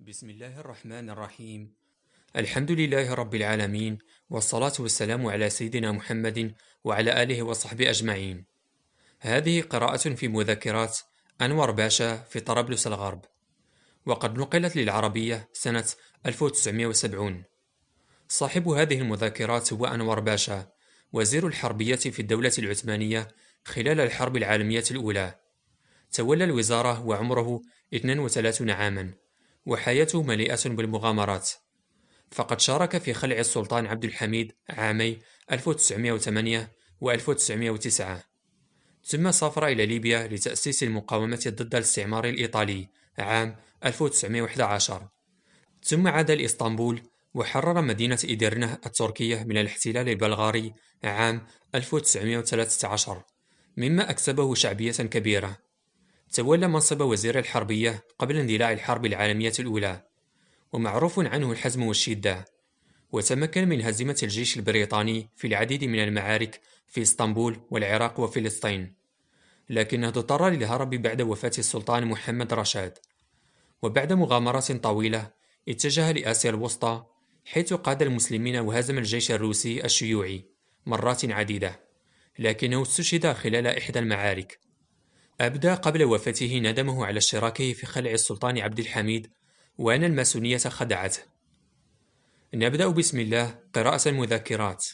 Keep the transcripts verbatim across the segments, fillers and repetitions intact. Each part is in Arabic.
بسم الله الرحمن الرحيم. الحمد لله رب العالمين، والصلاة والسلام على سيدنا محمد وعلى آله وصحبه أجمعين. هذه قراءة في مذكرات أنور باشا في طرابلس الغرب، وقد نقلت للعربية سنة ألف وتسعمائة وسبعين. صاحب هذه المذكرات هو أنور باشا، وزير الحربية في الدولة العثمانية خلال الحرب العالمية الأولى. تولى الوزارة وعمره اثنين وثلاثين عاما، وحياته مليئة بالمغامرات، فقد شارك في خلع السلطان عبد الحميد عامي ألف وتسعمائة وثمانية و ألف وتسعمائة وتسعة، ثم سافر إلى ليبيا لتأسيس المقاومة ضد الاستعمار الإيطالي عام ألف وتسعمائة وأحد عشر، ثم عاد لإسطنبول وحرر مدينة إيدرنه التركية من الاحتلال البلغاري عام ألف وتسعمائة وثلاثة عشر، مما أكسبه شعبية كبيرة. تولى منصب وزير الحربية قبل اندلاع الحرب العالمية الأولى، ومعروف عنه الحزم والشدة، وتمكن من هزيمة الجيش البريطاني في العديد من المعارك في اسطنبول والعراق وفلسطين، لكنه اضطر للهرب بعد وفاة السلطان محمد رشاد. وبعد مغامرات طويلة اتجه لآسيا الوسطى، حيث قاد المسلمين وهزم الجيش الروسي الشيوعي مرات عديدة، لكنه استشهد خلال إحدى المعارك. أبدى قبل وفاته ندمه على اشتراكه في خلع السلطان عبد الحميد، وأن الماسونية خدعته. نبدأ بسم الله قراءة المذكرات.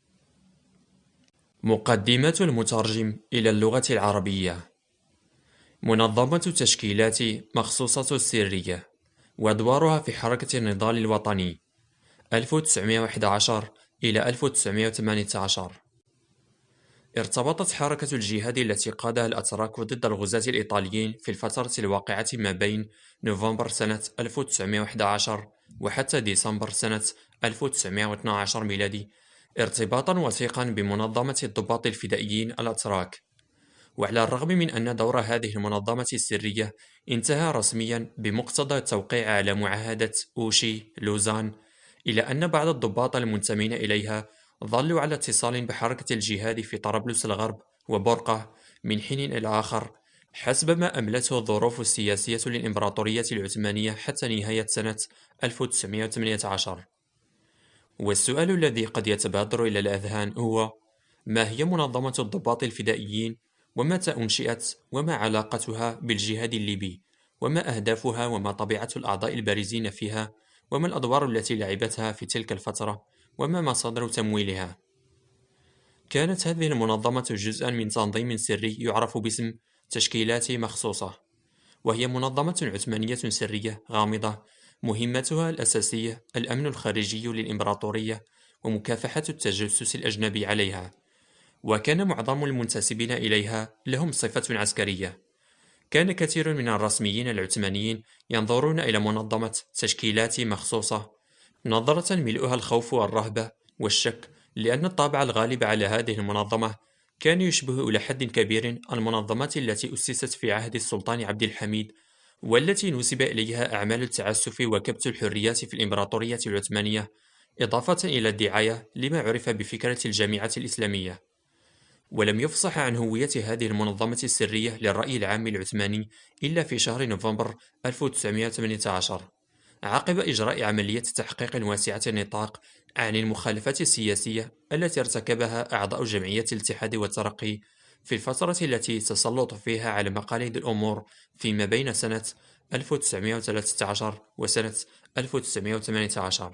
مقدمة المترجم إلى اللغة العربية. منظمة تشكيلات مخصوصة السرية، وأدوارها في حركة النضال الوطني ألف وتسعمائة وأحد عشر إلى ألف وتسعمائة وثمانية عشر. ارتبطت حركة الجهاد التي قادها الأتراك ضد الغزاة الإيطاليين في الفترة الواقعة ما بين نوفمبر سنة ألف وتسعمائة وأحد عشر وحتى ديسمبر سنة ألف وتسعمائة واثني عشر ميلادي ارتباطا وثيقا بمنظمة الضباط الفدائيين الأتراك. وعلى الرغم من أن دور هذه المنظمة السرية انتهى رسميا بمقتضى التوقيع على معاهدة أوشي لوزان، إلا أن بعض الضباط المنتمين إليها ظلوا على اتصال بحركة الجهاد في طرابلس الغرب وبرقة من حين إلى آخر، حسب ما أملته الظروف السياسية للإمبراطورية العثمانية حتى نهاية سنة ألف وتسعمائة وثمانية عشر. والسؤال الذي قد يتبادر إلى الأذهان هو: ما هي منظمة الضباط الفدائيين؟ ومتى أنشئت؟ وما علاقتها بالجهاد الليبي؟ وما أهدافها؟ وما طبيعة الأعضاء البارزين فيها؟ وما الأدوار التي لعبتها في تلك الفترة؟ وما مصادر تمويلها؟ كانت هذه المنظمة جزءا من تنظيم سري يعرف باسم تشكيلات مخصوصة، وهي منظمة عثمانية سرية غامضة مهمتها الأساسية الأمن الخارجي للإمبراطورية ومكافحة التجسس الأجنبي عليها، وكان معظم المنتسبين إليها لهم صفة عسكرية. كان كثير من الرسميين العثمانيين ينظرون إلى منظمة تشكيلات مخصوصة نظرة ملؤها الخوف والرهبة والشك، لأن الطابع الغالب على هذه المنظمة كان يشبه إلى حد كبير المنظمات التي أسست في عهد السلطان عبد الحميد، والتي نسب إليها أعمال التعسف وكبت الحريات في الإمبراطورية العثمانية، إضافة إلى الدعاية لما عرف بفكرة الجامعة الإسلامية. ولم يفصح عن هوية هذه المنظمة السرية للرأي العام العثماني إلا في شهر نوفمبر ألف وتسعمائة وثمانية عشر، عقب إجراء عملية تحقيق واسعة النطاق عن المخالفات السياسية التي ارتكبها أعضاء جمعية الاتحاد والترقي في الفترة التي تسلط فيها على مقاليد الأمور فيما بين سنة ألف وتسعمائة وثلاثة عشر وسنة ألف وتسعمائة وثمانية عشر.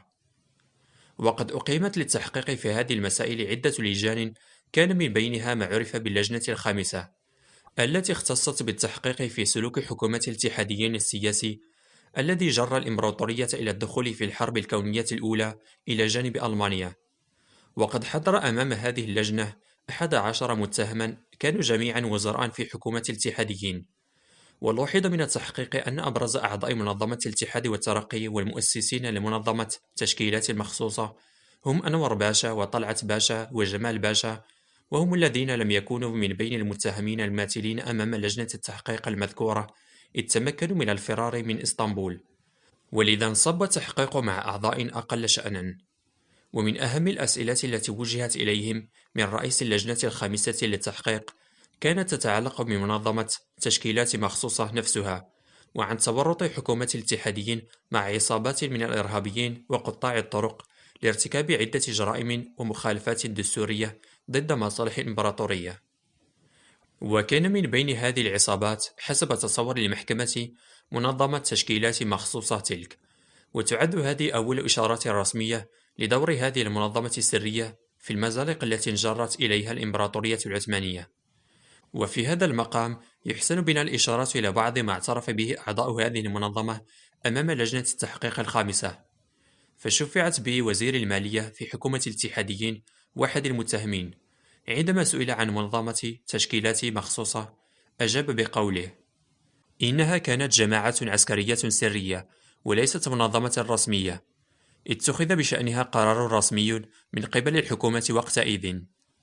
وقد أقيمت للتحقيق في هذه المسائل عدة لجان، كان من بينها ما عرف باللجنة الخامسة، التي اختصت بالتحقيق في سلوك حكومة الاتحاديين السياسي الذي جر الإمبراطورية إلى الدخول في الحرب الكونية الأولى إلى جانب ألمانيا. وقد حضر أمام هذه اللجنة أحد عشر متهما كانوا جميعا وزراء في حكومة الاتحاديين. ولوحظ من التحقيق أن أبرز أعضاء منظمة الاتحاد والترقي والمؤسسين لمنظمة تشكيلات المخصوصة هم أنور باشا وطلعت باشا وجمال باشا، وهم الذين لم يكونوا من بين المتهمين الماثلين أمام لجنة التحقيق المذكورة، إذ تمكنوا من الفرار من إسطنبول، ولذا انصب التحقيق مع أعضاء أقل شأنا. ومن أهم الأسئلة التي وجهت إليهم من رئيس اللجنة الخامسة للتحقيق كانت تتعلق بمنظمة تشكيلات مخصوصة نفسها، وعن تورط حكومة الاتحاديين مع عصابات من الإرهابيين وقطاع الطرق لارتكاب عدة جرائم ومخالفات دستورية ضد مصالح الإمبراطورية. وكان من بين هذه العصابات حسب تصور المحكمة منظمة تشكيلات مخصوصة تلك، وتعد هذه أول إشارات رسمية لدور هذه المنظمة السرية في المزالق التي انجرت إليها الإمبراطورية العثمانية. وفي هذا المقام يحسن بنا الإشارة إلى بعض ما اعترف به أعضاء هذه المنظمة أمام لجنة التحقيق الخامسة. فشفعت به وزير المالية في حكومة الاتحاديين واحد المتهمين، عندما سئل عن منظمة تشكيلات مخصوصة أجاب بقوله: إنها كانت جماعة عسكرية سرية وليست منظمة رسمية، اتخذ بشأنها قرار رسمي من قبل الحكومة وقتئذ.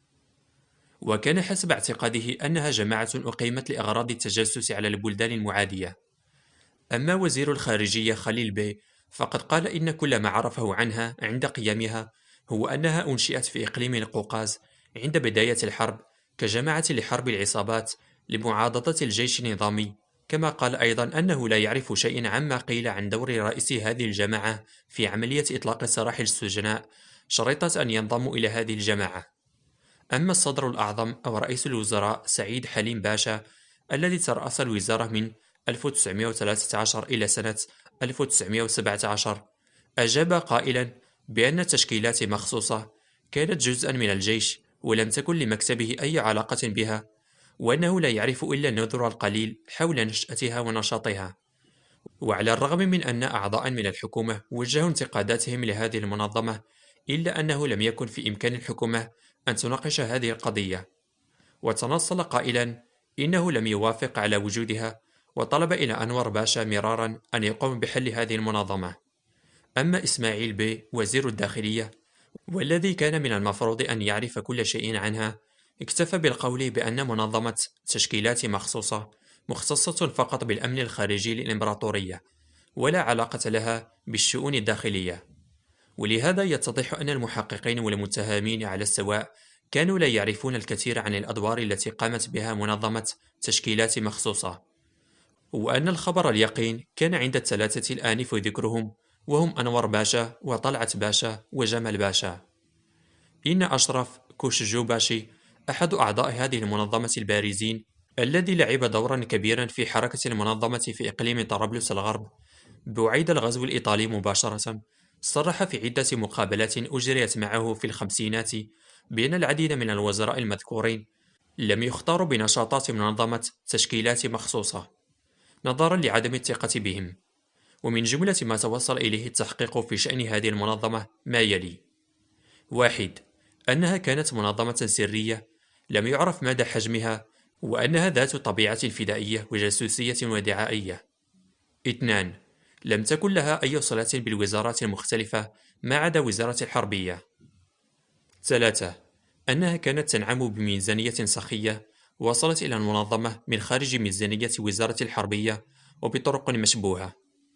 وكان حسب اعتقاده أنها جماعة أقيمت لأغراض التجسس على البلدان المعادية. أما وزير الخارجية خليل بي فقد قال إن كل ما عرفه عنها عند قيامها هو أنها أنشئت في إقليم القوقاز عند بداية الحرب كجماعة لحرب العصابات لمعاضدة الجيش النظامي. كما قال أيضا أنه لا يعرف شيئا عما قيل عن دور رئيس هذه الجماعة في عملية إطلاق سراح السجناء شريطة أن ينضموا إلى هذه الجماعة. أما الصدر الأعظم أو رئيس الوزراء سعيد حليم باشا الذي ترأس الوزارة من ألف وتسعمائة وثلاثة عشر إلى سنة ألف وتسعمائة وسبعة عشر أجاب قائلا بأن تشكيلات مخصوصة كانت جزءا من الجيش ولم تكن لمكتبه أي علاقة بها، وأنه لا يعرف إلا النذر القليل حول نشأتها ونشاطها. وعلى الرغم من أن أعضاء من الحكومة وجهوا انتقاداتهم لهذه المنظمة، إلا أنه لم يكن في إمكان الحكومة أن تناقش هذه القضية، وتنصل قائلا إنه لم يوافق على وجودها، وطلب إلى أنور باشا مرارا أن يقوم بحل هذه المنظمة. أما إسماعيل بي وزير الداخلية والذي كان من المفروض أن يعرف كل شيء عنها، اكتفى بالقول بأن منظمة تشكيلات مخصوصة مختصة فقط بالأمن الخارجي للإمبراطورية ولا علاقة لها بالشؤون الداخلية. ولهذا يتضح أن المحققين والمتهمين على السواء كانوا لا يعرفون الكثير عن الأدوار التي قامت بها منظمة تشكيلات مخصوصة، وأن الخبر اليقين كان عند الثلاثة الآنف ذكرهم، وهم أنور باشا وطلعت باشا وجمال باشا. إن أشرف كوشجوباشي أحد أعضاء هذه المنظمة البارزين الذي لعب دورا كبيرا في حركة المنظمة في إقليم طرابلس الغرب بعيد الغزو الإيطالي مباشرة، صرح في عدة مقابلات أجريت معه في الخمسينات بأن العديد من الوزراء المذكورين لم يختاروا بنشاطات منظمة تشكيلات مخصوصة نظرا لعدم الثقة بهم. ومن جملة ما توصل إليه التحقيق في شأن هذه المنظمة ما يلي: واحد، أنها كانت منظمة سرية لم يعرف مدى حجمها، وأنها ذات طبيعة فدائية وجاسوسية ودعائية. اثنان، لم تكن لها أي صلة بالوزارات المختلفة ما عدا وزارة الحربية. ثلاثة، أنها كانت تنعم بميزانية سخية وصلت إلى المنظمة من خارج ميزانية وزارة الحربية وبطرق مشبوهة.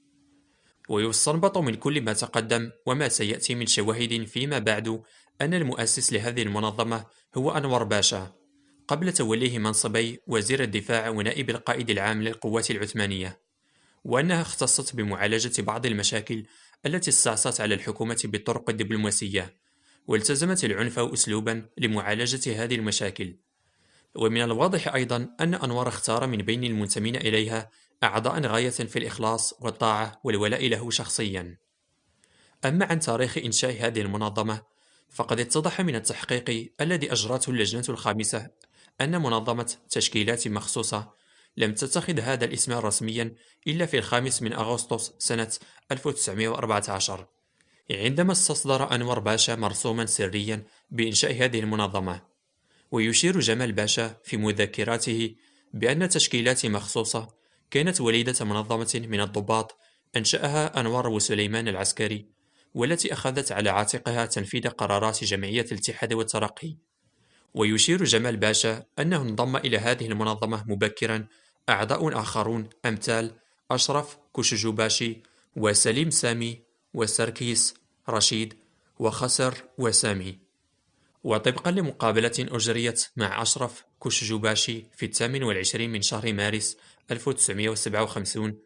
ويستنبط من كل ما تقدم وما سيأتي من شواهد فيما بعد أن المؤسس لهذه المنظمة هو أنور باشا قبل توليه منصبي وزير الدفاع ونائب القائد العام للقوات العثمانية، وأنها اختصت بمعالجة بعض المشاكل التي استعصت على الحكومة بالطرق الدبلوماسية، والتزمت العنف أسلوبا لمعالجة هذه المشاكل. ومن الواضح أيضا أن أنور اختار من بين المنتمين إليها أعضاء غاية في الإخلاص والطاعة والولاء له شخصيا. أما عن تاريخ إنشاء هذه المنظمة فقد اتضح من التحقيق الذي أجرته اللجنة الخامسة أن منظمة تشكيلات مخصوصة لم تتخذ هذا الاسم رسميا إلا في الخامس من أغسطس سنة ألف وتسعمائة وأربعة عشر، عندما استصدر أنور باشا مرسوما سريا بإنشاء هذه المنظمة. ويشير جمال باشا في مذكراته بأن تشكيلات مخصوصة كانت وليدة منظمة من الضباط أنشأها أنور وسليمان العسكري، والتي أخذت على عاتقها تنفيذ قرارات جمعية الاتحاد والترقي. ويشير جمال باشا أنه انضم إلى هذه المنظمة مبكرا أعضاء آخرون أمثال أشرف كوشجوباشي وسليم سامي وسركيس رشيد وخسر وسامي. وطبقا لمقابلة أجريت مع أشرف كوشجوباشي في الثامن والعشرين من شهر مارس ألف وتسعمائة وسبعة وخمسين،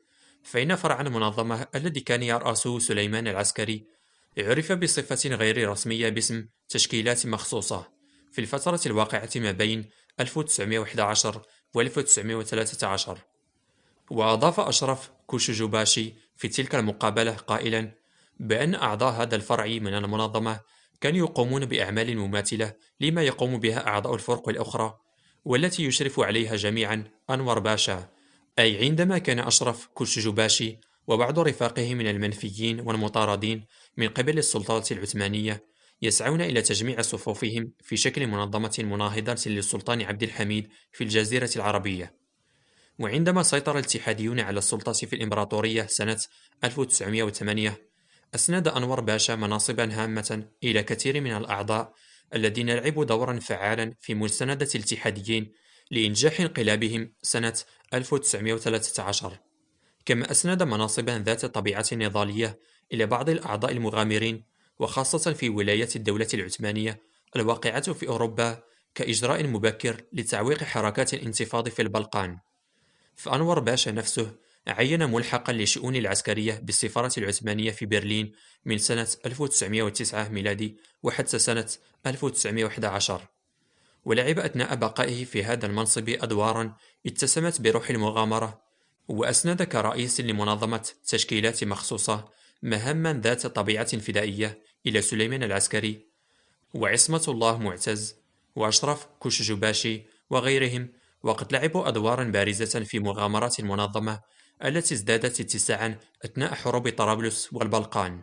فإن فرع المنظمة الذي كان يرأسه سليمان العسكري عُرف بصفة غير رسمية باسم تشكيلات مخصوصة في الفترة الواقعة ما بين ألف وتسعمائة وأحد عشر و ألف وتسعمائة وثلاثة عشر. وأضاف أشرف كوشجوباشي في تلك المقابلة قائلا بأن أعضاء هذا الفرع من المنظمة كانوا يقومون بأعمال مماثلة لما يقوم بها أعضاء الفرق الأخرى، والتي يشرف عليها جميعا أنور باشا. أي عندما كان أشرف كوشجوباشي وبعض رفاقه من المنفيين والمطاردين من قبل السلطات العثمانية يسعون إلى تجميع صفوفهم في شكل منظمة مناهضة للسلطان عبد الحميد في الجزيرة العربية. وعندما سيطر الاتحاديون على السلطة في الإمبراطورية سنة ألف وتسعمائة وثمانية، أسند أنور باشا مناصبا هامة إلى كثير من الأعضاء الذين لعبوا دورا فعالا في مساندة الاتحاديين لإنجاح انقلابهم سنة ألف وتسعمائة وثلاثة عشر. كما أسند مناصبا ذات طبيعة نضالية إلى بعض الأعضاء المغامرين، وخاصة في ولايات الدولة العثمانية الواقعة في أوروبا، كإجراء مبكر لتعويق حركات الانتفاض في البلقان. فأنور باشا نفسه عين ملحقا للشؤون العسكرية بالسفارة العثمانية في برلين من سنة ألف وتسعمائة وتسعة ميلادي وحتى سنة ألف وتسعمائة وأحد عشر، ولعب أثناء بقائه في هذا المنصب أدوارا اتسمت بروح المغامرة، وأسند كرئيس لمنظمة تشكيلات مخصوصة مهاما ذات طبيعة فدائية إلى سليمان العسكري وعصمة الله معتز وأشرف كوشجوباشي وغيرهم، وقد لعبوا أدوارا بارزة في مغامرات المنظمة التي ازدادت اتساعا أثناء حروب طرابلس والبلقان.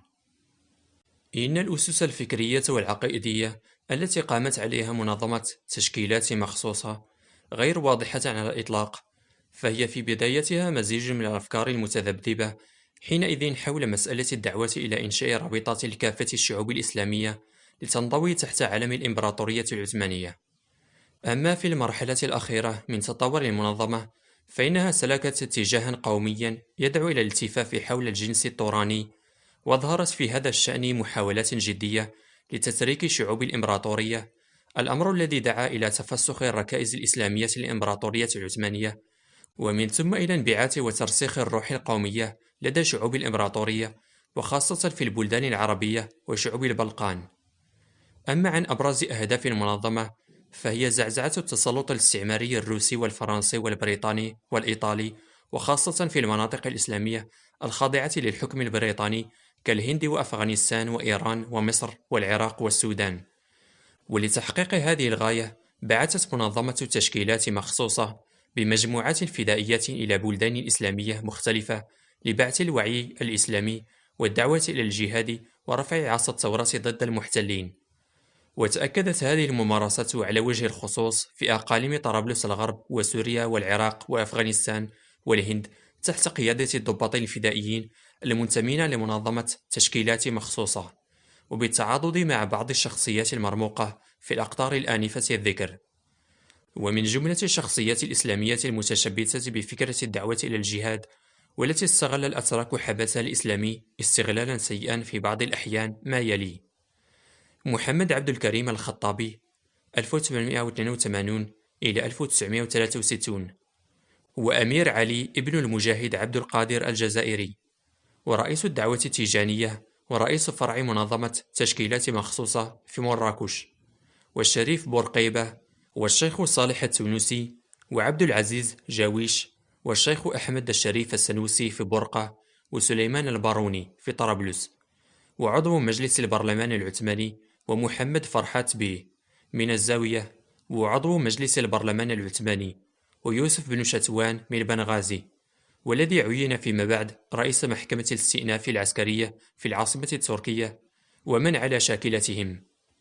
إن الأسس الفكرية والعقائدية التي قامت عليها منظمة تشكيلات مخصوصة غير واضحة على الإطلاق، فهي في بدايتها مزيج من الأفكار المتذبذبة حينئذ حول مسألة الدعوة إلى إنشاء رابطة لكافة الشعوب الإسلامية لتنضوي تحت علم الإمبراطورية العثمانية. أما في المرحلة الأخيرة من تطور المنظمة، فإنها سلكت اتجاها قوميا يدعو إلى الالتفاف حول الجنس التوراني، وظهرت في هذا الشأن محاولات جدية لتتريك شعوب الإمبراطورية، الأمر الذي دعا إلى تفسخ الركائز الإسلامية للإمبراطورية العثمانية، ومن ثم إلى انبعاث وترسيخ الروح القومية لدى شعوب الإمبراطورية، وخاصة في البلدان العربية وشعوب البلقان. أما عن أبرز أهداف المنظمة، فهي زعزعة التسلط الاستعماري الروسي والفرنسي والبريطاني والإيطالي، وخاصة في المناطق الإسلامية الخاضعة للحكم البريطاني كالهند وأفغانستان وإيران ومصر والعراق والسودان. ولتحقيق هذه الغاية بعثت منظمة تشكيلات مخصوصة بمجموعات فدائية إلى بلدان إسلامية مختلفة لبعث الوعي الإسلامي والدعوة إلى الجهاد ورفع عصا الثورة ضد المحتلين. وتأكدت هذه الممارسات على وجه الخصوص في أقاليم طرابلس الغرب وسوريا والعراق وأفغانستان والهند تحت قيادة الضباط الفدائيين المنتمين لمنظمة تشكيلات مخصوصة، وبالتعاضد مع بعض الشخصيات المرموقة في الأقطار الآنفة الذكر. ومن جملة الشخصيات الإسلامية المتشبثة بفكرة الدعوة إلى الجهاد، والتي استغل الأتراك حبسها الإسلامي استغلالا سيئا في بعض الأحيان، ما يلي: محمد عبد الكريم الخطابي ألف وثمانمائة واثنين وثمانين إلى ألف وتسعمائة وثلاثة وستين، وأمير علي ابن المجاهد عبد القادر الجزائري، ورئيس الدعوة التيجانية ورئيس فرع منظمة تشكيلات مخصوصة في مراكش، والشريف بورقيبة، والشيخ صالح التونسي، وعبد العزيز جاويش، والشيخ أحمد الشريف السنوسي في بورقة، وسليمان الباروني في طرابلس، وعضو مجلس البرلمان العثماني ومحمد فرحات بيه من الزاوية، وعضو مجلس البرلمان العثماني، ويوسف بن شتوان من بنغازي، والذي عين فيما بعد رئيس محكمة الاستئناف العسكرية في العاصمة التركية، ومن على شاكلتهم.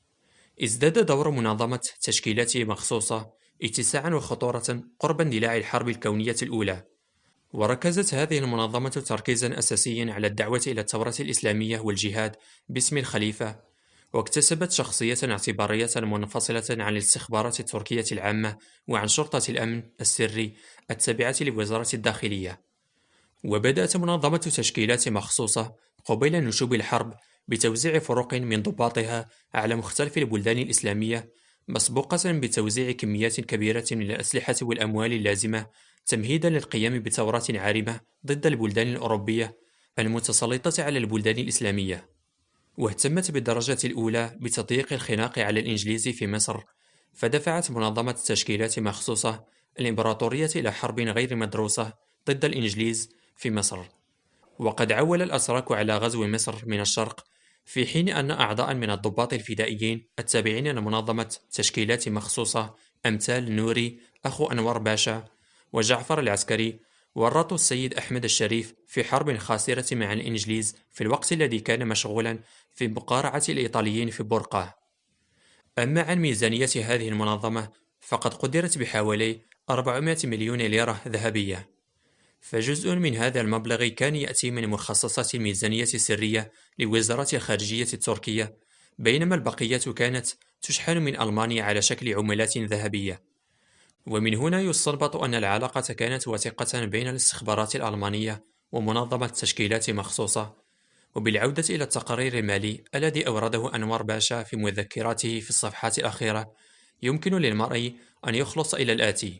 ازداد دور منظمة تشكيلات مخصوصة اتساعا وخطورة قرب اندلاع الحرب الكونية الأولى، وركزت هذه المنظمة تركيزا أساسيا على الدعوة إلى الثورة الإسلامية والجهاد باسم الخليفة، واكتسبت شخصية اعتبارية منفصلة عن الاستخبارات التركية العامة وعن شرطة الأمن السري التابعة لوزارة الداخلية. وبدأت منظمة تشكيلات مخصوصة قبيل نشوب الحرب بتوزيع فروق من ضباطها على مختلف البلدان الإسلامية، مسبوقة بتوزيع كميات كبيرة من الأسلحة والأموال اللازمة تمهيدا للقيام بثورات عارمة ضد البلدان الأوروبية المتسلطة على البلدان الإسلامية، واهتمت بالدرجة الأولى بتضييق الخناق على الإنجليز في مصر، فدفعت منظمة تشكيلات مخصوصة الإمبراطورية إلى حرب غير مدروسة ضد الإنجليز في مصر. وقد عول الأتراك على غزو مصر من الشرق، في حين أن أعضاء من الضباط الفدائيين التابعين لمنظمة تشكيلات مخصوصة أمثال نوري أخو أنور باشا وجعفر العسكري ورطوا السيد أحمد الشريف في حرب خاسرة مع الإنجليز في الوقت الذي كان مشغولا في مقارعة الإيطاليين في بورقة. أما عن ميزانية هذه المنظمة فقد قدرت بحوالي أربعمائة مليون ليرة ذهبية، فجزء من هذا المبلغ كان يأتي من مخصصات الميزانية السرية لوزارة الخارجية التركية، بينما البقية كانت تشحن من ألمانيا على شكل عملات ذهبية. ومن هنا يستنبط أن العلاقة كانت وثيقة بين الاستخبارات الألمانية ومنظمة تشكيلات مخصوصة. وبالعودة إلى التقرير المالي الذي أورده أنور باشا في مذكراته في الصفحات الأخيرة، يمكن للمرء أن يخلص إلى الآتي: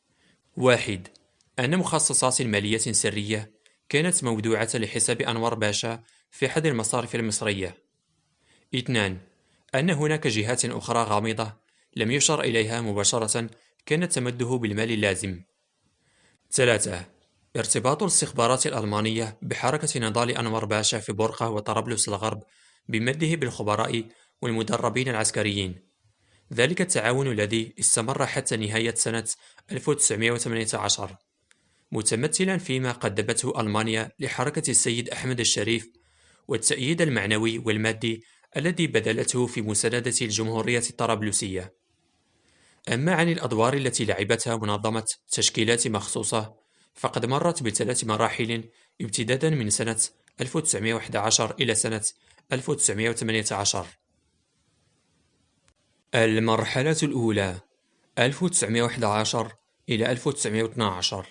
واحد. أن مخصصات مالية سرية كانت مودوعة لحساب أنور باشا في أحد المصارف المصرية. اثنان. أن هناك جهات أخرى غامضة لم يشر إليها مباشرة كانت تمده بالمال اللازم. ثلاثة. ارتباط الاستخبارات الألمانية بحركة نضال أنور باشا في بورقة وطرابلس الغرب بمده بالخبراء والمدربين العسكريين، ذلك التعاون الذي استمر حتى نهاية سنة ألف وتسعمائة وثمانية عشر، متمثلا فيما قدمته ألمانيا لحركة السيد أحمد الشريف والتأييد المعنوي والمادي الذي بذلته في مساندة الجمهورية الطرابلسية. أما عن الأدوار التي لعبتها منظمة تشكيلات مخصوصة فقد مرت بثلاث مراحل ابتداء من سنة ألف وتسعمائة وأحد عشر إلى سنة ألف وتسعمائة وثمانية عشر. المرحلة الأولى ألف وتسعمائة وأحد عشر إلى ألف وتسعمائة واثني عشر.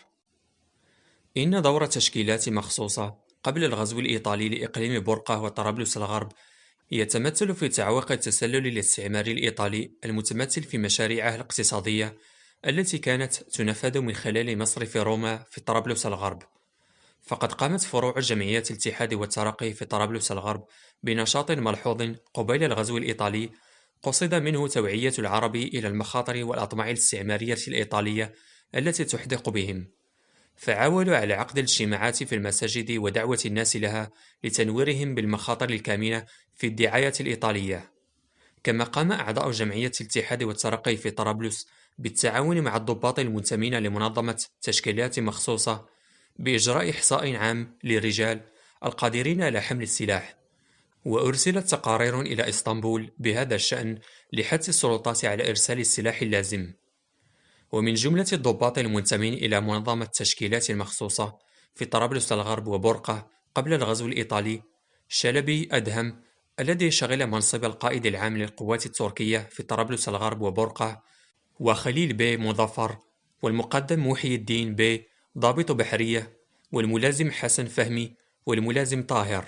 إن دور تشكيلات مخصوصة قبل الغزو الإيطالي لإقليم بورقة وطرابلس الغرب يتمثل في تعويق التسلل الاستعماري الإيطالي المتمثل في مشاريعه الاقتصادية التي كانت تنفذ من خلال مصرف روما في طرابلس الغرب. فقد قامت فروع جمعية الاتحاد والترقي في طرابلس الغرب بنشاط ملحوظ قبيل الغزو الإيطالي، قصد منه توعية العرب إلى المخاطر والأطماع الاستعمارية الإيطالية التي تحدق بهم، فعاولوا على عقد الاجتماعات في المساجد ودعوة الناس لها لتنويرهم بالمخاطر الكامنة في الدعاية الإيطالية. كما قام أعضاء جمعية الاتحاد والترقي في طرابلس بالتعاون مع الضباط المنتمين لمنظمة تشكيلات مخصوصة بإجراء إحصاء عام للرجال القادرين على حمل السلاح، وأرسلت تقارير إلى إسطنبول بهذا الشأن لحث السلطات على إرسال السلاح اللازم. ومن جملة الضباط المنتمين إلى منظمة التشكيلات المخصوصة في طرابلس الغرب وبورقة قبل الغزو الإيطالي شلبي أدهم الذي شغل منصب القائد العام للقوات التركية في طرابلس الغرب وبورقة، وخليل بي مظفر، والمقدم محي الدين بي ضابط بحرية، والملازم حسن فهمي، والملازم طاهر.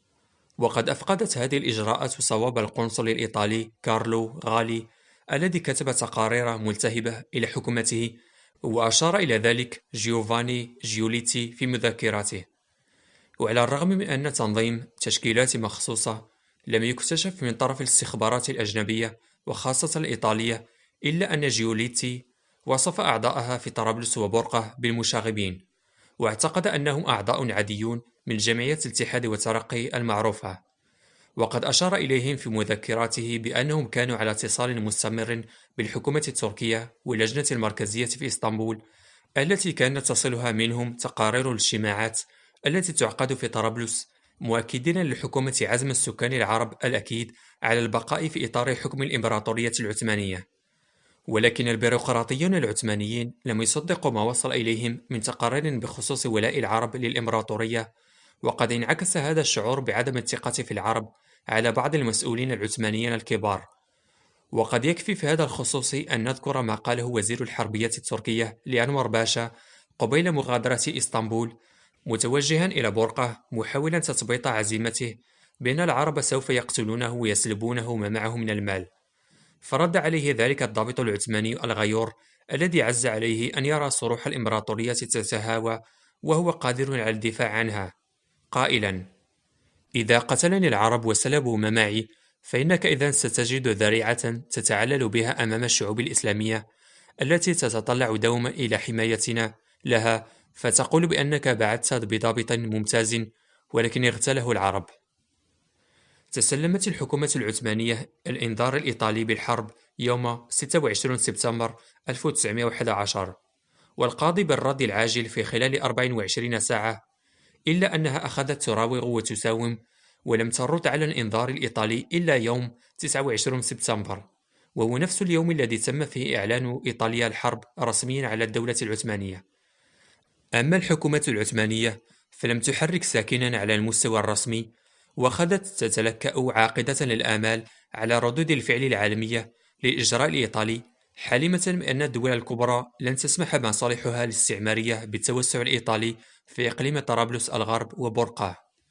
وقد أفقدت هذه الإجراءات صواب القنصل الإيطالي كارلو غالي الذي كتب تقارير ملتهبة إلى حكومته، وأشار إلى ذلك جيوفاني جيوليتي في مذكراته. وعلى الرغم من أن تنظيم تشكيلات مخصوصة لم يكتشف من طرف الاستخبارات الأجنبية وخاصة الإيطالية، إلا أن جيوليتي وصف أعضاءها في طرابلس وبورقة بالمشاغبين، واعتقد أنهم أعضاء عاديون من جمعية الاتحاد والترقي المعروفة. وقد أشار إليهم في مذكراته بأنهم كانوا على اتصال مستمر بالحكومة التركية واللجنة المركزية في إسطنبول التي كانت تصلها منهم تقارير الاجتماعات التي تعقد في طرابلس، مؤكدين للحكومة عزم السكان العرب الأكيد على البقاء في إطار حكم الإمبراطورية العثمانية. ولكن البيروقراطيون العثمانيين لم يصدقوا ما وصل إليهم من تقارير بخصوص ولاء العرب للإمبراطورية، وقد انعكس هذا الشعور بعدم الثقة في العرب على بعض المسؤولين العثمانيين الكبار. وقد يكفي في هذا الخصوص أن نذكر ما قاله وزير الحربية التركية لأنور باشا قبيل مغادرة إسطنبول، متوجها إلى بورقة محاولا تثبيط عزيمته بأن العرب سوف يقتلونه ويسلبونه ما معه من المال. فرد عليه ذلك الضابط العثماني الغيور الذي عز عليه أن يرى صروح الإمبراطورية تتهاوى وهو قادر على الدفاع عنها، قائلا: إذا قتلني العرب وسلبوا ما معي، فإنك إذن ستجد ذريعة تتعلل بها أمام الشعوب الإسلامية التي تتطلع دوما إلى حمايتنا لها، فتقول بأنك بعثت بضابط ممتاز ولكن اغتاله العرب. تسلمت الحكومة العثمانية الإنذار الإيطالي بالحرب يوم ستة وعشرين سبتمبر ألف وتسعمائة وأحد عشر، والقاضي بالرد العاجل في خلال أربع وعشرين ساعة، إلا أنها أخذت تراوغ وتساوم، ولم ترد على الإنذار الإيطالي إلا يوم تسعة وعشرين سبتمبر، وهو نفس اليوم الذي تم فيه إعلان إيطاليا الحرب رسميا على الدولة العثمانية. أما الحكومة العثمانية فلم تحرك ساكنا على المستوى الرسمي، وأخذت تتلكأ عاقدة الآمال على ردود الفعل العالمية للإجراء الإيطالي، حالمة بأن الدول الكبرى لن تسمح بمصالحها الاستعمارية بالتوسع الإيطالي في إقليم طرابلس الغرب وبورقة.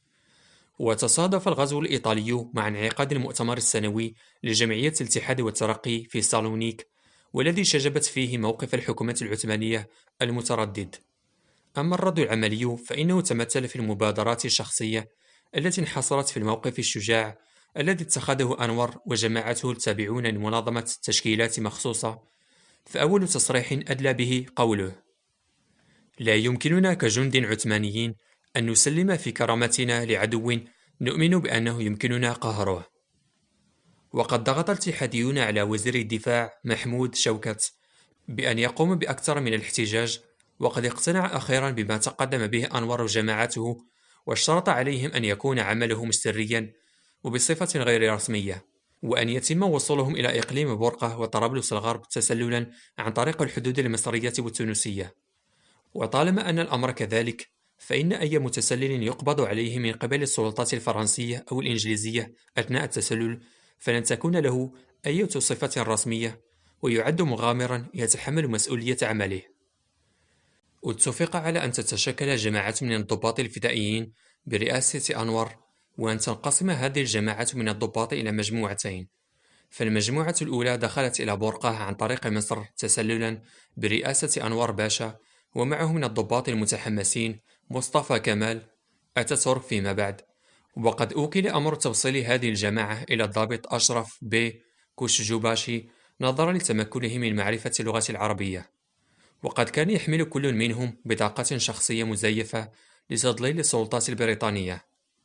وتصادف الغزو الإيطالي مع انعقاد المؤتمر السنوي لجمعية الاتحاد والترقي في سالونيك، والذي شجبت فيه موقف الحكومة العثمانية المتردد. أما الرد العملي فإنه تمثل في المبادرات الشخصية التي انحصرت في الموقف الشجاع الذي اتخذه أنور وجماعته التابعون لمنظمة تشكيلات مخصوصة. فأول تصريح أدلى به قوله: لا يمكننا كجند عثمانيين أن نسلم في كرامتنا لعدو نؤمن بأنه يمكننا قهره. وقد ضغط الاتحاديون على وزير الدفاع محمود شوكت بأن يقوم بأكثر من الاحتجاج، وقد اقتنع أخيرا بما تقدم به أنور وجماعته، واشترط عليهم أن يكون عملهم سريا وبصفة غير رسمية، وأن يتم وصولهم إلى إقليم بورقة وطرابلس الغرب تسللا عن طريق الحدود المصرية والتونسية. وطالما أن الأمر كذلك، فإن أي متسلل يقبض عليه من قبل السلطات الفرنسية أو الإنجليزية أثناء التسلل فلن تكون له أي صفة رسمية، ويعد مغامرا يتحمل مسؤولية عمله. اتفق على أن تتشكل جماعة من الضباط الفدائيين برئاسة أنور، وأن تنقسم هذه الجماعة من الضباط إلى مجموعتين. فالمجموعة الأولى دخلت إلى بورقة عن طريق مصر تسللا برئاسة أنور باشا، ومعه من الضباط المتحمسين مصطفى كمال أتاتورك فيما بعد. وقد أوكل أمر توصيل هذه الجماعة إلى الضابط أشرف بي كوشجوباشي نظرا لتمكنه من معرفة اللغة العربية، وقد كان يحمل كل منهم بطاقة شخصية مزيفة لتضليل السلطات البريطانية.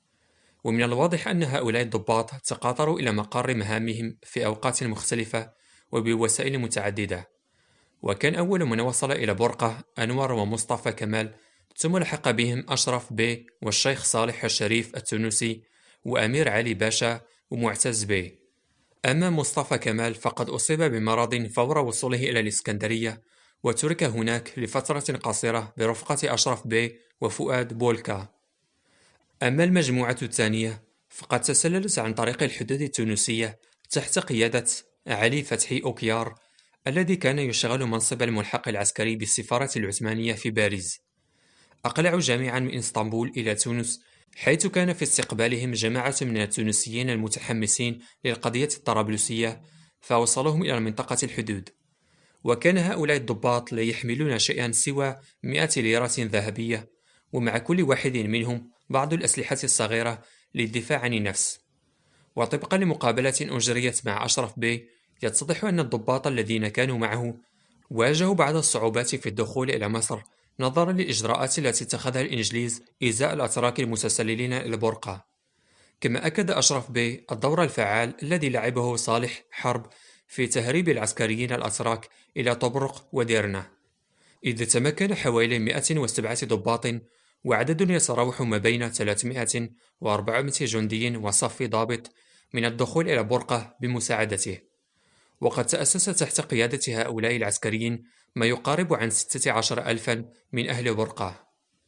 ومن الواضح أن هؤلاء الضباط تقاطروا إلى مقر مهامهم في أوقات مختلفة وبوسائل متعددة، وكان أول من وصل إلى بورقة أنور ومصطفى كمال، ثم لحق بهم أشرف بي والشيخ صالح الشريف التونسي وأمير علي باشا ومعتز بي. أما مصطفى كمال فقد أصيب بمرض فور وصوله إلى الإسكندرية، وترك هناك لفترة قصيرة برفقة أشرف بي وفؤاد بولكا. أما المجموعة الثانية فقد تسللت عن طريق الحدود التونسية تحت قيادة علي فتحي أوكيار، الذي كان يشغل منصب الملحق العسكري بالسفارة العثمانية في باريس. أقلعوا جميعا من إسطنبول إلى تونس، حيث كان في استقبالهم جماعة من التونسيين المتحمسين للقضية الطرابلسية، فوصلوهم إلى منطقة الحدود. وكان هؤلاء الضباط لا يحملون شيئا سوى مئة ليرة ذهبية، ومع كل واحد منهم بعض الأسلحة الصغيرة للدفاع عن النفس. وطبقا لمقابلة أجريت مع أشرف بي، يتضح أن الضباط الذين كانوا معه واجهوا بعض الصعوبات في الدخول إلى مصر نظرا للإجراءات التي اتخذها الإنجليز إزاء الأتراك المتسللين إلى بورقة. كما أكد أشرف بي الدور الفعال الذي لعبه صالح حرب في تهريب العسكريين الأتراك إلى طبرق وديرنا، إذ تمكن حوالي مئة وسبعة ضباط وعدد يتراوح ما بين ثلاثمائة وأربعمائة جندي وصف ضابط من الدخول إلى بورقة بمساعدته. وقد تأسس تحت قيادة هؤلاء العسكريين ما يقارب عن ستة عشر ألفا من أهل بورقة.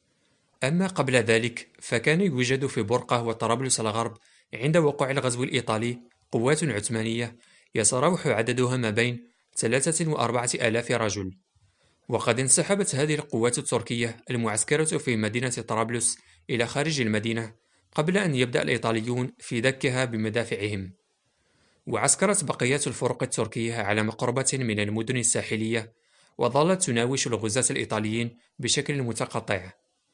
أما قبل ذلك فكان يوجد في بورقة وطرابلس الغرب عند وقوع الغزو الإيطالي قوات عثمانية يتراوح عددها ما بين ثلاثة وأربعة آلاف رجل. وقد انسحبت هذه القوات التركية المعسكرة في مدينة طرابلس إلى خارج المدينة قبل أن يبدأ الإيطاليون في دكها بمدافعهم. وعسكرت بقية الفرق التركية على مقربة من المدن الساحلية، وظلت تناوش الغزاة الإيطاليين بشكل متقطع.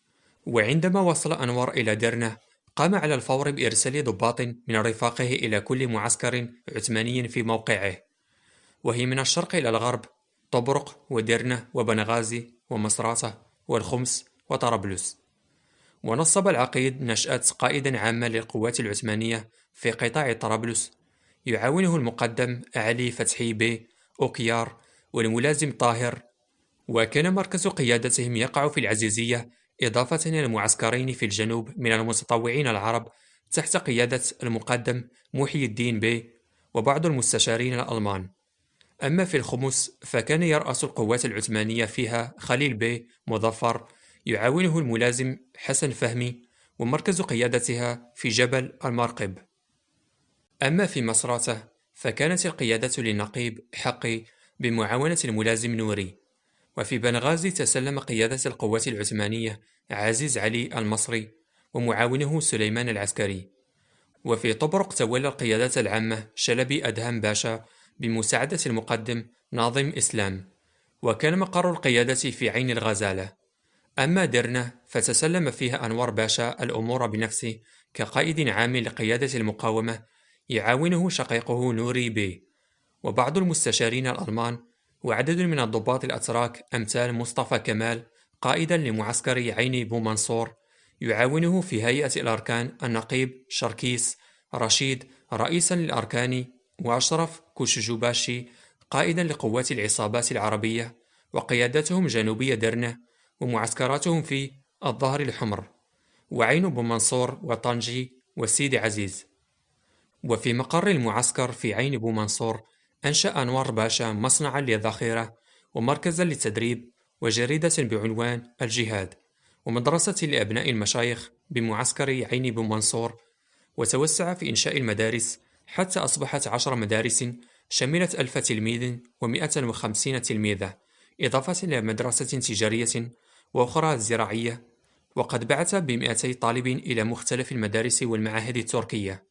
وعندما وصل أنور إلى ديرنا قام على الفور بإرسال ضباط من رفاقه إلى كل معسكر عثماني في موقعه، وهي من الشرق إلى الغرب: طبرق وديرنا وبنغازي ومصراتة والخمس وطرابلس. ونصب العقيد نشأة قائد عام للقوات العثمانية في قطاع طرابلس يعاونه المقدم علي فتحي بي أوكيار والملازم طاهر، وكان مركز قيادتهم يقع في العزيزية، إضافة إلى المعسكرين في الجنوب من المتطوعين العرب تحت قيادة المقدم محي الدين بي وبعض المستشارين الألمان. أما في الخمس فكان يرأس القوات العثمانية فيها خليل بي مظفر يعاونه الملازم حسن فهمي، ومركز قيادتها في جبل المرقب. أما في مصراتة فكانت القيادة للنقيب حقي بمعاونة الملازم نوري. وفي بنغازي تسلم قيادة القوات العثمانية عزيز علي المصري ومعاونه سليمان العسكري. وفي طبرق تولى القيادة العامة شلبي أدهم باشا بمساعدة المقدم ناظم إسلام، وكان مقر القيادة في عين الغزالة. أما ديرنا فتسلم فيها أنور باشا الأمور بنفسه كقائد عام لقيادة المقاومة، يعاونه شقيقه نوري بي وبعض المستشارين الألمان، وعدد من الضباط الأتراك أمثال مصطفى كمال قائدا لمعسكر عين بومنصور، يعاونه في هيئة الأركان النقيب شركيس رشيد رئيسا للأركان، وأشرف كوشجوباشي قائدا لقوات العصابات العربية، وقيادتهم جنوبية درنة ومعسكراتهم في الظهر الحمر وعين بومنصور وطنجي وسيدي عزيز. وفي مقر المعسكر في عين بومنصور أنشأ أنور باشا مصنعا للذخيرة ومركزا للتدريب وجريدة بعنوان الجهاد ومدرسة لأبناء المشايخ بمعسكر عين بومنصور، وتوسع في إنشاء المدارس حتى أصبحت عشر مدارس شملت ألف تلميذ ومئة وخمسين تلميذة، إضافة إلى مدرسة تجارية وأخرى زراعية، وقد بعث بمئتي طالب إلى مختلف المدارس والمعاهد التركية.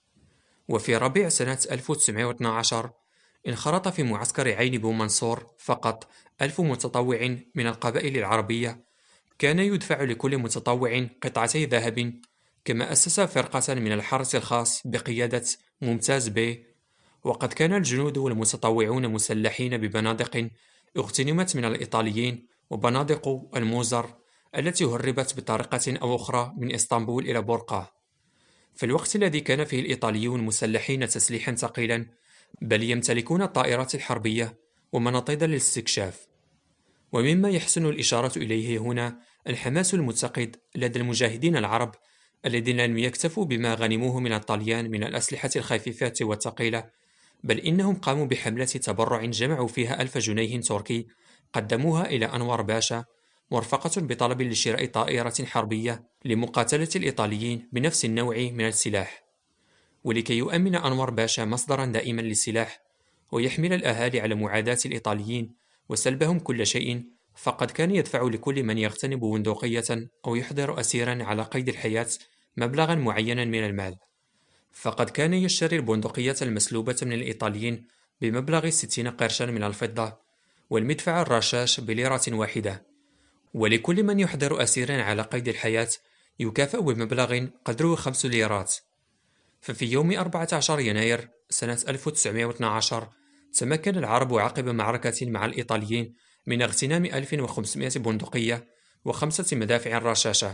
وفي ربيع سنة ألف وتسعمائة واثني عشر انخرط في معسكر عين بومنصور فقط ألف متطوع من القبائل العربية، كان يدفع لكل متطوع قطعتي ذهب، كما أسس فرقة من الحرس الخاص بقيادة ممتاز بي. وقد كان الجنود والمتطوعون مسلحين ببنادق اغتنمت من الإيطاليين وبنادق الموزر التي هربت بطريقة أو أخرى من إسطنبول إلى بورقة. في الوقت الذي كان فيه الإيطاليون مسلحين تسليحا ثقيلا، بل يمتلكون الطائرات الحربية ومناطيد للاستكشاف. ومما يحسن الإشارة إليه هنا الحماس المتقد لدى المجاهدين العرب الذين لم يكتفوا بما غنموه من الطليان من الأسلحة الخفيفة والثقيلة، بل إنهم قاموا بحملة تبرع جمعوا فيها ألف جنيه تركي قدموها إلى أنور باشا، مرفقة بطلب لشراء طائرة حربية لمقاتلة الإيطاليين بنفس النوع من السلاح. ولكي يؤمن أنور باشا مصدرا دائما للسلاح ويحمل الأهالي على معاداة الإيطاليين وسلبهم كل شيء، فقد كان يدفع لكل من يغتنم بندقية أو يحضر أسيرا على قيد الحياة مبلغا معينا من المال. فقد كان يشتري البندقية المسلوبة من الإيطاليين بمبلغ ستين قرشا من الفضة، والمدفع الرشاش بليرة واحدة. ولكل من يحضر أسيرا على قيد الحياة يكافأ بمبلغ قدره خمس ليرات. ففي يوم أربعة عشر يناير سنة ألف وتسعمائة واثني عشر تمكن العرب عقب معركة مع الإيطاليين من اغتنام ألف وخمسمائة بندقية وخمسة مدافع رشاشة.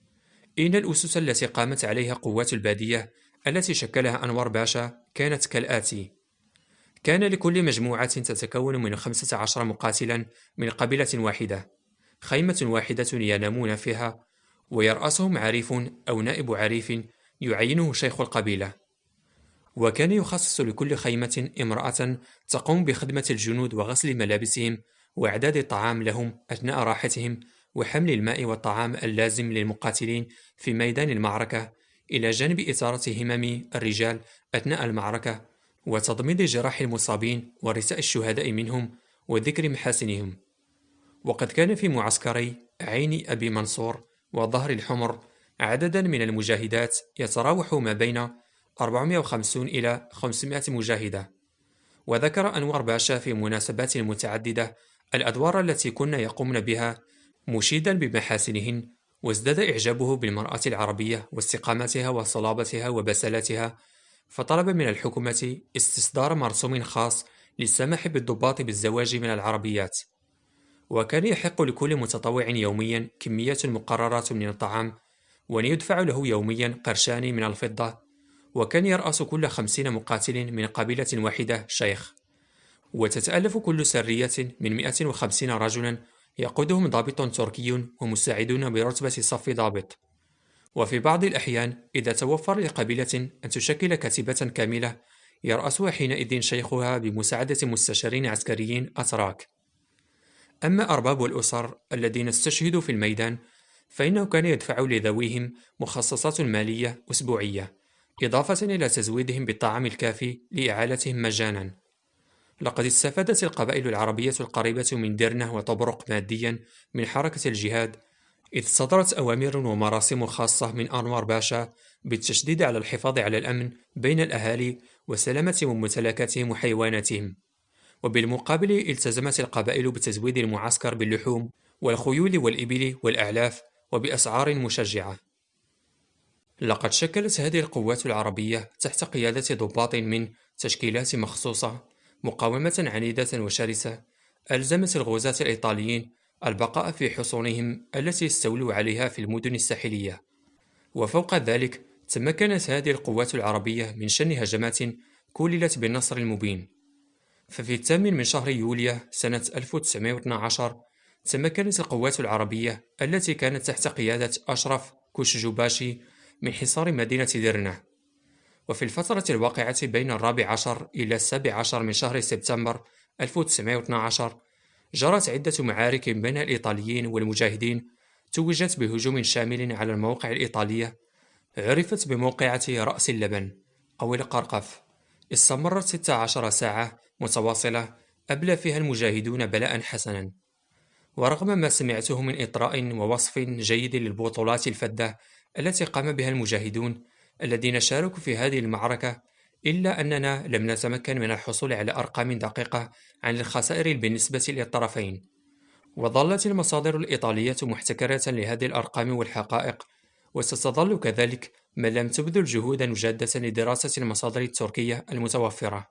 إن الأسس التي قامت عليها قوات البادية التي شكلها أنور باشا كانت كالآتي: كان لكل مجموعة تتكون من خمسة عشر مقاتلا من قبيلة واحدة خيمة واحدة ينامون فيها، ويرأسهم عريف أو نائب عريف يعينه شيخ القبيلة. وكان يخصص لكل خيمة امرأة تقوم بخدمة الجنود وغسل ملابسهم وإعداد الطعام لهم أثناء راحتهم وحمل الماء والطعام اللازم للمقاتلين في ميدان المعركة، إلى جانب إثارة همم الرجال أثناء المعركة وتضميد جراح المصابين ورثاء الشهداء منهم وذكر محاسنهم. وقد كان في معسكري عين أبي منصور وظهر الحمر عددا من المجاهدات يتراوح ما بين أربعمائة وخمسين إلى خمسمائة مجاهدة. وذكر أنور باشا في مناسبات متعددة الأدوار التي كنا يقومن بها، مشيدا بمحاسنهن، وازداد إعجابه بالمرأة العربية واستقامتها وصلابتها وبسالتها، فطلب من الحكومة استصدار مرسوم خاص للسماح بالضباط بالزواج من العربيات. وكان يحق لكل متطوع يوميا كمية مقررة من الطعام، وأن يدفع له يوميا قرشان من الفضة. وكان يرأس كل خمسين مقاتل من قبيلة واحدة شيخ، وتتألف كل سرية من مئة وخمسين رجلا يقودهم ضابط تركي ومساعدون برتبة صف ضابط. وفي بعض الأحيان إذا توفر لقبيلة أن تشكل كتيبة كاملة، يرأسها حينئذ شيخها بمساعدة مستشارين عسكريين أتراك. أما أرباب الأسر الذين استشهدوا في الميدان، فإنه كان يدفع لذويهم مخصصات مالية أسبوعية، إضافة إلى تزويدهم بالطعام الكافي لإعالتهم مجانا. لقد استفادت القبائل العربية القريبة من ديرنة وطبرق ماديا من حركة الجهاد، إذ صدرت أوامر ومراسم خاصة من أنور باشا بالتشديد على الحفاظ على الأمن بين الأهالي وسلامة ممتلكاتهم وحيواناتهم. وبالمقابل التزمت القبائل بتزويد المعسكر باللحوم والخيول والإبل والأعلاف وبأسعار مشجعة. لقد شكلت هذه القوات العربية تحت قيادة ضباط من تشكيلات مخصوصة مقاومة عنيدة وشرسة، ألزمت الغزاة الإيطاليين البقاء في حصونهم التي استولوا عليها في المدن الساحلية. وفوق ذلك تمكنت هذه القوات العربية من شن هجمات كللت بالنصر المبين. ففي الثامن من شهر يوليو سنة ألف وتسعمائة واثني عشر تمكنت القوات العربية التي كانت تحت قيادة أشرف كوشجوباشي من حصار مدينة ديرنة. وفي الفترة الواقعة بين الرابع عشر إلى السابع عشر من شهر سبتمبر ألف وتسعمائة واثني عشر جرت عدة معارك بين الإيطاليين والمجاهدين، توجت بهجوم شامل على المواقع الإيطالية عرفت بموقعة رأس اللبن أو القرقف، استمرت ستة عشر ساعة متواصلة أبلى فيها المجاهدون بلاء حسنا. ورغم ما سمعته من إطراء ووصف جيد للبطولات الفذة التي قام بها المجاهدون الذين شاركوا في هذه المعركة، إلا أننا لم نتمكن من الحصول على أرقام دقيقة عن الخسائر بالنسبة للطرفين. وظلت المصادر الإيطالية محتكرة لهذه الأرقام والحقائق، وستظل كذلك ما لم تبذل جهودا جادة لدراسة المصادر التركية المتوفرة.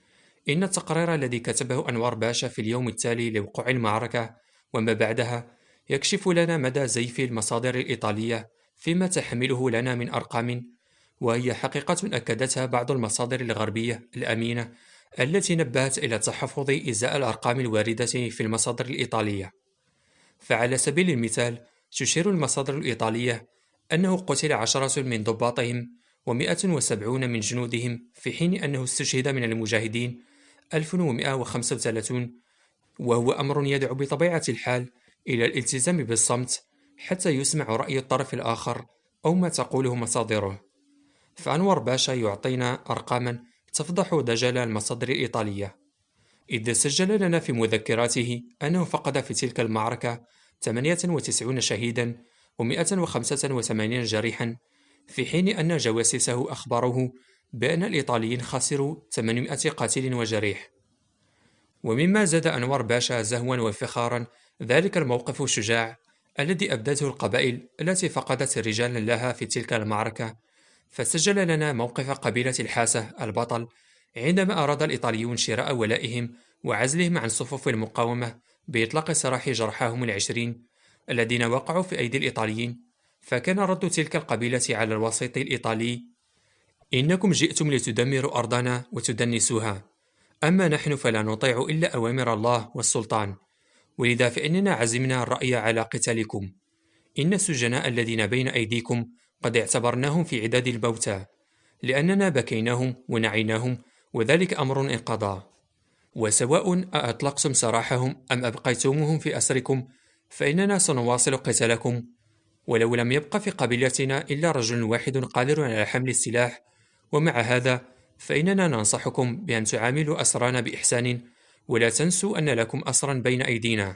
إن التقرير الذي كتبه أنور باشا في اليوم التالي لوقوع المعركة وما بعدها يكشف لنا مدى زيف المصادر الإيطالية فيما تحمله لنا من أرقام، وهي حقيقة أكدتها بعض المصادر الغربية الأمينة التي نبهت إلى التحفظ إزاء الأرقام الواردة في المصادر الإيطالية. فعلى سبيل المثال تشير المصادر الإيطالية أنه قتل عشرة من ضباطهم ومئة وسبعون من جنودهم، في حين أنه استشهد من المجاهدين ألف ومئة وخمسة وثلاثين، وهو أمر يدعو بطبيعة الحال إلى الالتزام بالصمت حتى يسمع رأي الطرف الآخر أو ما تقوله مصادره. فأنور باشا يعطينا أرقاما تفضح دجل المصادر الإيطالية، إذ سجل لنا في مذكراته أنه فقد في تلك المعركة ثمانية وتسعين شهيدا ومئة وخمسة وثمانين جريحا، في حين أن جواسيسه أخبروه بأن الإيطاليين خسروا ثمانمائة قاتل وجريح. ومما زاد أنور باشا زهوا وفخارا ذلك الموقف الشجاع الذي أبدته القبائل التي فقدت رجالا لها في تلك المعركة، فسجل لنا موقف قبيلة الحاسة البطل عندما أراد الإيطاليون شراء ولائهم وعزلهم عن صفوف المقاومة بإطلاق سراح جرحاهم العشرين الذين وقعوا في أيدي الإيطاليين. فكان رد تلك القبيلة على الوسيط الإيطالي: إنكم جئتم لتدمروا أرضنا وتدنسوها، أما نحن فلا نطيع إلا أوامر الله والسلطان، ولذا فإننا عزمنا الرأي على قتالكم. إن السجناء الذين بين أيديكم قد اعتبرناهم في عداد الموتى، لأننا بكيناهم ونعيناهم، وذلك أمر انقضى. وسواء أطلقتم سراحهم أم أبقيتموهم في أسركم فإننا سنواصل قتالكم، ولو لم يبق في قبيلتنا إلا رجل واحد قادر على حمل السلاح. ومع هذا فإننا ننصحكم بأن تعاملوا أسرانا بإحسان، ولا تنسوا أن لكم أسرا بين أيدينا.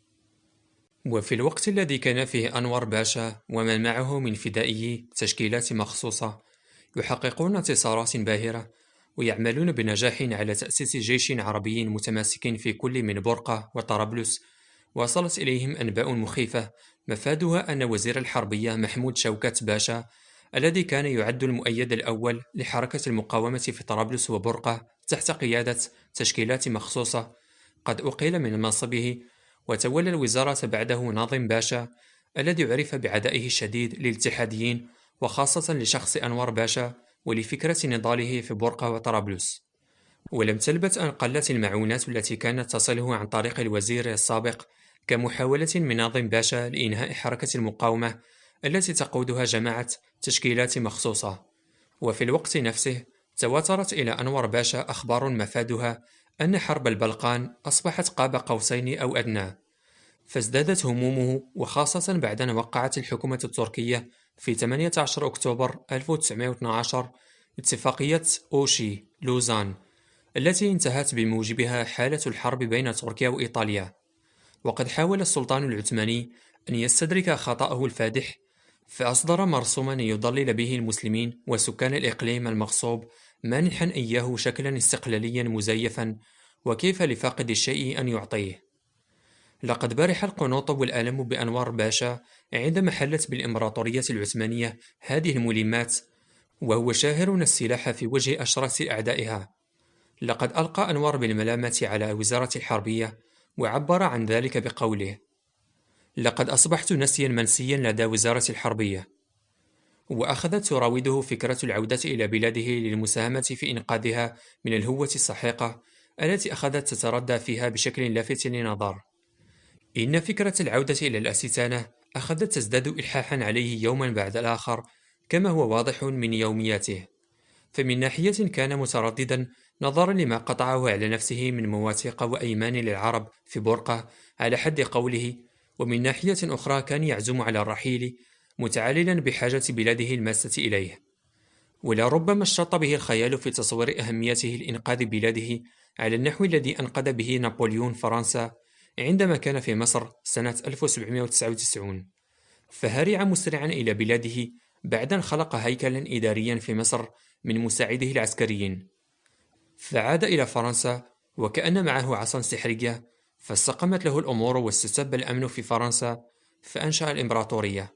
وفي الوقت الذي كان فيه أنور باشا ومن معه من فدائي تشكيلات مخصوصة يحققون انتصارات باهرة ويعملون بنجاح على تأسيس جيش عربي متماسك في كل من بورقة وطرابلس. وصلت إليهم أنباء مخيفة مفادها أن وزير الحربية محمود شوكت باشا، الذي كان يعد المؤيد الأول لحركة المقاومة في طرابلس وبرقة تحت قيادة تشكيلات مخصوصة، قد أقيل من منصبه، وتولى الوزارة بعده ناظم باشا، الذي عرف بعدائه الشديد للاتحاديين وخاصة لشخص أنور باشا ولفكرة نضاله في برقة وطرابلس. ولم تلبث أن قلت المعونات التي كانت تصله عن طريق الوزير السابق، كمحاولة من ناظم باشا لإنهاء حركة المقاومة التي تقودها جماعة تشكيلات مخصوصة. وفي الوقت نفسه تواترت إلى أنور باشا أخبار مفادها أن حرب البلقان أصبحت قاب قوسين أو أدنى، فازدادت همومه، وخاصة بعد أن وقعت الحكومة التركية في ثمانية عشر أكتوبر ألف وتسعمائة واثني عشر اتفاقية أوشي لوزان، التي انتهت بموجبها حالة الحرب بين تركيا وإيطاليا. وقد حاول السلطان العثماني أن يستدرك خطأه الفادح، فأصدر مرسوما يضلل به المسلمين وسكان الإقليم المغصوب، مانحا إياه شكلا استقلاليا مزيفا، وكيف لفاقد الشيء أن يعطيه. لقد برح القنوط والألم بأنور باشا عندما حلت بالإمبراطورية العثمانية هذه الملمات، وهو شاهر السلاح في وجه أشرس أعدائها. لقد ألقى أنور بالملامة على وزارة الحربية، وعبر عن ذلك بقوله: لقد أصبحت نسيا منسيا لدى وزارة الحربية. وأخذت تراوده فكرة العودة إلى بلاده للمساهمة في إنقاذها من الهوة السحيقة التي أخذت تتردى فيها بشكل لافت للنظر. إن فكرة العودة إلى الأستانة أخذت تزداد إلحاحا عليه يوما بعد الآخر، كما هو واضح من يومياته. فمن ناحية كان مترددا نظرا لما قطعه على نفسه من مواثيق وأيمان للعرب في برقة على حد قوله، ومن ناحية أخرى كان يعزم على الرحيل متعللا بحاجة بلاده الماسة إليه. ولربما اشتط به الخيال في تصوير أهميته لإنقاذ بلاده على النحو الذي أنقذ به نابليون فرنسا عندما كان في مصر سنة ألف وسبعمائة وتسعة وتسعين، فهرع مسرعا إلى بلاده بعد أن خلق هيكلا إداريا في مصر من مساعده العسكريين، فعاد إلى فرنسا وكأن معه عصا سحرية، فاستقمت له الأمور واستتب الأمن في فرنسا، فأنشأ الإمبراطورية.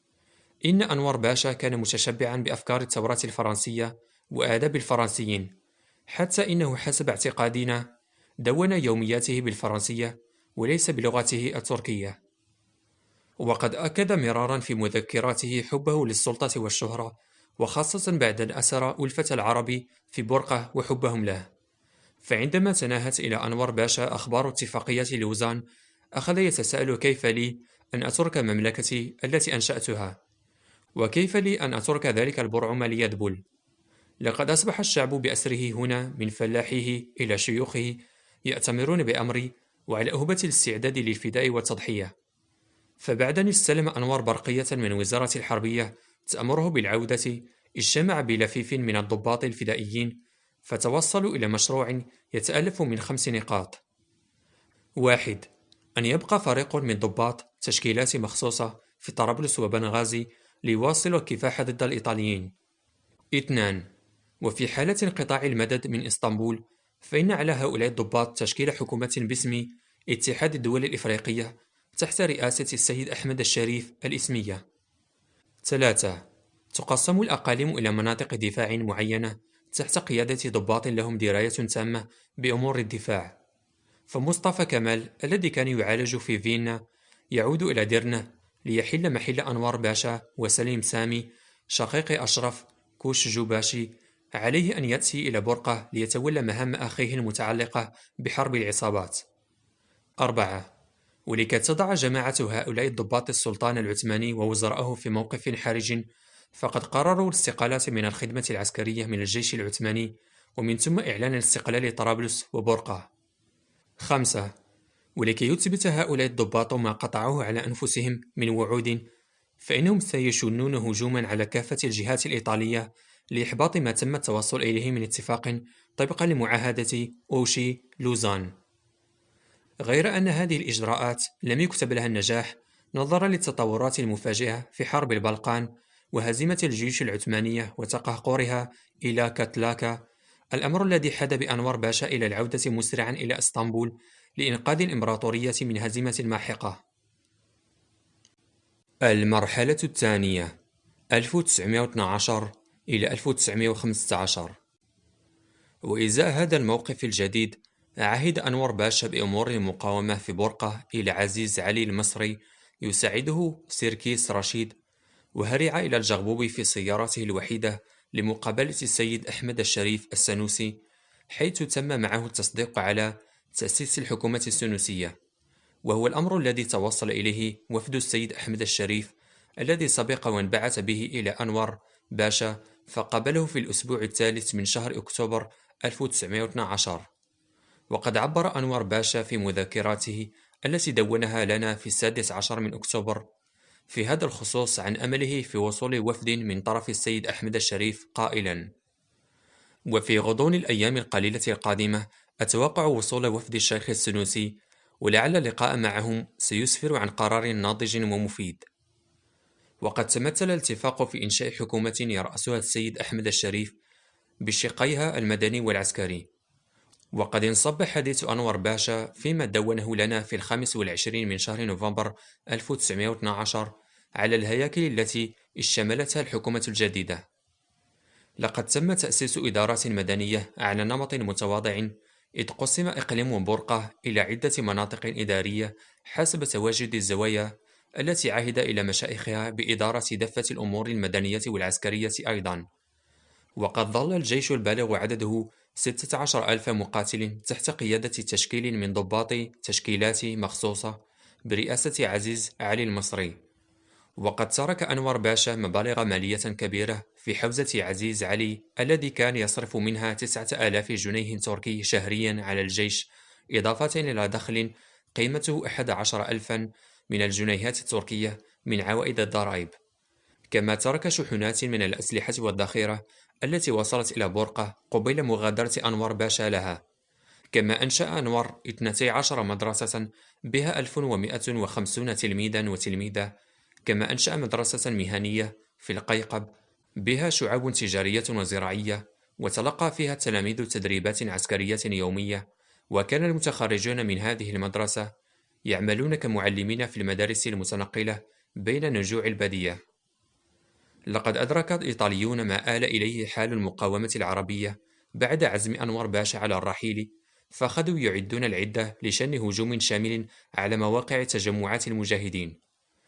إن أنور باشا كان متشبعا بأفكار الثورة الفرنسية وآداب الفرنسيين، حتى إنه حسب اعتقادنا دون يومياته بالفرنسية وليس بلغته التركية. وقد أكد مرارا في مذكراته حبه للسلطة والشهرة، وخاصة بعد أن أسر ألفة العرب في برقة وحبهم له. فعندما تناهت إلى أنور باشا أخبار اتفاقية لوزان، أخذ يتساءل: كيف لي أن أترك مملكتي التي أنشأتها؟ وكيف لي أن أترك ذلك البرعم ليدبل؟ لقد أصبح الشعب بأسره هنا من فلاحيه إلى شيوخه يأتمرون بأمري وعلى أهبة الاستعداد للفداء والتضحية. فبعد أن استلم أنور برقية من وزارة الحربية تأمره بالعودة، اجتمع بلفيف من الضباط الفدائيين، فتوصلوا إلى مشروع يتألف من خمس نقاط. واحد: أن يبقى فريق من ضباط تشكيلات مخصوصة في طرابلس وبنغازي ليواصلوا الكفاح ضد الإيطاليين. اثنان: وفي حالة انقطاع المدد من إسطنبول، فإن على هؤلاء الضباط تشكيل حكومة باسم اتحاد الدول الإفريقية تحت رئاسة السيد أحمد الشريف الإسمية. ثلاثة: تقسم الأقاليم إلى مناطق دفاع معينة تحت قيادة ضباط لهم دراية تامة بأمور الدفاع. فمصطفى كمال الذي كان يعالج في فيينا يعود إلى ديرنة ليحل محل أنور باشا وسليم سامي شقيق أشرف كوش جوباشي. عليه أن يأتي إلى برقة ليتولى مهام أخيه المتعلقة بحرب العصابات. أربعة: ولكي تضع جماعة هؤلاء الضباط السلطان العثماني ووزراءه في موقف حرج، فقد قرروا الاستقالة من الخدمة العسكرية من الجيش العثماني، ومن ثم إعلان الاستقلال طرابلس وبرقة. خمسة: ولكي يثبت هؤلاء الضباط ما قطعوه على أنفسهم من وعود، فإنهم سيشنون هجوما على كافة الجهات الإيطالية لإحباط ما تم التوصل إليه من اتفاق طبقا لمعاهدة أوشي لوزان. غير أن هذه الإجراءات لم يكتب لها النجاح نظرا للتطورات المفاجئة في حرب البلقان وهزيمة الجيوش العثمانية وتقهقرها إلى كاتلاكا الأمر الذي حاد بأنور باشا إلى العودة مسرعا إلى إسطنبول لإنقاذ الإمبراطورية من هزيمة ماحقة. المرحلة الثانية ألف وتسعمائة واثني عشر إلى ألف وتسعمائة وخمسة عشر. وإزاء هذا الموقف الجديد، عهد أنور باشا بأمور المقاومة في بورقة إلى عزيز علي المصري يساعده سيركيس رشيد، وهرع إلى الجغبوب في سيارته الوحيدة لمقابلة السيد أحمد الشريف السنوسي، حيث تم معه التصديق على تأسيس الحكومة السنوسية، وهو الأمر الذي توصل إليه وفد السيد أحمد الشريف الذي سبق وانبعث به إلى أنور باشا، فقابله في الأسبوع الثالث من شهر أكتوبر ألف وتسعمائة واثني عشر. وقد عبر أنور باشا في مذكراته التي دونها لنا في السادس عشر من أكتوبر في هذا الخصوص عن أمله في وصول وفد من طرف السيد أحمد الشريف قائلا: وفي غضون الأيام القليلة القادمة أتوقع وصول وفد الشيخ السنوسي، ولعل اللقاء معهم سيسفر عن قرار ناضج ومفيد. وقد تمثل الاتفاق في إنشاء حكومة يرأسها السيد أحمد الشريف بشقيها المدني والعسكري. وقد انصب حديث أنور باشا فيما دونه لنا في الخامس والعشرين من شهر نوفمبر ألف وتسعمائة واثني عشر على الهياكل التي اشتملتها الحكومة الجديدة. لقد تم تأسيس إدارات مدنية على نمط متواضع، إذ قسم إقليم بورقة إلى عدة مناطق إدارية حسب تواجد الزوايا التي عهد إلى مشايخها بإدارة دفة الأمور المدنية والعسكرية أيضا. وقد ظل الجيش البالغ عدده ستة عشر ألف مقاتل تحت قيادة تشكيل من ضباط تشكيلات مخصوصة برئاسة عزيز علي المصري. وقد ترك أنور باشا مبالغ مالية كبيرة في حوزة عزيز علي الذي كان يصرف منها تسعة آلاف جنيه تركي شهريا على الجيش، إضافة إلى دخل قيمته أحد عشر ألفا من الجنيهات التركية من عوائد الضرائب. كما ترك شحنات من الأسلحة والذخيرة التي وصلت إلى بورقة قبيل مغادرة أنور باشا لها. كما أنشأ أنور اثنتي عشرة مدرسة بها ألف ومئة وخمسون تلميذا وتلميذة. كما أنشأ مدرسة مهنية في القيقب بها شعاب تجارية وزراعية، وتلقى فيها التلاميذ تدريبات عسكرية يومية. وكان المتخرجون من هذه المدرسة يعملون كمعلمين في المدارس المتنقلة بين نجوع البادية. لقد أدرك الإيطاليون ما آل إليه حال المقاومة العربية بعد عزم أنور باشا على الرحيل، فأخذوا يعدون العدة لشن هجوم شامل على مواقع تجمعات المجاهدين.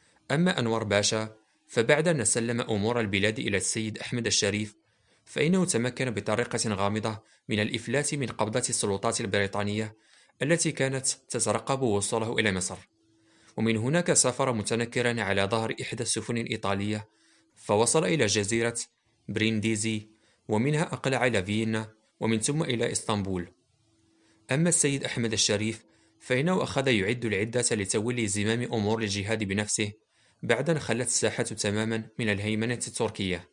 أما أنور باشا فبعد أن سلم أمور البلاد إلى السيد أحمد الشريف، فإنه تمكن بطريقة غامضة من الإفلات من قبضة السلطات البريطانية التي كانت تترقب وصوله إلى مصر. ومن هناك سافر متنكرا على ظهر إحدى السفن الإيطالية، فوصل إلى جزيرة برينديزي، ومنها أقلع إلى فيينا، ومن ثم إلى إسطنبول. أما السيد أحمد الشريف فإنه أخذ يعد العدة لتولي زمام أمور الجهاد بنفسه بعد أن خلت الساحة تماما من الهيمنة التركية.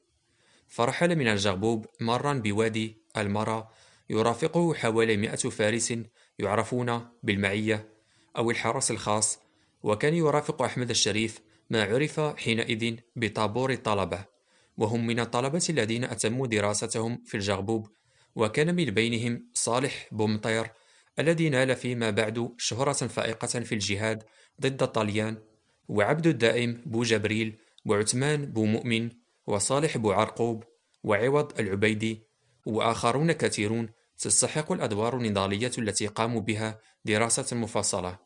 فرحل من الجغبوب مرا بوادي المرا يرافقه حوالي مئة فارس يعرفون بالمعية أو الحرس الخاص. وكان يرافق أحمد الشريف ما عرف حينئذ بطابور الطلبة، وهم من الطلبة الذين أتموا دراستهم في الجغبوب. وكان من بينهم صالح بومطير الذي نال فيما بعد شهرة فائقة في الجهاد ضد الطليان، وعبد الدائم بو جبريل، وعثمان بو مؤمن، وصالح بو عرقوب، وعوض العبيدي، وآخرون كثيرون تستحق الأدوار النضالية التي قاموا بها دراسة مفصلة.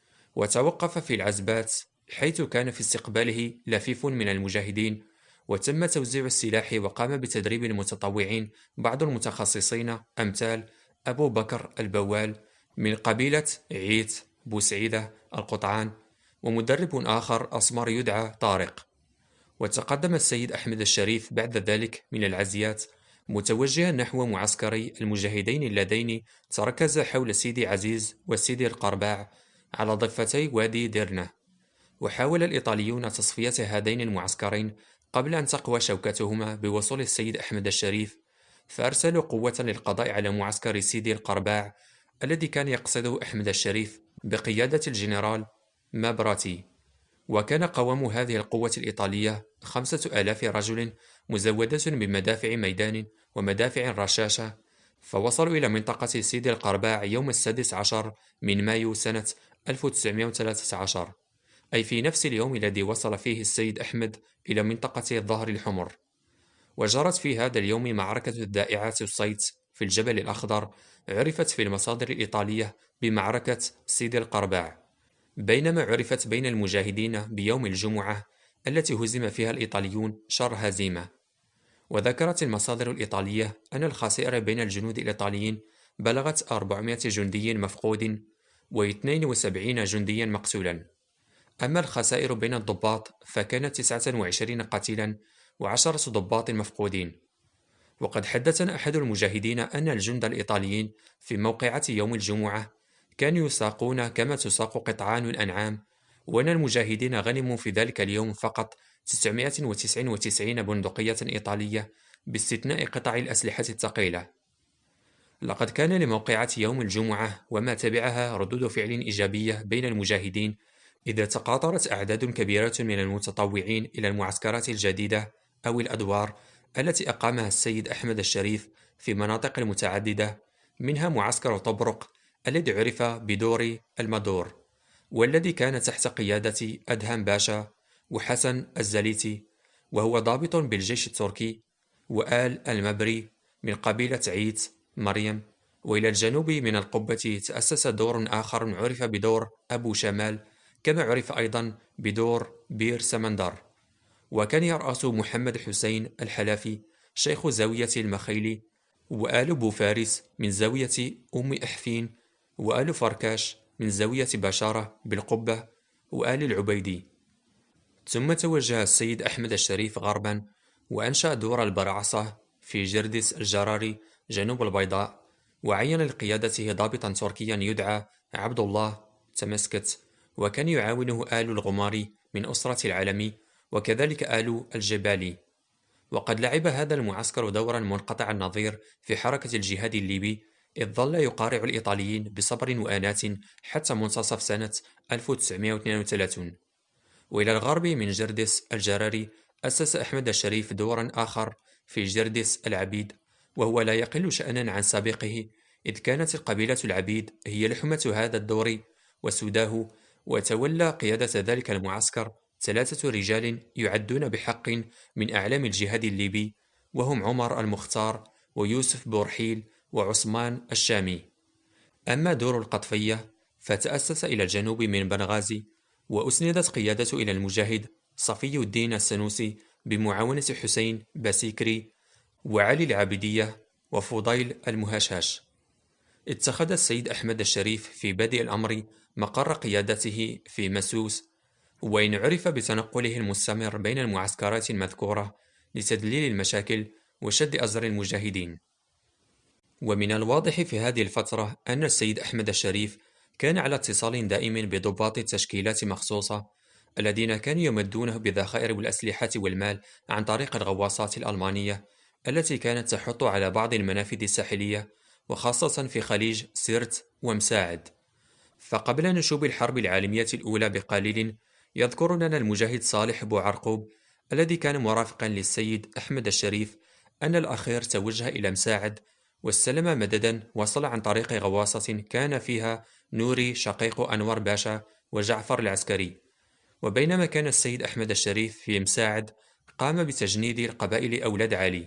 وتوقف في العزبات، حيث كان في استقباله لفيف من المجاهدين، وتم توزيع السلاح وقام بتدريب المتطوعين بعض المتخصصين أمثال أبو بكر البوال من قبيلة عيت بوسعيدة القطعان، ومدرب آخر أسمر يدعى طارق. وتقدم السيد أحمد الشريف بعد ذلك من العزيات متوجها نحو معسكري المجاهدين اللذين تركز حول سيدي عزيز وسيدي القرباع على ضفتي وادي ديرنة. وحاول الإيطاليون تصفية هذين المعسكرين قبل أن تقوى شوكتهما بوصول السيد أحمد الشريف، فأرسلوا قوة للقضاء على معسكر سيدي القرباع الذي كان يقصده أحمد الشريف بقيادة الجنرال مابراتي. وكان قوام هذه القوة الإيطالية خمسة آلاف رجل مزودة بمدافع ميدان ومدافع رشاشة، فوصلوا إلى منطقة سيدي القرباع يوم السادس عشر من مايو سنة ألف وتسعمائة وثلاثة عشر، أي في نفس اليوم الذي وصل فيه السيد أحمد إلى منطقة الظهر الحمر. وجرت في هذا اليوم معركة الدائعات الصيت في الجبل الأخضر، عرفت في المصادر الإيطالية بمعركة سيدي القرباع، بينما عرفت بين المجاهدين بيوم الجمعة التي هزم فيها الإيطاليون شر هزيمة. وذكرت المصادر الإيطالية أن الخسائر بين الجنود الإيطاليين بلغت أربعمائة جندي مفقود واثنين وسبعين جنديا مقتولا. أما الخسائر بين الضباط فكانت تسعة وعشرين قتيلا وعشرة ضباط مفقودين. وقد حدثنا أحد المجاهدين أن الجند الإيطاليين في موقعة يوم الجمعة كانوا يساقون كما تساق قطعان الأنعام، وأن المجاهدين غنموا في ذلك اليوم فقط تسعمائة وتسعة وتسعين بندقية إيطالية باستثناء قطع الأسلحة الثقيلة. لقد كان لموقعة يوم الجمعة وما تبعها ردود فعل إيجابية بين المجاهدين، إذا تقاطرت أعداد كبيرة من المتطوعين إلى المعسكرات الجديدة أو الأدوار التي أقامها السيد أحمد الشريف في مناطق متعددة، منها معسكر طبرق الذي عرف بدور المدور، والذي كان تحت قيادة أدهم باشا وحسن الزليتي، وهو ضابط بالجيش التركي، وآل المبري من قبيلة عيت مريم. وإلى الجنوب من القبة تأسس دور آخر عرف بدور أبو شمال، كما عرف أيضا بدور بير سمندر، وكان يرأس محمد حسين الحلفي شيخ زاوية المخيلي، وآل بوفارس من زاوية أم إحفين، وآل فركاش من زاوية بشارة بالقبة، وآل العبيدي. ثم توجه السيد أحمد الشريف غربا وأنشأ دور البرعصة في جردس الجراري جنوب البيضاء، وعين لقيادته ضابطا تركيا يدعى عبد الله تمسكت، وكان يعاونه آل الغماري من أسرة العلمي، وكذلك آل الجبالي. وقد لعب هذا المعسكر دورا منقطع النظير في حركة الجهاد الليبي، إذ ظل يقارع الإيطاليين بصبر وأنات حتى منتصف سنة ألف وتسعمائة واثنين وثلاثين. وإلى الغرب من جردس الجراري أسس أحمد الشريف دورا آخر في جردس العبيد، وهو لا يقل شأنا عن سابقه، إذ كانت القبيلة العبيد هي لحمة هذا الدور وسوداه. وتولى قيادة ذلك المعسكر ثلاثة رجال يعدون بحق من أعلام الجهاد الليبي، وهم عمر المختار ويوسف بورحيل وعثمان الشامي. أما دور القطفية فتأسس إلى الجنوب من بنغازي، وأسندت قيادته إلى المجاهد صفي الدين السنوسي بمعاونة حسين باسيكري وعلي العابدية وفضيل المهشاش. اتخذ السيد أحمد الشريف في بادئ الأمر مقر قيادته في مسوس، وإن عرف بتنقله المستمر بين المعسكرات المذكورة لتدليل المشاكل وشد أزر المجاهدين. ومن الواضح في هذه الفترة أن السيد أحمد الشريف كان على اتصال دائم بضباط تشكيلات مخصوصة الذين كانوا يمدونه بالذخائر والأسلحة والمال عن طريق الغواصات الألمانية التي كانت تحط على بعض المنافذ الساحلية، وخاصة في خليج سيرت ومساعد. فقبل نشوب الحرب العالمية الأولى بقليل، يذكر لنا المجاهد صالح بوعرقوب الذي كان مرافقا للسيد أحمد الشريف أن الأخير توجه إلى مساعد واستلم مددا وصل عن طريق غواصة كان فيها نوري شقيق أنور باشا وجعفر العسكري. وبينما كان السيد أحمد الشريف في مساعد قام بتجنيد القبائل أولاد علي.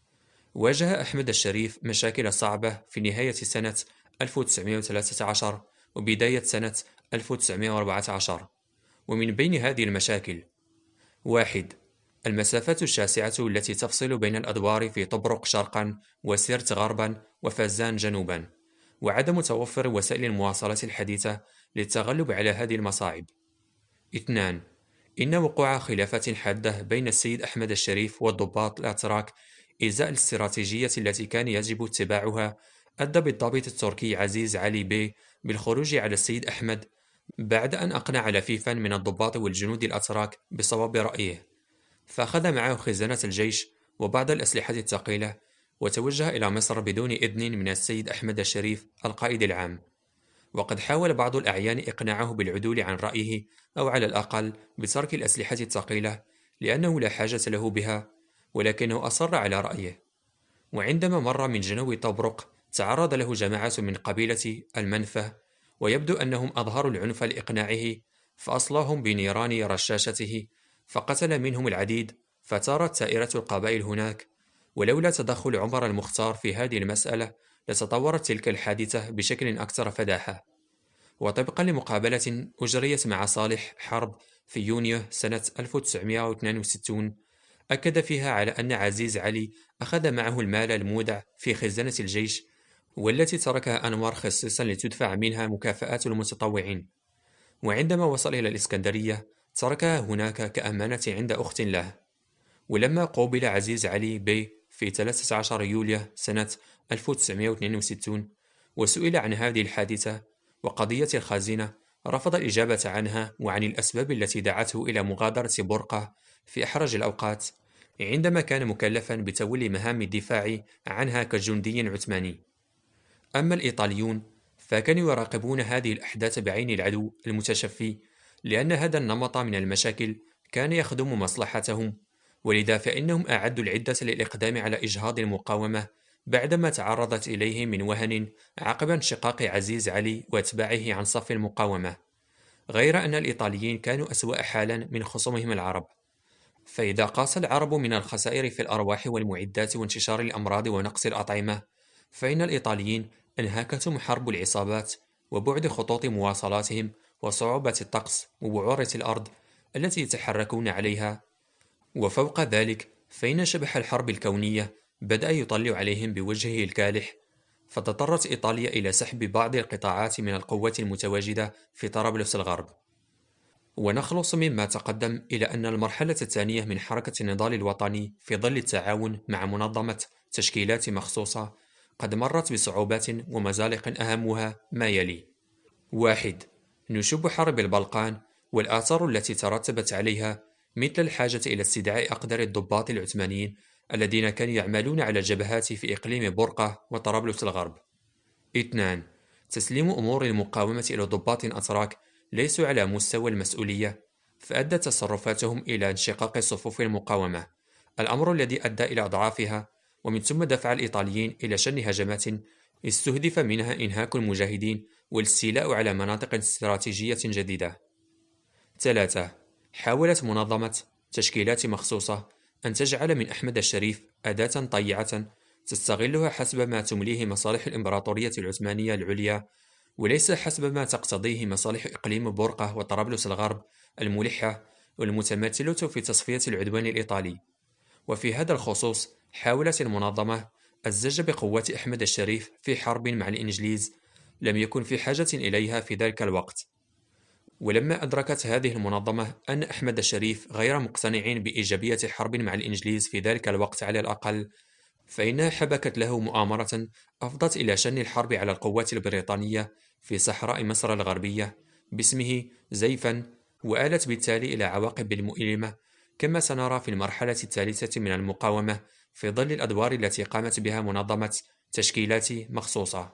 واجه أحمد الشريف مشاكل صعبة في نهاية سنة ألف وتسعمائة وثلاثة عشر وبداية سنة ألف وتسعمائة وأربعة عشر، ومن بين هذه المشاكل: واحد. المسافات الشاسعة التي تفصل بين الأدوار في طبرق شرقا وسيرت غربا وفازان جنوبا، وعدم توفر وسائل المواصلات الحديثة للتغلب على هذه المصاعب. اثنان. إن وقوع خلافات حادة بين السيد أحمد الشريف والضباط الأتراك إزاء الاستراتيجية التي كان يجب اتباعها أدى بالضابط التركي عزيز علي بي بالخروج على السيد أحمد بعد أن أقنع لفيفا من الضباط والجنود الأتراك بصواب رأيه، فأخذ معه خزانة الجيش وبعض الأسلحة الثقيلة وتوجه إلى مصر بدون إذن من السيد أحمد الشريف القائد العام. وقد حاول بعض الأعيان إقناعه بالعدول عن رأيه أو على الأقل بترك الأسلحة الثقيلة لأنه لا حاجة له بها، ولكنه أصر على رأيه. وعندما مر من جنوب طبرق تعرض له جماعة من قبيلة المنفى، ويبدو أنهم أظهروا العنف لإقناعه، فأصلاهم بنيران رشاشته، فقتل منهم العديد، فثارت سائرة القبائل هناك. ولولا تدخل عمر المختار في هذه المسألة لتطورت تلك الحادثة بشكل أكثر فداحة. وطبقا لمقابلة أجريت مع صالح حرب في يونيو سنة ألف وتسعمائة واثنين وستين، أكد فيها على أن عزيز علي أخذ معه المال المودع في خزانة الجيش، والتي تركها أنور خصيصا لتدفع منها مكافآت المتطوعين. وعندما وصل إلى الإسكندرية تركها هناك كأمانة عند أخت له. ولما قوبل عزيز علي بي في ثلاثة عشر يوليو سنة ألف وتسعمائة واثنين وستين وسئل عن هذه الحادثة وقضية الخزينة، رفض الإجابة عنها وعن الأسباب التي دعته إلى مغادرة برقة في أحرج الأوقات، عندما كان مكلفا بتولي مهام الدفاع عنها كجندي عثماني. أما الإيطاليون فكانوا يراقبون هذه الأحداث بعين العدو المتشفي، لأن هذا النمط من المشاكل كان يخدم مصلحتهم، ولذا فإنهم أعدوا العدة للإقدام على إجهاض المقاومة بعدما تعرضت إليه من وهن عقب انشقاق عزيز علي وأتباعه عن صف المقاومة. غير أن الإيطاليين كانوا أسوأ حالا من خصومهم العرب، فإذا قاس العرب من الخسائر في الأرواح والمعدات وانتشار الأمراض ونقص الأطعمة، فإن الإيطاليين أنهكتهم حرب العصابات وبعد خطوط مواصلاتهم وصعوبة الطقس وبعورة الأرض التي يتحركون عليها. وفوق ذلك فإن شبح الحرب الكونية بدأ يطلع عليهم بوجهه الكالح، فتضطرت إيطاليا إلى سحب بعض القطاعات من القوات المتواجدة في طرابلس الغرب. ونخلص مما تقدم إلى أن المرحلة الثانية من حركة النضال الوطني في ظل التعاون مع منظمة تشكيلات مخصوصة قد مرت بصعوبات ومزالق، أهمها ما يلي: واحد. نشوب حرب البلقان والآثار التي ترتبت عليها، مثل الحاجة إلى استدعاء أقدر الضباط العثمانيين الذين كانوا يعملون على الجبهات في إقليم برقة وطرابلس الغرب. اثنان. تسليم أمور المقاومة إلى ضباط أتراك ليسوا على مستوى المسؤولية، فأدت تصرفاتهم إلى انشقاق صفوف المقاومة، الأمر الذي أدى إلى أضعافها، ومن ثم دفع الإيطاليين إلى شن هجمات استهدف منها إنهاك المجاهدين والاستيلاء على مناطق استراتيجية جديدة. ثلاثة. حاولت منظمة تشكيلات مخصوصة أن تجعل من أحمد الشريف أداة طيعة تستغلها حسب ما تمليه مصالح الإمبراطورية العثمانية العليا، وليس حسب ما تقتضيه مصالح إقليم برقة وطرابلس الغرب الملحة والمتمثلة في تصفية العدوان الإيطالي. وفي هذا الخصوص حاولت المنظمة الزج بقوات أحمد الشريف في حرب مع الإنجليز لم يكن في حاجة إليها في ذلك الوقت. ولما أدركت هذه المنظمة أن أحمد الشريف غير مقتنع بإيجابية حرب مع الإنجليز في ذلك الوقت على الأقل، فإنها حبكت له مؤامرة أفضت إلى شن الحرب على القوات البريطانية في صحراء مصر الغربية باسمه زيفا، وآلت بالتالي إلى عواقب مؤلمة كما سنرى في المرحلة الثالثة من المقاومة في ظل الأدوار التي قامت بها منظمة تشكيلات مخصوصة.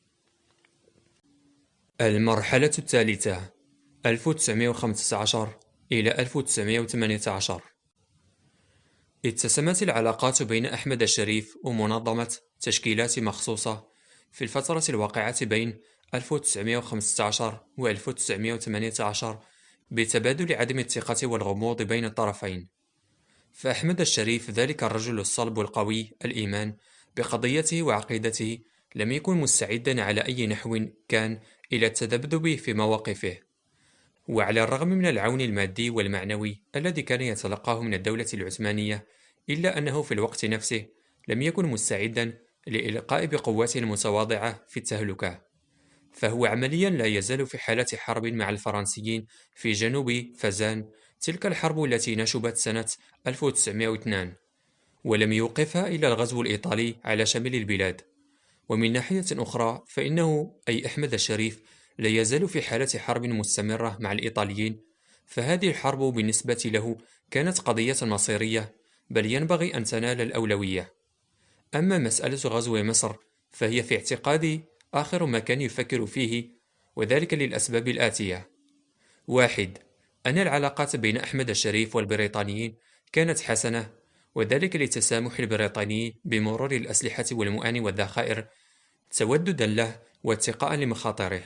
المرحلة الثالثة ألف وتسعمائة وخمسة عشر إلى ألف وتسعمائة وثمانية عشر. اتسمت العلاقات بين أحمد الشريف ومنظمة تشكيلات مخصوصة في الفترة الواقعة بين ألف وتسعمائة وخمسة عشر و ألف وتسعمائة وثمانية عشر بتبادل عدم الثقة والغموض بين الطرفين. فأحمد الشريف ذلك الرجل الصلب القوي الإيمان بقضيته وعقيدته لم يكن مستعدا على أي نحو كان إلى التذبذب في مواقفه، وعلى الرغم من العون المادي والمعنوي الذي كان يتلقاه من الدولة العثمانية، إلا أنه في الوقت نفسه لم يكن مستعدا لإلقاء بقواته المتواضعة في التهلكة، فهو عمليا لا يزال في حالة حرب مع الفرنسيين في جنوب فزان، تلك الحرب التي نشبت سنة ألف وتسعمائة واثنين، ولم يوقفها إلا الغزو الإيطالي على شمال البلاد. ومن ناحية أخرى فإنه أي أحمد الشريف لا يزال في حالة حرب مستمرة مع الإيطاليين، فهذه الحرب بالنسبة له كانت قضية مصيرية، بل ينبغي أن تنال الأولوية. أما مسألة غزو مصر فهي في اعتقادي آخر ما كان يفكر فيه، وذلك للأسباب الآتية: واحد. أن العلاقات بين أحمد الشريف والبريطانيين كانت حسنة، وذلك لتسامح البريطانيين بمرور الأسلحة والمؤن والذخائر توددا له واتقاء لمخاطره.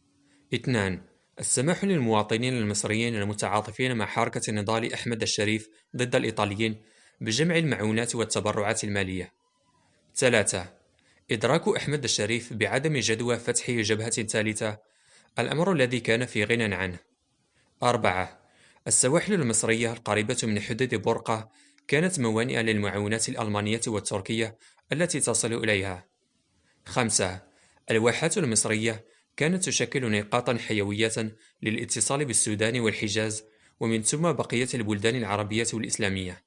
اثنان. السماح للمواطنين المصريين المتعاطفين مع حركة نضال أحمد الشريف ضد الإيطاليين بجمع المعونات والتبرعات المالية. ثلاثة. إدراك أحمد الشريف بعدم جدوى فتح جبهة ثالثة، الأمر الذي كان في غنى عنه. أربعة. السواحل المصرية القريبة من حدود بورقة كانت موانئ للمعونات الألمانية والتركية التي تصل إليها. خمسة. الواحات المصرية كانت تشكل نقاطا حيوية للاتصال بالسودان والحجاز ومن ثم بقية البلدان العربية والإسلامية.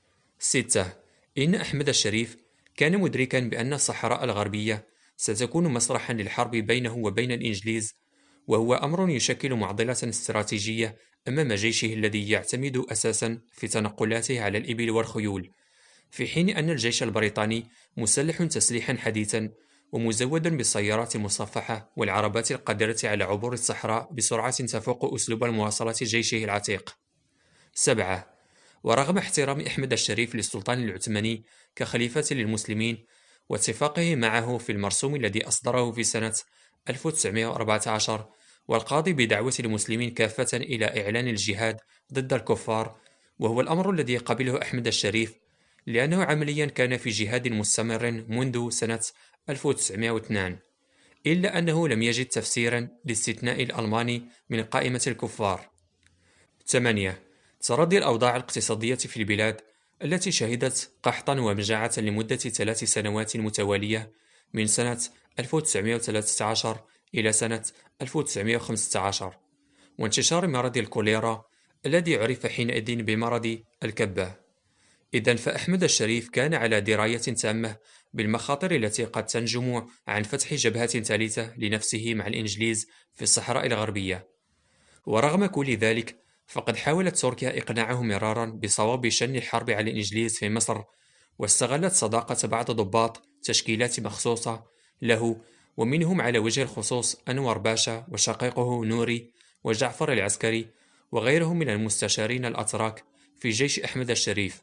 ستة. إن أحمد الشريف كان مدركا بأن الصحراء الغربية ستكون مسرحا للحرب بينه وبين الإنجليز، وهو أمر يشكل معضلة استراتيجية أمام جيشه الذي يعتمد أساسا في تنقلاته على الإبل والخيول، في حين أن الجيش البريطاني مسلح تسليحا حديثا ومزود بالسيارات المصفحة والعربات القادرة على عبور الصحراء بسرعة تفوق أسلوب المواصلات جيشه العتيق. سبعة. ورغم احترام أحمد الشريف للسلطان العثماني كخليفة للمسلمين واتفاقه معه في المرسوم الذي أصدره في سنة ألف وتسعمائة وأربعة عشر والقاضي بدعوة المسلمين كافة إلى إعلان الجهاد ضد الكفار، وهو الأمر الذي قبله أحمد الشريف لأنه عمليا كان في جهاد مستمر منذ سنة ألف وتسعمائة واثنين، إلا أنه لم يجد تفسيرا لاستثناء الألماني من قائمة الكفار. ثمانية. تردي الأوضاع الاقتصادية في البلاد التي شهدت قحطا ومجاعة لمدة ثلاث سنوات متوالية من سنة ألف وتسعمائة وثلاثة عشر إلى سنة ألف وتسعمائة وخمسة عشر، وانتشار مرض الكوليرا الذي عرف حينئذ بمرض الكبة. إذن فأحمد الشريف كان على دراية تامة بالمخاطر التي قد تنجم عن فتح جبهة ثالثة لنفسه مع الإنجليز في الصحراء الغربية. ورغم كل ذلك فقد حاولت تركيا إقناعه مرارا بصواب شن الحرب على الإنجليز في مصر، واستغلت صداقة بعض ضباط تشكيلات مخصوصة له، ومنهم على وجه الخصوص أنور باشا وشقيقه نوري وجعفر العسكري وغيرهم من المستشارين الأتراك في جيش أحمد الشريف.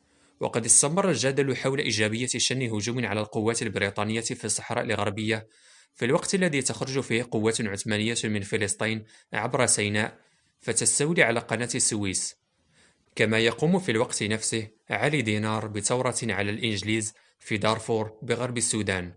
وقد استمر الجدل حول إيجابية شن هجوم على القوات البريطانية في الصحراء الغربية في الوقت الذي تخرج فيه قوات عثمانية من فلسطين عبر سيناء فتستولي على قناة السويس، كما يقوم في الوقت نفسه علي دينار بثورة على الإنجليز في دارفور بغرب السودان.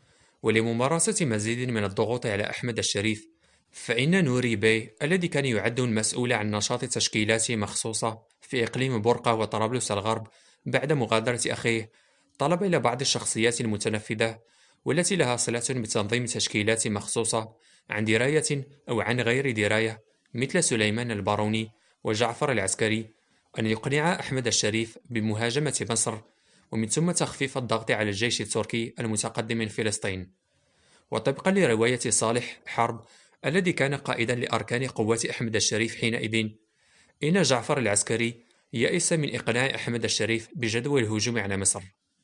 ولممارسة مزيد من الضغوط على أحمد الشريف، فإن نوري باي الذي كان يعد المسؤول عن نشاط تشكيلات مخصوصة في إقليم بورقة وطرابلس الغرب بعد مغادرة أخيه، طلب إلى بعض الشخصيات المتنفذة والتي لها صلة بتنظيم تشكيلات مخصوصة عن دراية أو عن غير دراية مثل سليمان الباروني وجعفر العسكري أن يقنع أحمد الشريف بمهاجمة مصر، ومن ثم تخفيف الضغط على الجيش التركي المتقدم من فلسطين. وطبقا لرواية صالح حرب الذي كان قائدا لأركان قوات أحمد الشريف حينئذ، إن جعفر العسكري يئس من إقناع أحمد الشريف بجدوى الهجوم على مصر،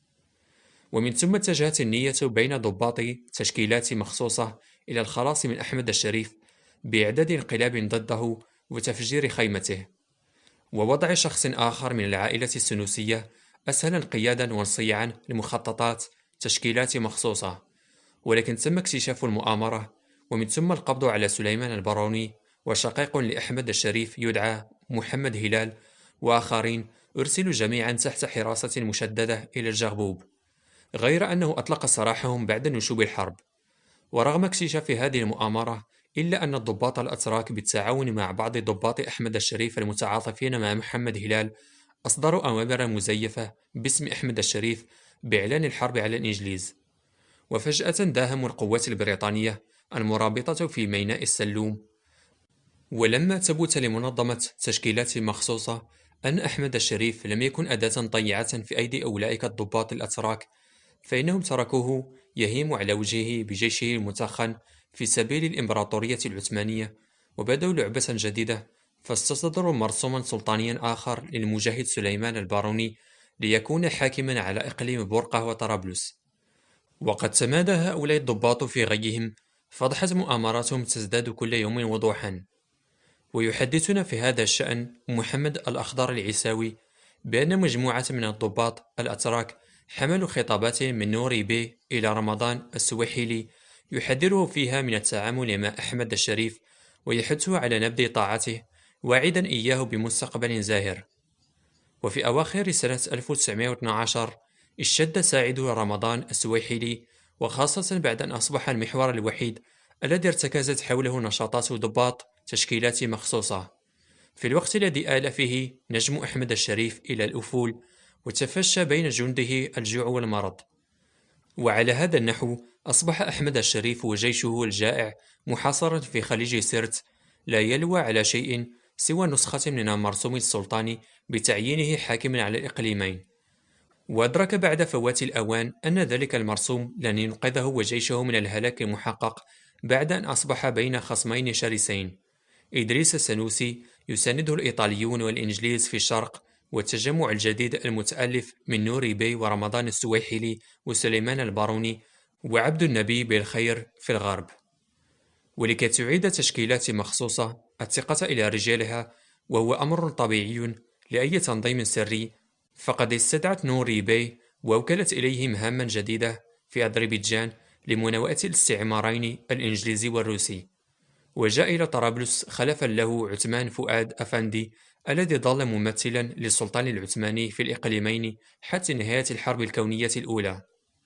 ومن ثم اتجهت النية بين ضباط تشكيلات مخصوصة إلى الخلاص من أحمد الشريف بإعداد انقلاب ضده وتفجير خيمته، ووضع شخص آخر من العائلة السنوسية أسهل انقيادا وانصياعا لمخططات تشكيلات مخصوصة. ولكن تم اكتشاف المؤامرة، ومن ثم القبض على سليمان الباروني وشقيق لأحمد الشريف يدعى محمد هلال وآخرين، أرسلوا جميعا تحت حراسة مشددة إلى الجغبوب، غير أنه أطلق سراحهم بعد نشوب الحرب. ورغم اكتشاف هذه المؤامرة، إلا أن الضباط الأتراك بالتعاون مع بعض ضباط أحمد الشريف المتعاطفين مع محمد هلال أصدروا أوامر مزيفة باسم أحمد الشريف بإعلان الحرب على الإنجليز. وفجأة داهموا القوات البريطانية المرابطة في ميناء السلوم. ولما ثبت لمنظمة تشكيلات مخصوصة أن أحمد الشريف لم يكن أداة طيعة في أيدي أولئك الضباط الأتراك، فإنهم تركوه يهيم على وجهه بجيشه المتخن في سبيل الإمبراطورية العثمانية، وبدأوا لعبة جديدة، فاستصدروا مرسوما سلطانيا آخر للمجاهد سليمان الباروني ليكون حاكما على إقليم بورقة وطرابلس. وقد تمادى هؤلاء الضباط في غيهم، فضحت مؤامراتهم تزداد كل يوم وضوحا. ويحدثنا في هذا الشأن محمد الأخضر العيساوي بأن مجموعة من الضباط الأتراك حملوا خطابات من نوري بي إلى رمضان السويحلي يحذره فيها من التعامل مع أحمد الشريف ويحثه على نبذ طاعته، واعدا إياه بمستقبل زاهر. وفي أواخر سنة ألف وتسعمائة واثني عشر اشتد ساعد رمضان السويحلي، وخاصة بعد أن أصبح المحور الوحيد الذي ارتكزت حوله نشاطات ضباط تشكيلات مخصوصة، في الوقت الذي آل فيه نجم أحمد الشريف إلى الأفول وتفشى بين جنده الجوع والمرض. وعلى هذا النحو أصبح أحمد الشريف وجيشه الجائع محاصرا في خليج سرت، لا يلوى على شيء سوى نسخة من المرسوم السلطاني بتعيينه حاكما على الإقليمين. وأدرك بعد فوات الأوان أن ذلك المرسوم لن ينقذه وجيشه من الهلاك المحقق بعد أن أصبح بين خصمين شرسين: إدريس السنوسي يسانده الإيطاليون والإنجليز في الشرق، والتجمع الجديد المتألف من نوري بي ورمضان السويحلي وسليمان الباروني وعبد النبي بالخير في الغرب. ولكي تعيد تشكيلات مخصوصة الثقة إلى رجالها، وهو أمر طبيعي لأي تنظيم سري، فقد استدعت نوري بي ووكلت إليه مهاما جديدة في أذربيجان لمناوئة الاستعمارين الإنجليزي والروسي. وجاء إلى طرابلس خلفا له عثمان فؤاد أفندي الذي ظل ممثلا للسلطان العثماني في الإقليمين حتى نهاية الحرب الكونية الأولى.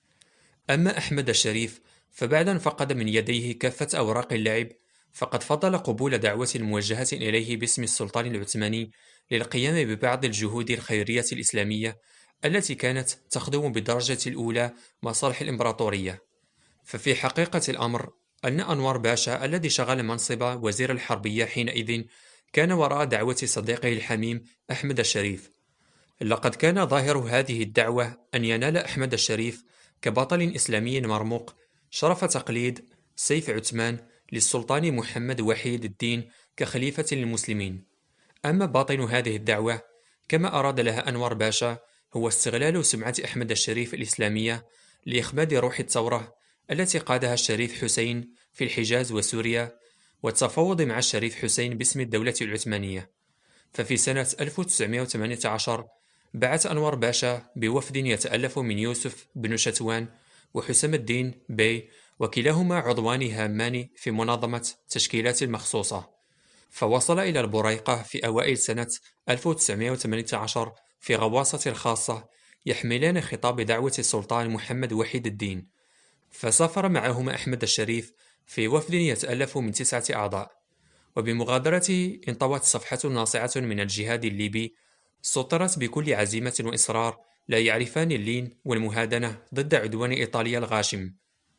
أما أحمد الشريف فبعد أن فقد من يديه كافة أوراق اللعب، فقد فضل قبول دعوة موجهة إليه باسم السلطان العثماني للقيام ببعض الجهود الخيرية الإسلامية التي كانت تخدم بالدرجة الأولى مصالح الإمبراطورية. ففي حقيقة الأمر أن أنور باشا الذي شغل منصب وزير الحربية حينئذ كان وراء دعوة صديقه الحميم أحمد الشريف. لقد كان ظاهر هذه الدعوة أن ينال أحمد الشريف كبطل إسلامي مرموق شرف تقليد سيف عثمان للسلطان محمد وحيد الدين كخليفة للمسلمين. أما باطن هذه الدعوة كما أراد لها أنور باشا هو استغلال سمعة أحمد الشريف الإسلامية لإخماد روح الثورة التي قادها الشريف حسين في الحجاز وسوريا، والتفاوض مع الشريف حسين باسم الدولة العثمانية. ففي سنة ألف وتسعمائة وثمانية عشر بعث أنور باشا بوفد يتألف من يوسف بن شتوان وحسام الدين بي، وكلاهما عضوان هامان في منظمة تشكيلات المخصوصة، فوصل إلى البريقة في أوائل سنة ألف وتسعمائة وثمانية عشر في غواصة خاصة يحملان خطاب دعوة السلطان محمد وحيد الدين. فسافر معهما أحمد الشريف في وفد يتألف من تسعة أعضاء. وبمغادرته انطوت صفحة ناصعة من الجهاد الليبي سطرت بكل عزيمة وإصرار لا يعرفان اللين والمهادنة ضد عدوان إيطاليا الغاشم.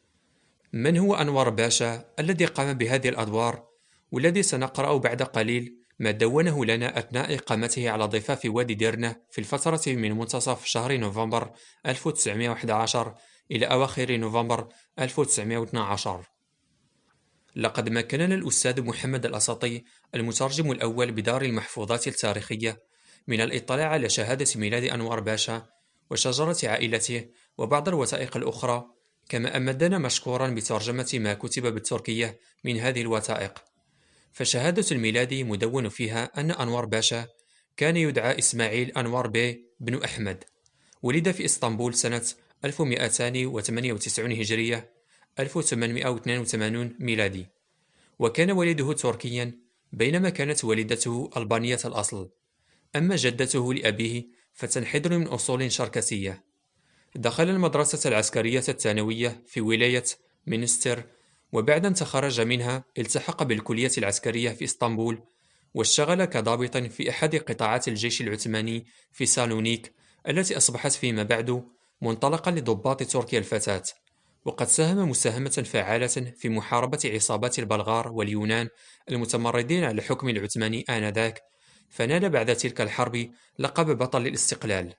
من هو أنور باشا الذي قام بهذه الأدوار، والذي سنقرأ بعد قليل ما دونه لنا أثناء إقامته على ضفاف وادي ديرنة في الفترة من منتصف شهر نوفمبر ألف وتسعمائة وأحد عشر إلى أواخر نوفمبر ألف وتسعمائة واثني عشر. لقد مكننا الأستاذ محمد الأساطي المترجم الأول بدار المحفوظات التاريخية من الاطلاع على شهادة ميلاد أنور باشا وشجرة عائلته وبعض الوثائق الأخرى، كما أمدنا مشكورا بترجمة ما كتب بالتركية من هذه الوثائق. فشهادة الميلاد مدون فيها أن أنور باشا كان يدعى إسماعيل أنور بي بن أحمد، ولد في إسطنبول سنة ألف ومئتين وثمانية وتسعين هجرية ألف وثمانمائة واثنين وثمانين ميلادي، وكان والده تركيا بينما كانت والدته ألبانية الأصل. أما جدته لأبيه فتنحدر من أصول شركسية. دخل المدرسة العسكرية الثانوية في ولاية مينستر، وبعد أن تخرج منها التحق بالكلية العسكرية في إسطنبول، واشتغل كضابط في أحد قطاعات الجيش العثماني في سالونيك التي أصبحت فيما بعد منطلقا لضباط تركيا الفتاة. وقد ساهم مساهمة فعالة في محاربة عصابات البلغار واليونان المتمردين على الحكم العثماني آنذاك، فنال بعد تلك الحرب لقب بطل الاستقلال.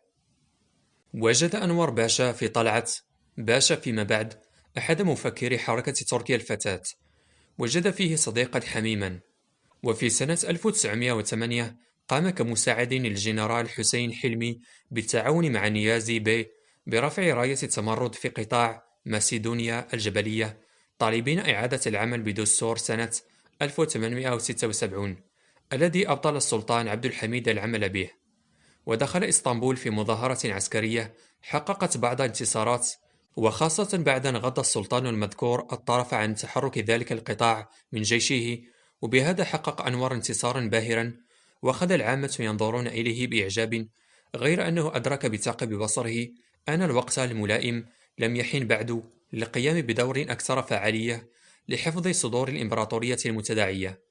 وجد أنور باشا في طلعة باشا فيما بعد أحد مفكري حركة تركيا الفتاة، وجد فيه صديقا حميما. وفي سنة ألف وتسعمائة وثمانية قام كمساعد للجنرال حسين حلمي بالتعاون مع نيازي بي برفع راية التمرد في قطاع ماسيدونيا الجبلية، طالبين إعادة العمل بدستور سنة ألف وثمانمائة وستة وسبعين الذي أبطل السلطان عبد الحميد العمل به. ودخل إسطنبول في مظاهرة عسكرية حققت بعض الانتصارات، وخاصة بعد أن غض السلطان المذكور الطرف عن تحرك ذلك القطاع من جيشه، وبهذا حقق أنور انتصارا باهرا وأخذ العامة ينظرون إليه بإعجاب، غير أنه أدرك بثاقب بصره أن الوقت الملائم لم يحن بعد للقيام بدور أكثر فعالية لحفظ صدور الإمبراطورية المتداعية.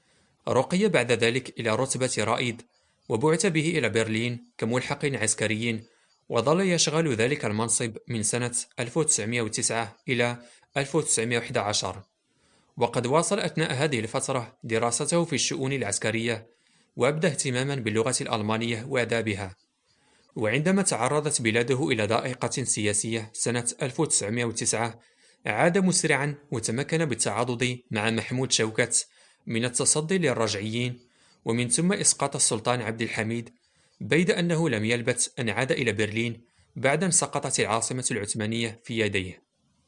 رقي بعد ذلك إلى رتبة رائد، وبعث به إلى برلين كملحق عسكري، وظل يشغل ذلك المنصب من سنة ألف وتسعمائة وتسعة إلى ألف وتسعمائة وأحد عشر. وقد واصل أثناء هذه الفترة دراسته في الشؤون العسكرية، وأبدى اهتماما باللغة الألمانية وآدابها. وعندما تعرضت بلاده إلى ضائقة سياسية سنة ألف وتسعمائة وتسعة، عاد مسرعا وتمكن بالتعاضد مع محمود شوكت من التصدي للرجعيين، ومن ثم إسقاط السلطان عبد الحميد، بيد أنه لم يلبث أن عاد إلى برلين بعد أن سقطت العاصمة العثمانية في يديه.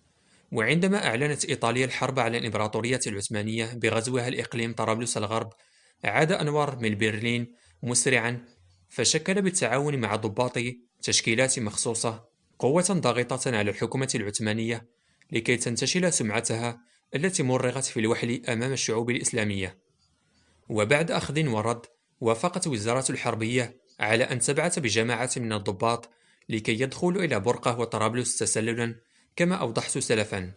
وعندما أعلنت إيطاليا الحرب على الإمبراطورية العثمانية بغزوها الإقليم طرابلس الغرب، عاد أنور من برلين مسرعا، فشكل بالتعاون مع ضباط تشكيلات مخصوصة قوة ضاغطة على الحكومة العثمانية لكي تنتشل سمعتها التي مرغت في الوحل أمام الشعوب الإسلامية. وبعد أخذ ورد، وافقت وزارة الحربية على أن تبعث بجماعة من الضباط لكي يدخلوا إلى برقة وطرابلس تسللا كما أوضحت سلفا.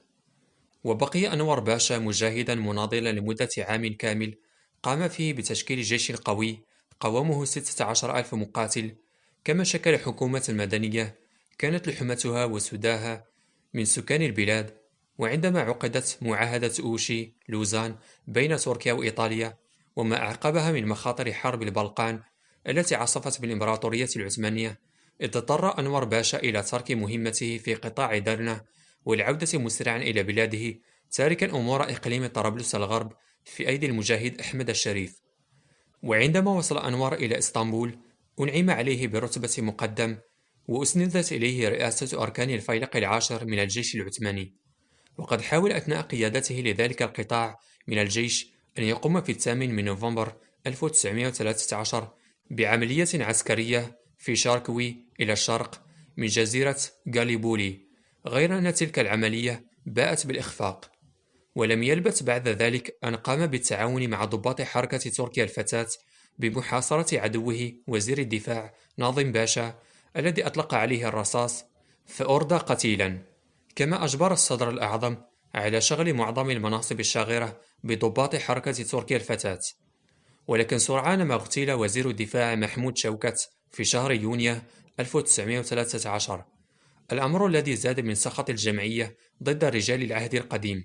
وبقي أنور باشا مجاهدا مناضلا لمدة عام كامل، قام فيه بتشكيل جيش قوي قوامه ستة عشر ألف مقاتل، كما شكل حكومة مدنية كانت لحمتها وسداها من سكان البلاد. وعندما عقدت معاهدة أوشي لوزان بين تركيا وإيطاليا، وما أعقبها من مخاطر حرب البلقان التي عصفت بالإمبراطورية العثمانية، اضطر أنور باشا إلى ترك مهمته في قطاع درنا والعودة مسرعا إلى بلاده، تاركا أمور إقليم طرابلس الغرب في أيدي المجاهد أحمد الشريف. وعندما وصل أنور إلى إسطنبول، أنعم عليه برتبة مقدم، وأسندت إليه رئاسة أركان الفيلق العاشر من الجيش العثماني. وقد حاول أثناء قيادته لذلك القطاع من الجيش أن يقوم في الثامن من نوفمبر ألف وتسعمائة وثلاثة عشر بعملية عسكرية في شاركوي إلى الشرق من جزيرة غاليبولي، غير أن تلك العملية باءت بالإخفاق. ولم يلبث بعد ذلك أن قام بالتعاون مع ضباط حركة تركيا الفتاة بمحاصرة عدوه وزير الدفاع ناظم باشا الذي أطلق عليه الرصاص، فأردى قتيلا، كما أجبر الصدر الأعظم على شغل معظم المناصب الشاغرة بضباط حركة تركيا الفتاة. ولكن سرعان ما اغتيل وزير الدفاع محمود شوكت في شهر يونيو ألف وتسعمائة وثلاثة عشر، الأمر الذي زاد من سخط الجمعية ضد رجال العهد القديم.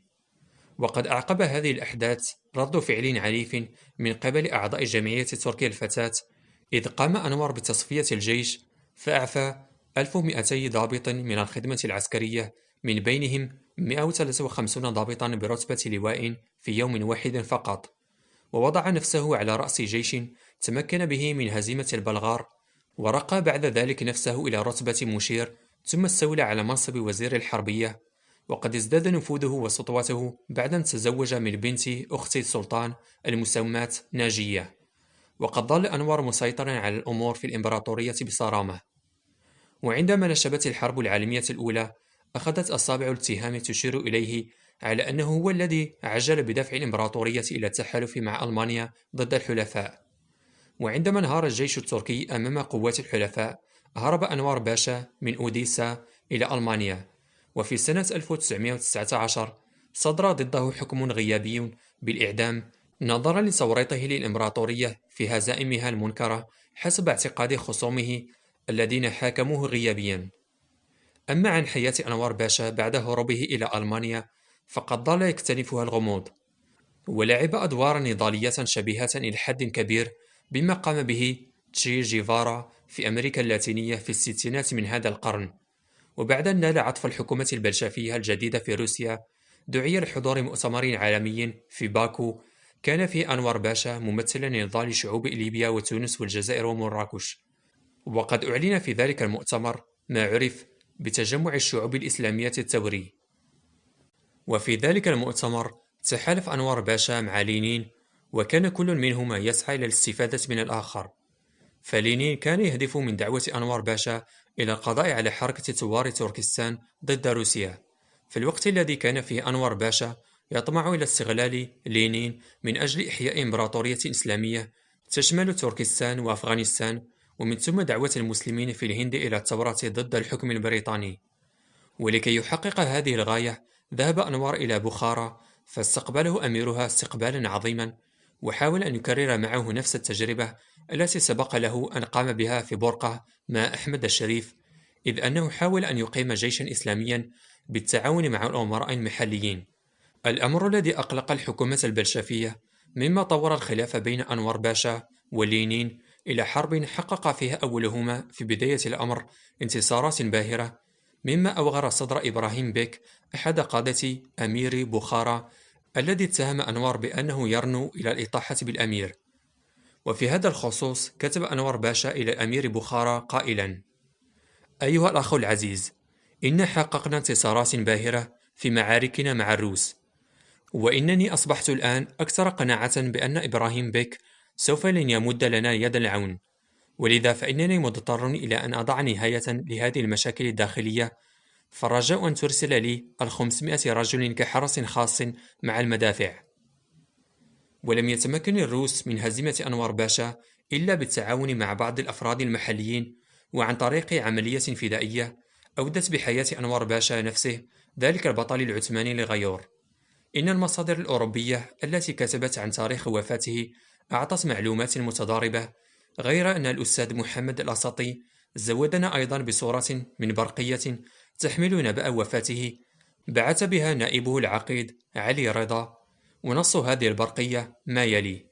وقد أعقب هذه الأحداث رد فعل عنيف من قبل أعضاء جمعية تركيا الفتاة، إذ قام أنور بتصفية الجيش، فأعفى ألف ومئتي ضابط من الخدمة العسكرية، من بينهم مئة وثلاثة وخمسين ضابطا برتبة لواء في يوم واحد فقط، ووضع نفسه على رأس جيش تمكن به من هزيمة البلغار، ورقى بعد ذلك نفسه إلى رتبة مشير، ثم استولى على منصب وزير الحربية. وقد ازداد نفوذه وسطوته بعد أن تزوج من بنت أخت السلطان المسماة ناجية. وقد ظل أنور مسيطرا على الأمور في الإمبراطورية بصرامة. وعندما نشبت الحرب العالمية الأولى، أخذت أصابع الاتهام تشير إليه على أنه هو الذي عجل بدفع الإمبراطورية إلى التحالف مع ألمانيا ضد الحلفاء. وعندما انهار الجيش التركي أمام قوات الحلفاء، هرب أنور باشا من أوديسا إلى ألمانيا. وفي سنة ألف وتسعمائة وتسعة عشر صدر ضده حكم غيابي بالإعدام نظرا لتوريطه للإمبراطورية في هزائمها المنكرة حسب اعتقاد خصومه الذين حاكموه غيابيا. أما عن حياة أنور باشا بعد هروبه إلى ألمانيا، فقد ظل يكتنفها الغموض، ولعب أدوارا نضالية شبيهة إلى حد كبير بما قام به تشي جيفارا في أمريكا اللاتينية في الستينات من هذا القرن. وبعد أن نال عطف الحكومة البلشفية الجديدة في روسيا، دعي لحضور مؤتمر عالمي في باكو كان فيه أنور باشا ممثلا لنضال شعوب ليبيا وتونس والجزائر ومراكش. وقد أعلن في ذلك المؤتمر ما عرف بتجمع الشعوب الإسلامية الثوري. وفي ذلك المؤتمر تحالف أنور باشا مع لينين، وكان كل منهما يسعى إلى الاستفادة من الآخر. فلينين كان يهدف من دعوة أنور باشا إلى القضاء على حركة ثوار تركستان ضد روسيا، في الوقت الذي كان فيه أنور باشا يطمع إلى استغلال لينين من أجل إحياء إمبراطورية إسلامية تشمل تركستان وأفغانستان، ومن ثم دعوة المسلمين في الهند إلى الثورة ضد الحكم البريطاني. ولكي يحقق هذه الغاية ذهب أنور إلى بخارى، فاستقبله أميرها استقبالا عظيما، وحاول أن يكرر معه نفس التجربة التي سبق له أن قام بها في بورقة مع أحمد الشريف، إذ أنه حاول أن يقيم جيشا إسلاميا بالتعاون مع الأمراء المحليين، الأمر الذي أقلق الحكومة البلشفية، مما طور الخلاف بين أنور باشا ولينين إلى حرب حقق فيها أولهما في بداية الأمر انتصارات باهرة، مما أوغر صدر إبراهيم بيك أحد قادة أمير بخارى الذي اتهم أنور بأنه يرنو إلى الإطاحة بالأمير. وفي هذا الخصوص كتب أنور باشا إلى أمير بخارى قائلا: أيها الأخ العزيز، إن حققنا انتصارات باهرة في معاركنا مع الروس، وإنني أصبحت الآن أكثر قناعة بأن إبراهيم بيك سوف لن يمد لنا يد العون، ولذا فإنني مضطر إلى أن أضع نهاية لهذه المشاكل الداخلية، فالرجاء أن ترسل لي الخمسمائة رجل كحرس خاص مع المدافع. ولم يتمكن الروس من هزيمة أنور باشا إلا بالتعاون مع بعض الأفراد المحليين، وعن طريق عملية فدائية أودت بحياة أنور باشا نفسه، ذلك البطل العثماني لغيور. إن المصادر الأوروبية التي كتبت عن تاريخ وفاته أعطت معلومات متضاربة، غير أن الأستاذ محمد الأسطي زودنا أيضا بصورة من برقية تحمل نبأ وفاته بعث بها نائبه العقيد علي رضا، ونص هذه البرقية ما يلي: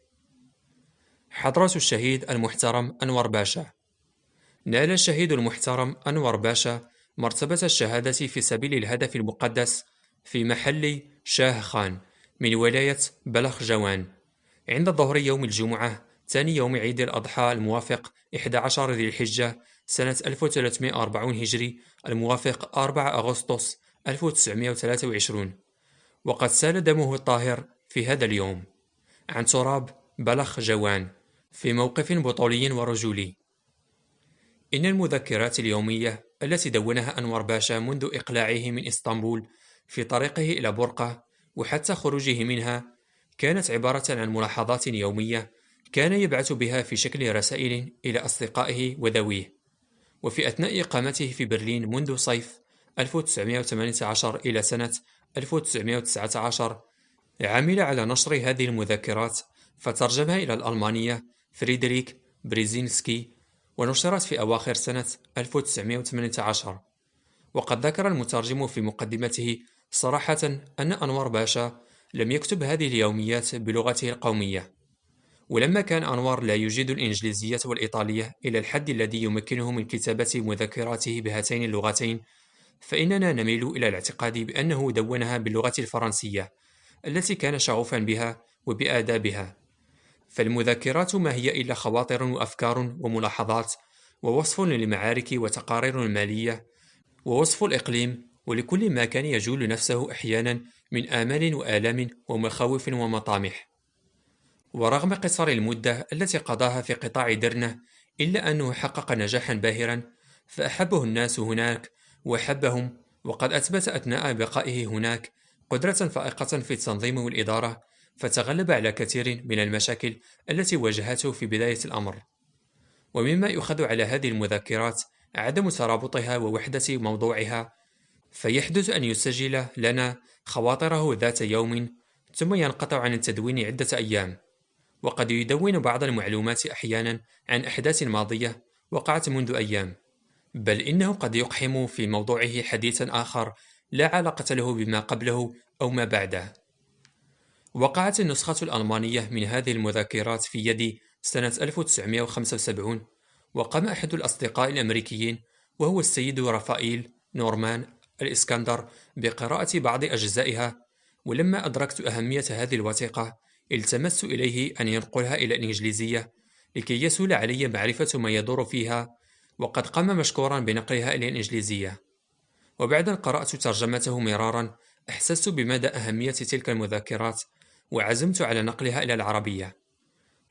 حضرة الشهيد المحترم أنور باشا. نال الشهيد المحترم أنور باشا مرتبة الشهادة في سبيل الهدف المقدس في محل شاه خان من ولاية بلخ جوان عند ظهر يوم الجمعة ثاني يوم عيد الأضحى الموافق أحد عشر ذي الحجة سنة ألف وثلاثمائة وأربعين هجري الموافق أربعة أغسطس ألف وتسعمائة وثلاثة وعشرين، وقد سال دمه الطاهر في هذا اليوم عن تراب بلخ جوان في موقف بطولي ورجولي. إن المذكرات اليومية التي دونها أنور باشا منذ إقلاعه من إسطنبول في طريقه إلى بورقة وحتى خروجه منها كانت عبارة عن ملاحظات يومية كان يبعث بها في شكل رسائل إلى أصدقائه وذويه. وفي أثناء إقامته في برلين منذ صيف ألف وتسعمائة وثمانية عشر إلى سنة ألف وتسعمائة وتسعة عشر عمل على نشر هذه المذكرات، فترجمها إلى الألمانية فريدريك بريزينسكي، ونشرت في أواخر سنة ألف وتسعمائة وثمانية عشر. وقد ذكر المترجم في مقدمته صراحة أن أنور باشا لم يكتب هذه اليوميات بلغته القومية، ولما كان أنور لا يجيد الإنجليزية والإيطالية إلى الحد الذي يمكنه من كتابة مذكراته بهاتين اللغتين، فإننا نميل إلى الاعتقاد بأنه دونها باللغة الفرنسية التي كان شغوفا بها وبآدابها. فالمذكرات ما هي إلا خواطر وأفكار وملاحظات، ووصف للمعارك وتقارير المالية، ووصف الإقليم، ولكل ما كان يجول نفسه أحيانا من آمال وآلام ومخاوف ومطامح. ورغم قصر المدة التي قضاها في قطاع درنة، إلا أنه حقق نجاحا باهرا، فأحبه الناس هناك وحبهم، وقد أثبت أثناء بقائه هناك قدرة فائقة في التنظيم والإدارة، فتغلب على كثير من المشاكل التي واجهته في بداية الأمر. ومما يؤخذ على هذه المذكرات عدم ترابطها ووحدة موضوعها، فيحدث أن يسجل لنا خواطره ذات يوم ثم ينقطع عن التدوين عدة أيام، وقد يدون بعض المعلومات أحيانا عن أحداث ماضية وقعت منذ أيام، بل إنه قد يقحم في موضوعه حديثا آخر لا علاقة له بما قبله أو ما بعده. وقعت النسخة الألمانية من هذه المذكرات في يدي سنة ألف وتسعمائة وخمسة وسبعين، وقام أحد الأصدقاء الأمريكيين وهو السيد رافائيل نورمان الإسكندر بقراءة بعض أجزائها، ولما أدركت أهمية هذه الوثيقة التمست إليه أن ينقلها إلى الإنجليزية لكي يسهل علي معرفة ما يدور فيها، وقد قام مشكورا بنقلها إلى الإنجليزية. وبعد أن قرأت ترجمته مرارا أحسست بمدى أهمية تلك المذكرات، وعزمت على نقلها إلى العربية.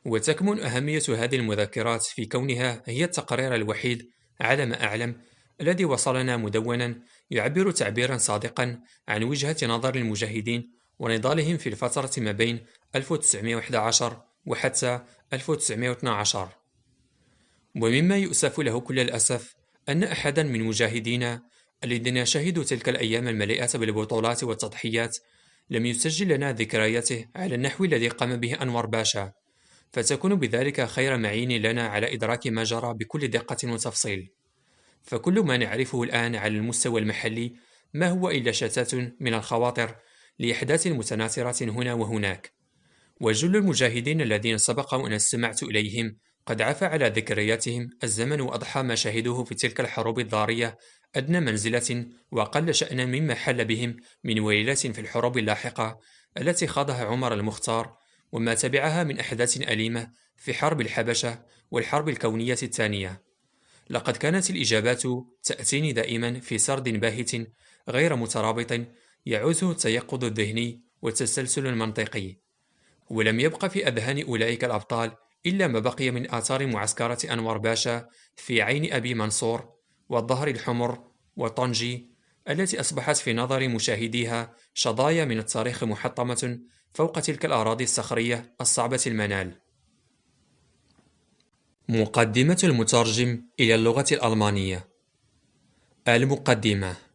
وتكمن أهمية هذه المذكرات في كونها هي التقرير الوحيد على ما أعلم الذي وصلنا مدونا يعبر تعبيرا صادقا عن وجهة نظر المجاهدين ونضالهم في الفترة ما بين ألف وتسعمائة وأحد عشر وحتى ألف وتسعمائة واثني عشر. ومما يؤسف له كل الأسف أن أحدا من مجاهدينا الذين شهدوا تلك الأيام المليئة بالبطولات والتضحيات لم يسجل لنا ذكرياته على النحو الذي قام به أنور باشا، فتكون بذلك خير معين لنا على إدراك ما جرى بكل دقة وتفصيل. فكل ما نعرفه الآن على المستوى المحلي ما هو إلا شتات من الخواطر لأحداث متناثرة هنا وهناك، وجل المجاهدين الذين سبق وأن استمعت إليهم قد عفى على ذكرياتهم الزمن وأضحى ما شهدوه في تلك الحروب الضارية أدنى منزلة وأقل شأنا مما حل بهم من ويلات في الحروب اللاحقة التي خاضها عمر المختار وما تبعها من أحداث أليمة في حرب الحبشة والحرب الكونية الثانية. لقد كانت الإجابات تأتيني دائما في سرد باهت غير مترابط يعوزه التيقظ الذهني والتسلسل المنطقي، ولم يبق في أذهان أولئك الأبطال إلا ما بقي من آثار معسكرة أنور باشا في عين أبي منصور والظهر الحمر وطنجي، التي أصبحت في نظر مشاهديها شظايا من التاريخ محطمة فوق تلك الأراضي الصخرية الصعبة المنال. مقدمة المترجم إلى اللغة الألمانية. المقدمة.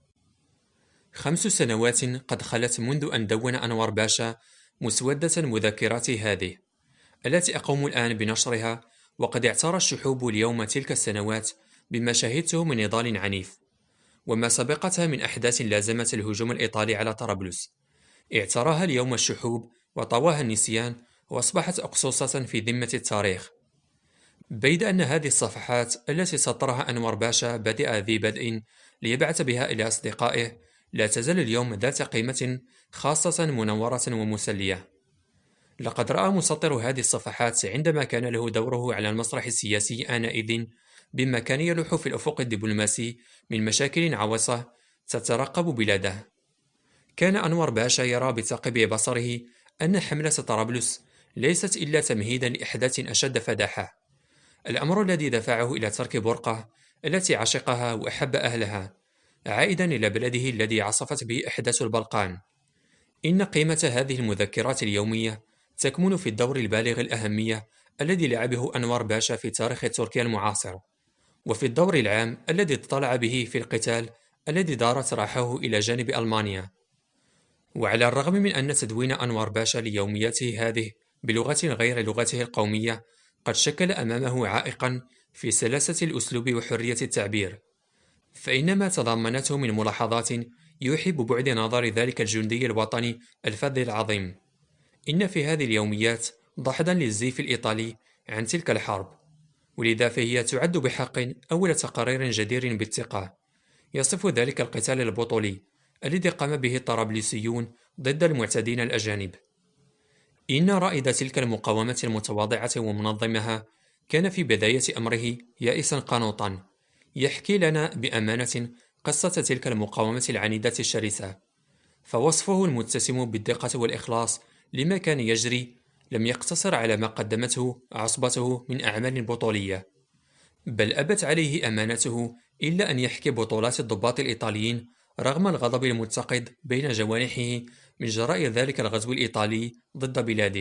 خمس سنوات قد خلت منذ أن دون أنور باشا مسودة مذكراته هذه التي أقوم الآن بنشرها، وقد اعترى الشحوب اليوم تلك السنوات بما شهدته من نضال عنيف وما سبقتها من أحداث لازمت الهجوم الإيطالي على طرابلس. اعتراها اليوم الشحوب وطواها النسيان وأصبحت أقصوصة في ذمة التاريخ، بيد أن هذه الصفحات التي سطرها أنور باشا بدأ ذي بدء ليبعث بها إلى أصدقائه لا تزال اليوم ذات قيمة خاصة منورة ومسلية. لقد رأى مسطر هذه الصفحات عندما كان له دوره على المسرح السياسي آنئذ بما كان يلوح في الأفق الدبلوماسي من مشاكل عويصة تترقب بلاده. كان أنور باشا يرى بثاقب بصره أن حملة طرابلس ليست إلا تمهيدا لأحداث أشد فداحة، الأمر الذي دفعه إلى ترك برقة التي عشقها وأحب أهلها عائدا إلى بلده الذي عصفت به أحداث البلقان. إن قيمة هذه المذكرات اليومية تكمن في الدور البالغ الأهمية الذي لعبه أنور باشا في تاريخ تركيا المعاصر، وفي الدور العام الذي اطلع به في القتال الذي دارت راحه إلى جانب ألمانيا. وعلى الرغم من أن تدوين أنور باشا ليومياته هذه بلغة غير لغته القومية قد شكل أمامه عائقا في سلاسة الأسلوب وحرية التعبير، فإن ما تضمنته من ملاحظات يوحي ببعد نظر ذلك الجندي الوطني الفذ العظيم. إن في هذه اليوميات ضحدا للزيف الإيطالي عن تلك الحرب، ولذا فهي تعد بحق أول تقرير جدير بالثقة يصف ذلك القتال البطولي الذي قام به الطرابلسيون ضد المعتدين الأجانب. إن رائد تلك المقاومة المتواضعة ومنظمها كان في بداية أمره يائسا قنوطا، يحكي لنا بأمانة قصة تلك المقاومة العنيدة الشرسة، فوصفه المتسم بالدقة والإخلاص لما كان يجري لم يقتصر على ما قدمته عصبته من أعمال بطولية، بل أبت عليه أمانته إلا أن يحكي بطولات الضباط الإيطاليين رغم الغضب المتقد بين جوانحه من جراء ذلك الغزو الإيطالي ضد بلاده.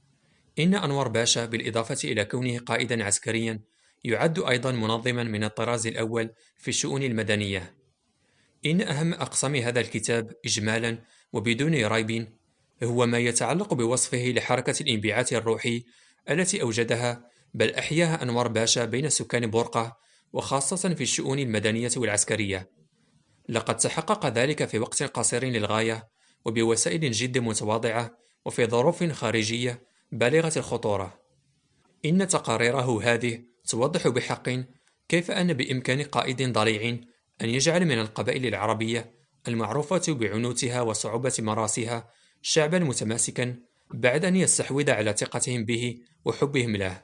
إن أنور باشا بالإضافة إلى كونه قائدا عسكريا يعد أيضا منظما من الطراز الأول في الشؤون المدنية. إن أهم أقسام هذا الكتاب إجمالا وبدون ريب هو ما يتعلق بوصفه لحركة الانبعاث الروحي التي أوجدها بل أحياها أنور باشا بين سكان بورقة وخاصة في الشؤون المدنية والعسكرية. لقد تحقق ذلك في وقت قصير للغاية وبوسائل جد متواضعة وفي ظروف خارجية بالغة الخطورة. إن تقاريره هذه توضح بحق كيف أن بإمكان قائد ضليع أن يجعل من القبائل العربية المعروفة بعنوتها وصعوبة مراسها شعبا متماسكا بعد أن يستحوذ على ثقتهم به وحبهم له.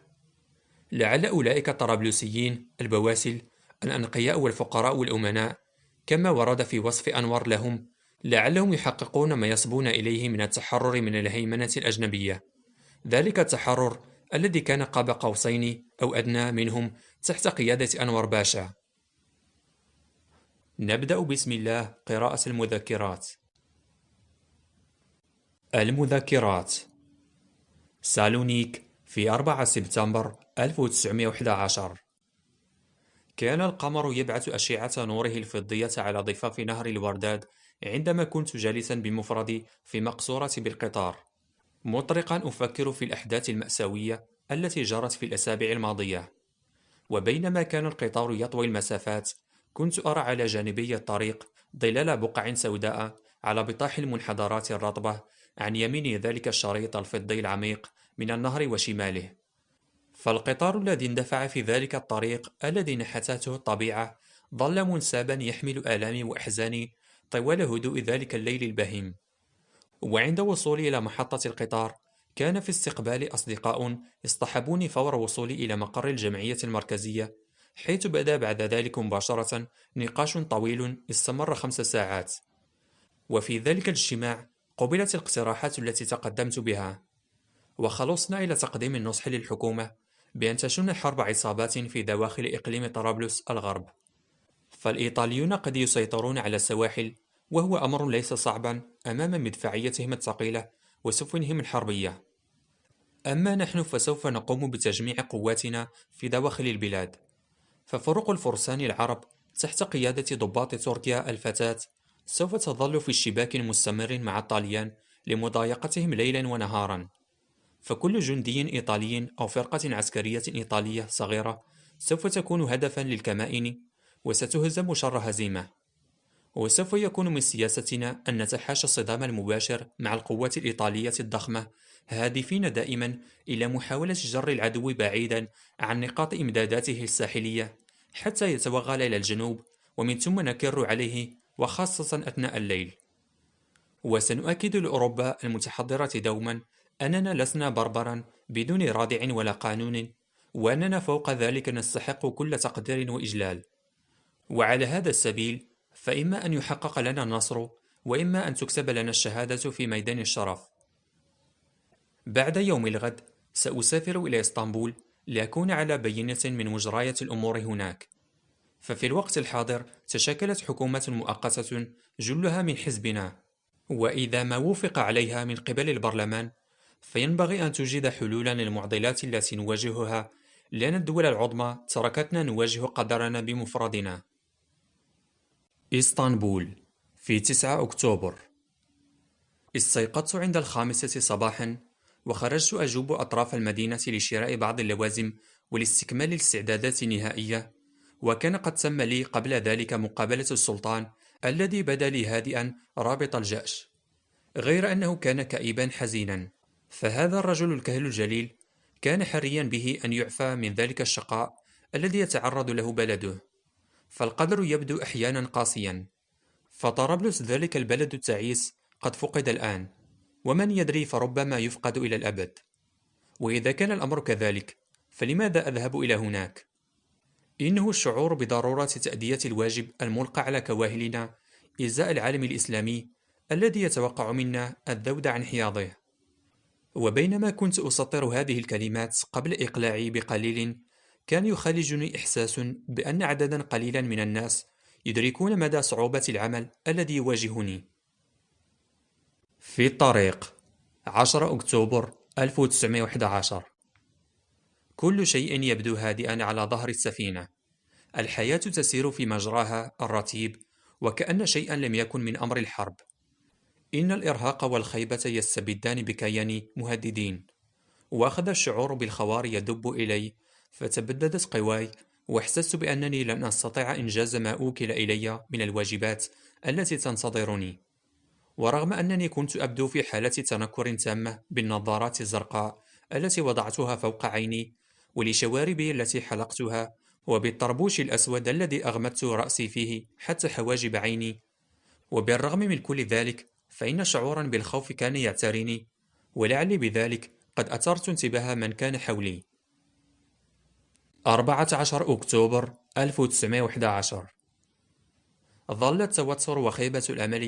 لعل أولئك الطرابلسيين البواسل الأنقياء والفقراء والأمناء كما ورد في وصف أنور لهم لعلهم يحققون ما يصبون إليه من التحرر من الهيمنة الأجنبية، ذلك التحرر الذي كان قاب قوسين أو أدنى منهم تحت قيادة أنور باشا. نبدأ بسم الله قراءة المذكرات. المذكرات. سالونيك في أربعة سبتمبر ألف وتسعمائة وأحد عشر. كان القمر يبعث أشعة نوره الفضية على ضفاف نهر الورداد عندما كنت جالسا بمفردي في مقصورة بالقطار، مطرقا أفكر في الأحداث المأساوية التي جرت في الأسابيع الماضية. وبينما كان القطار يطوي المسافات، كنت أرى على جانبي الطريق ظلال بقع سوداء على بطاح المنحدرات الرطبة عن يمين ذلك الشريط الفضي العميق من النهر وشماله. فالقطار الذي اندفع في ذلك الطريق الذي نحتته الطبيعة ظل منسابا يحمل آلامي وأحزاني طوال هدوء ذلك الليل البهيم. وعند وصولي إلى محطة القطار، كان في استقبالي أصدقاء اصطحبوني فور وصولي إلى مقر الجمعية المركزية، حيث بدأ بعد ذلك مباشرة نقاش طويل استمر خمس ساعات. وفي ذلك الاجتماع قبلت الاقتراحات التي تقدمت بها، وخلصنا إلى تقديم النصح للحكومة بأن تشن حرب عصابات في دواخل إقليم طرابلس الغرب. فالإيطاليون قد يسيطرون على السواحل، وهو أمر ليس صعبا أمام مدفعيتهم الثقيلة وسفنهم الحربية. أما نحن فسوف نقوم بتجميع قواتنا في دواخل البلاد. ففرق الفرسان العرب تحت قيادة ضباط تركيا الفتاة سوف تظل في اشتباك مستمر مع الطاليان لمضايقتهم ليلا ونهارا. فكل جندي إيطالي أو فرقة عسكرية إيطالية صغيرة سوف تكون هدفا للكمائن، وستهزم شر هزيمة. وسوف يكون من سياستنا أن نتحاشى الصدام المباشر مع القوات الإيطالية الضخمة، هادفين دائما إلى محاولة جر العدو بعيدا عن نقاط إمداداته الساحلية حتى يتوغل إلى الجنوب، ومن ثم نكر عليه، وخاصة أثناء الليل. وسنؤكد لأوروبا المتحضرة دوما أننا لسنا بربرا بدون رادع ولا قانون، وأننا فوق ذلك نستحق كل تقدير وإجلال. وعلى هذا السبيل فإما أن يحقق لنا النصر، وإما أن تكتب لنا الشهادة في ميدان الشرف. بعد يوم الغد سأسافر إلى إسطنبول لأكون على بينة من مجريات الأمور هناك. ففي الوقت الحاضر تشكلت حكومة مؤقتة جلها من حزبنا، وإذا ما وافق عليها من قبل البرلمان فينبغي أن توجد حلولا للمعضلات التي نواجهها، لأن الدول العظمى تركتنا نواجه قدرنا بمفردنا. إسطنبول في تسعة أكتوبر. استيقظت عند الخامسة صباحا، وخرجت أجوب أطراف المدينة لشراء بعض اللوازم ولاستكمال الاستعدادات النهائية. وكان قد تم لي قبل ذلك مقابلة السلطان الذي بدا لي هادئا رابط الجأش، غير أنه كان كئيبا حزينا. فهذا الرجل الكهل الجليل كان حريا به أن يعفى من ذلك الشقاء الذي يتعرض له بلده. فالقدر يبدو أحيانا قاسيا، فطرابلس ذلك البلد التعيس قد فقد الآن، ومن يدري فربما يفقد إلى الأبد. وإذا كان الأمر كذلك فلماذا أذهب إلى هناك؟ إنه الشعور بضرورة تأدية الواجب الملقى على كواهلنا إزاء العالم الإسلامي الذي يتوقع منا الذود عن حياضه. وبينما كنت أسطر هذه الكلمات قبل إقلاعي بقليل، كان يخالجني إحساس بأن عددا قليلا من الناس يدركون مدى صعوبة العمل الذي يواجهني. في الطريق عشرة أكتوبر ألف وتسعمائة وأحد عشر. كل شيء يبدو هادئا على ظهر السفينة. الحياة تسير في مجراها الرتيب، وكأن شيئا لم يكن من أمر الحرب. إن الإرهاق والخيبة يستبدان بكياني مهددين، وأخذ الشعور بالخوار يدب إلي، فتبددت قواي، واحسست بأنني لن أستطيع إنجاز ما أوكل إلي من الواجبات التي تنتظرني. ورغم أنني كنت أبدو في حالة تنكر تامة بالنظارات الزرقاء التي وضعتها فوق عيني، ولشواربي التي حلقتها، وبالطربوش الأسود الذي أغمدت رأسي فيه حتى حواجب عيني، وبالرغم من كل ذلك فإن شعورا بالخوف كان يعتريني، ولعلي بذلك قد أثرت انتباه من كان حولي. أربعة عشر أكتوبر ألف وتسعمائة وأحد عشر. ظل التوتر وخيبة الأمل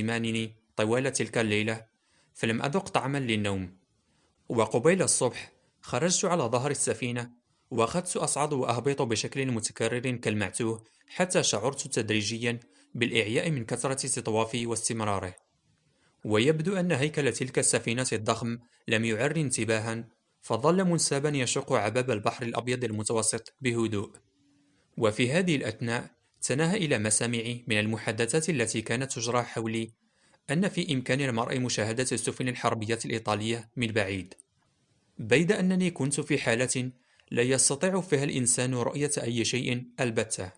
يلازمانني طوال تلك الليلة، فلم أذق طعما للنوم. وقبيل الصبح خرجت على ظهر السفينة وأخذت أصعد وأهبط بشكل متكرر كالمعتوه حتى شعرت تدريجيا بالإعياء من كثرة تطوافي واستمراره. ويبدو أن هيكل تلك السفينة الضخم لم يعر انتباها، فظل منسابا يشق عباب البحر الأبيض المتوسط بهدوء. وفي هذه الأثناء تناهى إلى مسامعي من المحادثات التي كانت تجرى حولي أن في إمكان المرء مشاهدة السفن الحربية الإيطالية من بعيد، بيد أنني كنت في حالة لا يستطيع فيها الإنسان رؤية أي شيء البتة.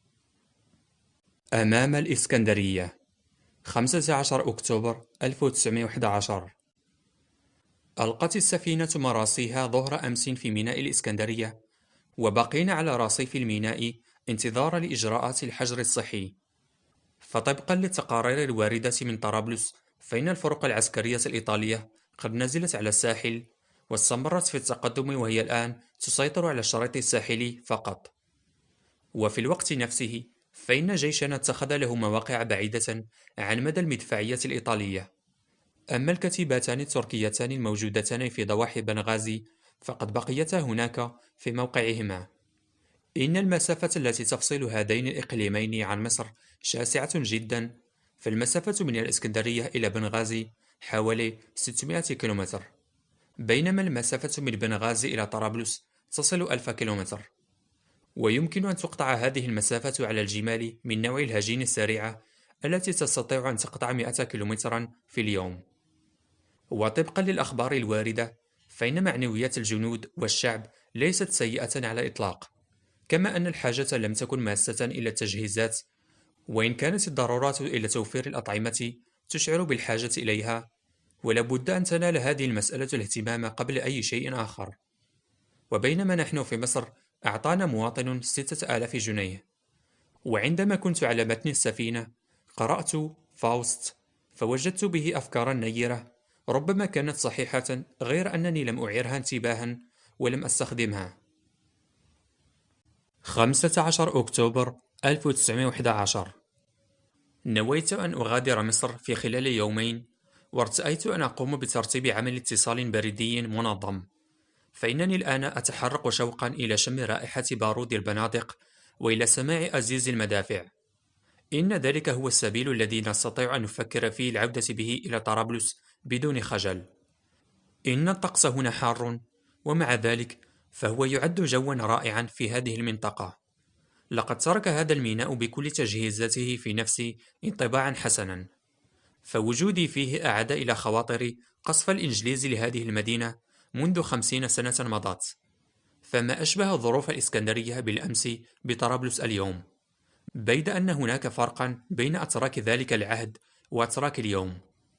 أمام الإسكندرية، خمسة عشر أكتوبر ألف وتسعمائة وأحد عشر. ألقت السفينة مراسيها ظهر أمس في ميناء الإسكندرية، وبقينا على رصيف الميناء انتظارا لإجراءات الحجر الصحي. فطبقا للتقارير الواردة من طرابلس، فإن الفرق العسكرية الإيطالية قد نزلت على الساحل واستمرت في التقدم، وهي الآن تسيطر على الشريط الساحلي فقط. وفي الوقت نفسه فإن جيشنا اتخذ له مواقع بعيدة عن مدى المدفعية الإيطالية. أما الكتيبتان التركيتان الموجودتان في ضواحي بنغازي فقد بقيتا هناك في موقعهما. إن المسافة التي تفصل هذين الإقليمين عن مصر شاسعة جدا، فالمسافة من الإسكندرية إلى بنغازي حوالي ستمائة كيلومتر، بينما المسافة من بنغازي إلى طرابلس تصل ألف كيلومتر. ويمكن أن تقطع هذه المسافة على الجمال من نوع الهجين السريعة التي تستطيع أن تقطع مائة كيلومترا في اليوم. وطبقا للأخبار الواردة فإن معنويات الجنود والشعب ليست سيئة على الإطلاق، كما أن الحاجة لم تكن ماسة إلى التجهيزات، وإن كانت الضرورات إلى توفير الأطعمة تشعر بالحاجة إليها، ولابد أن تنال هذه المسألة الاهتمام قبل أي شيء آخر. وبينما نحن في مصر أعطانا مواطن ستة آلاف جنيه. وعندما كنت على متن السفينة قرأت فاوست، فوجدت به أفكارا نيرة ربما كانت صحيحة، غير أنني لم أعيرها انتباها ولم أستخدمها. خمسة عشر أكتوبر ألف وتسعمائة وأحد عشر. نويت أن أغادر مصر في خلال يومين، وارتأيت أن أقوم بترتيب عمل اتصال بريدي منظم، فإنني الآن أتحرك شوقا إلى شم رائحة بارود البنادق وإلى سماع أزيز المدافع. إن ذلك هو السبيل الذي نستطيع أن نفكر فيه العودة به إلى طرابلس بدون خجل. إن الطقس هنا حار، ومع ذلك فهو يعد جوا رائعا في هذه المنطقة. لقد ترك هذا الميناء بكل تجهيزاته في نفسي انطباعا حسنا، فوجودي فيه أعاد إلى خواطري قصف الإنجليز لهذه المدينة منذ خمسين سنة مضت. فما أشبه ظروف الإسكندرية بالأمس بطرابلس اليوم، بيد أن هناك فرقا بين أتراك ذلك العهد وأتراك اليوم.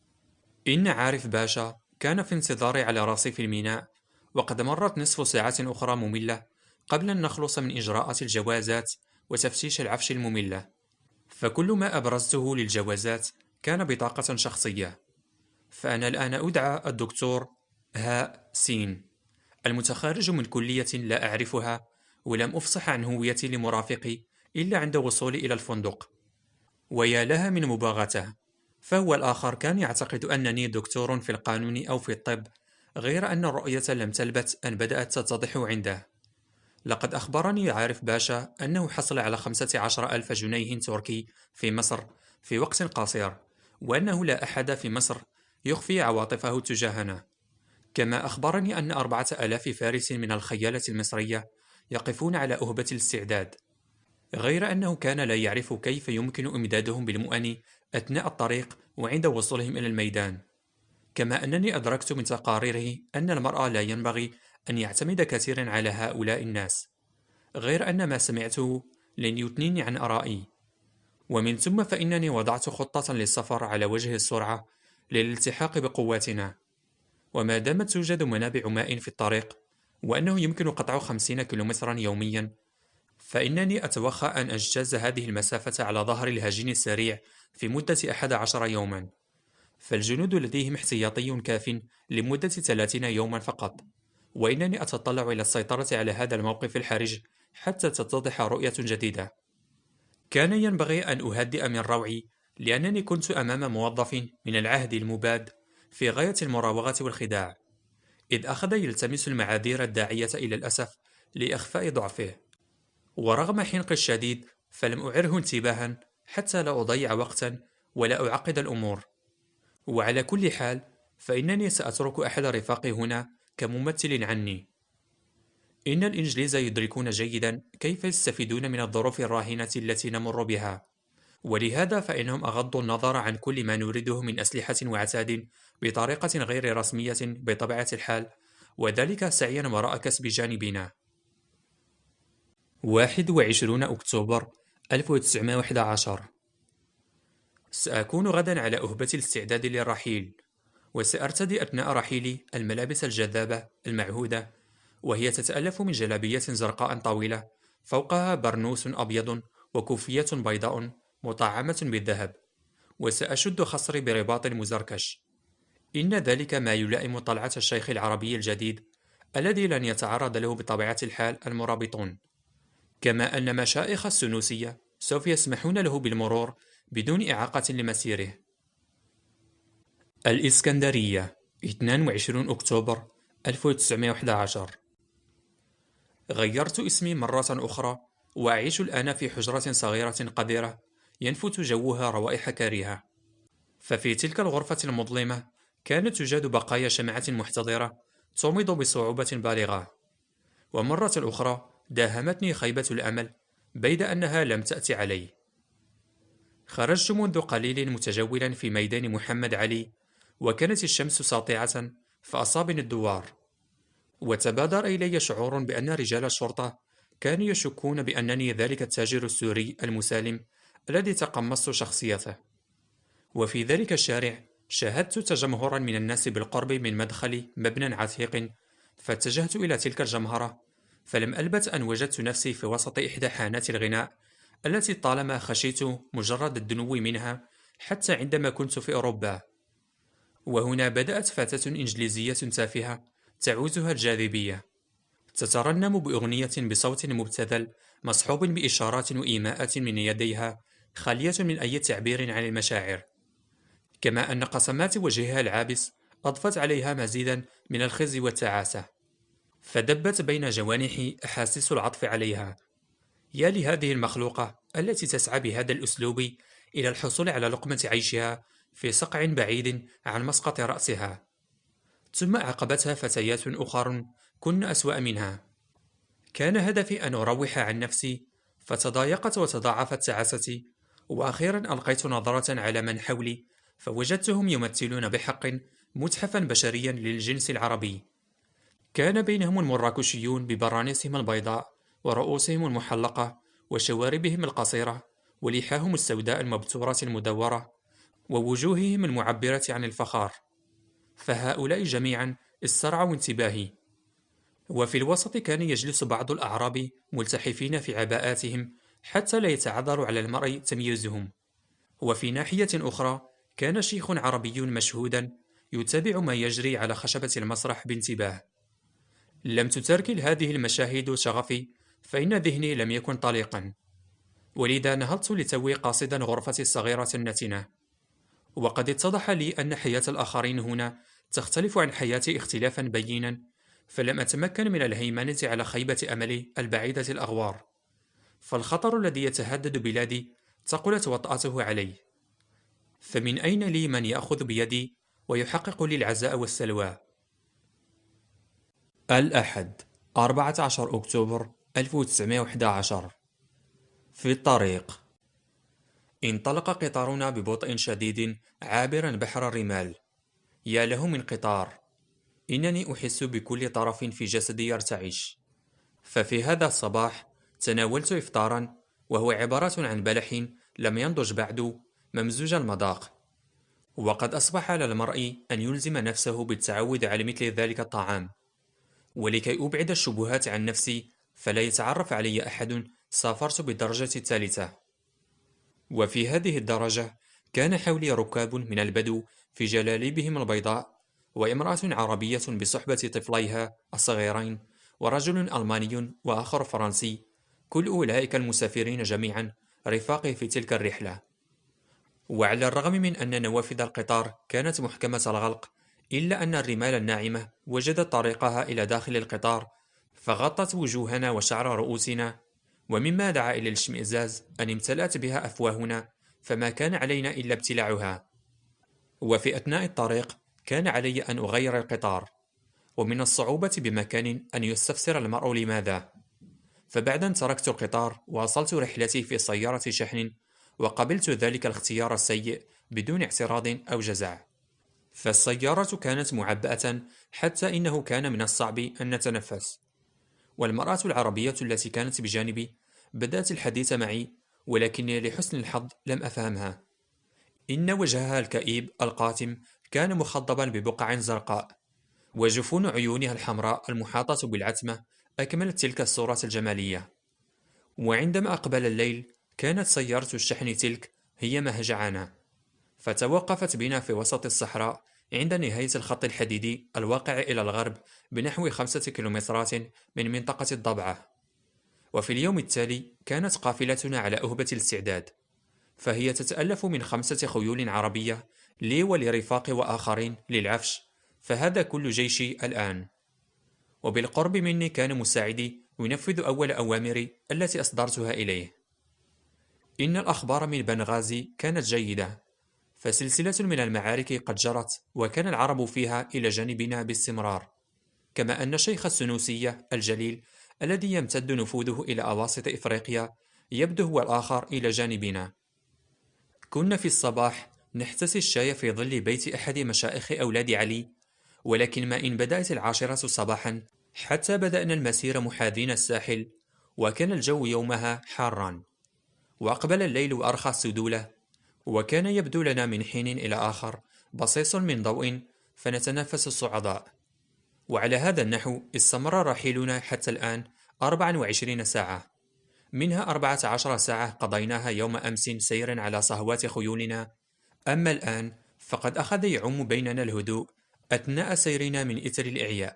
إن عارف باشا كان في انتظاري على رصيف الميناء، وقد مرت نصف ساعة أخرى مملة قبل أن نخلص من إجراءات الجوازات وتفتيش العفش المملة. فكل ما أبرزته للجوازات كان بطاقة شخصية. فأنا الآن أدعى الدكتور هاء سين، المتخرج من كلية لا أعرفها، ولم أفصح عن هويتي لمرافقي إلا عند وصولي إلى الفندق. ويا لها من مباغته، فهو الآخر كان يعتقد أنني دكتور في القانون أو في الطب، غير أن الرؤية لم تلبث أن بدأت تتضح عنده. لقد أخبرني عارف باشا أنه حصل على خمسة عشر ألف جنيه تركي في مصر في وقت قصير، وأنه لا أحد في مصر يخفي عواطفه تجاهنا. كما أخبرني أن أربعة آلاف فارس من الخيالة المصرية يقفون على أهبة الاستعداد، غير أنه كان لا يعرف كيف يمكن إمدادهم بالمؤن أثناء الطريق وعند وصولهم إلى الميدان. كما أنني أدركت من تقاريره أن المرأة لا ينبغي أن يعتمد كثيرا على هؤلاء الناس، غير أن ما سمعته لن يثنيني عن آرائي. ومن ثم فإنني وضعت خطة للسفر على وجه السرعة للالتحاق بقواتنا. وما دامت توجد منابع ماء في الطريق، وأنه يمكن قطع خمسين كيلومترا يوميا، فإنني أتوخى أن أجتاز هذه المسافة على ظهر الهجين السريع في مدة أحد عشر يوما. فالجنود لديهم احتياطي كاف لمدة ثلاثين يوما فقط، وإنني أتطلع إلى السيطرة على هذا الموقف الحرج حتى تتضح رؤية جديدة. كان ينبغي أن أهدئ من روعي، لأنني كنت أمام موظف من العهد المباد في غاية المراوغة والخداع. إذ أخذ يلتمس المعاذير الداعية إلى الأسف لإخفاء ضعفه. ورغم حنقي الشديد فلم أعره انتباها حتى لا أضيع وقتا ولا أعقد الأمور. وعلى كل حال فإنني سأترك أحد رفاقي هنا كممثل عني. إن الإنجليز يدركون جيدا كيف يستفيدون من الظروف الراهنة التي نمر بها، ولهذا فإنهم أغضوا النظر عن كل ما نريده من أسلحة وعتاد بطريقة غير رسمية بطبيعة الحال، وذلك سعيا وراء كسب جانبنا. واحد وعشرين أكتوبر ألف وتسعمائة وأحد عشر. سأكون غدا على أهبة الاستعداد للرحيل، وسأرتدي أثناء رحيلي الملابس الجذابة المعهودة، وهي تتألف من جلابية زرقاء طويلة فوقها برنوس أبيض وكوفية بيضاء مطعمة بالذهب، وسأشد خصري برباط مزركش. إن ذلك ما يلائم طلعة الشيخ العربي الجديد الذي لن يتعرض له بطبيعة الحال المرابطون، كما أن مشائخ السنوسية سوف يسمحون له بالمرور بدون إعاقة لمسيره. الإسكندرية، اثنين وعشرين أكتوبر ألف وتسعمائة وأحد عشر. غيرت اسمي مرة أخرى، وأعيش الآن في حجرة صغيرة قذرة ينفث جوها روائح كريهة. ففي تلك الغرفة المظلمة كانت توجد بقايا شمعة محتضرة تومض بصعوبة بالغة. ومرة أخرى داهمتني خيبة الأمل بيد أنها لم تأتي علي. خرجت منذ قليل متجولا في ميدان محمد علي، وكانت الشمس ساطعة فأصابني الدوار، وتبادر إلي شعور بأن رجال الشرطة كانوا يشكون بأنني ذلك التاجر السوري المسالم الذي تقمصت شخصيته. وفي ذلك الشارع شاهدت تجمهرا من الناس بالقرب من مدخل مبنى عتيق، فاتجهت إلى تلك الجمهرة، فلم ألبث أن وجدت نفسي في وسط إحدى حانات الغناء التي طالما خشيت مجرد الدنو منها حتى عندما كنت في أوروبا. وهنا بدأت فتاة إنجليزية تافهة تعوزها الجاذبية، تترنم بأغنية بصوت مبتذل مصحوب بإشارات وإيماءات من يديها خالية من أي تعبير عن المشاعر، كما أن قسمات وجهها العابس أضفت عليها مزيدا من الخزي والتعاسة، فدبت بين جوانحي أحاسيس العطف عليها. يا لهذه المخلوقة التي تسعى بهذا الأسلوب إلى الحصول على لقمة عيشها في صقع بعيد عن مسقط رأسها. ثم عاقبتها فتيات أخر كن أسوأ منها. كان هدفي أن أروح عن نفسي، فتضايقت وتضاعفت تعاستي، وأخيرا ألقيت نظرة على من حولي فوجدتهم يمثلون بحق متحفا بشريا للجنس العربي. كان بينهم المراكشيون ببرانيسهم البيضاء ورؤوسهم المحلقة وشواربهم القصيرة ولحاهم السوداء المبتورة المدورة ووجوههم المعبرة عن الفخار، فهؤلاء جميعا استرعوا انتباهي. وفي الوسط كان يجلس بعض الأعراب ملتحفين في عباءاتهم حتى لا يتعذر على المرء تمييزهم. وفي ناحية أخرى كان شيخ عربي مشهودا يتابع ما يجري على خشبة المسرح بانتباه. لم تتركل هذه المشاهد شغفي، فإن ذهني لم يكن طليقا، ولذا نهضت لتوي قاصدا غرفتي الصغيرة النتنة. وقد اتضح لي أن حياة الآخرين هنا تختلف عن حياتي اختلافا بينا، فلم أتمكن من الهيمنة على خيبة أملي البعيدة الأغوار. فالخطر الذي يتهدد بلادي ثقلت وطأته علي، فمن أين لي من يأخذ بيدي ويحقق لي العزاء والسلوى؟ الأحد، أربعة عشر أكتوبر ألف وتسعمائة وأحد عشر. في الطريق. انطلق قطارنا ببطء شديد عابرا بحر الرمال. يا له من قطار! إنني أحس بكل طرف في جسدي يرتعش. ففي هذا الصباح تناولت إفطارا، وهو عبارة عن بلح لم ينضج بعد ممزوج المذاق. وقد أصبح على المرء أن يلزم نفسه بالتعود على مثل ذلك الطعام. ولكي أبعد الشبهات عن نفسي فلا يتعرف علي أحد، سافرت بالدرجة الثالثة. وفي هذه الدرجة كان حولي ركاب من البدو في جلاليبهم البيضاء، وامرأة عربية بصحبة طفليها الصغيرين، ورجل ألماني وآخر فرنسي، كل أولئك المسافرين جميعا رفاقي في تلك الرحلة. وعلى الرغم من أن نوافذ القطار كانت محكمة الغلق، إلا أن الرمال الناعمة وجدت طريقها إلى داخل القطار، فغطت وجوهنا وشعر رؤوسنا، ومما دعا إلى الاشمئزاز أن امتلأت بها أفواهنا، فما كان علينا إلا ابتلاعها. وفي أثناء الطريق كان علي أن أغير القطار، ومن الصعوبة بمكان أن يستفسر المرء لماذا. فبعد أن تركت القطار واصلت رحلتي في سيارة شحن، وقبلت ذلك الاختيار السيء بدون اعتراض أو جزع. فالسيارة كانت معبأة حتى إنه كان من الصعب أن نتنفس. والمرأة العربية التي كانت بجانبي بدأت الحديث معي، ولكني لحسن الحظ لم أفهمها. إن وجهها الكئيب القاتم كان مخضبا ببقع زرقاء، وجفون عيونها الحمراء المحاطة بالعتمة أكملت تلك الصورة الجمالية. وعندما أقبل الليل كانت سيارة الشحن تلك هي مهجعنا، فتوقفت بنا في وسط الصحراء عند نهاية الخط الحديدي الواقع إلى الغرب بنحو خمسة كيلومترات من منطقة الضبعة. وفي اليوم التالي كانت قافلتنا على أهبة الاستعداد، فهي تتألف من خمسة خيول عربية لي ولرفاقي وآخرين للعفش، فهذا كل جيشي الآن. وبالقرب مني كان مساعدي ينفذ أول أوامري التي أصدرتها إليه. إن الأخبار من بنغازي كانت جيدة، فسلسلة من المعارك قد جرت، وكان العرب فيها إلى جانبنا باستمرار، كما أن شيخ السنوسية الجليل الذي يمتد نفوذه إلى أواسط إفريقيا يبدو هو الآخر إلى جانبنا. كنا في الصباح نحتسي الشاي في ظل بيت أحد مشائخ أولاد علي، ولكن ما إن بدأت العاشرة صباحا حتى بدأنا المسير محاذين الساحل، وكان الجو يومها حارا، وأقبل الليل وأرخى السدولة، وكان يبدو لنا من حين إلى آخر بصيص من ضوء فنتنفس الصعداء. وعلى هذا النحو استمر رحيلنا حتى الآن أربع وعشرين ساعة، منها أربعة عشر ساعة قضيناها يوم أمس سير على صهوات خيولنا. أما الآن فقد أخذ يعم بيننا الهدوء أثناء سيرنا من إثر الإعياء.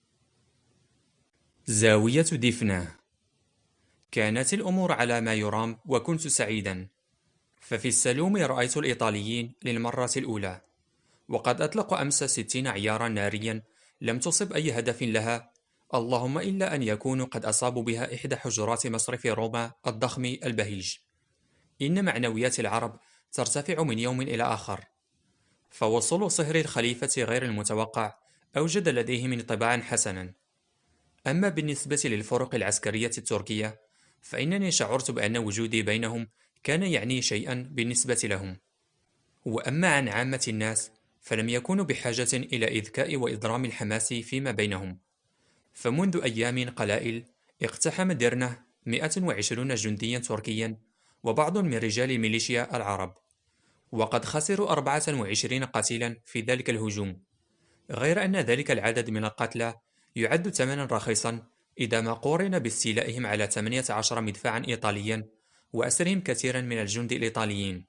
زاوية دفنة. كانت الأمور على ما يرام، وكنت سعيدا، ففي السلوم رأيت الإيطاليين للمرة الأولى، وقد أطلقوا أمس ستين عيارا ناريا لم تصب أي هدف لها، اللهم إلا أن يكونوا قد أصابوا بها إحدى حجرات مصرف روما الضخم البهيج. إن معنويات العرب ترتفع من يوم إلى آخر، فوصول صهر الخليفة غير المتوقع أوجد لديهم انطباعا حسنا. أما بالنسبة للفرق العسكرية التركية، فإنني شعرت بأن وجودي بينهم كان يعني شيئا بالنسبة لهم. وأما عن عامة الناس فلم يكونوا بحاجة إلى إذكاء وإضرام الحماس فيما بينهم، فمنذ أيام قلائل اقتحم ديرنة مئة وعشرون جنديا تركيا وبعض من رجال الميليشيا العرب، وقد خسروا أربعة وعشرين قتيلا في ذلك الهجوم، غير أن ذلك العدد من القتلى يعد ثمنا رخيصا إذا ما قورن باستيلائهم على ثمانية عشر مدفعا إيطاليا وأسرهم كثيرا من الجند الإيطاليين.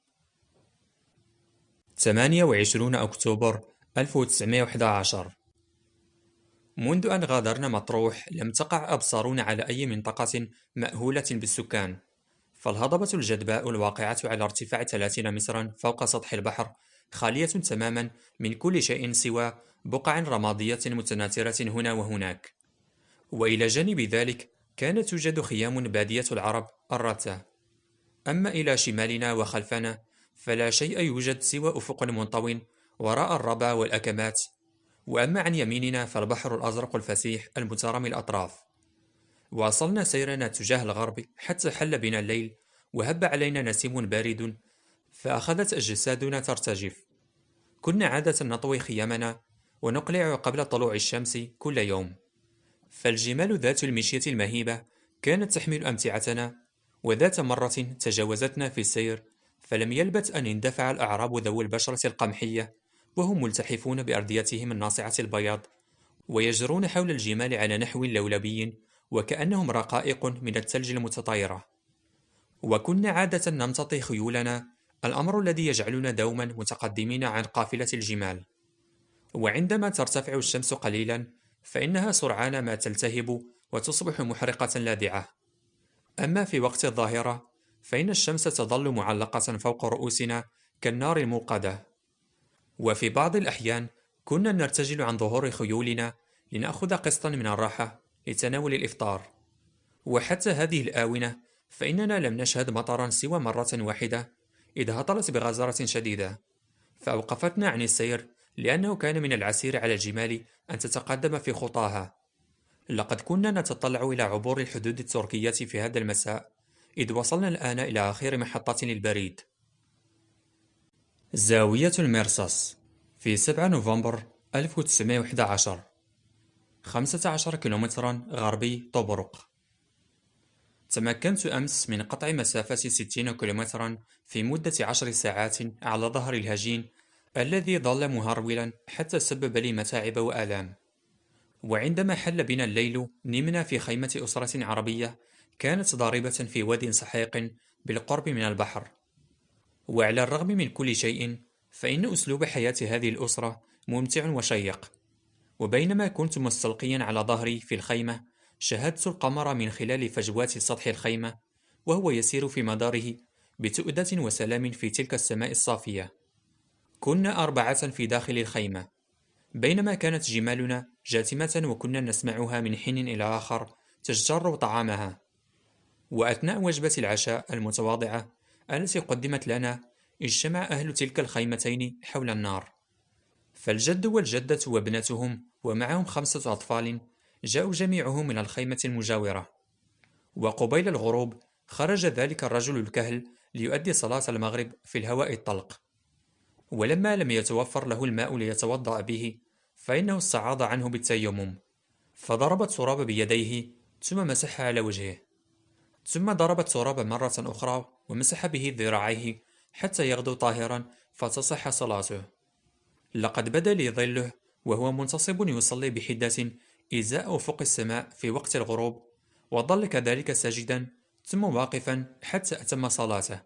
ثمانية وعشرين أكتوبر ألف وتسعمائة وأحد عشر. منذ أن غادرنا مطروح لم تقع أبصارنا على أي منطقة مأهولة بالسكان، فالهضبة الجدباء الواقعة على ارتفاع ثلاثين مترا فوق سطح البحر خالية تماما من كل شيء سوى بقع رمادية متناثرة هنا وهناك. وإلى جانب ذلك كانت توجد خيام بادية العرب الرتة. أما إلى شمالنا وخلفنا فلا شيء يوجد سوى أفق منطوي وراء الربا والأكمات. وأما عن يميننا فالبحر الأزرق الفسيح المترامي الأطراف. واصلنا سيرنا تجاه الغرب حتى حل بنا الليل وهب علينا نسيم بارد، فأخذت أجسادنا ترتجف. كنا عادة نطوي خيامنا ونقلع قبل طلوع الشمس كل يوم، فالجمال ذات المشية المهيبة كانت تحمل أمتعتنا. وذات مرة تجاوزتنا في السير، فلم يلبث أن اندفع الأعراب ذوي البشرة القمحية وهم ملتحفون بأرديتهم الناصعة البياض، ويجرون حول الجمال على نحو لولبي وكأنهم رقائق من الثلج المتطايرة. وكنا عادة نمتطي خيولنا، الأمر الذي يجعلنا دوما متقدمين عن قافلة الجمال. وعندما ترتفع الشمس قليلا فإنها سرعان ما تلتهب وتصبح محرقة لاذعة. أما في وقت الظاهرة فإن الشمس تظل معلقة فوق رؤوسنا كالنار الموقدة. وفي بعض الأحيان كنا نرتجل عن ظهور خيولنا لنأخذ قسطا من الراحة لتناول الإفطار. وحتى هذه الآونة فإننا لم نشهد مطرا سوى مرة واحدة إذ هطلت بغزارة شديدة، فأوقفتنا عن السير لأنه كان من العسير على الجمال أن تتقدم في خطاها. لقد كنا نتطلع إلى عبور الحدود التركية في هذا المساء، إذ وصلنا الآن إلى آخر محطة للبريد. زاوية المرصص في سبعة نوفمبر ألف وتسعمائة وأحد عشر، خمسة عشر كيلومترا غربي طبرق. تمكنت أمس من قطع مسافة ستين كيلومترا في مدة عشر ساعات على ظهر الهجين الذي ظل مهرولا حتى سبب لي متاعب وآلام. وعندما حل بنا الليل نمنا في خيمة أسرة عربية كانت ضاربة في واد سحيق بالقرب من البحر. وعلى الرغم من كل شيء فإن أسلوب حياة هذه الأسرة ممتع وشيق. وبينما كنت مستلقيا على ظهري في الخيمة شاهدت القمر من خلال فجوات سطح الخيمة وهو يسير في مداره بتؤدة وسلام في تلك السماء الصافية. كنا أربعة في داخل الخيمة، بينما كانت جمالنا جاثمة وكنا نسمعها من حين إلى آخر تجتر طعامها. وأثناء وجبة العشاء المتواضعة التي قدمت لنا اجتمع أهل تلك الخيمتين حول النار، فالجد والجدة وابنتهم ومعهم خمسة أطفال جاءوا جميعهم من الخيمة المجاورة. وقبيل الغروب خرج ذلك الرجل الكهل ليؤدي صلاة المغرب في الهواء الطلق، ولما لم يتوفر له الماء ليتوضأ به فإنه استعاض عنه بالتيمم، فضرب التراب بيديه ثم مسح على وجهه، ثم ضرب التراب مرة أخرى ومسح به ذراعيه حتى يغدو طاهرا فتصح صلاته. لقد بدا لي ظله وهو منتصب يصلي بحدة إزاء أفق السماء في وقت الغروب، وظل كذلك ساجدا ثم واقفا حتى أتم صلاته.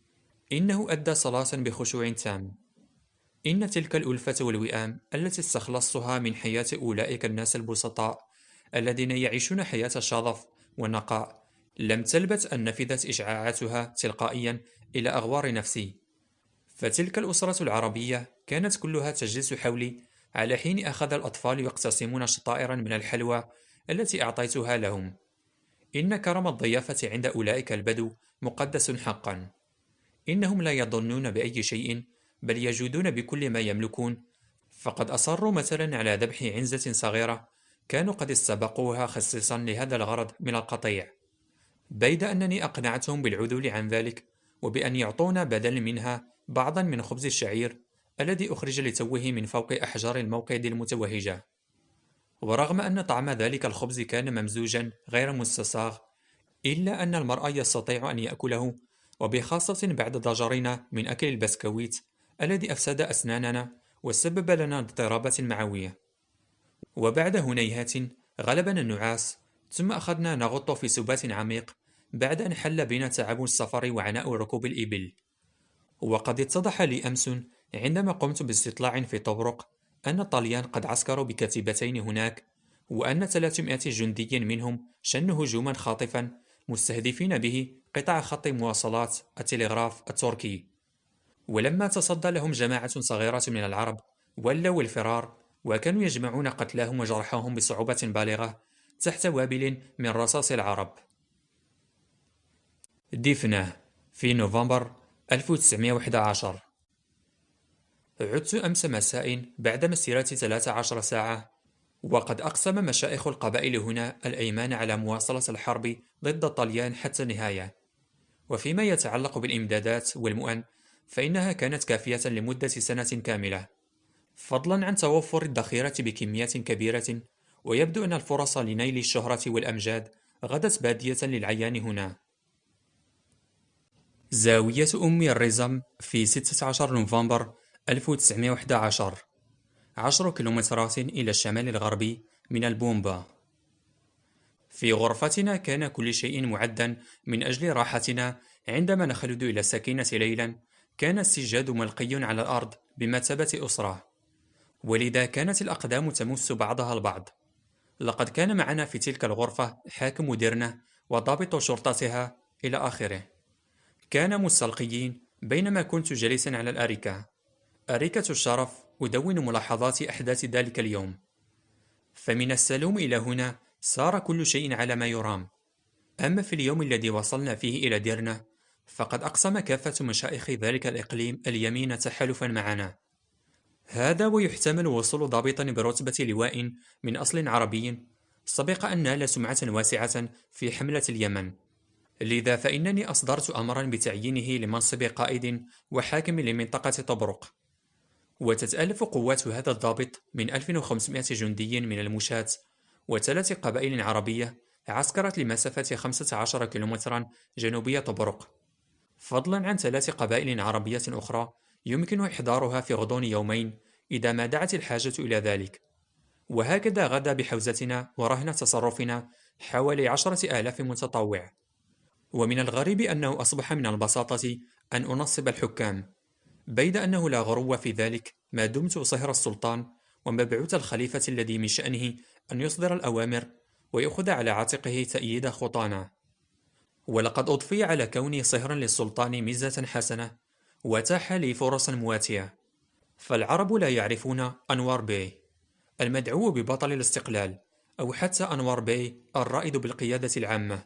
إنه أدى صلاة بخشوع تام. إن تلك الألفة والوئام التي استخلصتها من حياة أولئك الناس البسطاء الذين يعيشون حياة الشظف والنقاء لم تلبث أن نفذت إشعاعاتها تلقائيا إلى أغوار نفسي. فتلك الأسرة العربية كانت كلها تجلس حولي على حين أخذ الأطفال يقتسمون شطائرا من الحلوى التي أعطيتها لهم. إن كرم الضيافة عند أولئك البدو مقدس حقا. إنهم لا يظنون بأي شيء بل يجودون بكل ما يملكون، فقد أصروا مثلا على ذبح عنزة صغيرة كانوا قد استبقوها خصيصا لهذا الغرض من القطيع، بيد أنني أقنعتهم بالعدول عن ذلك وبأن يعطونا بدلا منها بعضا من خبز الشعير الذي أخرج لتوه من فوق أحجار الموقد المتوهجة. ورغم أن طعم ذلك الخبز كان ممزوجا غير مستساغ إلا أن المرء يستطيع أن يأكله، وبخاصة بعد ضجرنا من أكل البسكويت الذي أفسد أسناننا وسبب لنا اضطرابات معوية. وبعد هنيهات غلبنا النعاس، ثم أخذنا نغط في سبات عميق بعد أن حل بنا تعب السفر وعناء ركوب الإبل. وقد اتضح لي أمس عندما قمت باستطلاع في طبرق أن الطليان قد عسكروا بكتيبتين هناك، وأن ثلاثمائة جندي منهم شنوا هجوما خاطفا مستهدفين به قطع خط مواصلات التلغراف التركي. ولما تصدى لهم جماعة صغيرة من العرب ولوا الفرار، وكانوا يجمعون قتلاهم وجرحاهم بصعوبة بالغة تحت وابل من رصاص العرب. دفنة في نوفمبر ألف وتسعمائة وأحد عشر. عدت أمس مساء بعد مسيرة ثلاث عشر ساعة، وقد أقسم مشائخ القبائل هنا الأيمان على مواصلة الحرب ضد الطليان حتى النهاية. وفيما يتعلق بالإمدادات والمؤن فإنها كانت كافية لمدة سنة كاملة، فضلا عن توفر الذخيرة بكميات كبيرة. ويبدو أن الفرص لنيل الشهرة والأمجاد غدت بادية للعيان هنا. زاوية أم الرزم في ستة عشر نوفمبر ألف وتسعمائة وأحد عشر، عشر كيلومترات إلى الشمال الغربي من البومبا. في غرفتنا كان كل شيء معدا من أجل راحتنا. عندما نخلد إلى السكينة ليلا كان السجاد ملقي على الأرض بمثابة أسرة، ولذا كانت الأقدام تمس بعضها البعض. لقد كان معنا في تلك الغرفة حاكم ديرنة وضابط شرطتها إلى آخره. كان مستلقيين بينما كنت جالسا على الأريكة، أريكة الشرف أدون ملاحظات أحداث ذلك اليوم. فمن السلوم إلى هنا سار كل شيء على ما يرام. أما في اليوم الذي وصلنا فيه إلى ديرنا، فقد أقسم كافة مشايخ ذلك الإقليم اليمين تحالفا معنا. هذا ويحتمل وصول ضابط برتبة لواء من أصل عربي سبق أن نال سمعة واسعة في حملة اليمن، لذا فإنني أصدرت أمرا بتعيينه لمنصب قائد وحاكم لمنطقة طبرق. وتتألف قوات هذا الضابط من ألف وخمسمائة جندي من المشاة وثلاث قبائل عربية عسكرت لمسافة خمسة عشر كيلومترا جنوبية طبرق، فضلا عن ثلاث قبائل عربية أخرى يمكن إحضارها في غضون يومين إذا ما دعت الحاجة إلى ذلك. وهكذا غدا بحوزتنا ورهن تصرفنا حوالي عشرة آلاف متطوع. ومن الغريب أنه أصبح من البساطة أن أنصب الحكام، بيد أنه لا غرو في ذلك ما دمت صهر السلطان ومبعوث الخليفة الذي من شأنه أن يصدر الأوامر ويأخذ على عاتقه تأييد خطانا. ولقد أضفي على كوني صهرا للسلطان ميزة حسنة واتاح لي فرصا مواتية. فالعرب لا يعرفون أنوار بي المدعو ببطل الاستقلال، أو حتى أنوار بي الرائد بالقيادة العامة،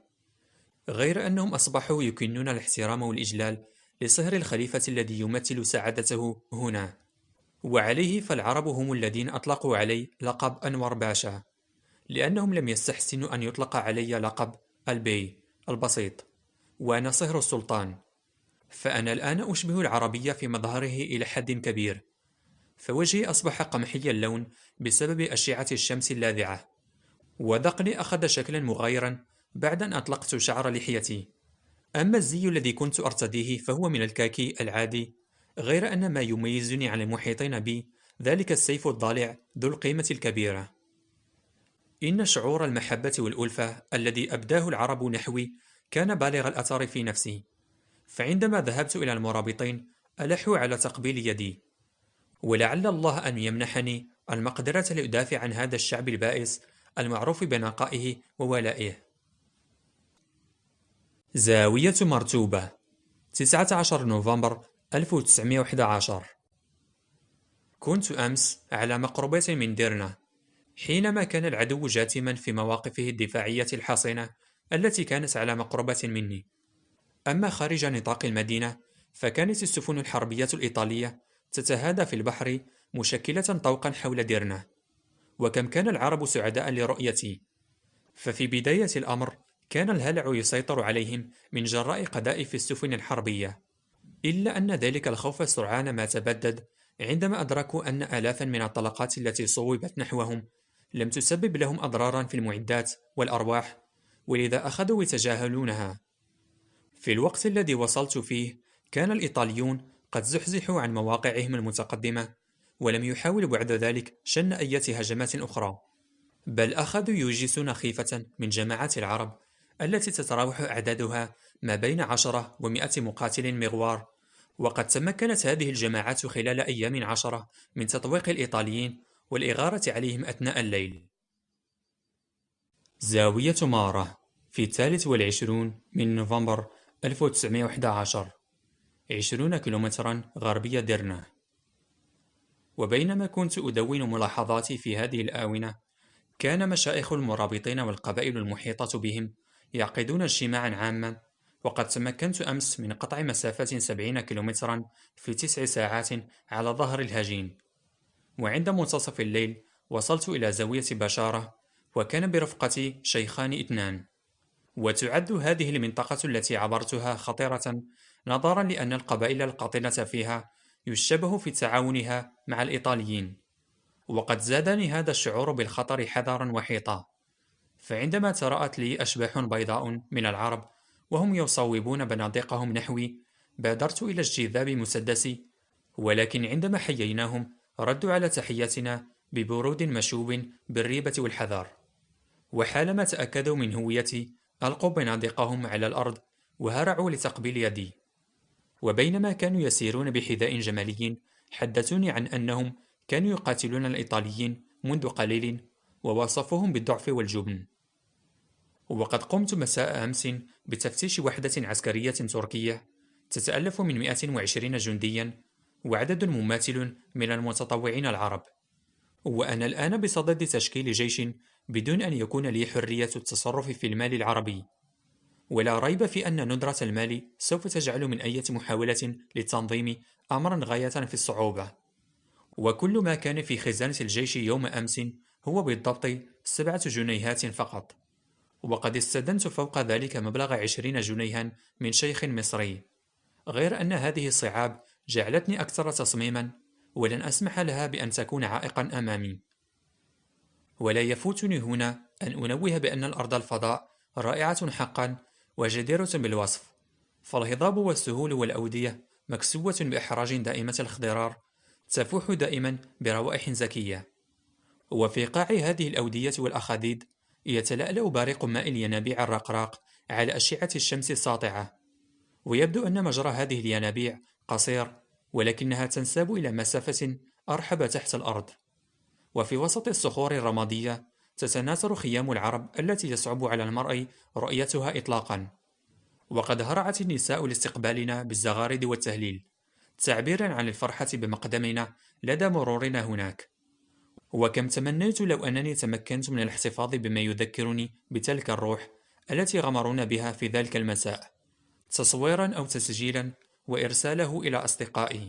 غير أنهم أصبحوا يكنون الاحترام والإجلال لصهر الخليفة الذي يمثل سعادته هنا. وعليه فالعرب هم الذين أطلقوا علي لقب أنور باشا، لأنهم لم يستحسنوا أن يطلق علي لقب البي البسيط وأنا صهر السلطان. فأنا الآن أشبه العربية في مظهره إلى حد كبير، فوجهي أصبح قمحي اللون بسبب أشعة الشمس اللاذعة، وذقني أخذ شكلا مغايرا بعد أن أطلقت شعر لحيتي. أما الزي الذي كنت أرتديه فهو من الكاكي العادي، غير أن ما يميزني عن المحيطين بي ذلك السيف الضالع ذو القيمة الكبيرة. إن شعور المحبة والألفة الذي أبداه العرب نحوي كان بالغ الأثر في نفسي، فعندما ذهبت إلى المرابطين ألحوا على تقبيل يدي. ولعل الله أن يمنحني المقدرة لأدافع عن هذا الشعب البائس المعروف بنقائه وولائه. زاوية مرتوبة، تسعة عشر نوفمبر ألف وتسعمائة وأحد عشر. كنت أمس على مقربة من ديرنا حينما كان العدو جاثما في مواقفه الدفاعية الحصينة التي كانت على مقربة مني. أما خارج نطاق المدينة فكانت السفن الحربية الإيطالية تتهادى في البحر مشكلة طوقا حول ديرنا. وكم كان العرب سعداء لرؤيتي. ففي بداية الأمر كان الهلع يسيطر عليهم من جراء قذائف السفن الحربية، إلا أن ذلك الخوف سرعان ما تبدد عندما أدركوا أن آلافا من الطلقات التي صوبت نحوهم لم تسبب لهم أضرارا في المعدات والأرواح، ولذا أخذوا يتجاهلونها. في الوقت الذي وصلت فيه كان الإيطاليون قد زحزحوا عن مواقعهم المتقدمة، ولم يحاولوا بعد ذلك شن أي هجمات أخرى، بل أخذوا يوجسون خيفة من جماعات العرب التي تتراوح أعدادها ما بين عشرة ومئة مقاتل مغوار. وقد تمكنت هذه الجماعات خلال أيام عشرة من تطويق الإيطاليين والإغارة عليهم أثناء الليل. زاوية مارة في الثالث والعشرون من نوفمبر ألف وتسعمائة وأحد عشر، عشرون كيلومترا غربية ديرنا. وبينما كنت أدون ملاحظاتي في هذه الآونة، كان مشايخ المرابطين والقبائل المحيطة بهم يعقدون اجتماعا عاما. وقد تمكنت أمس من قطع مسافة سبعين كيلومترا في تسع ساعات على ظهر الهجين. وعند منتصف الليل وصلت إلى زاوية بشارة، وكان برفقتي شيخان اثنان. وتعد هذه المنطقة التي عبرتها خطيرة نظرا لأن القبائل القاطنة فيها يشبه في تعاونها مع الإيطاليين. وقد زادني هذا الشعور بالخطر حذرا وحيطة، فعندما تراءت لي أشباح بيضاء من العرب وهم يصوبون بنادقهم نحوي بادرت إلى اجتذاب مسدسي، ولكن عندما حييناهم ردوا على تحياتنا ببرود مشوب بالريبة والحذر. وحالما تأكدوا من هويتي ألقوا بنادقهم على الأرض وهرعوا لتقبيل يدي. وبينما كانوا يسيرون بحذاء جمالي حدثوني عن أنهم كانوا يقاتلون الإيطاليين منذ قليل ووصفوهم بالضعف والجبن. وقد قمت مساء أمس بتفتيش وحدة عسكرية تركية تتألف من مئة وعشرين جنديا، وعدد مماثل من المتطوعين العرب. وأنا الآن بصدد تشكيل جيش بدون أن يكون لي حرية التصرف في المال العربي، ولا ريب في أن ندرة المال سوف تجعل من أي محاولة للتنظيم أمرا غاية في الصعوبة. وكل ما كان في خزانة الجيش يوم أمس هو بالضبط سبعة جنيهات فقط، وقد استدنت فوق ذلك مبلغ عشرين جنيها من شيخ مصري، غير أن هذه الصعاب جعلتني أكثر تصميما، ولن أسمح لها بأن تكون عائقا أمامي. ولا يفوتني هنا أن أنوه بأن الأرض الفضاء رائعة حقا وجديرة بالوصف، فالهضاب والسهول والأودية مكسوة بإحراج دائمة الاخضرار تفوح دائما بروائح زكية. وفي قاع هذه الأودية والأخاديد يتلألأ بارق ماء الينابيع الرقراق على أشعة الشمس الساطعة، ويبدو أن مجرى هذه الينابيع قصير، ولكنها تنساب إلى مسافة أرحب تحت الأرض. وفي وسط الصخور الرمادية تتناثر خيام العرب التي يصعب على المرء رؤيتها إطلاقا، وقد هرعت النساء لاستقبالنا بالزغارد والتهليل، تعبيرا عن الفرحة بمقدمنا لدى مرورنا هناك. وكم تمنيت لو أنني تمكنت من الاحتفاظ بما يذكرني بتلك الروح التي غمرونا بها في ذلك المساء، تصويرا أو تسجيلا وإرساله إلى أصدقائي.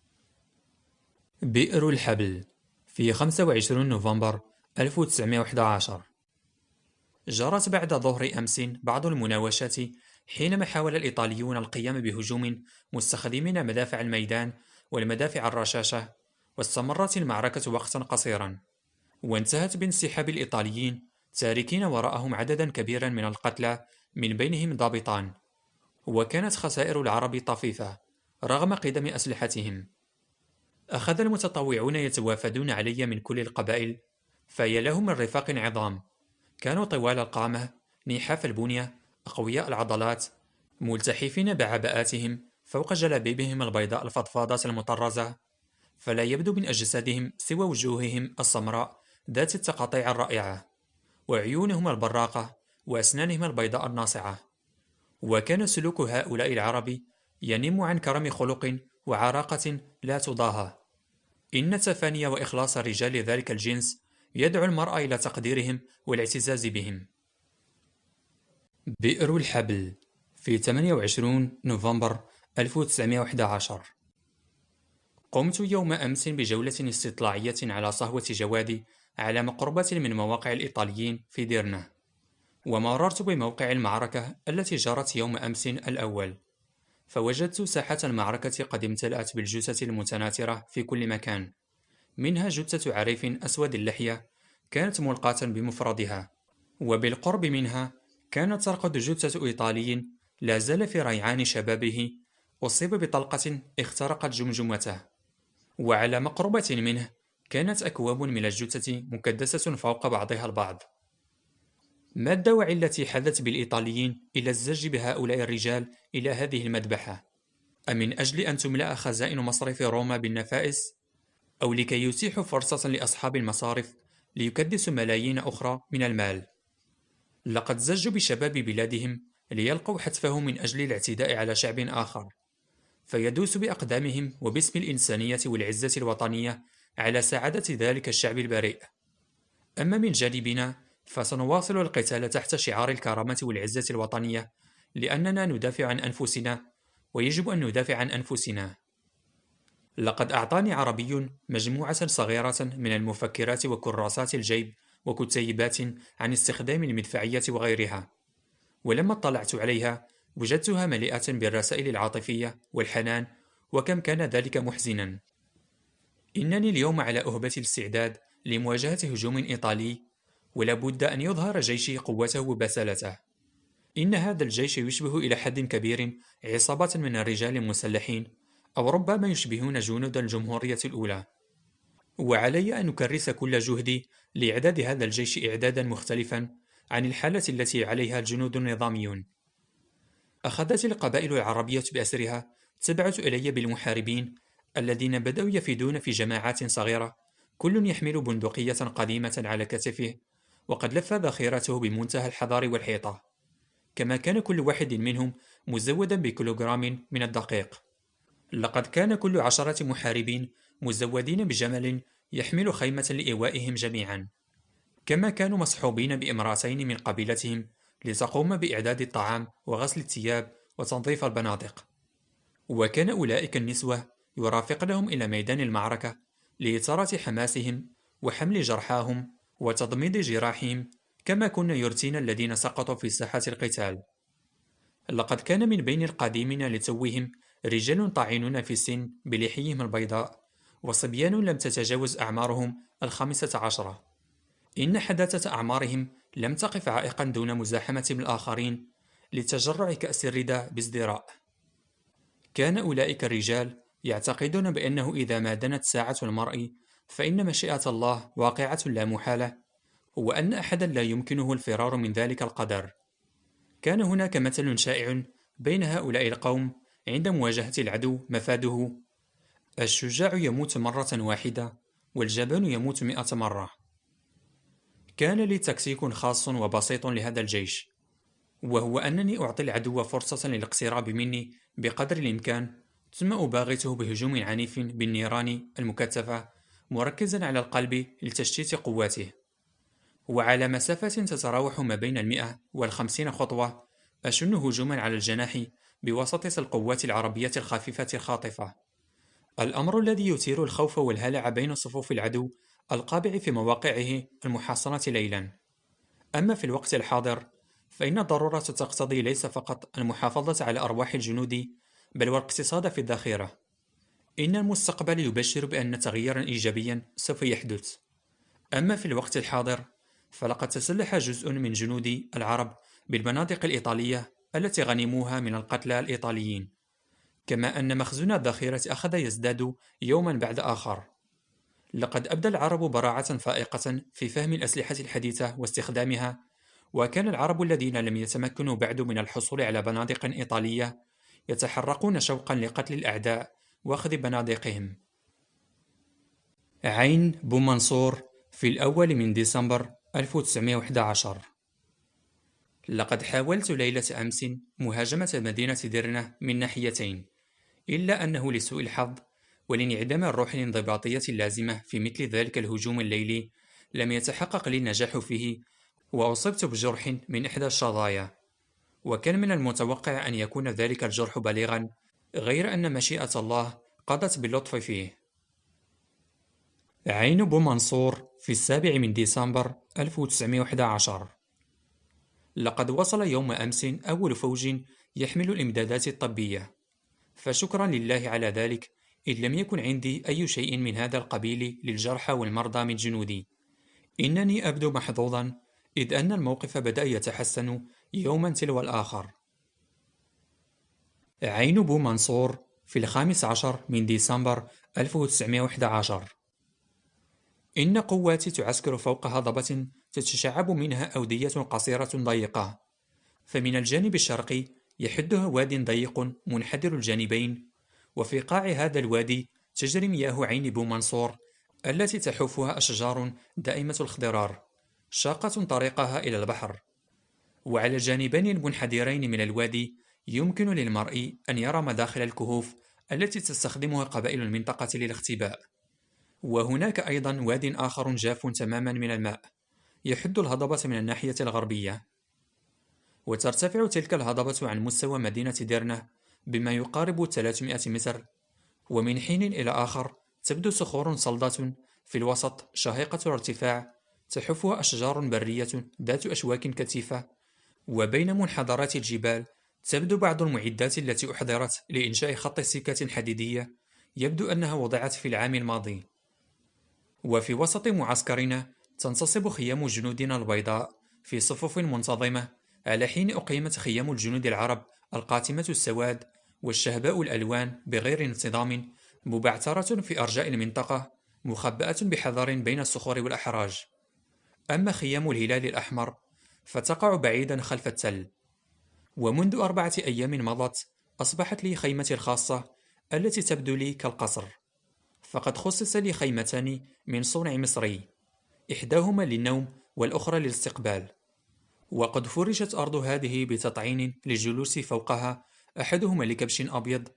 بئر الحبل في خمسة وعشرين نوفمبر ألف وتسعمائة وأحد عشر. جرت بعد ظهر أمس بعض المناوشات حينما حاول الإيطاليون القيام بهجوم مستخدمين مدافع الميدان والمدافع الرشاشة، واستمرت المعركة وقتا قصيرا، وانتهت بانسحاب الإيطاليين تاركين وراءهم عددا كبيرا من القتلى من بينهم ضابطان. وكانت خسائر العرب طفيفة رغم قدم أسلحتهم. أخذ المتطوعون يتوافدون علي من كل القبائل، فهي لهم من رفاق عظام، كانوا طوال القامة، نحاف البنية، أقوياء العضلات، ملتحفين بعباءاتهم فوق جلابيبهم البيضاء الفضفاضة المطرزة، فلا يبدو من أجسادهم سوى وجوههم السمراء ذات التقاطيع الرائعة، وعيونهم البراقة، وأسنانهم البيضاء الناصعة. وكان سلوك هؤلاء العرب ينم عن كرم خلق وعراقة لا تضاهى. إن تفاني وإخلاص رجال ذلك الجنس يدعو المرء إلى تقديرهم والاعتزاز بهم. بئر الحبل في ثمانية وعشرين نوفمبر ألف وتسعمائة وأحد عشر. قمت يوم أمس بجولة استطلاعية على صهوة جوادي على مقربة من مواقع الإيطاليين في ديرنا، ومررت بموقع المعركة التي جرت يوم أمس الأول، فوجدت ساحة المعركة قد امتلأت بالجثث المتناثرة في كل مكان، منها جثة عريف أسود اللحية كانت ملقاة بمفردها، وبالقرب منها كانت ترقد جثة إيطالي لا زال في ريعان شبابه أصيب بطلقة اخترقت جمجمته. وعلى مقربة منه كانت أكواب من الجثة مكدسة فوق بعضها البعض. ما الدواعي التي حدت بالإيطاليين إلى الزج بهؤلاء الرجال إلى هذه المذبحة؟ أمن أجل أن تملأ خزائن مصرف روما بالنفائس؟ أو لكي يتيحوا فرصة لأصحاب المصارف ليكدسوا ملايين أخرى من المال؟ لقد زجوا بشباب بلادهم ليلقوا حتفهم من أجل الاعتداء على شعب آخر، فيدوس بأقدامهم وباسم الإنسانية والعزة الوطنية على سعادة ذلك الشعب البريء. أما من جانبنا فسنواصل القتال تحت شعار الكرامة والعزة الوطنية، لأننا ندافع عن أنفسنا ويجب أن ندافع عن أنفسنا. لقد أعطاني عربي مجموعة صغيرة من المفكرات وكراسات الجيب وكتيبات عن استخدام المدفعية وغيرها، ولما اطلعت عليها وجدتها مليئة بالرسائل العاطفية والحنان، وكم كان ذلك محزنا. إنني اليوم على أهبة الاستعداد لمواجهة هجوم إيطالي، ولا بد أن يظهر جيشي قوته وبسالته. إن هذا الجيش يشبه إلى حد كبير عصابة من الرجال المسلحين، أو ربما يشبهون جنود الجمهورية الأولى، وعلي أن أكرس كل جهدي لإعداد هذا الجيش إعدادا مختلفا عن الحالة التي عليها الجنود النظاميون. أخذت القبائل العربية بأسرها تبعث إلي بالمحاربين الذين بدأوا يفيدون في جماعات صغيرة، كل يحمل بندقية قديمة على كتفه وقد لف ذخيرته بمنتهى الحذر والحيطة، كما كان كل واحد منهم مزودا بكيلوغرام من الدقيق. لقد كان كل عشرة محاربين مزودين بجمل يحمل خيمة لإيوائهم جميعا، كما كانوا مصحوبين بامرأتين من قبيلتهم لتقوم بإعداد الطعام وغسل الثياب وتنظيف البنادق. وكان أولئك النسوة يرافقنهم إلى ميدان المعركة لإثارة حماسهم وحمل جرحاهم وتضميد جراحهم، كما كن يرثين الذين سقطوا في ساحة القتال. لقد كان من بين القادمين لتوهم رجال طاعنون في السن بلحيهم البيضاء، وصبيان لم تتجاوز أعمارهم الخامسة عشرة. إن حداثة أعمارهم لم تقف عائقا دون مزاحمة الآخرين لتجرع كأس الردى بازدراء. كان أولئك الرجال يعتقدون بأنه إذا ما دنت ساعة المرء فإن مشيئة الله واقعة لا محالة، وأن أحدا لا يمكنه الفرار من ذلك القدر. كان هناك مثل شائع بين هؤلاء القوم عند مواجهة العدو مفاده: الشجاع يموت مرة واحدة والجبان يموت مئة مرة. كان لي تكتيك خاص وبسيط لهذا الجيش، وهو أنني أعطي العدو فرصة للاقتراب مني بقدر الإمكان، ثم أباغته بهجوم عنيف بالنيران المكثفة مركزا على القلب لتشتيت قواته. وعلى مسافة تتراوح ما بين المئة والخمسين خطوة أشن هجوما على الجناح بواسطة القوات العربية الخفيفة الخاطفة، الأمر الذي يثير الخوف والهلع بين صفوف العدو القابع في مواقعه المحاصنة ليلا. أما في الوقت الحاضر فإن الضرورة تقتضي ليس فقط المحافظة على أرواح الجنود، بل والاقتصاد في الذخيرة. إن المستقبل يبشر بأن تغييرا إيجابيا سوف يحدث. أما في الوقت الحاضر فلقد تسلح جزء من جنود العرب بالبنادق الإيطالية التي غنموها من القتلى الإيطاليين، كما أن مخزون الذخيرة أخذ يزداد يوما بعد آخر. لقد أبدى العرب براعة فائقة في فهم الأسلحة الحديثة واستخدامها، وكان العرب الذين لم يتمكنوا بعد من الحصول على بنادق إيطالية يتحرقون شوقا لقتل الأعداء وأخذ بنادقهم. عين بومنصور في الأول من ديسمبر ألف وتسعمائة وأحد عشر. لقد حاولت ليلة أمس مهاجمة مدينة ديرنة من ناحيتين، إلا أنه لسوء الحظ ولانعدام الروح الانضباطية اللازمة في مثل ذلك الهجوم الليلي لم يتحقق لي النجاح فيه، وأصبت بجرح من إحدى الشظايا، وكان من المتوقع أن يكون ذلك الجرح بليغا، غير أن مشيئة الله قضت باللطف فيه. عين بومنصور في السابع من ديسمبر ألف وتسعمائة وأحد عشر. لقد وصل يوم أمس أول فوج يحمل الإمدادات الطبية، فشكرا لله على ذلك، إذ لم يكن عندي أي شيء من هذا القبيل للجرحى والمرضى من جنودي. إنني أبدو محظوظا، إذ أن الموقف بدأ يتحسن يوما تلو الآخر. عين بومنصور في الخامس عشر من ديسمبر ألف وتسعمائة وأحد عشر. إن قواتي تعسكر فوق هضبة تتشعب منها أودية قصيرة ضيقة، فمن الجانب الشرقي يحدها واد ضيق منحدر الجانبين، وفي قاع هذا الوادي تجري مياه عين بومنصور التي تحوفها أشجار دائمة الخضرار شاقة طريقها إلى البحر. وعلى الجانبين المنحدرين من الوادي يمكن للمرء أن يرى مداخل الكهوف التي تستخدمها قبائل المنطقة للاختباء. وهناك أيضا واد آخر جاف تماما من الماء يحد الهضبة من الناحية الغربية، وترتفع تلك الهضبة عن مستوى مدينة ديرنة بما يقارب ثلاثمائة متر، ومن حين إلى آخر تبدو صخور صلدة في الوسط شاهقة الارتفاع تحفها أشجار برية ذات أشواك كثيفة، وبين منحدرات الجبال تبدو بعض المعدات التي أحضرت لإنشاء خط سكة حديدية يبدو أنها وضعت في العام الماضي. وفي وسط معسكرنا تنتصب خيام جنودنا البيضاء في صفوف منتظمة، على حين أقيمت خيام الجنود العرب القاتمة السواد والشهباء الألوان بغير انتظام مبعثرة في أرجاء المنطقة، مخبأة بحذر بين الصخور والأحراج. أما خيام الهلال الأحمر فتقع بعيدا خلف التل. ومنذ أربعة أيام مضت أصبحت لي خيمتي الخاصة التي تبدو لي كالقصر، فقد خصص لي خيمتان من صنع مصري، إحداهما للنوم والأخرى للاستقبال، وقد فرشت أرض هذه بتطعين للجلوس فوقها، أحدهما لكبش أبيض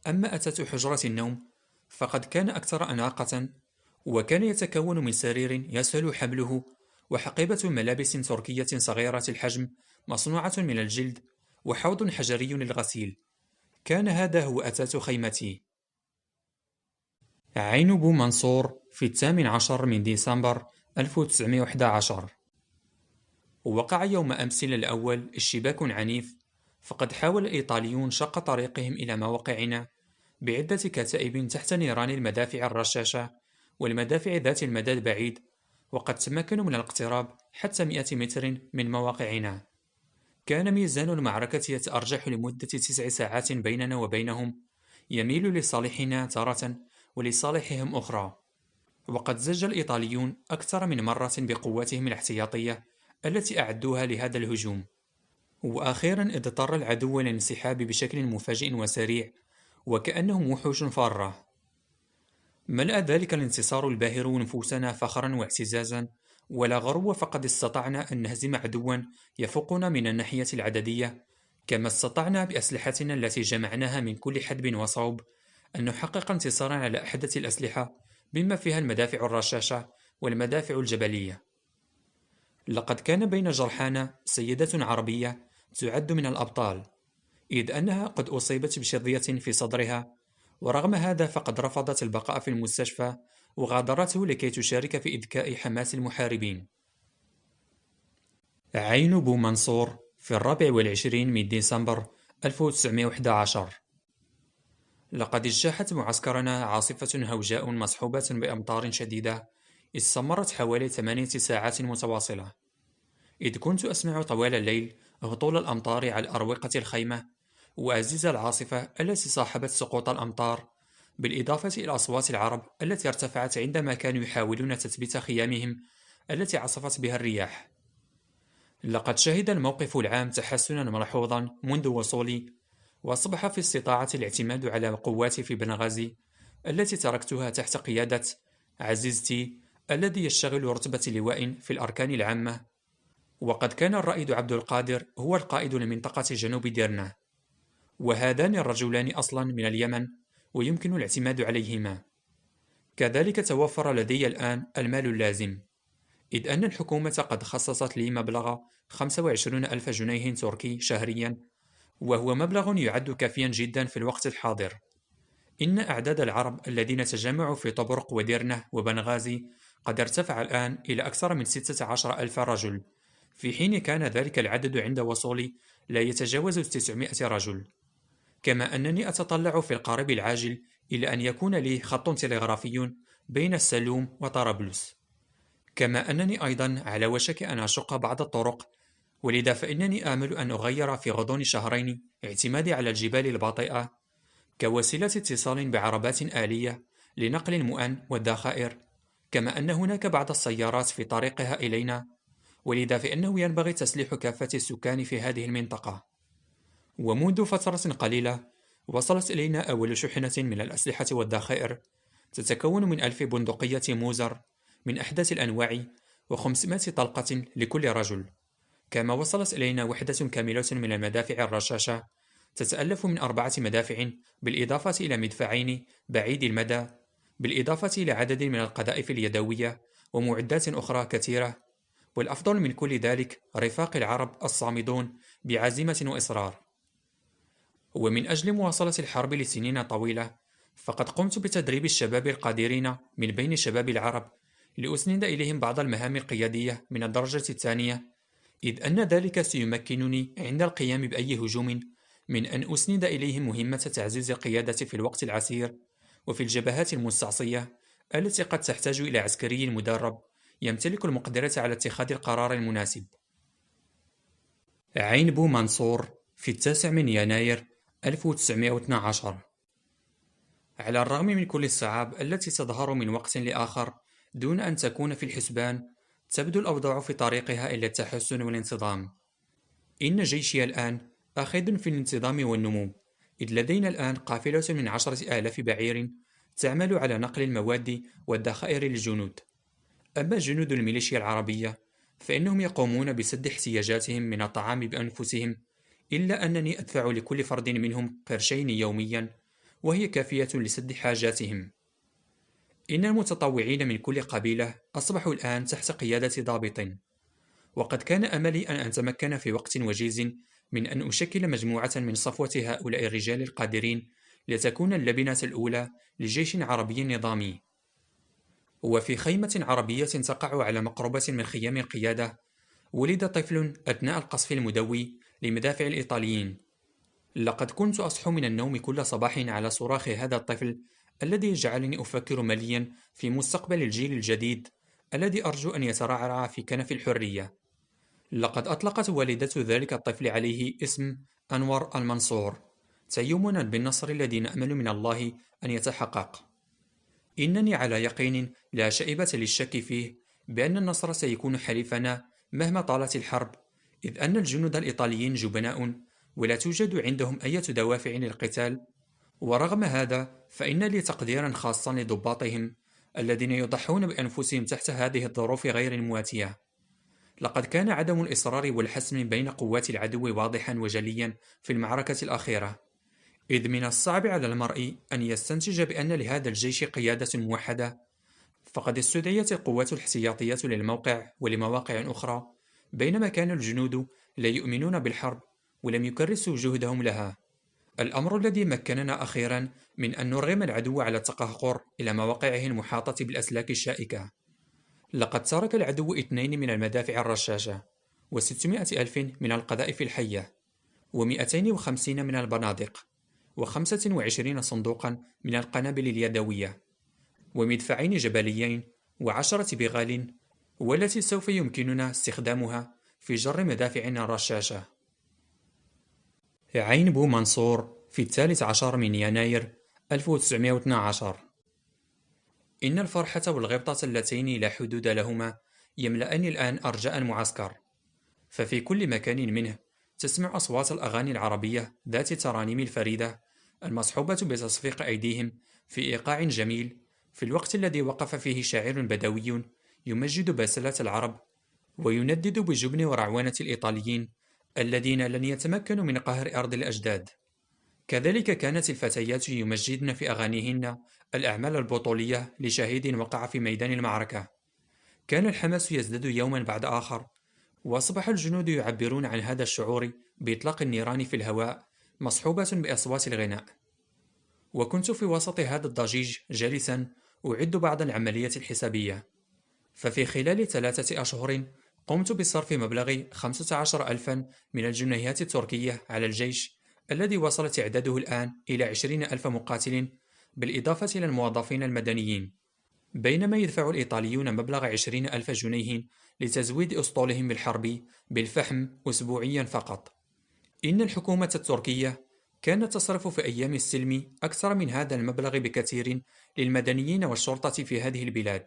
أما أثاث حجرة النوم فقد كان أكثر أناقة، وكان يتكون من سرير يسهل حمله وحقيبة ملابس تركية صغيرة الحجم مصنوعة من الجلد وحوض حجري للغسيل. كان هذا هو أثاث خيمتي. عين بو منصور في الثامن عشر من ديسمبر ألف وتسعمائة وأحد عشر. وقع يوم أمس الأول اشتباك عنيف، فقد حاول الإيطاليون شق طريقهم إلى مواقعنا بعدة كتائب تحت نيران المدافع الرشاشة والمدافع ذات المدى البعيد، وقد تمكنوا من الاقتراب حتى مئة متر من مواقعنا. كان ميزان المعركة يتأرجح لمدة تسع ساعات بيننا وبينهم، يميل لصالحنا تارة ولصالحهم أخرى. وقد زج الإيطاليون أكثر من مرة بقواتهم الاحتياطية التي أعدوها لهذا الهجوم، وأخيرا اضطر العدو للانسحاب بشكل مفاجئ وسريع وكأنهم وحوش فارة. ملأ ذلك الانتصار الباهر نفوسنا فخرا واعتزازا، ولا غرو، فقد استطعنا أن نهزم عدوا يفوقنا من الناحية العددية، كما استطعنا بأسلحتنا التي جمعناها من كل حدب وصوب أن نحقق انتصارا على أحدث الأسلحة بما فيها المدافع الرشاشة والمدافع الجبلية. لقد كان بين جرحانا سيدة عربية تعد من الأبطال، إذ أنها قد أصيبت بشظية في صدرها، ورغم هذا فقد رفضت البقاء في المستشفى وغادرته لكي تشارك في إذكاء حماس المحاربين. عين بو منصور في الرابع والعشرين من ديسمبر ألف وتسعمائة وأحد عشر. لقد اجتاحت معسكرنا عاصفة هوجاء مصحوبة بأمطار شديدة استمرت حوالي ثمانية ساعات متواصلة، إذ كنت أسمع طوال الليل هطول الأمطار على أروقة الخيمة وأزيز العاصفة التي صاحبت سقوط الأمطار، بالإضافة إلى أصوات العرب التي ارتفعت عندما كانوا يحاولون تثبيت خيامهم التي عصفت بها الرياح. لقد شهد الموقف العام تحسنا ملحوظا منذ وصولي، وأصبح في استطاعتي الاعتماد على قواتي في بنغازي التي تركتها تحت قيادة عزيزتي الذي يشتغل رتبة لواء في الأركان العامة. وقد كان الرائد عبد القادر هو القائد لمنطقة جنوب ديرنا، وهذان الرجلان أصلا من اليمن ويمكن الاعتماد عليهما. كذلك توفر لدي الآن المال اللازم، إذ أن الحكومة قد خصصت لي مبلغ خمسة وعشرين ألف جنيه تركي شهريا، وهو مبلغ يعد كافيا جدا في الوقت الحاضر. إن أعداد العرب الذين تجمعوا في طبرق وديرنة وبنغازي قد ارتفع الآن إلى أكثر من ستة عشر ألف رجل، في حين كان ذلك العدد عند وصولي لا يتجاوز تسعمائة رجل. كما أنني أتطلع في القريب العاجل إلى أن يكون لي خط تلغرافي بين السلوم وطرابلس، كما أنني أيضا على وشك أن أشق بعض الطرق، ولذا فإنني آمل أن أغير في غضون شهرين اعتمادي على الجبال البطيئة كوسيلة اتصال بعربات آلية لنقل المؤن والذخائر، كما أن هناك بعض السيارات في طريقها إلينا، ولذا فإنه ينبغي تسليح كافة السكان في هذه المنطقة. ومنذ فترة قليلة وصلت إلينا أول شحنة من الأسلحة والذخائر تتكون من ألف بندقية موزر من أحدث الأنواع وخمسمائة طلقة لكل رجل. كما وصلت إلينا وحدة كاملة من المدافع الرشاشة تتألف من أربعة مدافع بالإضافة إلى مدفعين بعيد المدى، بالإضافة إلى عدد من القذائف اليدوية ومعدات أخرى كثيرة. والأفضل من كل ذلك رفاق العرب الصامدون بعزيمة وإصرار. ومن أجل مواصلة الحرب لسنين طويلة فقد قمت بتدريب الشباب القادرين من بين شباب العرب لأسند إليهم بعض المهام القيادية من الدرجة الثانية، إذ أن ذلك سيمكنني عند القيام بأي هجوم من أن أسند إليهم مهمة تعزيز القيادة في الوقت العسير وفي الجبهات المستعصية التي قد تحتاج إلى عسكري مدرب يمتلك المقدرة على اتخاذ القرار المناسب. عين بو منصور في التاسع من يناير ألف وتسعمائة واثني عشر. على الرغم من كل الصعاب التي تظهر من وقت لآخر دون أن تكون في الحسبان، تبدو الأوضاع في طريقها إلى التحسن والانتظام. إن جيشي الآن آخذ في الانتظام والنمو، إذ لدينا الآن قافلة من عشرة آلاف بعير تعمل على نقل المواد والذخائر للجنود. أما جنود الميليشيا العربية فإنهم يقومون بسد احتياجاتهم من الطعام بأنفسهم، إلا أنني أدفع لكل فرد منهم قرشين يوميا، وهي كافية لسد حاجاتهم. إن المتطوعين من كل قبيلة أصبحوا الآن تحت قيادة ضابط، وقد كان أملي أن أتمكن في وقت وجيز من أن أشكل مجموعة من صفوة هؤلاء الرجال القادرين لتكون اللبنة الأولى لجيش عربي نظامي. وفي خيمة عربية تقع على مقربة من خيام القيادة، ولد طفل أثناء القصف المدوي لمدافع الإيطاليين. لقد كنت أصحو من النوم كل صباح على صراخ هذا الطفل الذي جعلني أفكر مليا في مستقبل الجيل الجديد الذي أرجو أن يترعرع في كنف الحرية. لقد أطلقت والدة ذلك الطفل عليه اسم أنور المنصور، تيمنا بالنصر الذي نأمل من الله أن يتحقق. إنني على يقين لا شائبة للشك فيه بأن النصر سيكون حليفنا مهما طالت الحرب، إذ أن الجنود الإيطاليين جبناء ولا توجد عندهم أي دوافع للقتال. ورغم هذا فإن لي تقديرا خاصا لضباطهم الذين يضحون بأنفسهم تحت هذه الظروف غير المواتية. لقد كان عدم الإصرار والحسم بين قوات العدو واضحا وجليا في المعركة الأخيرة، إذ من الصعب على المرء أن يستنتج بأن لهذا الجيش قيادة موحدة، فقد استدعيت القوات الاحتياطية للموقع ولمواقع أخرى، بينما كان الجنود لا يؤمنون بالحرب ولم يكرسوا جهدهم لها، الأمر الذي مكننا أخيرا من أن نرغم العدو على التقهقر إلى مواقعه المحاطة بالأسلاك الشائكة. لقد ترك العدو اثنين من المدافع الرشاشة، وستمائة ألف من القذائف الحية، ومئتين وخمسين من البنادق، وخمسة وعشرين صندوقا من القنابل اليدوية، ومدفعين جبليين، وعشرة بغال، والتي سوف يمكننا استخدامها في جر مدافعنا الرشاشة. عين بو منصور في الثالث عشر من يناير ألف وتسعمائة واثني عشر. إن الفرحة والغبطة اللتين لا حدود لهما يملأني الآن أرجاء المعسكر، ففي كل مكان منه تسمع أصوات الأغاني العربية ذات الترانيم الفريدة المصحوبة بتصفيق أيديهم في إيقاع جميل، في الوقت الذي وقف فيه شاعر بدوي يمجد باسلات العرب ويندد بجبن ورعونة الإيطاليين الذين لن يتمكنوا من قهر أرض الأجداد. كذلك كانت الفتيات يمجدن في أغانيهن الأعمال البطولية لشهيد وقع في ميدان المعركة. كان الحماس يزداد يوما بعد آخر، وأصبح الجنود يعبرون عن هذا الشعور بإطلاق النيران في الهواء مصحوبة بأصوات الغناء. وكنت في وسط هذا الضجيج جالسا أعد بعض العمليات الحسابية، ففي خلال ثلاثة أشهر قمت بصرف مبلغ خمسة عشر ألفا من الجنيهات التركية على الجيش الذي وصل تعداده الآن إلى عشرين ألف مقاتل، بالإضافة إلى الموظفين المدنيين، بينما يدفع الإيطاليون مبلغ عشرين ألف جنيه لتزويد أسطولهم الحربي بالفحم أسبوعيا فقط. إن الحكومة التركية كانت تصرف في أيام السلم أكثر من هذا المبلغ بكثير للمدنيين والشرطة في هذه البلاد.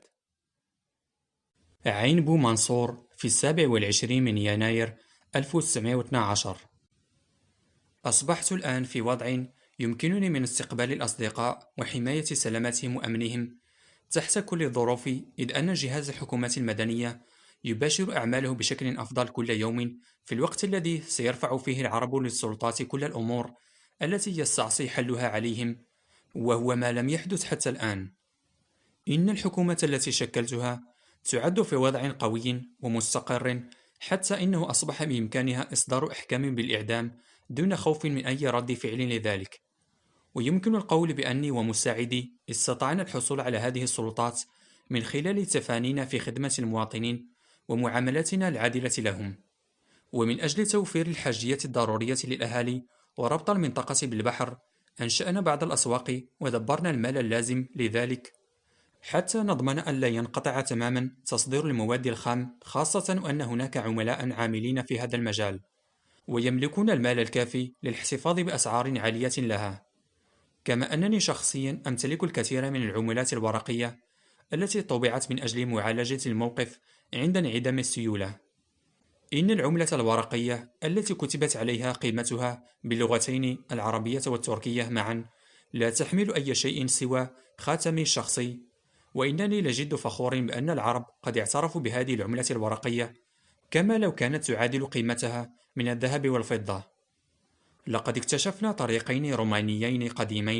عين بو منصور في السابع والعشرين من يناير ألف وتسعمائة واثني عشر. أصبحت الآن في وضع يمكنني من استقبال الأصدقاء وحماية سلامتهم وأمنهم تحت كل الظروف، إذ أن جهاز الحكومة المدنية يباشر أعماله بشكل أفضل كل يوم في الوقت الذي سيرفع فيه العرب للسلطات كل الأمور التي يستعصي حلها عليهم، وهو ما لم يحدث حتى الآن. إن الحكومة التي شكلتها تعد في وضع قوي ومستقر، حتى إنه أصبح بإمكانها إصدار أحكام بالإعدام دون خوف من أي رد فعل لذلك. ويمكن القول بأني ومساعدي استطعنا الحصول على هذه السلطات من خلال تفانينا في خدمة المواطنين ومعاملتنا العادلة لهم. ومن أجل توفير الحاجية الضرورية للأهالي وربط المنطقة بالبحر، أنشأنا بعض الأسواق ودبرنا المال اللازم لذلك، حتى نضمن أن لا ينقطع تماما تصدير المواد الخام، خاصة وأن هناك عملاء عاملين في هذا المجال ويملكون المال الكافي للاحتفاظ بأسعار عالية لها. كما أنني شخصيا أمتلك الكثير من العملات الورقية التي طبعت من أجل معالجة الموقف عند انعدام السيولة. إن العملة الورقية التي كتبت عليها قيمتها باللغتين العربية والتركية معا لا تحمل أي شيء سوى خاتمي الشخصي، وإنني لجد فخور بأن العرب قد اعترفوا بهذه العملة الورقية كما لو كانت تعادل قيمتها من الذهب والفضة. لقد اكتشفنا طريقين رومانيين قديمين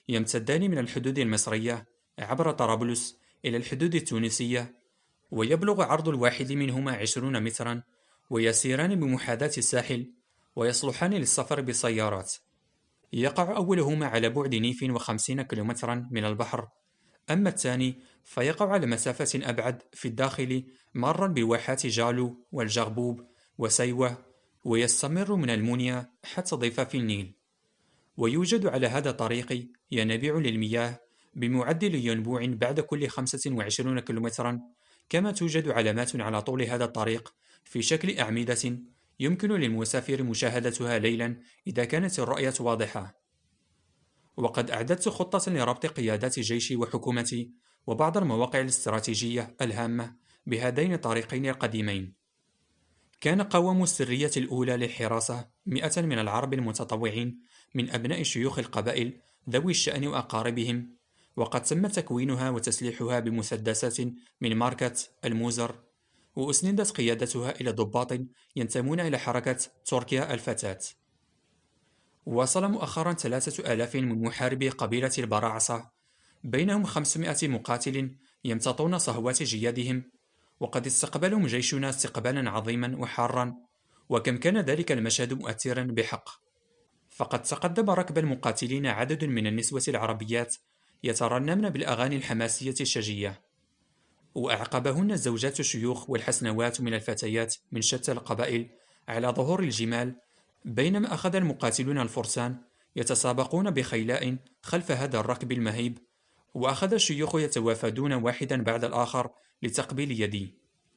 يمتدان من الحدود المصرية عبر طرابلس إلى الحدود التونسية، ويبلغ عرض الواحد منهما عشرون مترا، ويسيران بمحاذاة الساحل، ويصلحان للسفر بالسيارات. يقع أولهما على بعد نيف وخمسين كيلومترا من البحر، أما الثاني فيقع على مسافة أبعد في الداخل مرا بواحات جالو والجغبوب وسيوة، ويستمر من المنيا حتى ضفاف النيل. ويوجد على هذا الطريق ينابيع للمياه بمعدل ينبوع بعد كل خمسة وعشرين كيلومترا، كما توجد علامات على طول هذا الطريق في شكل أعمدة يمكن للمسافر مشاهدتها ليلا إذا كانت الرؤية واضحة. وقد أعددت خطة لربط قيادات جيشي وحكومتي وبعض المواقع الاستراتيجية الهامة بهذين الطريقين القديمين. كان قوام السرية الأولى للحراسة مئة من العرب المتطوعين من أبناء شيوخ القبائل ذوي الشأن وأقاربهم، وقد تم تكوينها وتسليحها بمسدسات من ماركة الموزر، وأسندت قيادتها إلى ضباط ينتمون إلى حركة تركيا الفتاة. وصل مؤخرا ثلاثة آلاف من محاربي قبيلة البراعصة، بينهم خمسمائة مقاتل يمتطون صهوات جيادهم، وقد استقبلهم جيشنا استقبالا عظيما وحارا، وكم كان ذلك المشهد مؤثرا بحق. فقد تقدم ركب المقاتلين عدد من النسوة العربيات يترنمن بالأغاني الحماسية الشجية، وأعقبهن الزوجات الشيوخ والحسنوات من الفتيات من شتى القبائل على ظهور الجمال، بينما أخذ المقاتلون الفرسان يتسابقون بخيلاء خلف هذا الركب المهيب، وأخذ الشيوخ يتوافدون واحدا بعد الآخر لتقبيل يدي.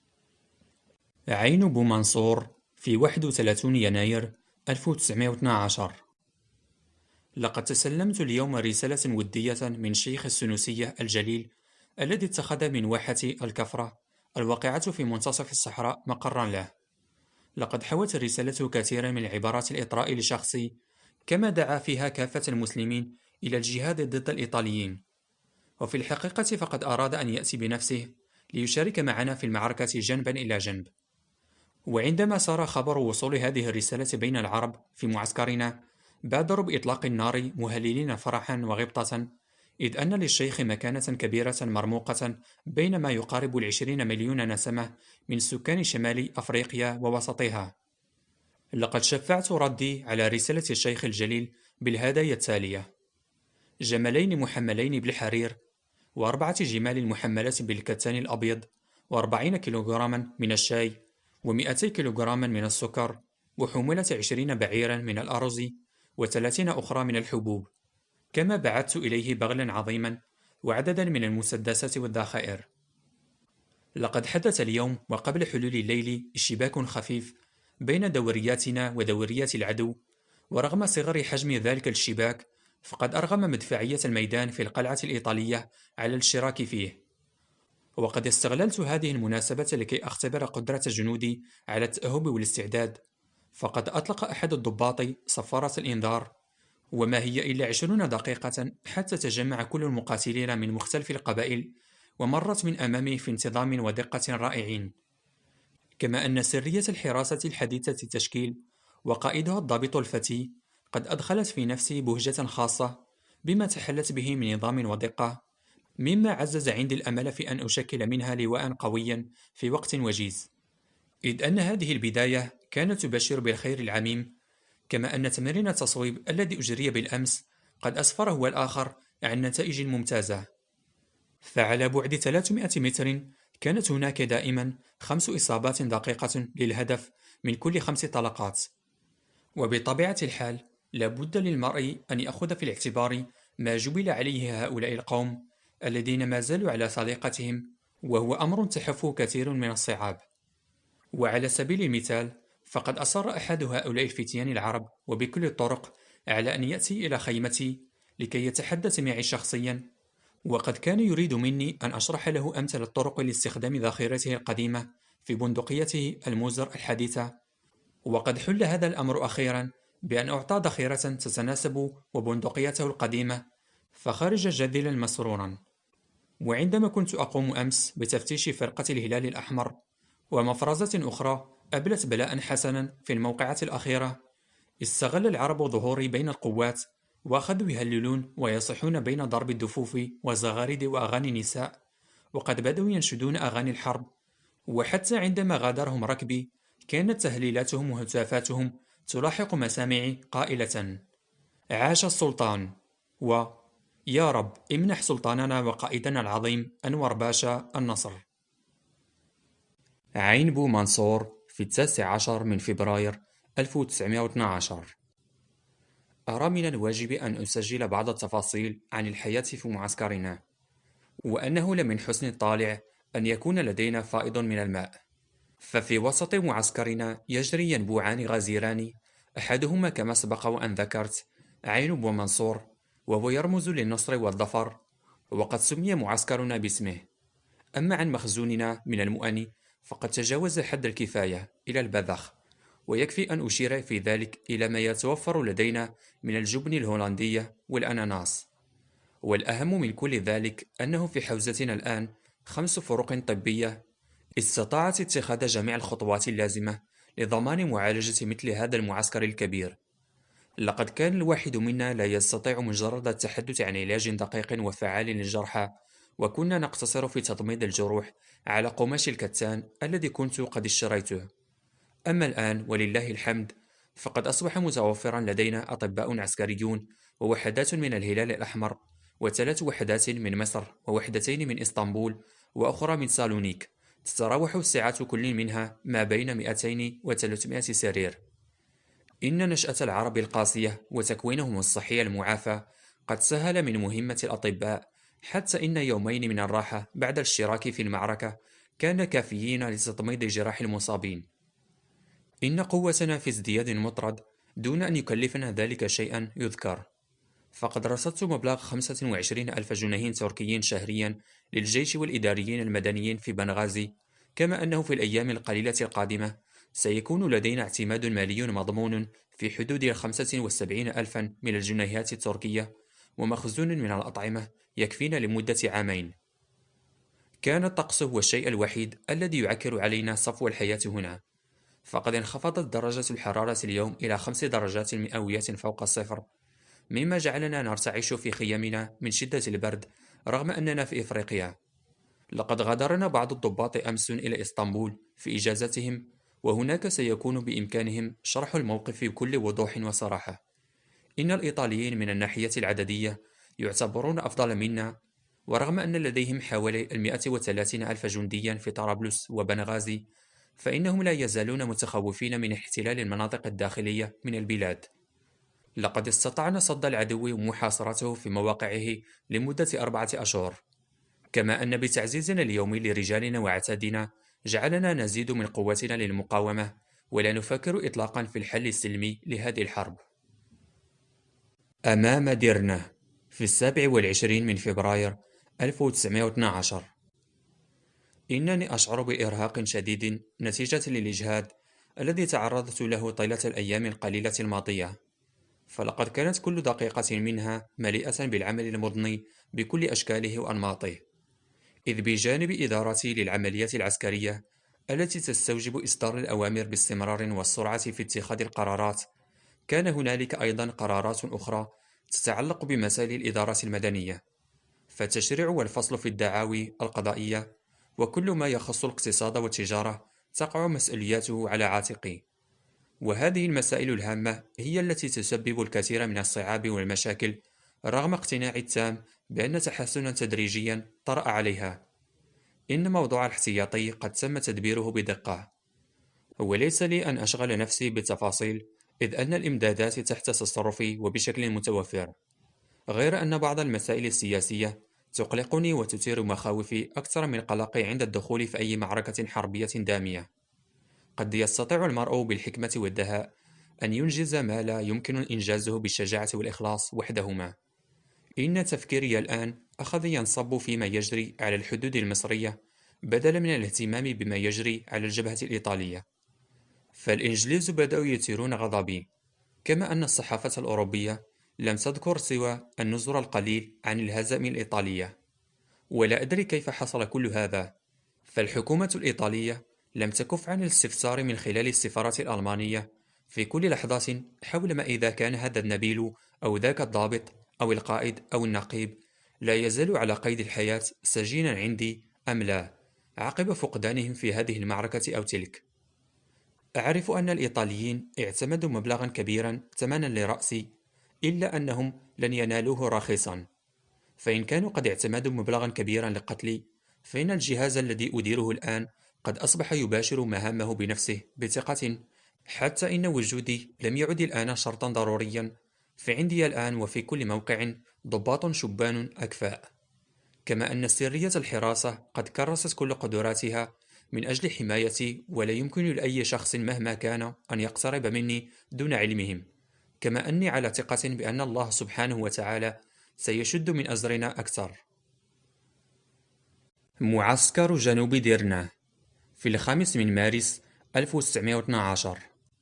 عين بومنصور في واحد وثلاثين يناير ألف وتسعمائة واثني عشر. لقد تسلمت اليوم رسالة ودية من شيخ السنوسية الجليل الذي اتخذ من واحة الكفرة الواقعة في منتصف الصحراء مقرا له. لقد حوت الرسالة كثيرا من عبارات الإطراء لشخصي، كما دعا فيها كافة المسلمين إلى الجهاد ضد الإيطاليين، وفي الحقيقة فقد أراد أن يأتي بنفسه ليشارك معنا في المعركة جنبا إلى جنب. وعندما سار خبر وصول هذه الرسالة بين العرب في معسكرنا، بادروا بإطلاق النار مهللين فرحا وغبطة، إذ أن للشيخ مكانة كبيرة مرموقة بين ما يقارب العشرين مليون نسمة من سكان شمال أفريقيا ووسطها. لقد شفعت ردي على رسالة الشيخ الجليل بالهدايا التالية: جملين محملين بالحرير، وأربعة جمال محملات بالكتان الأبيض، وأربعين كيلوغراما من الشاي، ومئتي كيلوغراما من السكر، وحمولة عشرين بعيرا من الأرز، وثلاثين أخرى من الحبوب. كما بعثت إليه بغلا عظيما وعددا من المسدسات والذخائر. لقد حدث اليوم وقبل حلول الليل اشتباك خفيف بين دورياتنا ودوريات العدو، ورغم صغر حجم ذلك الاشتباك فقد أرغم مدفعية الميدان في القلعة الإيطالية على الاشتراك فيه. وقد استغللت هذه المناسبة لكي أختبر قدرة جنودي على التأهب والاستعداد، فقد أطلق أحد الضباط صفارة الإنذار، وما هي إلا عشرون دقيقة حتى تجمع كل المقاتلين من مختلف القبائل ومرت من أمامي في انتظام ودقة رائعين. كما أن سرية الحراسة الحديثة التشكيل وقائدها الضابط الفتي قد أدخلت في نفسي بهجة خاصة بما تحلت به من نظام ودقة، مما عزز عندي الأمل في أن أشكل منها لواء قويا في وقت وجيز، إذ أن هذه البداية كانت تبشر بالخير العميم. كما أن تمرين التصويب الذي أجري بالأمس قد أسفر هو الآخر عن نتائج ممتازة. فعلى بعد ثلاثمائة متر كانت هناك دائما خمس إصابات دقيقة للهدف من كل خمس طلقات. وبطبيعة الحال لابد للمرء أن يأخذ في الاعتبار ما جبل عليه هؤلاء القوم الذين ما زالوا على سليقتهم، وهو أمر تحفه كثير من الصعاب. وعلى سبيل المثال فقد أصر أحد هؤلاء الفتيان العرب وبكل الطرق على أن يأتي إلى خيمتي لكي يتحدث معي شخصيا، وقد كان يريد مني أن أشرح له أمثل الطرق لاستخدام ذاخرته القديمة في بندقيته الموزر الحديثة. وقد حل هذا الأمر أخيرا بأن أعطى ذخيرة تتناسب وبندقيته القديمة، فخرج جذلا مسرورا. وعندما كنت أقوم أمس بتفتيش فرقة الهلال الأحمر ومفرزة أخرى أبلت بلاء حسنا في الموقعة الأخيرة، استغل العرب ظهوري بين القوات وأخذوا يهللون ويصيحون بين ضرب الدفوف وزغاريد وأغاني النساء، وقد بدأوا ينشدون أغاني الحرب. وحتى عندما غادرهم ركبي كانت تهليلاتهم وهتافاتهم تلاحق مسامعي قائلة: عاش السلطان، و يا رب امنح سلطاننا وقائدنا العظيم أنور باشا النصر. عين بو منصور في التاسع عشر من فبراير ألف وتسعمائة واثني عشر. أرى من الواجب أن أسجل بعض التفاصيل عن الحياة في معسكرنا، وأنه لمن حسن الطالع أن يكون لدينا فائض من الماء. ففي وسط معسكرنا يجري ينبوعان غزيران، أحدهما كما سبق وأن ذكرت عين بو منصور، وهو يرمز للنصر والظفر، وقد سمي معسكرنا باسمه. أما عن مخزوننا من المؤن فقد تجاوز حد الكفاية إلى البذخ، ويكفي أن أشير في ذلك إلى ما يتوفر لدينا من الجبن الهولندية والأناناس. والأهم من كل ذلك أنه في حوزتنا الآن خمس فرق طبية استطاعت اتخاذ جميع الخطوات اللازمة لضمان معالجة مثل هذا المعسكر الكبير. لقد كان الواحد منا لا يستطيع مجرد التحدث عن علاج دقيق وفعال للجرحى، وكنا نقتصر في تضميد الجروح على قماش الكتان الذي كنت قد اشتريته. أما الآن ولله الحمد فقد أصبح متوفرا لدينا أطباء عسكريون ووحدات من الهلال الأحمر، وثلاث وحدات من مصر، ووحدتين من إسطنبول، وأخرى من سالونيك، تتراوح سعة كل منها ما بين مئتين وثلاثمائة سرير. إن نشأة العرب القاسية وتكوينهم الصحي المعافى قد سهل من مهمة الأطباء، حتى إن يومين من الراحة بعد الاشتراك في المعركة كان كافيين لتضميد جراح المصابين. إن قوتنا في ازدياد مطرد دون أن يكلفنا ذلك شيئا يذكر، فقد رصدت مبلغ خمسة وعشرين ألف جنيه تركي شهريا للجيش والإداريين المدنيين في بنغازي، كما أنه في الأيام القليلة القادمة سيكون لدينا اعتماد مالي مضمون في حدود خمسة وسبعين ألفا من الجنيهات التركية، ومخزون من الأطعمة يكفينا لمدة عامين. كان الطقس هو الشيء الوحيد الذي يعكر علينا صفو الحياة هنا، فقد انخفضت درجة الحرارة اليوم إلى خمس درجات مئوية فوق الصفر، مما جعلنا نرتعش في خيامنا من شدة البرد رغم أننا في إفريقيا. لقد غادرنا بعض الضباط أمس إلى إسطنبول في إجازتهم، وهناك سيكون بإمكانهم شرح الموقف بكل وضوح وصراحة. إن الإيطاليين من الناحية العددية يعتبرون أفضل منا، ورغم أن لديهم حوالي المئة وثلاثين ألف جنديا في طرابلس وبنغازي، فإنهم لا يزالون متخوفين من احتلال المناطق الداخلية من البلاد. لقد استطعنا صد العدو ومحاصرته في مواقعه لمدة أربعة أشهر، كما أن بتعزيزنا اليومي لرجالنا وعتادنا جعلنا نزيد من قوتنا للمقاومة، ولا نفكر إطلاقا في الحل السلمي لهذه الحرب. أمام ديرنا في السابع والعشرين من فبراير ألف وتسعمائة واثني عشر. إنني أشعر بإرهاق شديد نتيجة للإجهاد الذي تعرضت له طيلة الأيام القليلة الماضية، فلقد كانت كل دقيقة منها مليئة بالعمل المضني بكل أشكاله وأنماطه. إذ بجانب إدارتي للعمليات العسكرية التي تستوجب إصدار الأوامر باستمرار والسرعة في اتخاذ القرارات، كان هنالك أيضا قرارات أخرى تتعلق بمسائل الإدارة المدنية، فالتشريع والفصل في الدعاوي القضائية وكل ما يخص الاقتصاد والتجارة تقع مسؤولياته على عاتقي. وهذه المسائل الهامة هي التي تسبب الكثير من الصعاب والمشاكل، رغم اقتناعي التام بأن تحسنا تدريجيا طرأ عليها. إن موضوع الاحتياطي قد تم تدبيره بدقة، وليس لي أن أشغل نفسي بالتفاصيل، إذ أن الإمدادات تحت تصرفي وبشكل متوفر، غير أن بعض المسائل السياسية تقلقني وتثير مخاوفي أكثر من قلقي عند الدخول في أي معركة حربية دامية. قد يستطيع المرء بالحكمة والدهاء أن ينجز ما لا يمكن إنجازه بالشجاعة والإخلاص وحدهما. إن تفكيري الآن أخذ ينصب فيما يجري على الحدود المصرية بدلا من الاهتمام بما يجري على الجبهة الإيطالية، فالإنجليز بدأوا يثيرون غضبي، كما أن الصحافة الأوروبية لم تذكر سوى النزر القليل عن الهزائم الإيطالية. ولا أدري كيف حصل كل هذا، فالحكومة الإيطالية لم تكف عن الاستفسار من خلال السفارة الألمانية في كل لحظة حول ما إذا كان هذا النبيل أو ذاك الضابط أو القائد أو النقيب لا يزال على قيد الحياة سجينا عندي أم لا عقب فقدانهم في هذه المعركة أو تلك. أعرف أن الإيطاليين اعتمدوا مبلغا كبيرا ثمنا لرأسي، إلا أنهم لن ينالوه راخصا، فإن كانوا قد اعتمدوا مبلغا كبيرا لقتلي، فإن الجهاز الذي أديره الآن قد أصبح يباشر مهامه بنفسه بثقة، حتى إن وجودي لم يعد الآن شرطا ضروريا، فعندي الآن وفي كل موقع ضباط شبان أكفاء، كما أن سرية الحراسة قد كرست كل قدراتها من أجل حمايتي، ولا يمكن لأي شخص مهما كان أن يقترب مني دون علمهم، كما أني على ثقة بأن الله سبحانه وتعالى سيشد من أزرنا أكثر. معسكر جنوب ديرنا في الخامس من مارس ألف وتسعمائة واثني عشر.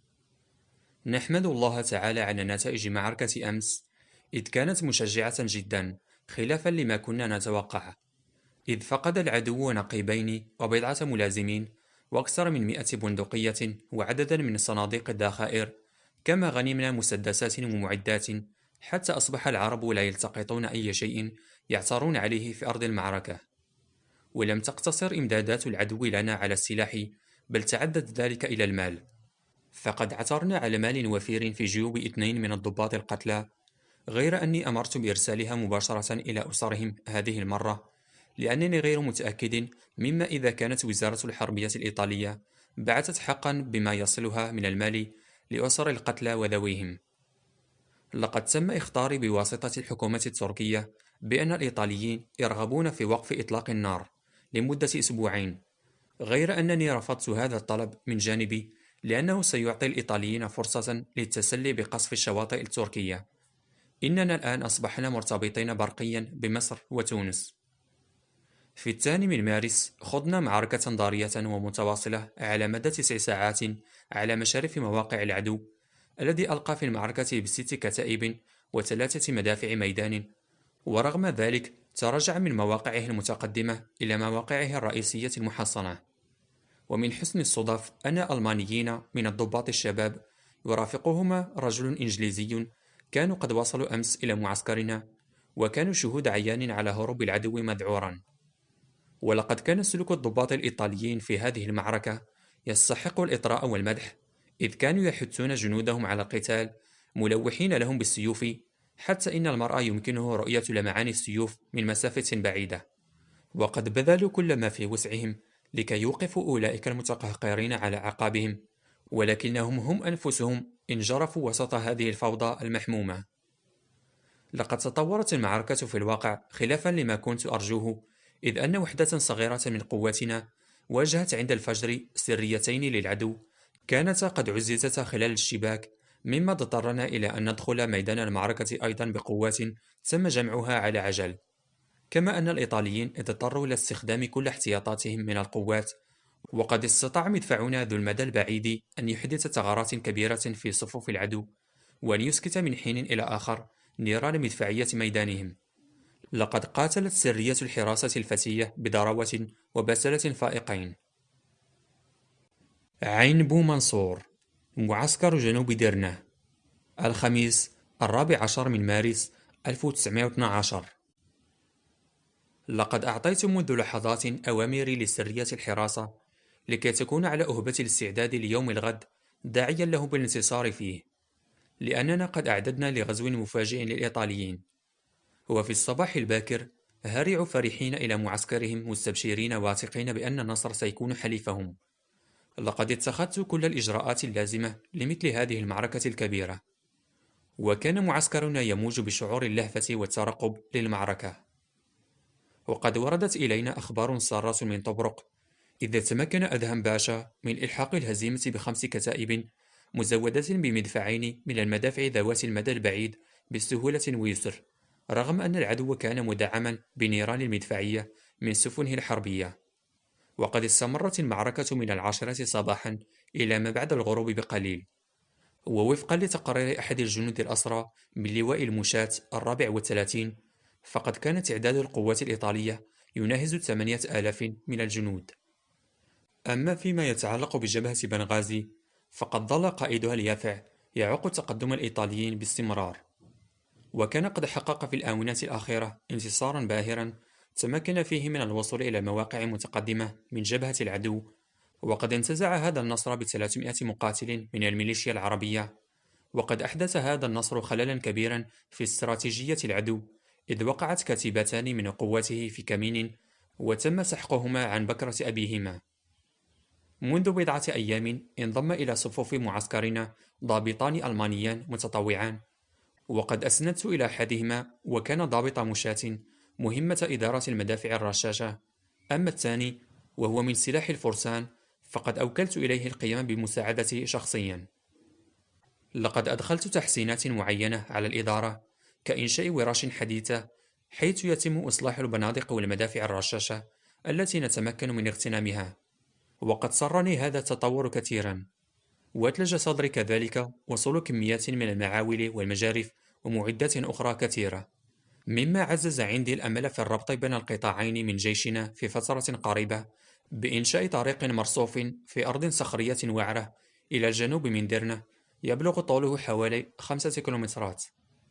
نحمد الله تعالى على نتائج معركة أمس، إذ كانت مشجعة جدا خلافا لما كنا نتوقع، إذ فقد العدو نقيبين وبضعة ملازمين وأكثر من مئة بندقية وعددا من صناديق الذخائر، كما غنمنا مسدسات ومعدات، حتى أصبح العرب لا يلتقطون أي شيء يعثرون عليه في أرض المعركة. ولم تقتصر إمدادات العدو لنا على السلاح، بل تعدت ذلك إلى المال، فقد عثرنا على مال وفير في جيوب اثنين من الضباط القتلى، غير أني أمرت بإرسالها مباشرة إلى أسرهم هذه المرة، لأنني غير متأكد مما إذا كانت وزارة الحربية الإيطالية بعثت حقا بما يصلها من المال لأسر القتلى وذويهم. لقد تم إخطاري بواسطة الحكومة التركية بأن الإيطاليين يرغبون في وقف إطلاق النار لمدة أسبوعين، غير أنني رفضت هذا الطلب من جانبي، لأنه سيعطي الإيطاليين فرصة للتسلي بقصف الشواطئ التركية. إننا الآن أصبحنا مرتبطين برقيا بمصر وتونس. في الثاني من مارس خضنا معركة ضارية ومتواصلة على مدى تسع ساعات على مشارف مواقع العدو، الذي ألقى في المعركة بست كتائب وثلاثة مدافع ميدان، ورغم ذلك تراجع من مواقعه المتقدمة إلى مواقعه الرئيسية المحصنة. ومن حسن الصدف أن ألمانيين من الضباط الشباب يرافقهما رجل إنجليزي كانوا قد وصلوا أمس إلى معسكرنا، وكانوا شهود عيان على هروب العدو مذعورا. ولقد كان سلوك الضباط الإيطاليين في هذه المعركة يستحق الإطراء والمدح، إذ كانوا يحثون جنودهم على القتال ملوحين لهم بالسيوف، حتى إن المرء يمكنه رؤية لمعان السيوف من مسافة بعيدة، وقد بذلوا كل ما في وسعهم لكي يوقفوا أولئك المتقهقرين على أعقابهم، ولكنهم هم أنفسهم انجرفوا وسط هذه الفوضى المحمومة. لقد تطورت المعركة في الواقع خلافا لما كنت أرجوه، إذ أن وحدة صغيرة من قواتنا واجهت عند الفجر سريتين للعدو كانتا قد عززتا خلال الشباك، مما اضطرنا إلى أن ندخل ميدان المعركة أيضا بقوات تم جمعها على عجل، كما أن الإيطاليين اضطروا إلى استخدام كل احتياطاتهم من القوات، وقد استطاع مدفعنا ذو المدى البعيد أن يحدث ثغرات كبيرة في صفوف العدو، وأن يسكت من حين إلى آخر نيران مدفعية ميدانهم. لقد قاتلت سرية الحراسة الفتية بضراوة وبسالة فائقين. عين بو منصور، معسكر جنوب ديرنا، الخميس الرابع عشر من مارس ألف وتسعمائة واثني عشر. لقد أعطيت منذ لحظات أوامري لسرية الحراسة لكي تكون على أهبة الاستعداد ليوم الغد، داعيا له بالانتصار فيه، لأننا قد أعددنا لغزو مفاجئ للإيطاليين. وفي الصباح الباكر هرعوا فرحين إلى معسكرهم مستبشرين واثقين بأن النصر سيكون حليفهم. لقد اتخذت كل الإجراءات اللازمة لمثل هذه المعركة الكبيرة، وكان معسكرنا يموج بشعور اللهفة والترقب للمعركة. وقد وردت إلينا أخبار سارة من طبرق، إذ تمكن أدهم باشا من إلحاق الهزيمة بخمس كتائب مزودة بمدفعين من المدافع ذوات المدى البعيد بسهولة ويسر، رغم أن العدو كان مدعما بنيران المدفعية من سفنه الحربية. وقد استمرت المعركة من العاشرة صباحا إلى ما بعد الغروب بقليل، ووفقا لتقارير أحد الجنود الأسرى من لواء المشاة الرابع والثلاثين، فقد كان تعداد القوات الإيطالية يناهز ثمانية آلاف من الجنود. أما فيما يتعلق بجبهة بنغازي، فقد ظل قائدها اليافع يعوق تقدم الإيطاليين باستمرار، وكان قد حقق في الآونة الأخيرة انتصارا باهرا تمكن فيه من الوصول إلى مواقع متقدمة من جبهة العدو، وقد انتزع هذا النصر بثلاثمائة مقاتل من الميليشيا العربية. وقد أحدث هذا النصر خللا كبيرا في استراتيجية العدو، إذ وقعت كتيبتان من قواته في كمين وتم سحقهما عن بكرة أبيهما. منذ بضعة أيام انضم إلى صفوف معسكرنا ضابطان ألمانيان متطوعان، وقد أسندت إلى أحدهما وكان ضابط مشاة مهمة إدارة المدافع الرشاشة. أما الثاني وهو من سلاح الفرسان فقد أوكلت إليه القيام بمساعدته شخصيا. لقد أدخلت تحسينات معينة على الإدارة كإنشاء ورش حديثة حيث يتم إصلاح البنادق والمدافع الرشاشة التي نتمكن من اغتنامها، وقد سرني هذا التطور كثيرا. وأثلج صدري كذلك وصول كميات من المعاول والمجارف ومعدات أخرى كثيرة، مما عزز عندي الأمل في الربط بين القطاعين من جيشنا في فترة قريبة بإنشاء طريق مرصوف في أرض صخرية وعرة إلى الجنوب من ديرنا يبلغ طوله حوالي خمسة كيلومترات.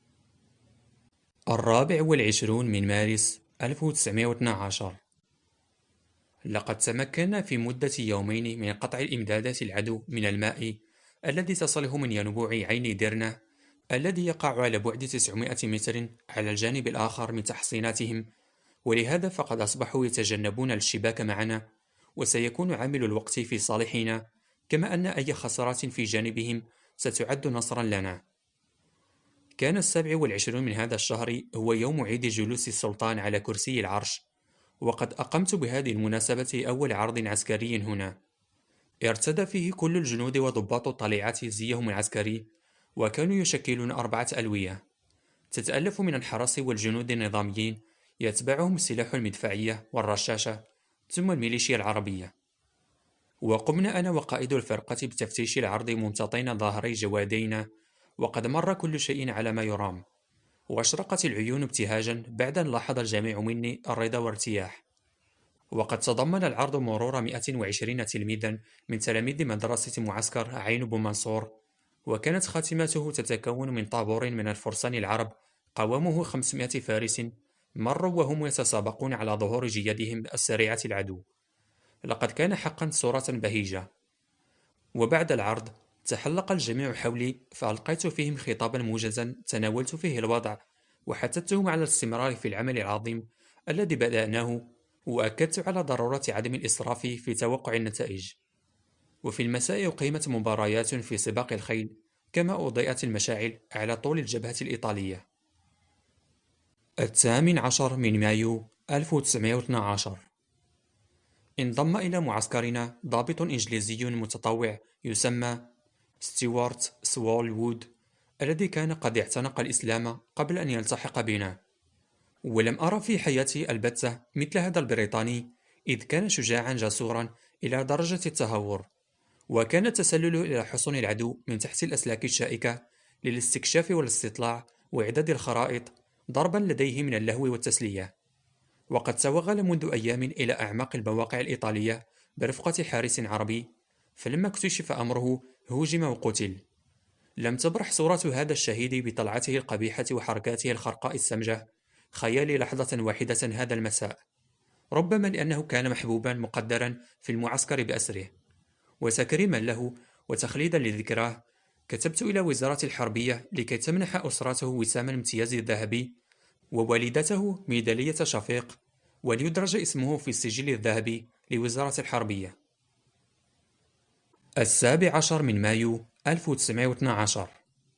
الرابع والعشرون من مارس ألف وتسعمائة واثني عشر. لقد تمكنا في مدة يومين من قطع الإمدادات العدو من الماء الذي تصله من ينبوع عين ديرنا الذي يقع على بعد تسعمائة متر على الجانب الآخر من تحصيناتهم، ولهذا فقد أصبحوا يتجنبون الاشتباك معنا، وسيكون عامل الوقت في صالحنا، كما أن أي خسارات في جانبهم ستعد نصرا لنا. كان السابع والعشرون من هذا الشهر هو يوم عيد جلوس السلطان على كرسي العرش، وقد أقمت بهذه المناسبة أول عرض عسكري هنا. ارتدى فيه كل الجنود وضباط الطليعة زيهم العسكري، وكانوا يشكلون أربعة ألوية تتألف من الحرس والجنود النظاميين، يتبعهم السلاح المدفعية والرشاشة، ثم الميليشيا العربية. وقمنا أنا وقائد الفرقة بتفتيش العرض ممتطين ظهري جوادينا، وقد مر كل شيء على ما يرام، وأشرقت العيون ابتهاجا بعد أن لاحظ الجميع مني الرضا والارتياح. وقد تضمن العرض مرور مئة وعشرين تلميذا من تلاميذ مدرسة معسكر عين بومنصور، وكانت خاتمته تتكون من طابور من الفرسان العرب قوامه خمسمائة فارس مروا وهم يتسابقون على ظهور جيادهم السريعة العدو. لقد كان حقا صورة بهيجة. وبعد العرض تحلق الجميع حولي، فألقيت فيهم خطابا موجزا تناولت فيه الوضع وحثتهم على الاستمرار في العمل العظيم الذي بدأناه، وأكدت على ضرورة عدم الإسراف في توقع النتائج. وفي المساء أقيمت مباريات في سباق الخيل، كما أضيئت المشاعل على طول الجبهة الإيطالية. الثامن عشر من مايو ألف وتسعمائة واثني عشر. انضم إلى معسكرنا ضابط إنجليزي متطوع يسمى ستيوارت سوال وود، الذي كان قد اعتنق الإسلام قبل أن يلتحق بنا. ولم أرى في حياتي البتة مثل هذا البريطاني، إذ كان شجاعا جسورا إلى درجة التهور، وكان التسلل إلى حصون العدو من تحت الأسلاك الشائكة للاستكشاف والاستطلاع وإعداد الخرائط ضربا لديه من اللهو والتسلية. وقد توغل منذ أيام إلى أعماق المواقع الإيطالية برفقة حارس عربي، فلما اكتشف أمره هوجم وقتل. لم تبرح صورة هذا الشهيد بطلعته القبيحة وحركاته الخرقاء السمجة خيالي لحظة واحدة هذا المساء، ربما لأنه كان محبوبا مقدرا في المعسكر بأسره. وتكريما له وتخليدا لذكراه كتبت إلى وزارة الحربية لكي تمنح أسرته وسام الامتياز الذهبي ووالدته ميدالية شفيق، وليدرج اسمه في السجل الذهبي لوزارة الحربية. السابع عشر من مايو ألف وتسعمائة واثني عشر.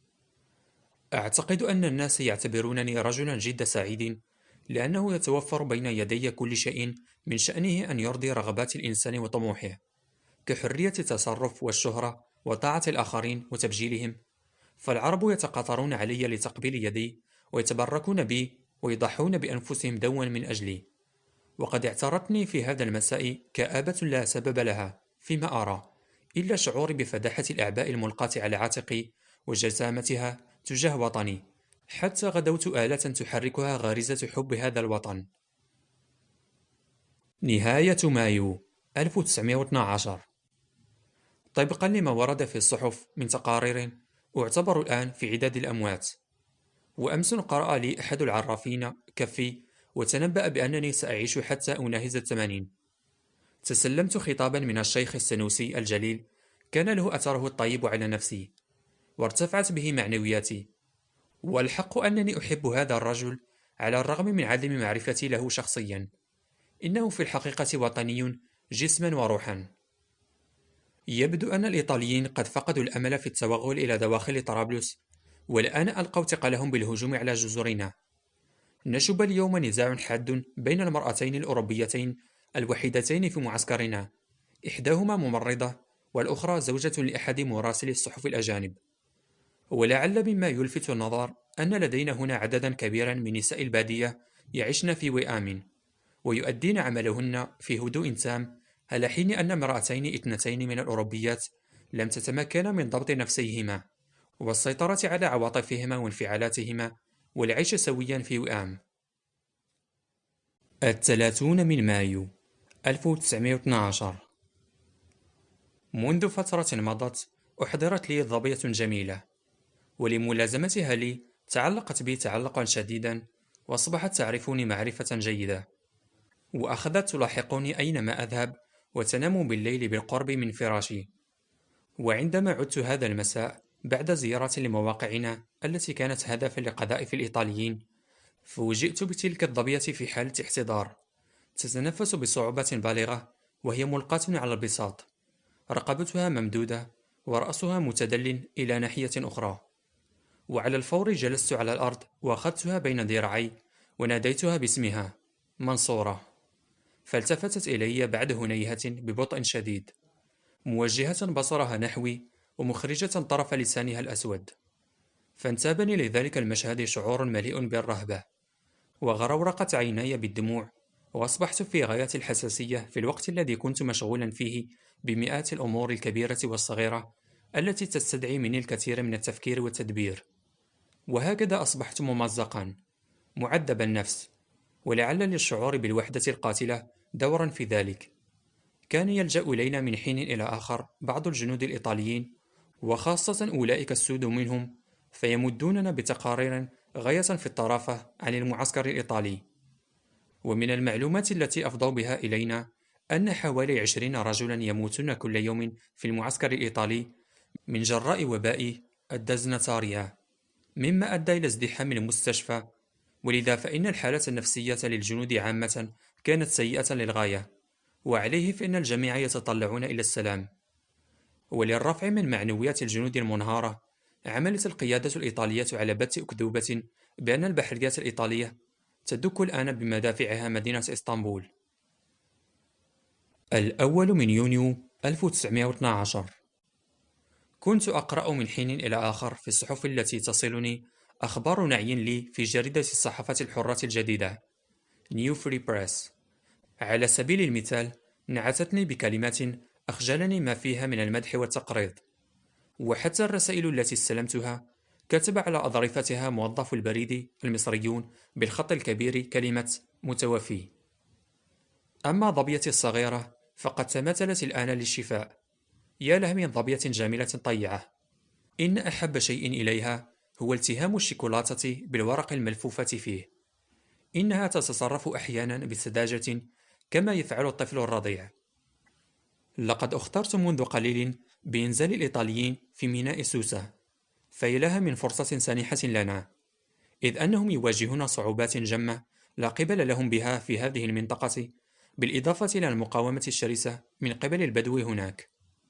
أعتقد أن الناس يعتبرونني رجلا جد سعيد، لأنه يتوفر بين يدي كل شيء من شأنه أن يرضي رغبات الإنسان وطموحه، كحرية التصرف والشهرة وطاعة الآخرين وتبجيلهم. فالعرب يتقاطرون علي لتقبيل يدي ويتبركون بي ويضحون بأنفسهم دوا من أجلي. وقد اعترتني في هذا المساء كآبة لا سبب لها فيما أرى، إلا شعوري بفداحة الأعباء الملقاة على عاتقي وجسامتها تجاه وطني، حتى غدوت آلة تحركها غريزة حب هذا الوطن. نهاية مايو ألف وتسعمائة واثني عشر. طبقا لما ورد في الصحف من تقارير، أعتبر الآن في عداد الأموات. وأمس قرأ لي أحد العرافين كفي وتنبأ بأنني سأعيش حتى أناهز الثمانين. تسلمت خطابا من الشيخ السنوسي الجليل كان له أثره الطيب على نفسي، وارتفعت به معنوياتي. والحق أنني أحب هذا الرجل على الرغم من عدم معرفتي له شخصيا. إنه في الحقيقة وطني جسما وروحا. يبدو أن الإيطاليين قد فقدوا الأمل في التوغل إلى دواخل طرابلس، والآن ألقوا ثقلهم بالهجوم على جزرنا. نشب اليوم نزاع حاد بين المرأتين الأوروبيتين الوحيدتين في معسكرنا، إحداهما ممرضة والأخرى زوجة لأحد مراسلي الصحف الأجانب. ولعل مما يلفت النظر أن لدينا هنا عددا كبيرا من نساء البادية يعيشن في وئام، ويؤدين عملهن في هدوء تام، على حين أن امرأتين اثنتين من الأوروبيات لم تتمكنا من ضبط نفسيهما والسيطرة على عواطفهما وانفعالاتهما والعيش سويا في وئام. الثلاثون من مايو ألف وتسعمائة واثني عشر. منذ فترة مضت أحضرت لي ظبية جميلة، ولملازمتها لي تعلقت بي تعلقا شديدا، وأصبحت تعرفني معرفة جيدة، وأخذت تلاحقني أينما أذهب وتنام بالليل بالقرب من فراشي. وعندما عدت هذا المساء بعد زيارة لمواقعنا التي كانت هدفا لقذائف الإيطاليين، فوجئت بتلك الظبية في حالة احتضار، تتنفس بصعوبة بالغة وهي ملقاة على البساط، رقبتها ممدودة ورأسها متدل إلى ناحية أخرى. وعلى الفور جلست على الأرض وأخذتها بين ذراعي وناديتها باسمها: منصورة. فالتفتت إلي بعد هنيهة ببطء شديد، موجهة بصرها نحوي ومخرجة طرف لسانها الأسود. فانتابني لذلك المشهد شعور مليء بالرهبة، وغرورقت عيناي بالدموع، وأصبحت في غاية الحساسية في الوقت الذي كنت مشغولا فيه بمئات الأمور الكبيرة والصغيرة التي تستدعي مني الكثير من التفكير والتدبير. وهكذا أصبحت ممزقا معذب النفس، ولعل للشعور بالوحدة القاتلة دورا في ذلك. كان يلجأ إلينا من حين إلى آخر بعض الجنود الإيطاليين، وخاصة أولئك السود منهم، فيمدوننا بتقارير غاية في الطرافة عن المعسكر الإيطالي. ومن المعلومات التي أفضوا بها إلينا أن حوالي عشرين رجلا يموتون كل يوم في المعسكر الإيطالي من جراء وباء الدزنتاريا، مما أدى إلى ازدحام المستشفى. ولذا فإن الحالة النفسية للجنود عامة كانت سيئة للغاية، وعليه فإن الجميع يتطلعون إلى السلام. وللرفع من معنويات الجنود المنهارة، عملت القيادة الإيطالية على بث أكذوبة بأن البحريات الإيطالية تدك الآن بمدافعها مدينة إسطنبول. الأول من يونيو ألف وتسعمائة واثني عشر. كنت أقرأ من حين إلى آخر في الصحف التي تصلني أخبار نعي لي في جريدة الصحافة الحرة الجديدة نيو فري بريس. على سبيل المثال، نعتتني بكلمات أخجلني ما فيها من المدح والتقريض، وحتى الرسائل التي استلمتها كتب على أظرفتها موظف البريد المصريون بالخط الكبير كلمة متوفي. أما ظبيتي الصغيرة فقد تماثلت الآن للشفاء. يا له من ظبية جميلة طيعة! إن أحب شيء إليها هو التهام الشوكولاتة بالورق الملفوفة فيه. إنها تتصرف أحيانا بسذاجة كما يفعل الطفل الرضيع. لقد اخترت منذ قليل بإنزال الإيطاليين في ميناء سوسة، فهي لها من فرصة سانحة لنا، إذ أنهم يواجهون صعوبات جمة لا قبل لهم بها في هذه المنطقة، بالإضافة إلى المقاومة الشرسة من قبل البدو هناك.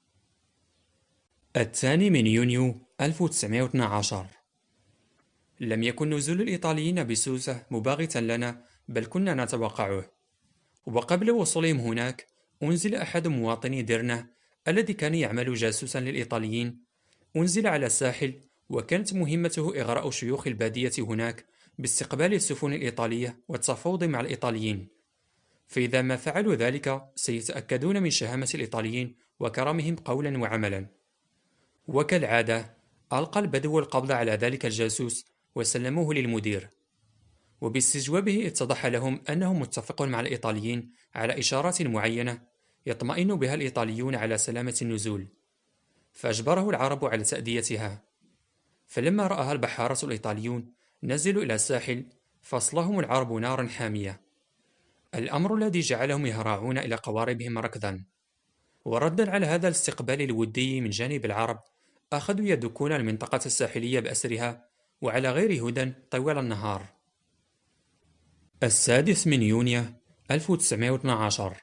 الثاني من يونيو ألف وتسعمائة واثني عشر. لم يكن نزول الإيطاليين بسوسة مباغتا لنا، بل كنا نتوقعه. وقبل وصولهم هناك أنزل أحد مواطني ديرنا الذي كان يعمل جاسوسا للإيطاليين، أنزل على الساحل، وكانت مهمته إغراء شيوخ البادية هناك باستقبال السفن الإيطالية والتفاوض مع الإيطاليين. فإذا ما فعلوا ذلك سيتأكدون من شهامة الإيطاليين وكرمهم قولا وعملا. وكالعادة ألقى البدو القبض على ذلك الجاسوس وسلموه للمدير، وباستجوابه اتضح لهم أنه متفق مع الإيطاليين على إشارات معينة يطمئن بها الإيطاليون على سلامة النزول، فأجبره العرب على تأديتها. فلما رآها البحارة الإيطاليون نزلوا إلى الساحل فصلهم العرب نارا حامية، الأمر الذي جعلهم يهرعون إلى قواربهم ركضا. وردا على هذا الاستقبال الودي من جانب العرب، أخذوا يدكون المنطقة الساحلية بأسرها وعلى غير هدى طوال النهار. السادس من يونيو ألف وتسعمائة واثني عشر،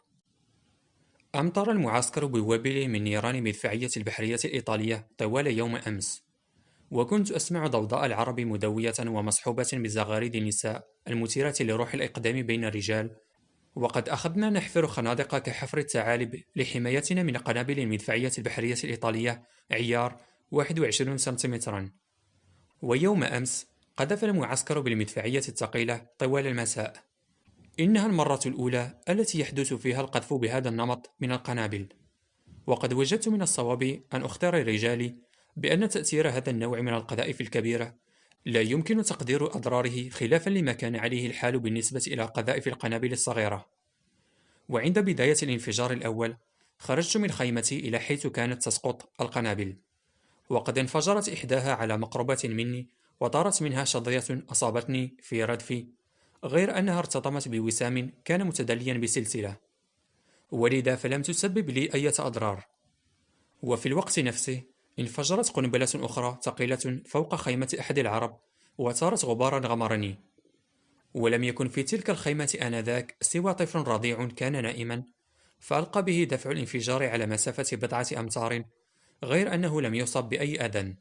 أمطر المعسكر بوابل من نيران مدفعية البحرية الإيطالية طوال يوم أمس، وكنت أسمع ضوضاء العرب مدوية ومصحوبة بزغاريد النساء المثيرة لروح الإقدام بين الرجال. وقد أخذنا نحفر خنادق كحفر الثعالب لحمايتنا من قنابل المدفعية البحرية الإيطالية عيار واحد وعشرين سنتيمترا. ويوم أمس قذف المعسكر بالمدفعية الثقيلة طوال المساء. إنها المرة الأولى التي يحدث فيها القذف بهذا النمط من القنابل، وقد وجدت من الصواب أن أخبر رجالي بأن تأثير هذا النوع من القذائف الكبيرة لا يمكن تقدير أضراره خلافا لما كان عليه الحال بالنسبة إلى قذائف القنابل الصغيرة. وعند بداية الانفجار الأول خرجت من خيمتي إلى حيث كانت تسقط القنابل، وقد انفجرت إحداها على مقربة مني وطارت منها شظية أصابتني في ردفي، غير أنها ارتطمت بوسام كان متدليا بسلسلة، ولذا فلم تسبب لي أي أضرار. وفي الوقت نفسه انفجرت قنبلة أخرى ثقيلة فوق خيمة أحد العرب وثارت غبارا غمرني. ولم يكن في تلك الخيمة آنذاك سوى طفل رضيع كان نائما، فألقى به دفع الانفجار على مسافة بضعة أمتار، غير أنه لم يصب بأي أذى.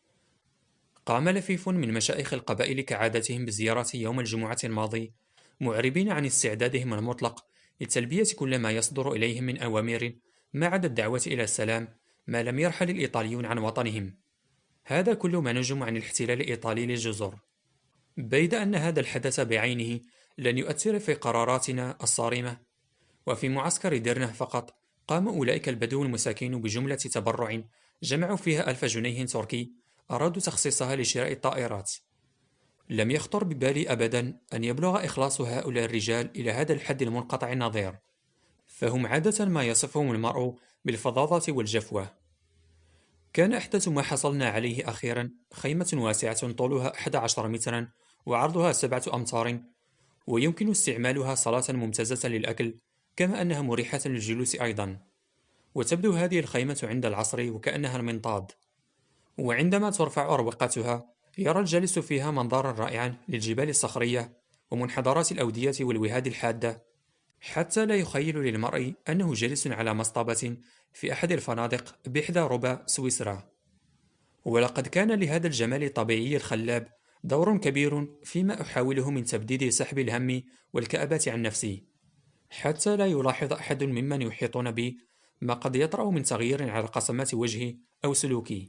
قام لفيف من مشايخ القبائل كعادتهم بزيارتي يوم الجمعة الماضي، معربين عن استعدادهم المطلق لتلبية كل ما يصدر إليهم من أوامر، ما عدا الدعوة إلى السلام ما لم يرحل الإيطاليون عن وطنهم. هذا كل ما نجم عن الاحتلال الإيطالي للجزر، بيد أن هذا الحدث بعينه لن يؤثر في قراراتنا الصارمة. وفي معسكر ديرنه فقط قام أولئك البدو المساكين بجملة تبرع جمعوا فيها ألف جنيه تركي أرادوا تخصيصها لشراء الطائرات. لم يخطر ببالي أبدا أن يبلغ إخلاص هؤلاء الرجال إلى هذا الحد المنقطع النظير، فهم عادة ما يصفهم المرء بالفظاظة والجفوة. كان أحدث ما حصلنا عليه أخيرا خيمة واسعة طولها أحد عشر مترا وعرضها سبعة أمتار، ويمكن استعمالها صلاة ممتازة للأكل، كما أنها مريحة للجلوس أيضا. وتبدو هذه الخيمة عند العصر وكأنها المنطاد، وعندما ترفع أروقتها يرى الجالس فيها منظرا رائعا للجبال الصخرية ومنحدرات الأودية والوهاد الحادة، حتى لا يخيل للمرء أنه جالس على مصطبة في أحد الفنادق بإحدى ربى سويسرا. ولقد كان لهذا الجمال الطبيعي الخلاب دور كبير فيما أحاوله من تبديد سحب الهم والكآبة عن نفسي، حتى لا يلاحظ أحد ممن يحيطون بي ما قد يطرأ من تغيير على قسمات وجهي أو سلوكي.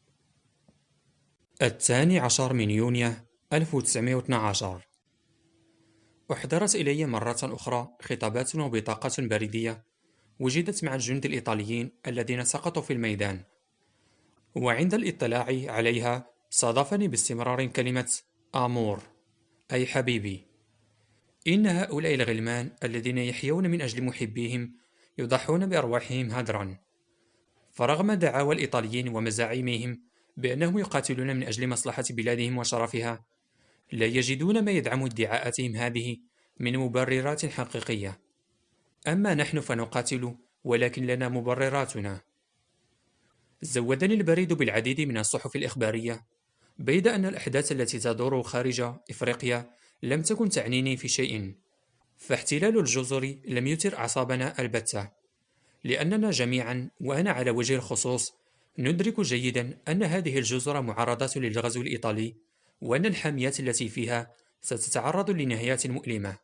الثاني عشر من يونيو ألف وتسعمائة واثني عشر، أحضرت إلي مرة أخرى خطابات وبطاقة بريدية وجدت مع الجند الإيطاليين الذين سقطوا في الميدان، وعند الاطلاع عليها صادفني باستمرار كلمة آمور أي حبيبي. إن هؤلاء الغلمان الذين يحيون من أجل محبيهم يضحون بأرواحهم هدرا، فرغم دعاوى الإيطاليين ومزاعيمهم بأنهم يقاتلون من أجل مصلحة بلادهم وشرفها، لا يجدون ما يدعم ادعاءاتهم هذه من مبررات حقيقية. أما نحن فنقاتل ولكن لنا مبرراتنا. زودني البريد بالعديد من الصحف الإخبارية، بيد أن الأحداث التي تدور خارج إفريقيا لم تكن تعنيني في شيء، فاحتلال الجزر لم يثر أعصابنا البتة، لأننا جميعا وأنا على وجه الخصوص ندرك جيدا أن هذه الجزر معرضة للغزو الإيطالي، وأن الحاميات التي فيها ستتعرض لنهايات مؤلمة.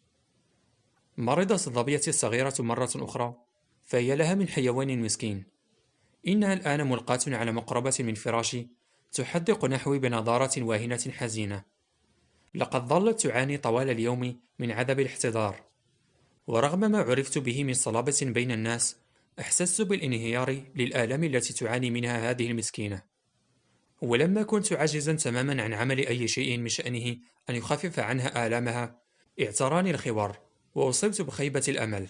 مرضت ضبيتي الصغيرة مرة أخرى، فهي لها من حيوان مسكين. إنها الآن ملقاة على مقربة من فراشي تحدق نحوي بنظارة واهنة حزينة. لقد ظلت تعاني طوال اليوم من عذاب الاحتضار، ورغم ما عرفت به من صلابة بين الناس أحسست بالانهيار للآلام التي تعاني منها هذه المسكينة. ولما كنت عاجزا تماما عن عمل أي شيء من شأنه أن يخفف عنها آلامها اعتراني الخوار وأصبت بخيبة الأمل.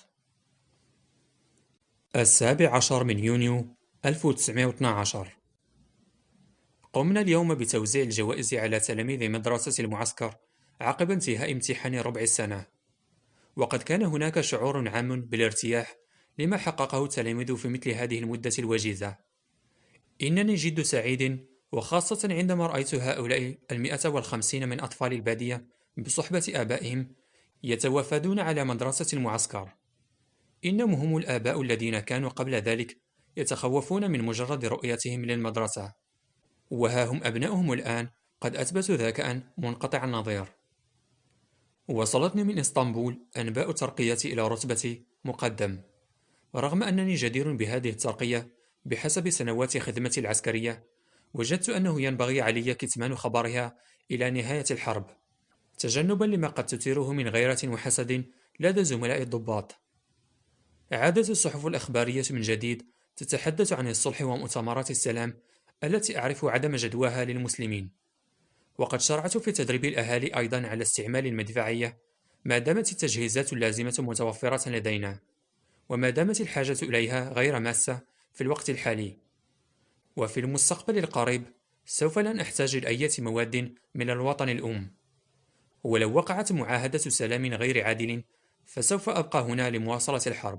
السابع عشر من يونيو ألف وتسعمائة واثني عشر، قمنا اليوم بتوزيع الجوائز على تلاميذ مدرسة المعسكر عقب انتهاء امتحان ربع السنة، وقد كان هناك شعور عام بالارتياح لما حققه التلاميذ في مثل هذه المدة الوجيزة. إنني جد سعيد، وخاصة عندما رأيت هؤلاء المئة والخمسين من أطفال البادية بصحبة آبائهم يتوافدون على مدرسة المعسكر. إنهم هم الآباء الذين كانوا قبل ذلك يتخوفون من مجرد رؤيتهم للمدرسة، وها هم أبناؤهم الآن قد أثبتوا ذكاء منقطع النظير. وصلتني من إسطنبول أنباء ترقيتي إلى رتبة مقدم، رغم أنني جدير بهذه الترقية بحسب سنوات خدمتي العسكرية. وجدت أنه ينبغي علي كتمان خبرها إلى نهاية الحرب، تجنبا لما قد تثيره من غيرة وحسد لدى زملاء الضباط. عادت الصحف الإخبارية من جديد تتحدث عن الصلح ومؤتمرات السلام التي أعرف عدم جدواها للمسلمين، وقد شرعت في تدريب الأهالي أيضا على استعمال المدفعية ما دامت التجهيزات اللازمة متوفرة لدينا، وما دامت الحاجة إليها غير ماسة في الوقت الحالي. وفي المستقبل القريب سوف لن أحتاج لأية مواد من الوطن الأم. ولو وقعت معاهدة سلام غير عادل فسوف أبقى هنا لمواصلة الحرب.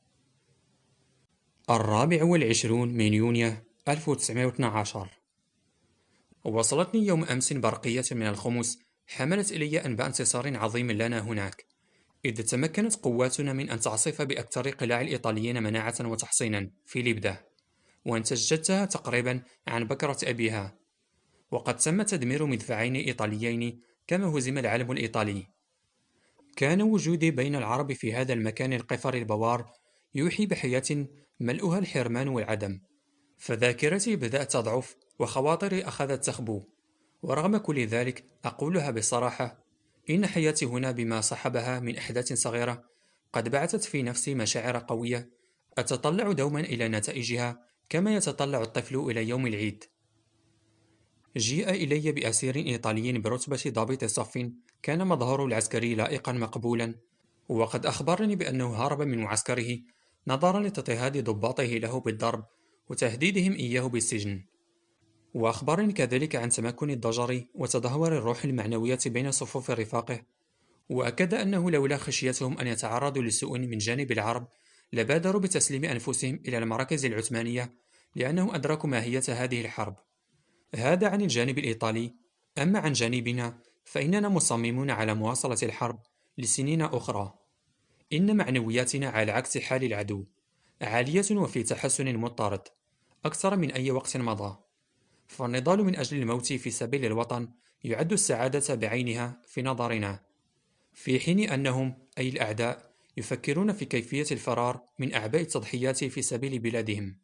الرابع والعشرون من يونيو ألف وتسعمائة واثني عشر. وصلتني يوم أمس برقية من الخمس حملت إلي أنباء انتصار عظيم لنا هناك، إذ تمكنت قواتنا من أن تعصف بأكثر قلاع الإيطاليين مناعة وتحصينا في ليبدا، وانتجتها تقريبا عن بكرة أبيها. وقد تم تدمير مدفعين إيطاليين كما هزم العلم الإيطالي. كان وجودي بين العرب في هذا المكان القفر البوار يوحي بحياة ملؤها الحرمان والعدم، فذاكرتي بدأت تضعف وخواطري أخذت تخبو. ورغم كل ذلك أقولها بصراحة، إن حياتي هنا بما صحبها من أحداث صغيرة قد بعثت في نفسي مشاعر قوية أتطلع دوما إلى نتائجها كما يتطلع الطفل إلى يوم العيد. جيء إلي بأسير إيطالي برتبة ضابط صف كان مظهره العسكري لائقا مقبولا، وقد أخبرني بأنه هرب من معسكره نظرا لاضطهاد ضباطه له بالضرب وتهديدهم إياه بالسجن. وأخبرني كذلك عن تمكن الضجر وتدهور الروح المعنوية بين صفوف رفاقه، وأكد أنه لولا خشيتهم أن يتعرضوا لسوء من جانب العرب لبادروا بتسليم أنفسهم إلى المراكز العثمانية، لأنهم أدركوا ماهية هذه الحرب. هذا عن الجانب الإيطالي. أما عن جانبنا فإننا مصممون على مواصلة الحرب لسنين أخرى. إن معنوياتنا على عكس حال العدو عالية وفي تحسن مضطرد أكثر من أي وقت مضى، فالنضال من أجل الموت في سبيل الوطن يعد السعادة بعينها في نظرنا، في حين أنهم أي الأعداء يفكرون في كيفية الفرار من أعباء التضحيات في سبيل بلادهم.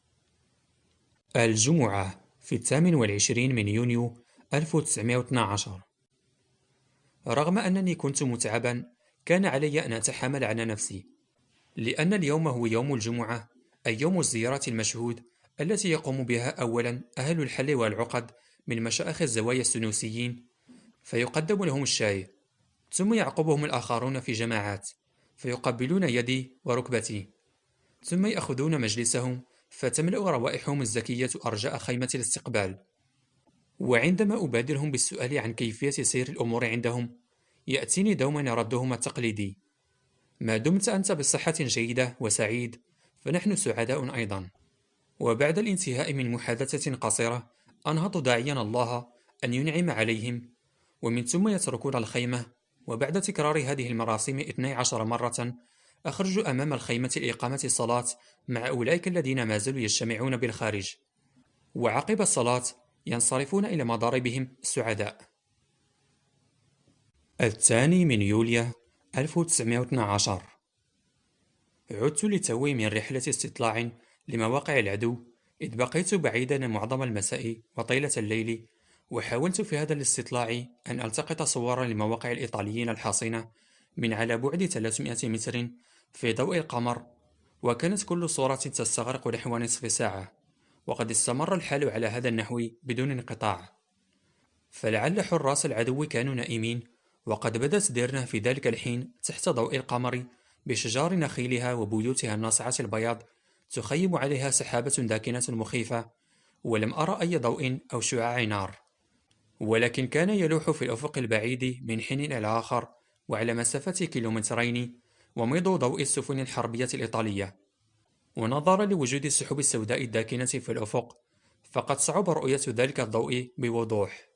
الجمعة في الثامن والعشرين من يونيو ألف وتسعمائة واثني عشر. رغم أنني كنت متعبا كان علي أن أتحامل على نفسي، لأن اليوم هو يوم الجمعة، أي يوم الزيارة المشهود التي يقوم بها أولا أهل الحل والعقد من مشايخ الزوايا السنوسيين، فيقدم لهم الشاي، ثم يعقبهم الآخرون في جماعات فيقبلون يدي وركبتي، ثم يأخذون مجلسهم فتملأ روائحهم الزكية أرجاء خيمة الاستقبال. وعندما أبادرهم بالسؤال عن كيفية سير الأمور عندهم يأتيني دوما ردهم التقليدي: ما دمت أنت بصحة جيدة وسعيد فنحن سعداء أيضا. وبعد الانتهاء من محادثة قصيرة أنهض داعيا الله أن ينعم عليهم، ومن ثم يتركون الخيمة. وبعد تكرار هذه المراسم اثني عشر مرة أخرج أمام الخيمة لإقامة الصلاة مع أولئك الذين ما زالوا يجتمعون بالخارج، وعقب الصلاة ينصرفون إلى مضاربهم السعداء. الثاني من يوليو ألف وتسعمائة واثني عشر. عدت لتوي من رحلة استطلاع لمواقع العدو، إذ بقيت بعيدا معظم المساء وطيلة الليل، وحاولت في هذا الاستطلاع أن ألتقط صورا لمواقع الإيطاليين الحاصنة من على بعد ثلاثمائة متر في ضوء القمر، وكانت كل صورة تستغرق نحو نصف ساعة، وقد استمر الحال على هذا النحو بدون انقطاع. فلعل حراس العدو كانوا نائمين، وقد بدت ديرنا في ذلك الحين تحت ضوء القمر بشجار نخيلها وبيوتها الناصعة البياض تخيم عليها سحابة داكنة مخيفة، ولم أرى أي ضوء أو شعاع نار، ولكن كان يلوح في الأفق البعيد من حين إلى آخر وعلى مسافة كيلومترين وميض ضوء السفن الحربية الإيطالية. ونظرا لوجود السحب السوداء الداكنة في الأفق، فقد صعب رؤية ذلك الضوء بوضوح.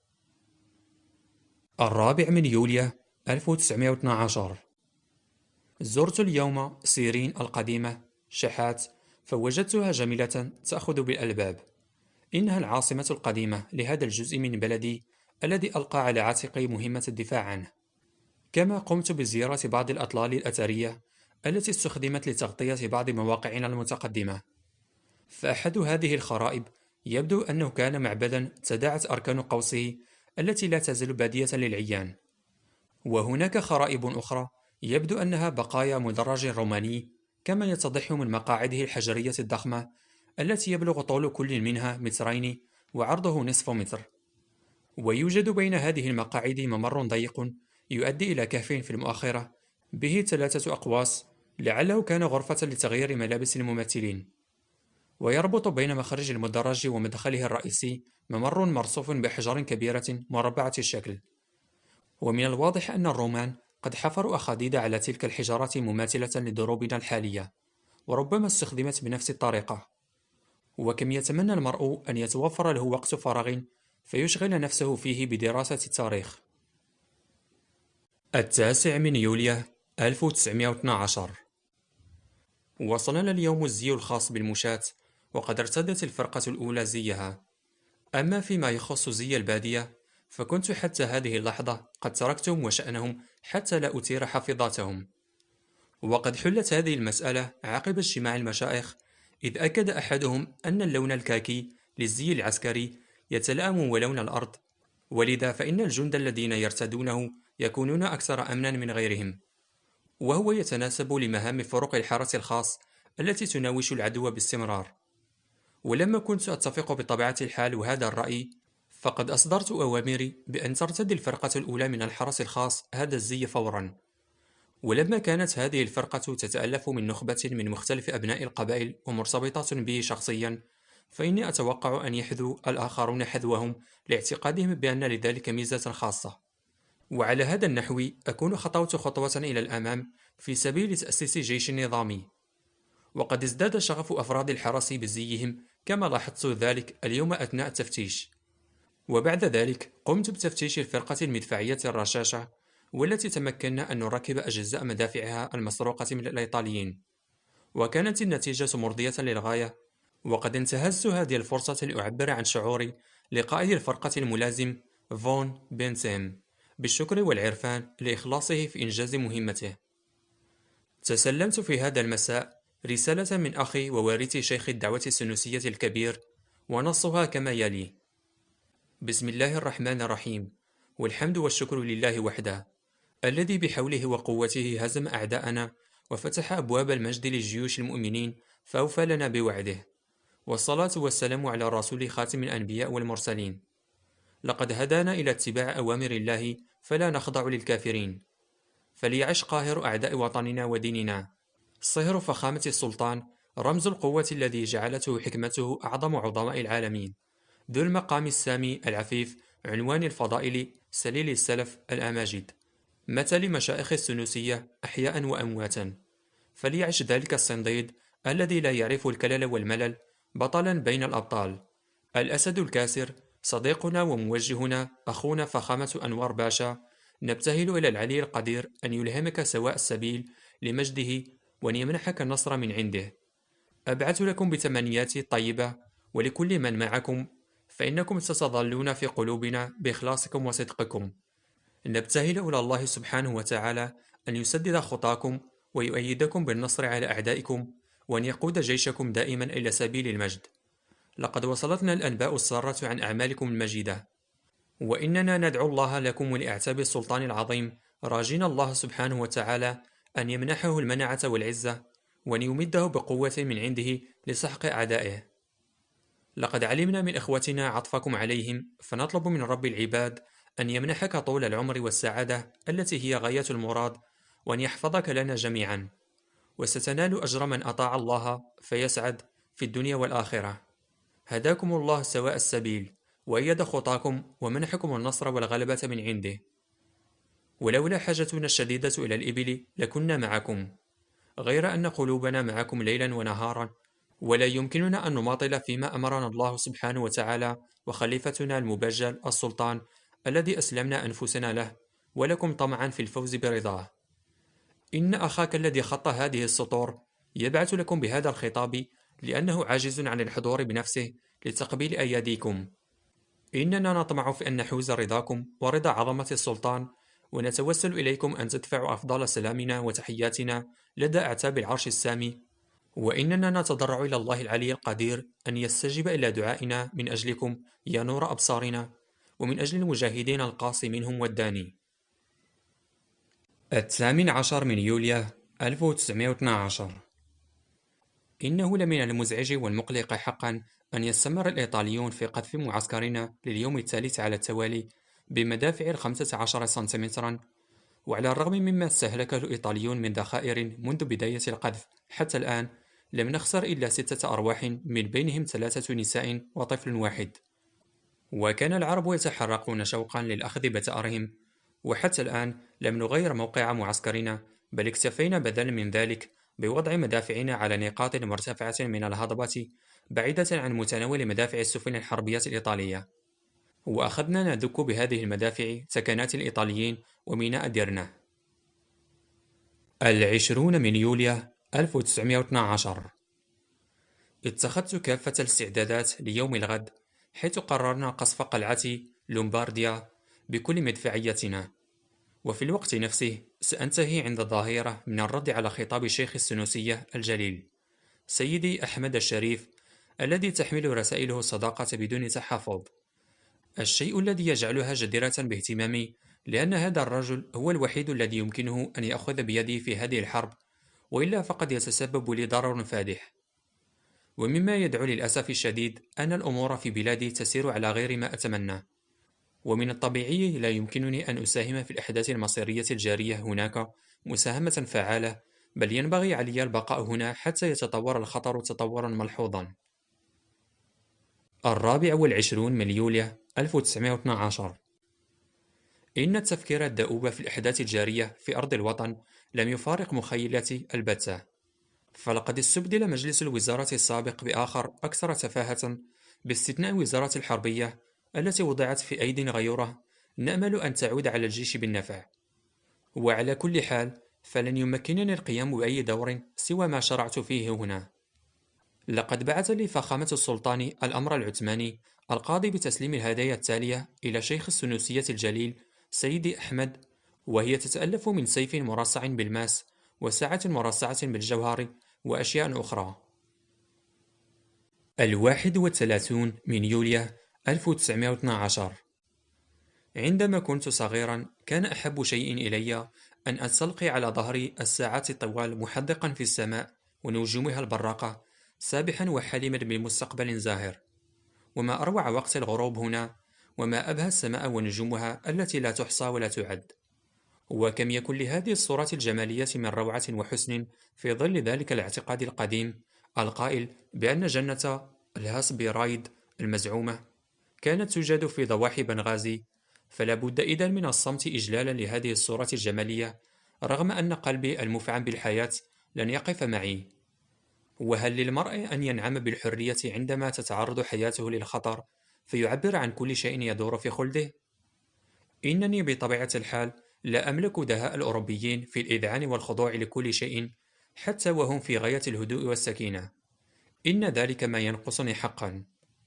الرابع من يوليو ألف وتسعمائة واثني عشر. زرت اليوم سيرين القديمة شحات، فوجدتها جميلة تأخذ بالألباب. إنها العاصمة القديمة لهذا الجزء من بلدي الذي ألقى على عاتقي مهمة الدفاع عنه. كما قمت بزيارة بعض الأطلال الأثرية التي استخدمت لتغطية بعض مواقعنا المتقدمة. فأحد هذه الخرائب يبدو أنه كان معبدا تداعت أركان قوسه التي لا تزال بادية للعيان. وهناك خرائب أخرى يبدو أنها بقايا مدرج روماني، كما يتضح من مقاعده الحجرية الضخمة التي يبلغ طول كل منها مترين وعرضه نصف متر. ويوجد بين هذه المقاعد ممر ضيق يؤدي إلى كهف في المؤخرة به ثلاثة أقواس، لعله كان غرفة لتغيير ملابس الممثلين. ويربط بين مخرج المدرج ومدخله الرئيسي ممر مرصوف بأحجار كبيرة مربعة الشكل. ومن الواضح أن الرومان قد حفروا أخاديد على تلك الحجارات مماثلة لدروبنا الحالية، وربما استخدمت بنفس الطريقة. وكم يتمنى المرء أن يتوفر له وقت فراغ فيشغل نفسه فيه بدراسة التاريخ. التاسع من يوليو ألف وتسعمائة واثني عشر. وصلنا اليوم الزي الخاص بالمشاة، وقد ارتدت الفرقة الأولى زيها. أما فيما يخص زي البادية، فكنت حتى هذه اللحظة قد تركتهم وشأنهم حتى لا أثير حافظاتهم. وقد حلت هذه المسألة عقب اجتماع المشايخ، إذ أكد أحدهم أن اللون الكاكي للزي العسكري يتلائم ولون الأرض، ولذا فإن الجند الذين يرتدونه يكونون أكثر أمنا من غيرهم، وهو يتناسب لمهام فرق الحرس الخاص التي تناوش العدو باستمرار. ولما كنت أتفق بطبيعة الحال وهذا الرأي، فقد أصدرت أوامري بأن ترتدي الفرقة الأولى من الحرس الخاص هذا الزي فورا. ولما كانت هذه الفرقة تتألف من نخبة من مختلف أبناء القبائل ومرتبطة به شخصيا، فإني أتوقع أن يحذو الآخرون حذوهم لاعتقادهم بأن لذلك ميزة خاصة. وعلى هذا النحو أكون خطوت خطوة إلى الأمام في سبيل تأسيس جيش نظامي. وقد ازداد شغف أفراد الحرس بزيهم، كما لاحظت ذلك اليوم أثناء التفتيش. وبعد ذلك قمت بتفتيش الفرقة المدفعية الرشاشة، والتي تمكنا أن نركب أجزاء مدافعها المسروقة من الإيطاليين. وكانت النتيجة مرضية للغاية، وقد انتهزت هذه الفرصة لأعبر عن شعوري لقائد الفرقة الملازم فون بنتيم بالشكر والعرفان لإخلاصه في إنجاز مهمته. تسلمت في هذا المساء رسالة من أخي ووارثي شيخ الدعوة السنوسية الكبير، ونصها كما يلي: بسم الله الرحمن الرحيم، والحمد والشكر لله وحده، الذي بحوله وقوته هزم أعداءنا وفتح أبواب المجد لجيوش المؤمنين فأوفى لنا بوعده. والصلاة والسلام على رسول خاتم الأنبياء والمرسلين. لقد هدانا إلى اتباع أوامر الله فلا نخضع للكافرين. فليعش قاهر أعداء وطننا وديننا. صهر فخامة السلطان، رمز القوة الذي جعلته حكمته أعظم عظماء العالمين، ذو المقام السامي العفيف، عنوان الفضائل، سليل السلف الأماجد، مثل مشائخ السنوسية أحياء وأمواتا. فليعش ذلك الصنديد الذي لا يعرف الكلل والملل، بطلا بين الأبطال، الأسد الكاسر، صديقنا وموجهنا أخونا فخامة أنوار باشا. نبتهل إلى العلي القدير أن يلهمك سواء السبيل لمجده وأن يمنحك النصر من عنده. أبعث لكم بتمنياتي الطيبة ولكل من معكم، فإنكم ستظلون في قلوبنا بإخلاصكم وصدقكم. نبتهل إلى الله سبحانه وتعالى أن يسدد خطاكم ويؤيدكم بالنصر على أعدائكم، وأن يقود جيشكم دائما إلى سبيل المجد. لقد وصلتنا الأنباء السارة عن أعمالكم المجيدة، وإننا ندعو الله لكم ولأعتاب السلطان العظيم، راجين الله سبحانه وتعالى أن يمنحه المنعة والعزة، وأن يمده بقوة من عنده لسحق أعدائه. لقد علمنا من إخوتنا عطفكم عليهم، فنطلب من رب العباد أن يمنحك طول العمر والسعادة التي هي غاية المراد، وأن يحفظك لنا جميعا. وستنال أجر من أطاع الله فيسعد في الدنيا والآخرة. هداكم الله سواء السبيل، وأيد خطاكم، ومنحكم النصر والغلبة من عنده. ولولا حاجتنا الشديدة إلى الإبل لكنا معكم، غير أن قلوبنا معكم ليلا ونهارا، ولا يمكننا أن نماطل فيما أمرنا الله سبحانه وتعالى وخليفتنا المبجل السلطان الذي أسلمنا أنفسنا له، ولكم طمعا في الفوز برضاه. إن أخاك الذي خط هذه السطور يبعث لكم بهذا الخطاب لأنه عاجز عن الحضور بنفسه لتقبيل أيديكم. إننا نطمع في أن نحوز رضاكم ورضا عظمة السلطان، ونتوسل إليكم أن تدفعوا أفضل سلامنا وتحياتنا لدى أعتاب العرش السامي، وإننا نتضرع إلى الله العلي القدير أن يستجيب إلى دعائنا من أجلكم يا نور أبصارنا، ومن أجل المجاهدين القاصي منهم والداني. الثامن عشر من يوليو ألف وتسعمائة واثني عشر. إنه لمن المزعج والمقلق حقا أن يستمر الإيطاليون في قذف معسكرنا لليوم الثالث على التوالي بمدافع الخمسة عشر سنتيمترا، وعلى الرغم مما استهلكه الإيطاليون من ذخائر منذ بداية القذف حتى الآن، لم نخسر إلا ستة أرواح، من بينهم ثلاثة نساء وطفل واحد. وكان العرب يتحرقون شوقا للأخذ بثأرهم، وحتى الآن لم نغير موقع معسكرنا، بل اكتفينا بدلا من ذلك بوضع مدافعنا على نقاط مرتفعة من الهضبة بعيدة عن متناول مدافع السفن الحربية الإيطالية، وأخذنا ندك بهذه المدافع سكنات الإيطاليين وميناء ديرنا. العشرون من يوليو ألف وتسعمائة واثني عشر. اتخذت كافة الاستعدادات ليوم الغد، حيث قررنا قصف قلعة لومبارديا بكل مدفعيتنا، وفي الوقت نفسه سأنتهي عند الظهيرة من الرد على خطاب شيخ السنوسية الجليل سيدي أحمد الشريف، الذي تحمل رسائله الصداقة بدون تحفظ، الشيء الذي يجعلها جديرة باهتمامي، لأن هذا الرجل هو الوحيد الذي يمكنه أن يأخذ بيدي في هذه الحرب، وإلا فقد يتسبب لي ضرر فادح. ومما يدعو للأسف الشديد أن الأمور في بلادي تسير على غير ما أتمنى، ومن الطبيعي لا يمكنني أن أساهم في الأحداث المصيرية الجارية هناك مساهمة فعالة، بل ينبغي علي البقاء هنا حتى يتطور الخطر تطورا ملحوظا. الرابع والعشرون من يوليو ألف وتسعمائة واثني عشر. إن التفكير الدؤوب في الأحداث الجارية في أرض الوطن لم يفارق مخيلتي البتة، فلقد استبدل مجلس الوزارة السابق بآخر أكثر تفاهة، باستثناء وزارة الحربية التي وضعت في أيدي غيره نأمل أن تعود على الجيش بالنفع. وعلى كل حال فلن يمكنني القيام بأي دور سوى ما شرعت فيه هنا. لقد بعث لي فخامة السلطان الأمر العثماني القاضي بتسليم الهدايا التالية إلى شيخ السنوسية الجليل سيدي أحمد، وهي تتألف من سيف مرصع بالماس، وساعة مرصعة بالجوهر، وأشياء أخرى. الواحد والثلاثون من يوليو ألف وتسعمائة واثني عشر. عندما كنت صغيرا كان أحب شيء إلي أن أستلقي على ظهري الساعات الطوال محدقا في السماء ونجومها البراقة، سابحا وحالما بمستقبل زاهر. وما أروع وقت الغروب هنا، وما أبهى السماء ونجومها التي لا تحصى ولا تعد. وكم يكن لهذه الصورة الجمالية من روعة وحسن في ظل ذلك الاعتقاد القديم القائل بأن جنة الهاسبيرايد المزعومة كانت توجد في ضواحي بنغازي. فلا بد إذن من الصمت إجلالا لهذه الصورة الجمالية، رغم أن قلبي المفعم بالحياة لن يقف معي. وهل للمرء أن ينعم بالحرية عندما تتعرض حياته للخطر فيعبر عن كل شيء يدور في خلده؟ إنني بطبيعة الحال لا أملك دهاء الأوروبيين في الإذعان والخضوع لكل شيء، حتى وهم في غاية الهدوء والسكينة. إن ذلك ما ينقصني حقا.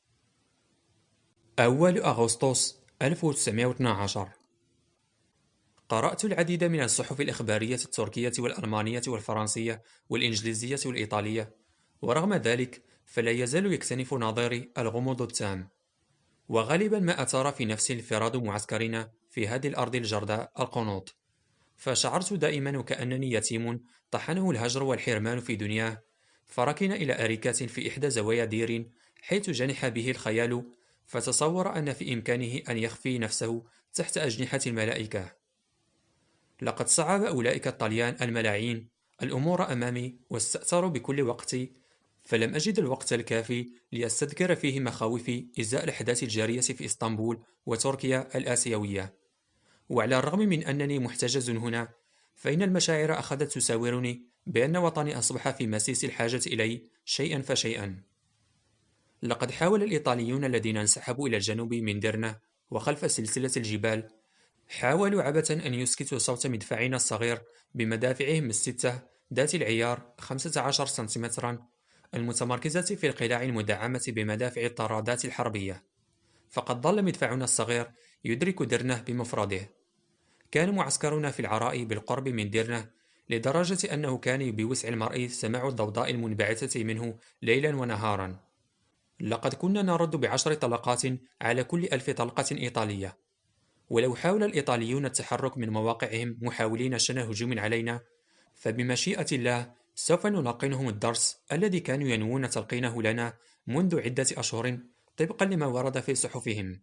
أول أغسطس ألف وتسعمائة واثني عشر. قرأت العديد من الصحف الإخبارية التركية والألمانية والفرنسية والإنجليزية والإيطالية، ورغم ذلك فلا يزال يكتنف ناظري الغموض التام. وغالبا ما أثار في نفسي انفراد معسكرنا في هذه الأرض الجرداء القنوط، فشعرت دائما وكأنني يتيم طحنه الهجر والحرمان في دنياه، فركن إلى أريكة في إحدى زوايا دير حيث جنح به الخيال، فتصور أن في إمكانه أن يخفي نفسه تحت أجنحة الملائكة. لقد صعب أولئك الطليان الملاعين الأمور أمامي، واستأثروا بكل وقت فلم أجد الوقت الكافي لأستذكر فيه مخاوفي إزاء الأحداث الجارية في إسطنبول وتركيا الآسيوية. وعلى الرغم من أنني محتجز هنا، فإن المشاعر أخذت تساورني بأن وطني أصبح في مسيس الحاجة إلي شيئا فشيئا. لقد حاول الإيطاليون الذين انسحبوا إلى الجنوب من ديرنا وخلف سلسلة الجبال، حاولوا عبثا أن يسكتوا صوت مدفعنا الصغير بمدافعهم الستة ذات العيار خمسة عشر سنتيمترا المتمركزة في القلاع المدعمة بمدافع الطرادات الحربية. فقد ظل مدفعنا الصغير يدرك ديرنة بمفرده. كان معسكرنا في العراء بالقرب من ديرنة، لدرجة أنه كان بوسع المرء سماع الضوضاء المنبعثة منه ليلا ونهارا. لقد كنا نرد بعشر طلقات على كل ألف طلقة إيطالية. ولو حاول الإيطاليون التحرك من مواقعهم محاولين شن هجوم علينا، فبمشيئة الله سوف نلقنهم الدرس الذي كانوا ينوون تلقينه لنا منذ عدة أشهر طبقا لما ورد في صحفهم.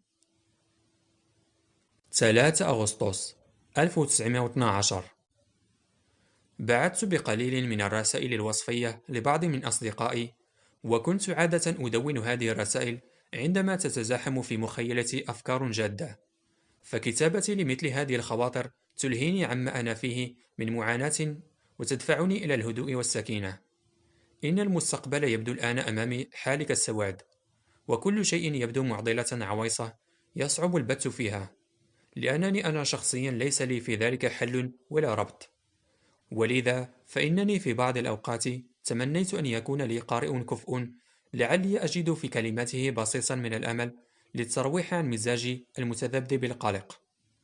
ثلاثة أغسطس ألف وتسعمائة واثني عشر. بعثت بقليل من الرسائل الوصفية لبعض من أصدقائي، وكنت عادة أدون هذه الرسائل عندما تتزاحم في مخيلتي أفكار جادة. فكتابتي لمثل هذه الخواطر تلهيني عما أنا فيه من معاناة وتدفعني إلى الهدوء والسكينة. إن المستقبل يبدو الآن أمامي حالك السواد، وكل شيء يبدو معضلة عويصة يصعب البت فيها، لأنني أنا شخصيا ليس لي في ذلك حل ولا ربط. ولذا فإنني في بعض الأوقات تمنيت أن يكون لي قارئ كفء لعلي أجد في كلماته بصيصا من الأمل للترويح عن مزاجي المتذبذب القلق.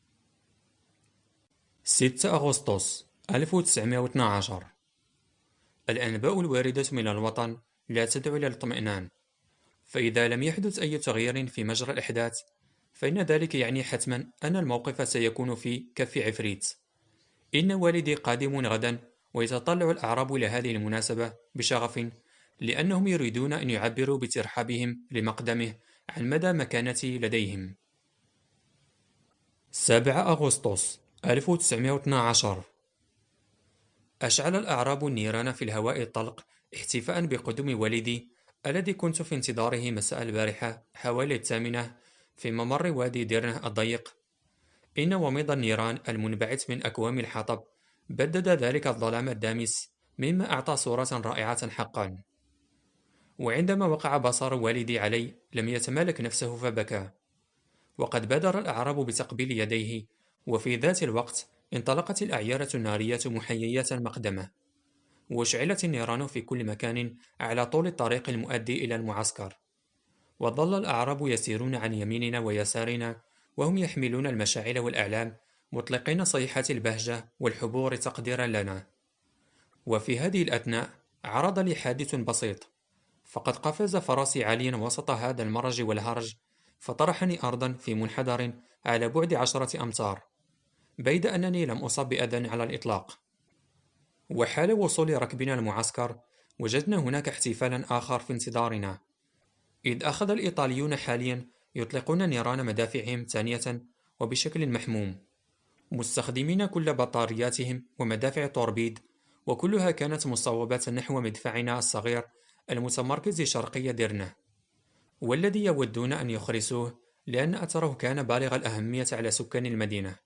ستة أغسطس ألف وتسعمائة واثني عشر. الأنباء الواردة من الوطن لا تدعو إلى الاطمئنان، فإذا لم يحدث أي تغيير في مجرى الأحداث، فإن ذلك يعني حتما أن الموقف سيكون في كف عفريت. إن والدي قادم غدا، ويتطلع الأعراب إلى هذه المناسبة بشغف، لأنهم يريدون أن يعبروا بترحابهم لمقدمه عن مدى مكانتي لديهم. سبعة أغسطس ألف وتسعمائة واثني عشر. أشعل الأعراب النيران في الهواء الطلق احتفاء بقدوم والدي الذي كنت في انتظاره مساء البارحة حوالي الثامنة في ممر وادي ديرنه الضيق. إن وميض النيران المنبعث من أكوام الحطب بدد ذلك الظلام الدامس، مما أعطى صورة رائعة حقا. وعندما وقع بصر والدي علي لم يتمالك نفسه فبكى. وقد بادر الأعراب بتقبيل يديه، وفي ذات الوقت انطلقت الأعيارة النارية محيية مقدمه، واشعلت النيران في كل مكان على طول الطريق المؤدي إلى المعسكر. وظل الأعراب يسيرون عن يميننا ويسارنا وهم يحملون المشاعل والأعلام، مطلقين صيحات البهجة والحبور تقديرا لنا. وفي هذه الأثناء عرض لي حادث بسيط، فقد قفز فرسي عاليا وسط هذا المرج والهرج، فطرحني أرضا في منحدر على بعد عشرة أمتار، بيد أنني لم أصب بأذى على الإطلاق. وحال وصول ركبنا المعسكر وجدنا هناك احتفالا آخر في انتظارنا، إذ أخذ الإيطاليون حاليا يطلقون نيران مدافعهم ثانية وبشكل محموم، مستخدمين كل بطارياتهم ومدافع توربيد، وكلها كانت مصوبة نحو مدفعنا الصغير المتمركز شرقي ديرنه، والذي يودون أن يخرسوه لأن أثره كان بالغ الأهمية على سكان المدينة.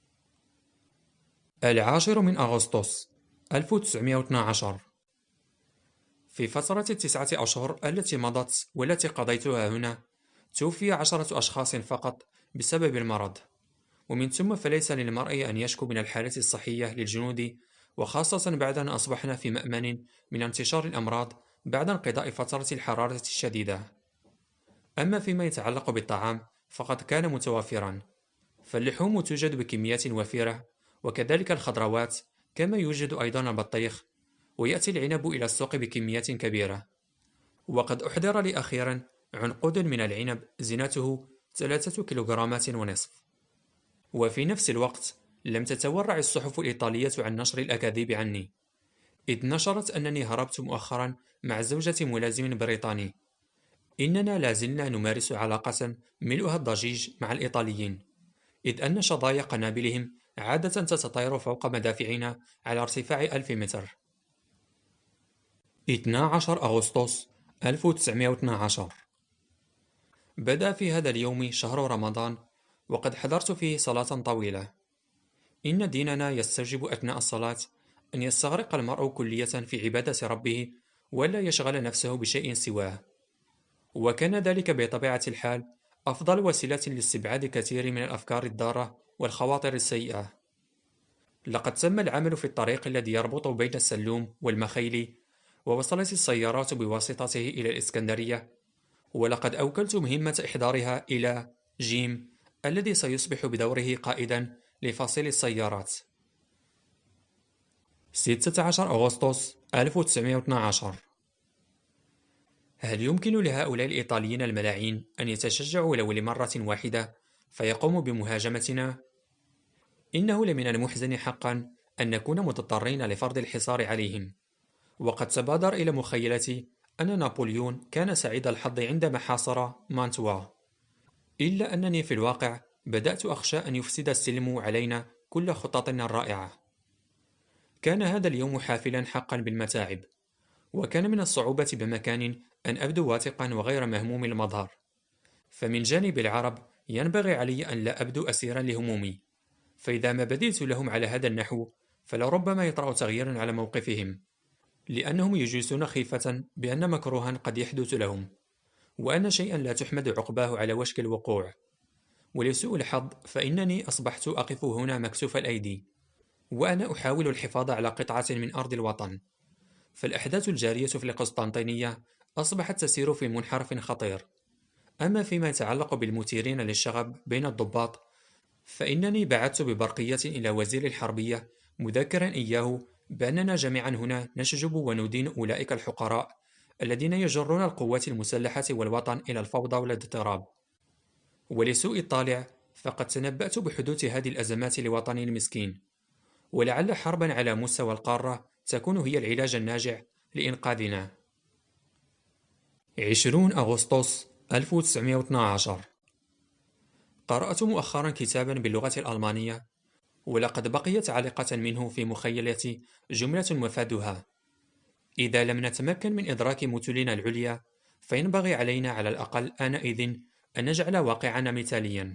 العاشر من أغسطس ألف وتسعمائة واثني عشر. في فترة التسعة أشهر التي مضت والتي قضيتها هنا، توفي عشرة أشخاص فقط بسبب المرض، ومن ثم فليس للمرء أن يشكو من الحالة الصحية للجنود، وخاصة بعد أن أصبحنا في مأمن من انتشار الأمراض بعد انقضاء فترة الحرارة الشديدة. أما فيما يتعلق بالطعام فقد كان متوفرا، فاللحوم توجد بكميات وفيرة، وكذلك الخضروات، كما يوجد أيضا البطيخ، ويأتي العنب إلى السوق بكميات كبيرة. وقد أحضر لي أخيرا عنقود من العنب زينته ثلاثة كيلوغرامات ونصف. وفي نفس الوقت لم تتورع الصحف الإيطالية عن نشر الأكاذيب عني، إذ نشرت أنني هربت مؤخرا مع زوجة ملازم بريطاني. إننا لازلنا نمارس علاقة ملؤها الضجيج مع الإيطاليين، إذ أن شظايا قنابلهم عادة تتطاير فوق مدافعنا على ارتفاع ألف متر. اثني عشر أغسطس ألف وتسعمائة واثني عشر. بدأ في هذا اليوم شهر رمضان، وقد حضرت فيه صلاة طويلة. إن ديننا يستوجب أثناء الصلاة أن يستغرق المرء كلية في عبادة ربه، ولا يشغل نفسه بشيء سواه. وكان ذلك بطبيعة الحال أفضل وسيلة لاستبعاد كثير من الأفكار الضارة والخواطر السيئة. لقد تم العمل في الطريق الذي يربط بين السلوم والمخيل، ووصلت السيارات بواسطته إلى الإسكندرية، ولقد أوكلت مهمة إحضارها إلى جيم الذي سيصبح بدوره قائدا لفصيل السيارات. ستة عشر أغسطس ألف وتسعمائة واثني عشر. هل يمكن لهؤلاء الإيطاليين الملاعين أن يتشجعوا ولو لمرة واحدة فيقوموا بمهاجمتنا؟ إنه لمن المحزن حقا أن نكون مضطرين لفرض الحصار عليهم. وقد تبادر إلى مخيلتي أن نابليون كان سعيد الحظ عندما حاصر مانتوا، إلا أنني في الواقع بدأت أخشى أن يفسد السلم علينا كل خططنا الرائعة. كان هذا اليوم حافلا حقا بالمتاعب، وكان من الصعوبة بمكان أن أبدو واثقا وغير مهموم المظهر. فمن جانب العرب ينبغي علي أن لا أبدو أسيرا لهمومي، فإذا ما بديت لهم على هذا النحو فلربما يطرأ تغيير على موقفهم، لأنهم يجلسون خيفة بأن مكروها قد يحدث لهم، وأن شيئا لا تحمد عقباه على وشك الوقوع. ولسوء الحظ فإنني أصبحت أقف هنا مكسوف الأيدي، وأنا أحاول الحفاظ على قطعة من أرض الوطن. فالأحداث الجارية في القسطنطينية أصبحت تسير في منحرف خطير. أما فيما يتعلق بالمثيرين للشغب بين الضباط، فإنني بعثت ببرقية إلى وزير الحربية مذكرا إياه بأننا جميعا هنا نشجب وندين أولئك الحقراء الذين يجرون القوات المسلحة والوطن إلى الفوضى والاضطراب. ولسوء الطالع فقد تنبأت بحدوث هذه الأزمات لوطني المسكين، ولعل حربا على مستوى القارة تكون هي العلاج الناجع لإنقاذنا. عشرون أغسطس ألف وتسعمائة واثني عشر. قرأت مؤخرا كتابا باللغة الألمانية، ولقد بقيت عالقة منه في مخيلتي جملة مفادها: إذا لم نتمكن من إدراك مثلنا العليا، فينبغي علينا على الأقل آنئذ أن نجعل واقعنا مثاليا.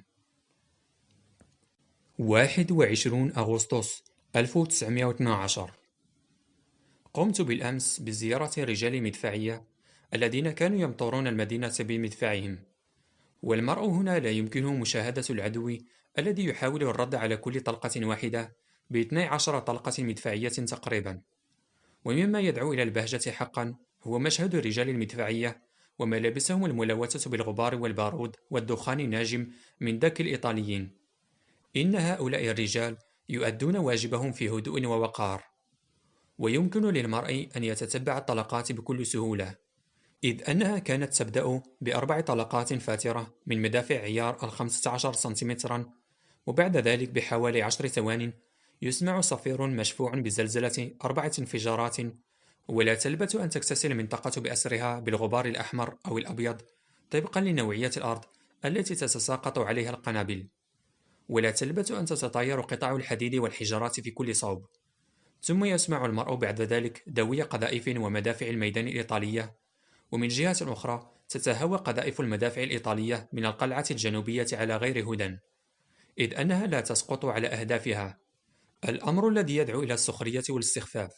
واحد وعشرون أغسطس ألف وتسعمائة واثني عشر. قمت بالأمس بزيارة رجال المدفعية الذين كانوا يمطرون المدينة بمدفعهم، والمرء هنا لا يمكنه مشاهدة العدو الذي يحاول الرد على كل طلقة واحدة باثني عشر طلقة مدفعية تقريبا. ومما يدعو إلى البهجة حقا هو مشهد رجال المدفعية وملابسهم الملوثة بالغبار والبارود والدخان الناجم من دك الإيطاليين. إن هؤلاء الرجال يؤدون واجبهم في هدوء ووقار، ويمكن للمرء أن يتتبع الطلقات بكل سهولة، إذ أنها كانت تبدأ بأربع طلقات فاترة من مدافع عيار الخمسة عشر سنتيمترا، وبعد ذلك بحوالي عشر ثوان يسمع صفير مشفوع بزلزلة أربعة انفجارات، ولا تلبث أن تكتسي المنطقة بأسرها بالغبار الأحمر أو الأبيض طبقا لنوعية الأرض التي تتساقط عليها القنابل، ولا تلبث أن تتطاير قطع الحديد والحجارات في كل صوب. ثم يسمع المرء بعد ذلك دوي قذائف ومدافع الميدان الإيطالية، ومن جهة أخرى تتهوى قذائف المدافع الإيطالية من القلعة الجنوبية على غير هدى، إذ أنها لا تسقط على أهدافها، الأمر الذي يدعو إلى السخرية والاستخفاف.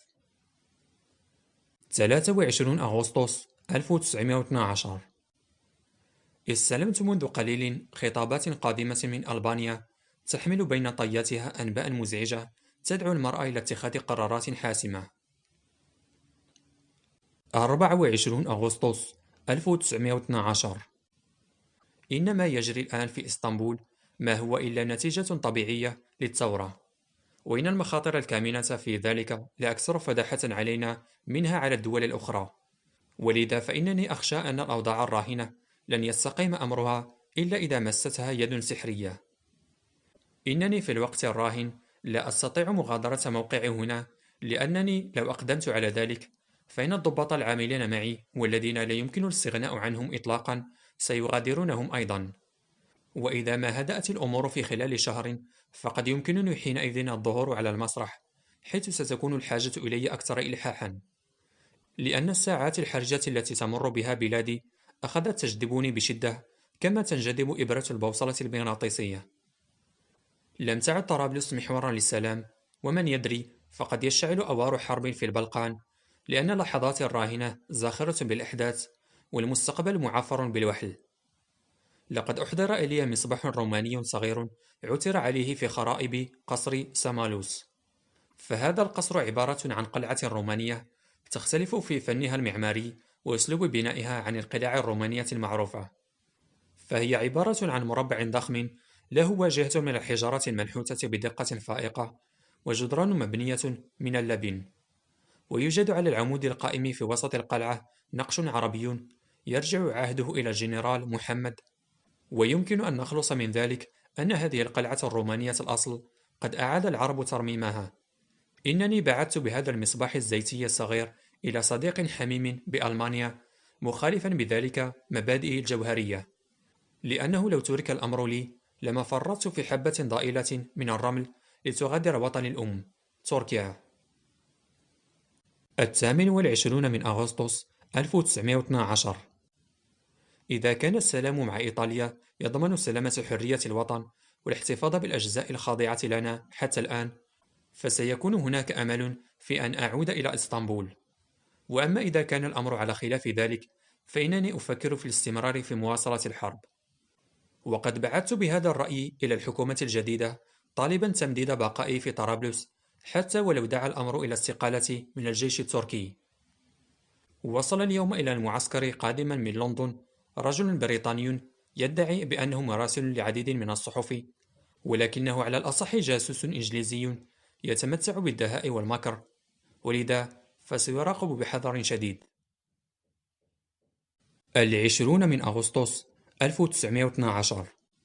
ثلاثة وعشرون أغسطس ألف وتسعمائة واثني عشر. استلمت منذ قليل خطابات قادمة من ألبانيا تحمل بين طياتها أنباء مزعجة تدعو المرأة إلى اتخاذ قرارات حاسمة. أربعة وعشرون أغسطس ألف وتسعمائة واثني عشر. إن ما يجري الآن في إسطنبول ما هو إلا نتيجة طبيعية للثورة، وإن المخاطر الكامنة في ذلك لأكثر فداحة علينا منها على الدول الأخرى، ولذا فإنني أخشى أن الأوضاع الراهنة لن يستقيم أمرها إلا إذا مستها يد سحرية. إنني في الوقت الراهن لا أستطيع مغادرة موقعي هنا، لأنني لو أقدمت على ذلك فإن الضباط العاملين معي والذين لا يمكن الاستغناء عنهم إطلاقا سيغادرونهم أيضا. وإذا ما هدأت الأمور في خلال شهر فقد يمكنني حينئذ الظهور على المسرح، حيث ستكون الحاجة إلي أكثر إلحاحا. لأن الساعات الحرجة التي تمر بها بلادي أخذت تجذبني بشدة كما تنجذب إبرة البوصلة المغناطيسية. لم تعد طرابلس محورا للسلام، ومن يدري فقد يشتعل أوار حرب في البلقان، لأن لحظات الراهنة زاخرة بالأحداث والمستقبل معفر بالوحل. لقد أحضر إلي مصباح روماني صغير عثر عليه في خرائب قصر سامالوس. فهذا القصر عبارة عن قلعة رومانية تختلف في فنها المعماري وأسلوب بنائها عن القلاع الرومانية المعروفة. فهي عبارة عن مربع ضخم له واجهة من الحجارة المنحوتة بدقة فائقة، وجدران مبنية من اللبن. ويوجد على العمود القائم في وسط القلعة نقش عربي يرجع عهده إلى الجنرال محمد. ويمكن أن نخلص من ذلك أن هذه القلعة الرومانية الأصل قد أعاد العرب ترميمها. إنني بعثت بهذا المصباح الزيتي الصغير إلى صديق حميم بألمانيا، مخالفا بذلك مبادئي الجوهرية، لأنه لو ترك الأمر لي لما فرطت في حبة ضئيلة من الرمل لتغادر وطن الأم تركيا. الثامن والعشرون من أغسطس ألف وتسعمائة واثني عشر. إذا كان السلام مع إيطاليا يضمن سلامة حرية الوطن والاحتفاظ بالأجزاء الخاضعة لنا حتى الآن، فسيكون هناك أمل في أن أعود إلى إسطنبول. وأما إذا كان الأمر على خلاف ذلك، فإنني أفكر في الاستمرار في مواصلة الحرب. وقد بعثت بهذا الرأي إلى الحكومة الجديدة طالبا تمديد بقائي في طرابلس حتى ولو دعا الأمر إلى استقالتي من الجيش التركي. وصل اليوم إلى المعسكر قادما من لندن رجل بريطاني يدعي بأنه مراسل لعديد من الصحف، ولكنه على الأصح جاسوس إنجليزي يتمتع بالدهاء والمكر، ولذا فسيراقب بحذر شديد. العشرون من أغسطس ألف وتسعمائة واثني عشر.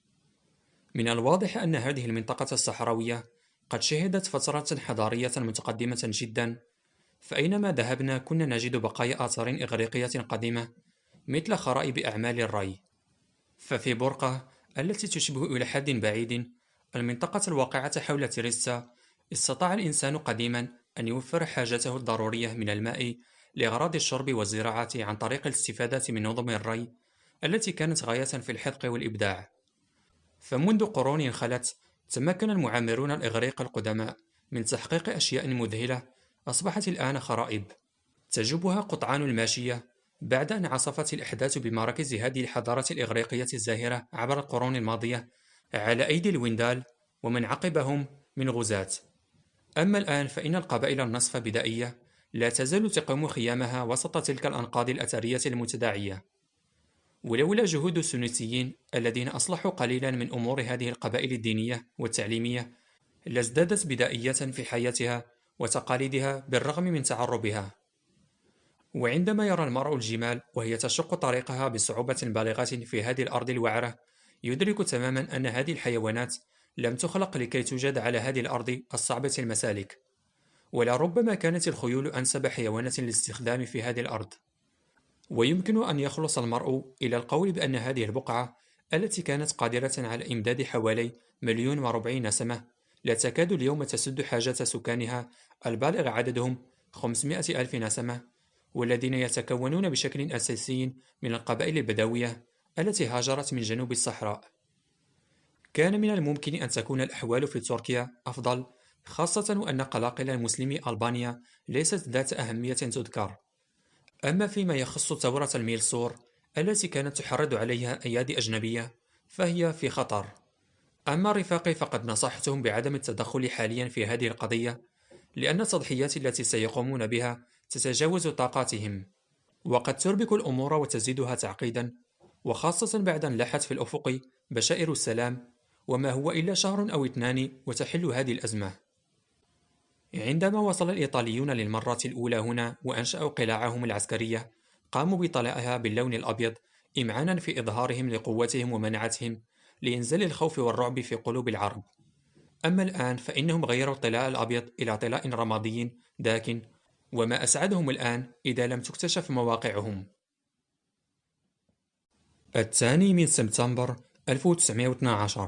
من الواضح أن هذه المنطقة الصحراوية قد شهدت فترة حضارية متقدمة جدا، فأينما ذهبنا كنا نجد بقايا آثار إغريقية قديمة مثل خرائب أعمال الري. ففي بورقة التي تشبه إلى حد بعيد المنطقة الواقعة حول تريستا، استطاع الإنسان قديما أن يوفر حاجته الضرورية من الماء لأغراض الشرب والزراعة عن طريق الاستفادة من نظم الري التي كانت غاية في الحذق والإبداع. فمنذ قرون خلت تمكن المعمرون الإغريق القدماء من تحقيق أشياء مذهلة أصبحت الآن خرائب تجوبها قطعان الماشية بعد أن عصفت الأحداث بمراكز هذه الحضارة الإغريقية الزاهرة عبر القرون الماضية على أيدي الويندال ومن عقبهم من غزاة. أما الآن فإن القبائل النصف بدائية لا تزال تقوم خيامها وسط تلك الأنقاض الأثرية المتداعية. ولولا جهود السنوسيين الذين أصلحوا قليلا من أمور هذه القبائل الدينية والتعليمية لازدادت بدائية في حياتها وتقاليدها بالرغم من تعربها. وعندما يرى المرء الجمال وهي تشق طريقها بصعوبة بالغة في هذه الأرض الوعرة، يدرك تماما أن هذه الحيوانات لم تخلق لكي توجد على هذه الأرض الصعبة المسالك، ولربما كانت الخيول أنسب حيوانات للاستخدام في هذه الأرض. ويمكن أن يخلص المرء إلى القول بأن هذه البقعة التي كانت قادرة على إمداد حوالي مليون وربع نسمة لا تكاد اليوم تسد حاجة سكانها البالغ عددهم خمسمائة ألف نسمة، والذين يتكونون بشكل أساسي من القبائل البدوية التي هاجرت من جنوب الصحراء. كان من الممكن أن تكون الأحوال في تركيا أفضل، خاصة وأن قلاقل مسلمي ألبانيا ليست ذات أهمية تذكر. أما فيما يخص ثورة الميلسور التي كانت تحرض عليها أيادي أجنبية فهي في خطر. أما رفاقي فقد نصحتهم بعدم التدخل حاليا في هذه القضية، لأن التضحيات التي سيقومون بها تتجاوز طاقاتهم، وقد تربك الأمور وتزيدها تعقيدا، وخاصة بعد أن لاحت في الأفق بشائر السلام، وما هو إلا شهر أو اثنان وتحل هذه الأزمة. عندما وصل الإيطاليون للمرة الأولى هنا وأنشأوا قلاعهم العسكرية، قاموا بطلائها باللون الأبيض إمعانا في إظهارهم لقوتهم ومناعتهم لإنزال الخوف والرعب في قلوب العرب. أما الآن فإنهم غيروا الطلاء الأبيض إلى طلاء رمادي داكن، وما أسعدهم الآن إذا لم تكتشف مواقعهم. الثاني من سبتمبر ألف وتسعمائة واثني عشر.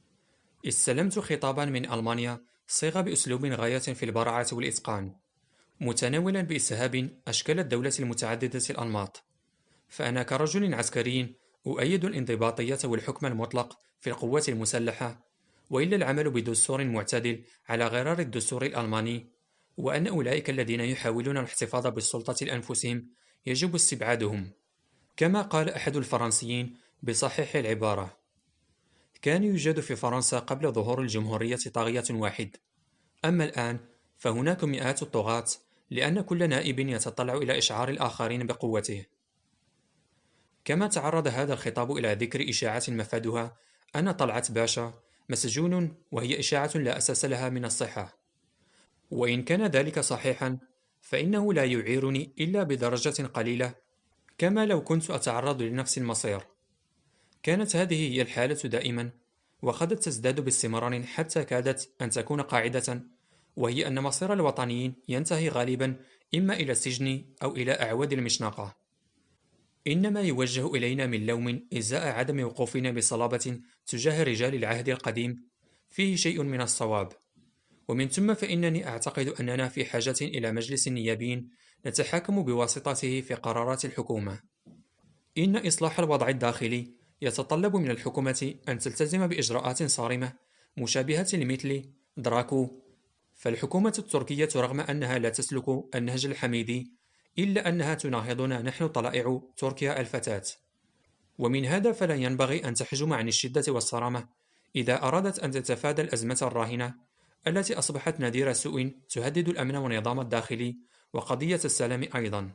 استلمت خطابا من ألمانيا صيغ بأسلوب غاية في البراعة والإتقان، متناولا بإسهاب أشكال الدولة المتعددة الأنماط. فأنا كرجل عسكري أؤيد الانضباطية والحكم المطلق في القوات المسلحة، وإلا العمل بدستور معتدل على غرار الدستور الألماني، وأن أولئك الذين يحاولون الاحتفاظ بالسلطة لأنفسهم يجب استبعادهم. كما قال أحد الفرنسيين بصحيح العبارة: كان يوجد في فرنسا قبل ظهور الجمهورية طاغية واحد، أما الآن فهناك مئات الطغاة، لأن كل نائب يتطلع إلى إشعار الآخرين بقوته. كما تعرض هذا الخطاب إلى ذكر إشاعة مفادها أن طلعت باشا مسجون، وهي إشاعة لا أساس لها من الصحة. وإن كان ذلك صحيحا فإنه لا يعيرني إلا بدرجة قليلة، كما لو كنت أتعرض لنفس المصير. كانت هذه هي الحالة دائما، وقد تزداد باستمرار حتى كادت أن تكون قاعدة، وهي أن مصير الوطنيين ينتهي غالبا إما إلى السجن أو إلى أعواد المشنقة. إنما يوجه إلينا من لوم إزاء عدم وقوفنا بصلابة تجاه رجال العهد القديم فيه شيء من الصواب، ومن ثم فإنني أعتقد أننا في حاجة إلى مجلس نيابي نتحاكم بواسطته في قرارات الحكومة. إن إصلاح الوضع الداخلي يتطلب من الحكومة أن تلتزم بإجراءات صارمة مشابهة لمثل دراكو. فالحكومة التركية رغم أنها لا تسلك النهج الحميدي، إلا أنها تناهضنا نحن طلائع تركيا الفتاة، ومن هذا فلا ينبغي أن تحجم عن الشدة والصرامة إذا أرادت أن تتفادى الأزمة الراهنة التي أصبحت نذير سوء تهدد الأمن والنظام الداخلي وقضية السلام أيضا.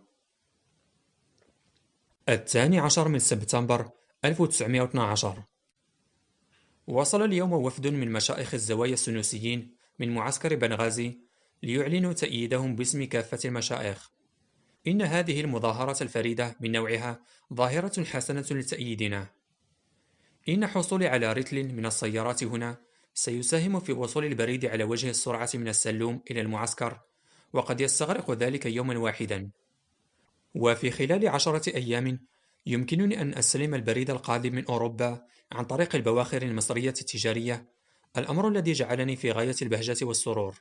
الثاني عشر من سبتمبر ألف وتسعمائة واثني عشر. وصل اليوم وفد من مشائخ الزوايا السنوسيين من معسكر بنغازي ليعلنوا تأييدهم باسم كافة المشائخ. إن هذه المظاهرة الفريدة من نوعها ظاهرة حسنة لتأييدنا. إن حصولي على رتل من السيارات هنا سيساهم في وصول البريد على وجه السرعة من السلوم إلى المعسكر، وقد يستغرق ذلك يوما واحدا. وفي خلال عشرة أيام يمكنني أن أستلم البريد القادم من أوروبا عن طريق البواخر المصرية التجارية، الأمر الذي جعلني في غاية البهجة والسرور.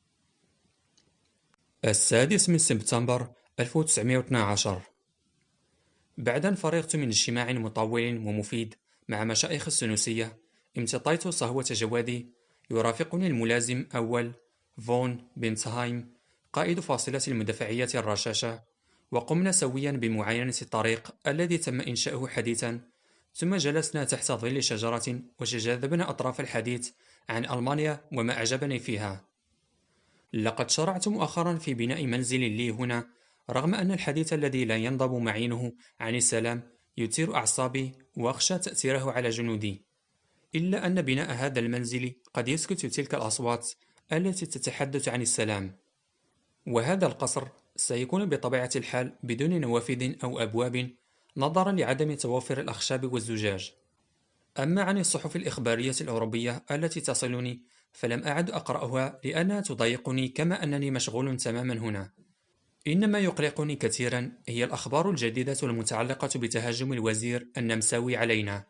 السادس من سبتمبر ألف وتسعمائة واثني عشر. بعد أن فرغت من اجتماع مطول ومفيد مع مشايخ السنوسية، امتطيت صهوة جوادي. يرافقني الملازم أول فون بنتهايم قائد فاصلة المدفعية الرشاشة، وقمنا سويا بمعاينة الطريق الذي تم إنشاؤه حديثا، ثم جلسنا تحت ظل شجرة وتجاذبنا أطراف الحديث عن ألمانيا وما أعجبني فيها. لقد شرعت مؤخرا في بناء منزل لي هنا، رغم أن الحديث الذي لا ينضب معينه عن السلام يثير أعصابي وأخشى تأثيره على جنودي، إلا أن بناء هذا المنزل قد يسكت تلك الأصوات التي تتحدث عن السلام. وهذا القصر سيكون بطبيعة الحال بدون نوافذ أو أبواب نظرا لعدم توافر الأخشاب والزجاج. أما عن الصحف الإخبارية الأوروبية التي تصلني فلم أعد أقرأها لأنها تضايقني، كما أنني مشغول تماما هنا. إنما يقلقني كثيرا هي الأخبار الجديدة المتعلقة بتهجم الوزير النمساوي علينا.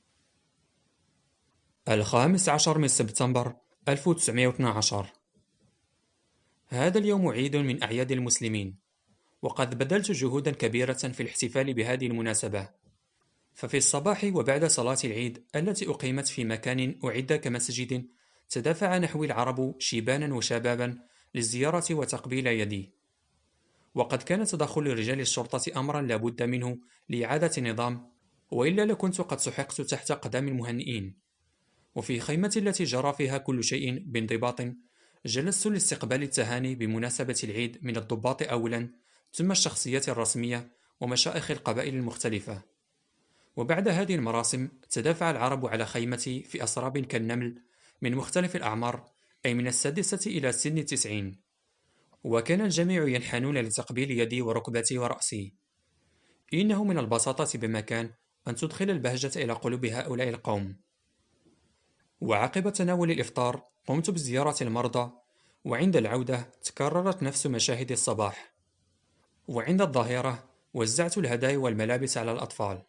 الخامس عشر من سبتمبر ألف وتسعمائة واثني عشر. هذا اليوم عيد من أعياد المسلمين، وقد بذلت جهودا كبيرة في الاحتفال بهذه المناسبة. ففي الصباح وبعد صلاة العيد التي أقيمت في مكان أعد كمسجد، تدافع نحوي العرب شيبانا وشبابا للزيارة وتقبيل يدي. وقد كان تدخل رجال الشرطة أمرا لا بد منه لإعادة النظام، وإلا لكنت قد سحقت تحت قدم المهنئين. وفي خيمة التي جرى فيها كل شيء بانضباط جلست لاستقبال التهاني بمناسبة العيد من الضباط أولا، ثم الشخصيات الرسمية ومشائخ القبائل المختلفة. وبعد هذه المراسم تدافع العرب على خيمتي في أسراب كالنمل من مختلف الأعمار، أي من السادسة إلى سن التسعين، وكان الجميع ينحنون لتقبيل يدي وركبتي ورأسي. إنه من البساطة بمكان أن تدخل البهجة إلى قلوب هؤلاء القوم. وعقب تناول الإفطار قمت بزيارة المرضى، وعند العودة تكررت نفس مشاهد الصباح. وعند الظهيرة وزعت الهدايا والملابس على الأطفال.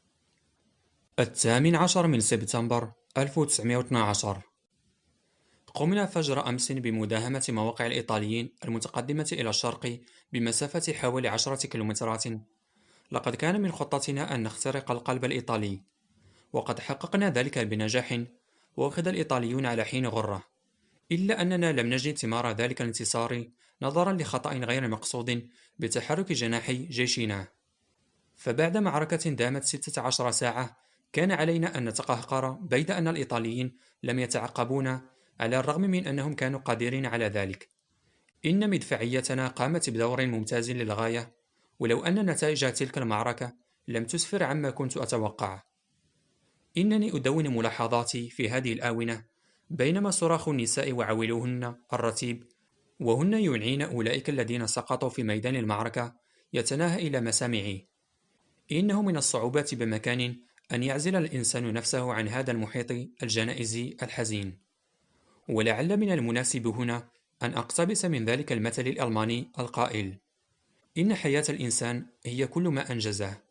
الثامن عشر من سبتمبر ألف وتسعمائة واثني عشر. قمنا فجر أمس بمداهمة مواقع الإيطاليين المتقدمة إلى الشرق بمسافة حوالي عشرة كيلومترات. لقد كان من خطتنا أن نخترق القلب الإيطالي، وقد حققنا ذلك بنجاح، وأخذ الإيطاليون على حين غرة. إلا أننا لم نجد ثمار ذلك الانتصار نظرا لخطأ غير مقصود بتحرك جناحي جيشنا. فبعد معركة دامت ستة عشر ساعة كان علينا أن نتقهقر بيد أن الإيطاليين لم يتعقبونا، على الرغم من أنهم كانوا قادرين على ذلك. إن مدفعيتنا قامت بدور ممتاز للغاية، ولو أن نتائج تلك المعركة لم تسفر عما كنت أتوقع. إنني أدون ملاحظاتي في هذه الآونة بينما صراخ النساء وعويلهن الرتيب وهن ينعين أولئك الذين سقطوا في ميدان المعركة يتناهى إلى مسامعي. إنه من الصعوبات بمكان أن يعزل الإنسان نفسه عن هذا المحيط الجنائزي الحزين. ولعل من المناسب هنا أن أقتبس من ذلك المثل الألماني القائل: إن حياة الإنسان هي كل ما أنجزه.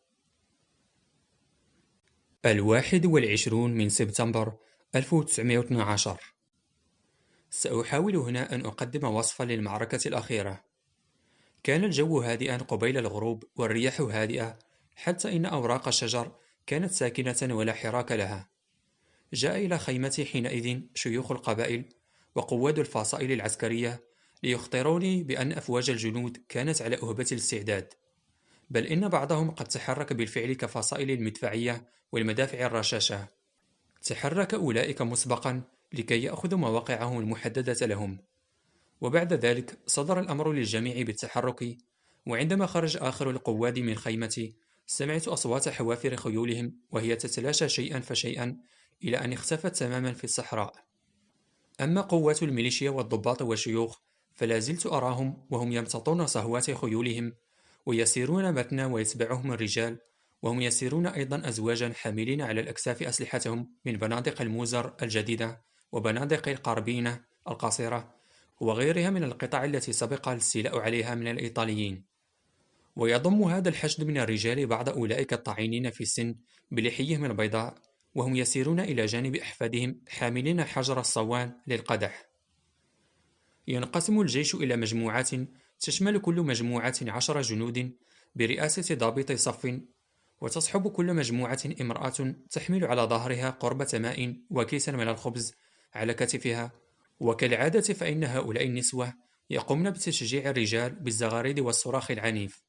الواحد والعشرون من سبتمبر ألف وتسعمائة واثني عشر. سأحاول هنا أن أقدم وصفا للمعركة الأخيرة. كان الجو هادئا قبيل الغروب والرياح هادئة، حتى إن أوراق الشجر كانت ساكنة ولا حراك لها. جاء إلى خيمتي حينئذ شيوخ القبائل وقواد الفصائل العسكرية ليخطروني بأن أفواج الجنود كانت على أهبة الاستعداد، بل إن بعضهم قد تحرك بالفعل كفصائل المدفعية والمدافع الرشاشة. تحرك أولئك مسبقا لكي يأخذوا مواقعهم المحددة لهم، وبعد ذلك صدر الأمر للجميع بالتحرك. وعندما خرج آخر القواد من خيمتي سمعت أصوات حوافر خيولهم وهي تتلاشى شيئا فشيئا إلى أن اختفت تماما في الصحراء. أما قوات الميليشيا والضباط والشيوخ فلا زلت أراهم وهم يمتطون صهوات خيولهم ويسيرون متنا ويتبعهم الرجال، وهم يسيرون أيضا أزواجا حاملين على الأكتاف أسلحتهم من بنادق الموزر الجديدة وبنادق القربينة القصيرة وغيرها من القطع التي سبق الاستيلاء عليها من الإيطاليين. ويضم هذا الحشد من الرجال بعض أولئك الطاعنين في السن بلحيهم البيضاء، وهم يسيرون إلى جانب أحفادهم حاملين حجر الصوان للقدح. ينقسم الجيش إلى مجموعات تشمل كل مجموعة عشر جنود برئاسة ضابط صف، وتصحب كل مجموعة امرأة تحمل على ظهرها قربة ماء وكيسا من الخبز على كتفها. وكالعادة فإن هؤلاء النسوة يقومن بتشجيع الرجال بالزغاريد والصراخ العنيف.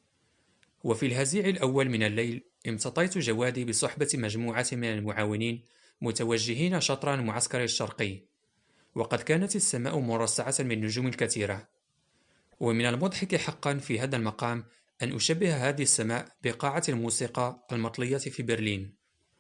وفي الهزيع الأول من الليل امتطيت جوادي بصحبة مجموعة من المعاونين متوجهين شطر المعسكر الشرقي، وقد كانت السماء مرصعة بالنجوم الكثيرة. ومن المضحك حقا في هذا المقام أن أشبه هذه السماء بقاعة الموسيقى المطلية في برلين.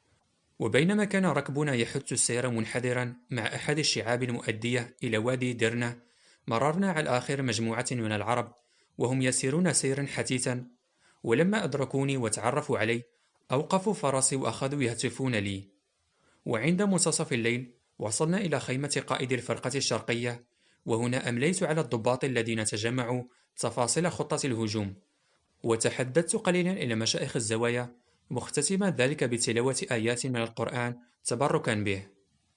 وبينما كان ركبنا يحث السير منحدرا مع أحد الشعاب المؤدية إلى وادي ديرنا، مررنا على آخر مجموعة من العرب وهم يسيرون سيرا حثيثا، ولما أدركوني وتعرفوا علي أوقفوا فرسي وأخذوا يهتفون لي. وعند منتصف الليل وصلنا إلى خيمة قائد الفرقة الشرقية، وهنا أمليت على الضباط الذين تجمعوا تفاصيل خطة الهجوم، وتحدثت قليلا إلى مشائخ الزوايا مختتما ذلك بتلاوة آيات من القرآن تبركا به.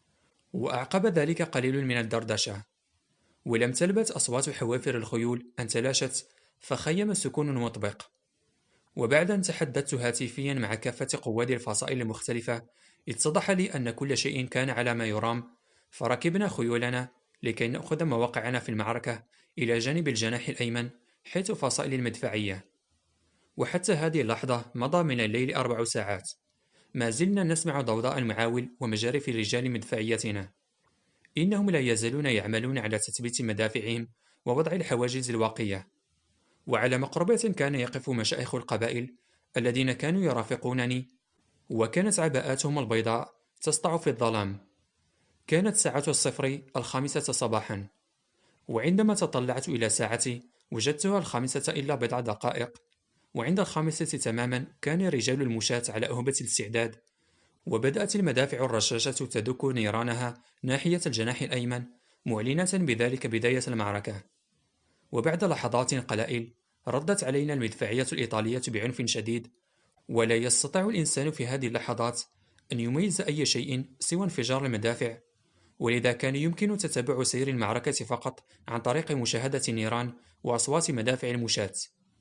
وأعقب ذلك قليل من الدردشة، ولم تلبث أصوات حوافر الخيول أن تلاشت فخيم سكون مطبق. وبعد أن تحدثت هاتفيا مع كافة قواد الفصائل المختلفة اتضح لي أن كل شيء كان على ما يرام، فركبنا خيولنا لكي نأخذ مواقعنا في المعركة إلى جانب الجناح الأيمن حيث فصائل المدفعية. وحتى هذه اللحظة مضى من الليل أربع ساعات، ما زلنا نسمع ضوضاء المعاول ومجارف رجال مدفعيتنا. إنهم لا يزالون يعملون على تثبيت مدافعهم ووضع الحواجز الواقية. وعلى مقربة كان يقف مشايخ القبائل الذين كانوا يرافقونني، وكانت عباءاتهم البيضاء تسطع في الظلام. كانت ساعة الصفر الخامسة صباحا، وعندما تطلعت إلى ساعتي وجدتها الخامسة إلا بضع دقائق. وعند الخامسة تماما كان رجال المشاة على أهبة الاستعداد، وبدأت المدافع الرشاشة تدك نيرانها ناحية الجناح الأيمن معلنة بذلك بداية المعركة. وبعد لحظات قلائل ردت علينا المدفعية الإيطالية بعنف شديد، ولا يستطيع الإنسان في هذه اللحظات أن يميز أي شيء سوى انفجار المدافع ولذا كان يمكن تتبع سير المعركة فقط عن طريق مشاهدة النيران وأصوات مدافع المشاة.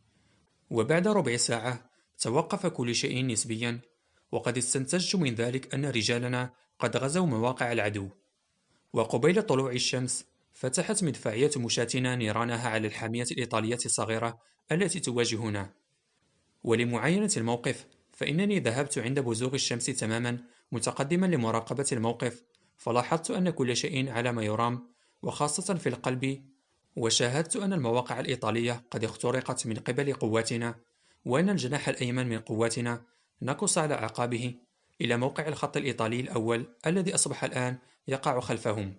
وبعد ربع ساعة توقف كل شيء نسبيا، وقد استنتجت من ذلك أن رجالنا قد غزوا مواقع العدو. وقبيل طلوع الشمس فتحت مدفعية مشاتنا نيرانها على الحامية الإيطالية الصغيرة التي تواجهنا. ولمعاينة الموقف فإنني ذهبت عند بزوغ الشمس تماما متقدما لمراقبة الموقف، فلاحظت أن كل شيء على ما يرام، وخاصة في القلب، وشاهدت أن المواقع الإيطالية قد اخترقت من قبل قواتنا، وأن الجناح الأيمن من قواتنا نقص على أعقابه إلى موقع الخط الإيطالي الأول الذي أصبح الآن يقع خلفهم.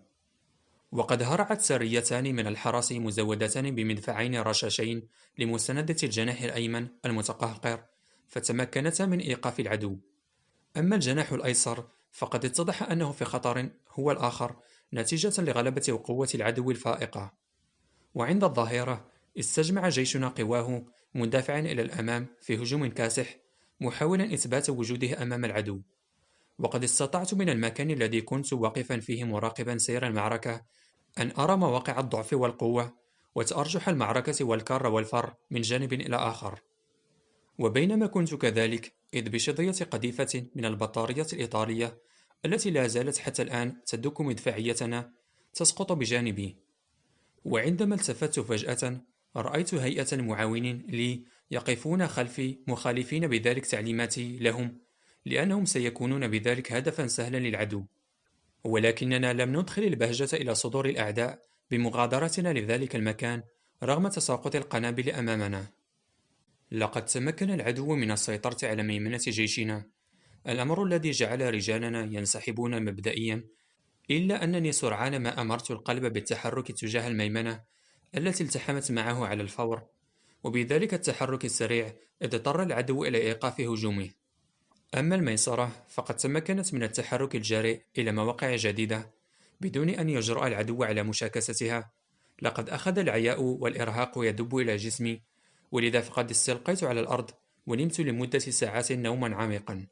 وقد هرعت سريتان من الحرس مزودتان بمدفعين رشاشين لمساندة الجناح الأيمن المتقهقر، فتمكنتا من إيقاف العدو. أما الجناح الأيسر فقد اتضح أنه في خطر هو الآخر نتيجة لغلبة وقوة العدو الفائقة. وعند الظهيرة استجمع جيشنا قواه مندفعا إلى الأمام في هجوم كاسح، محاولا إثبات وجوده أمام العدو. وقد استطعت من المكان الذي كنت واقفا فيه مراقبا سير المعركة أن أرى مواقع الضعف والقوة وتأرجح المعركة والكر والفر من جانب إلى آخر. وبينما كنت كذلك إذ بشظية قذيفة من البطارية الإيطالية التي لا زالت حتى الآن تدك مدفعيتنا تسقط بجانبي. وعندما التفت فجأة رأيت هيئة المعاونين لي يقفون خلفي مخالفين بذلك تعليماتي لهم، لأنهم سيكونون بذلك هدفا سهلا للعدو. ولكننا لم ندخل البهجة إلى صدور الأعداء بمغادرتنا لذلك المكان رغم تساقط القنابل أمامنا. لقد تمكن العدو من السيطرة على ميمنة جيشنا، الأمر الذي جعل رجالنا ينسحبون مبدئيا، إلا أنني سرعان ما أمرت القلب بالتحرك تجاه الميمنة التي التحمت معه على الفور. وبذلك التحرك السريع اضطر العدو إلى إيقاف هجومه. أما الميسرة فقد تمكنت من التحرك الجريء إلى مواقع جديدة بدون أن يجرؤ العدو على مشاكستها. لقد أخذ العياء والإرهاق يدب إلى جسمي، ولذا فقد استلقيت على الأرض ونمت لمدة ساعات نوما عميقا.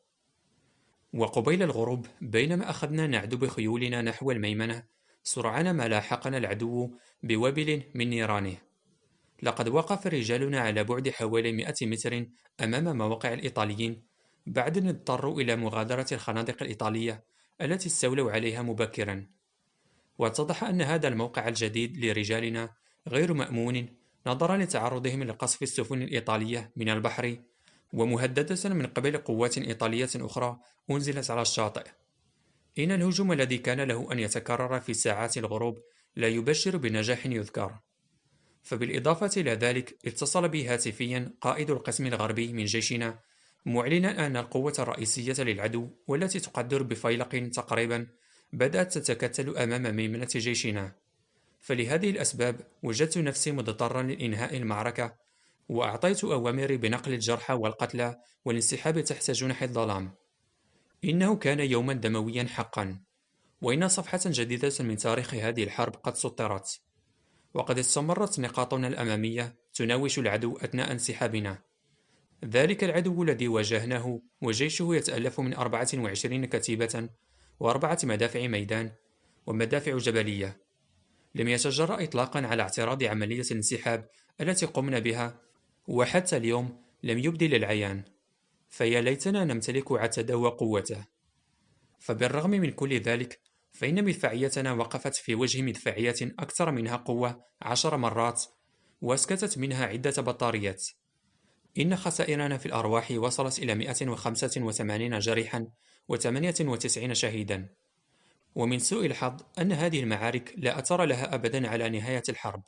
وقبيل الغروب بينما أخذنا نعد بخيولنا نحو الميمنة سرعان ما لاحقنا العدو بوابل من نيرانه. لقد وقف رجالنا على بعد حوالي مئة متر أمام مواقع الإيطاليين بعد أن اضطروا إلى مغادرة الخنادق الإيطالية التي استولوا عليها مبكرا. واتضح أن هذا الموقع الجديد لرجالنا غير مأمون نظرا لتعرضهم لقصف السفن الإيطالية من البحر، ومهددة من قبل قوات إيطالية أخرى أنزلت على الشاطئ. إن الهجوم الذي كان له أن يتكرر في ساعات الغروب لا يبشر بنجاح يذكر. فبالإضافة إلى ذلك اتصل بي هاتفيا قائد القسم الغربي من جيشنا معلنا أن القوة الرئيسية للعدو والتي تقدر بفيلق تقريبا بدأت تتكتل أمام ميمنة جيشنا. فلهذه الأسباب وجدت نفسي مضطرا لإنهاء المعركة، وأعطيت أوامري بنقل الجرحى والقتلى والانسحاب تحت جنح الظلام. إنه كان يوما دمويا حقا، وإن صفحة جديدة من تاريخ هذه الحرب قد سطرت. وقد استمرت نقاطنا الأمامية تناوش العدو أثناء انسحابنا. ذلك العدو الذي واجهناه وجيشه يتألف من أربعة وعشرين كتيبة وأربعة مدافع ميدان ومدافع جبلية، لم يتجرأ إطلاقا على اعتراض عملية الانسحاب التي قمنا بها، وحتى اليوم لم يبدي للعيان. فيا ليتنا نمتلك عتده وقوته. فبالرغم من كل ذلك فإن مدفعيتنا وقفت في وجه مدفعية أكثر منها قوة عشر مرات، واسكتت منها عدة بطاريات. إن خسائرنا في الأرواح وصلت إلى مئة وخمسة وثمانين جريحا وثمانية وتسعين شهيدا. ومن سوء الحظ أن هذه المعارك لا أثر لها أبدا على نهاية الحرب.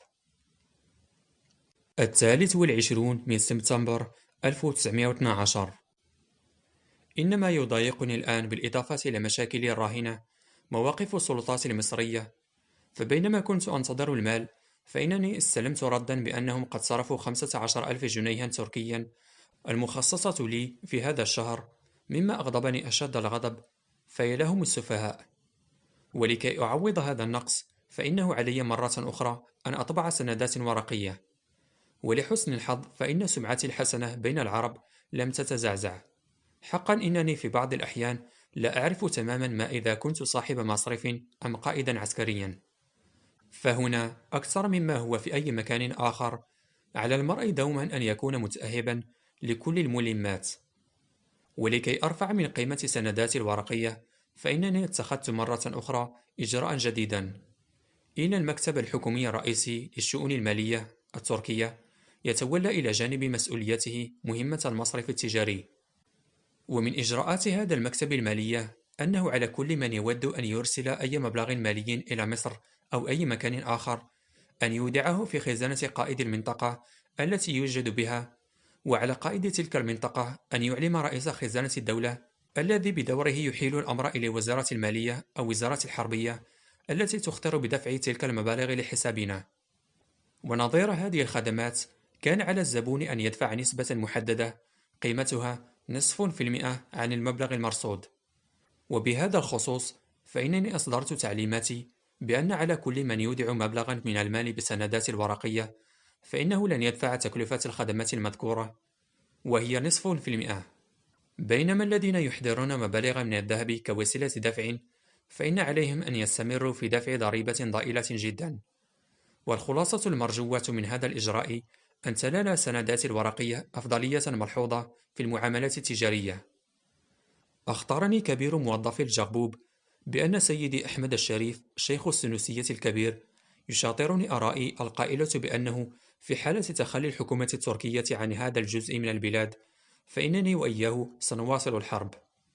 الثالث والعشرون من سبتمبر ألف وتسعمئة واثني عشر. إن ما يضايقني الآن بالإضافة إلى مشاكلي الراهنة مواقف السلطات المصرية. فبينما كنت أنتظر المال فإنني استلمت ردا بأنهم قد صرفوا خمسة عشر ألف جنيها تركيا المخصصة لي في هذا الشهر، مما أغضبني أشد الغضب، فيا لهم السفهاء. ولكي أعوض هذا النقص فإنه علي مرة أخرى أن أطبع سندات ورقية. ولحسن الحظ فإن سمعتي الحسنة بين العرب لم تتزعزع. حقا إنني في بعض الأحيان لا أعرف تماما ما إذا كنت صاحب مصرف أم قائدا عسكريا. فهنا أكثر مما هو في أي مكان آخر على المرء دوما أن يكون متأهبا لكل الملمات. ولكي أرفع من قيمة سنداتي الورقية فإنني اتخذت مرة أخرى إجراء جديدا. إن المكتب الحكومي الرئيسي للشؤون المالية التركية يتولى إلى جانب مسؤوليته مهمة المصرف التجاري. ومن إجراءات هذا المكتب المالية أنه على كل من يود أن يرسل أي مبلغ مالي إلى مصر أو أي مكان آخر أن يودعه في خزانة قائد المنطقة التي يوجد بها، وعلى قائد تلك المنطقة أن يعلم رئيس خزانة الدولة الذي بدوره يحيل الأمر إلى وزارة المالية أو وزارة الحربية التي تخطر بدفع تلك المبالغ لحسابنا. ونظير هذه الخدمات كان على الزبون أن يدفع نسبة محددة قيمتها نصف في المئة عن المبلغ المرصود. وبهذا الخصوص فإنني أصدرت تعليماتي بأن على كل من يودع مبلغا من المال بسندات الورقية فإنه لن يدفع تكلفة الخدمات المذكورة وهي نصف في المئة، بينما الذين يحضرون مبالغ من الذهب كوسيلة دفع فإن عليهم أن يستمروا في دفع ضريبة ضئيلة جدا. والخلاصة المرجوة من هذا الإجراء أن تنال سندات الورقية أفضلية ملحوظة في المعاملات التجارية. أخطرني كبير موظفي الجغبوب بأن سيدي أحمد الشريف شيخ السنوسية الكبير يشاطرني آرائي القائلة بأنه في حالة تخلي الحكومة التركية عن هذا الجزء من البلاد فإنني وإياه سنواصل الحرب.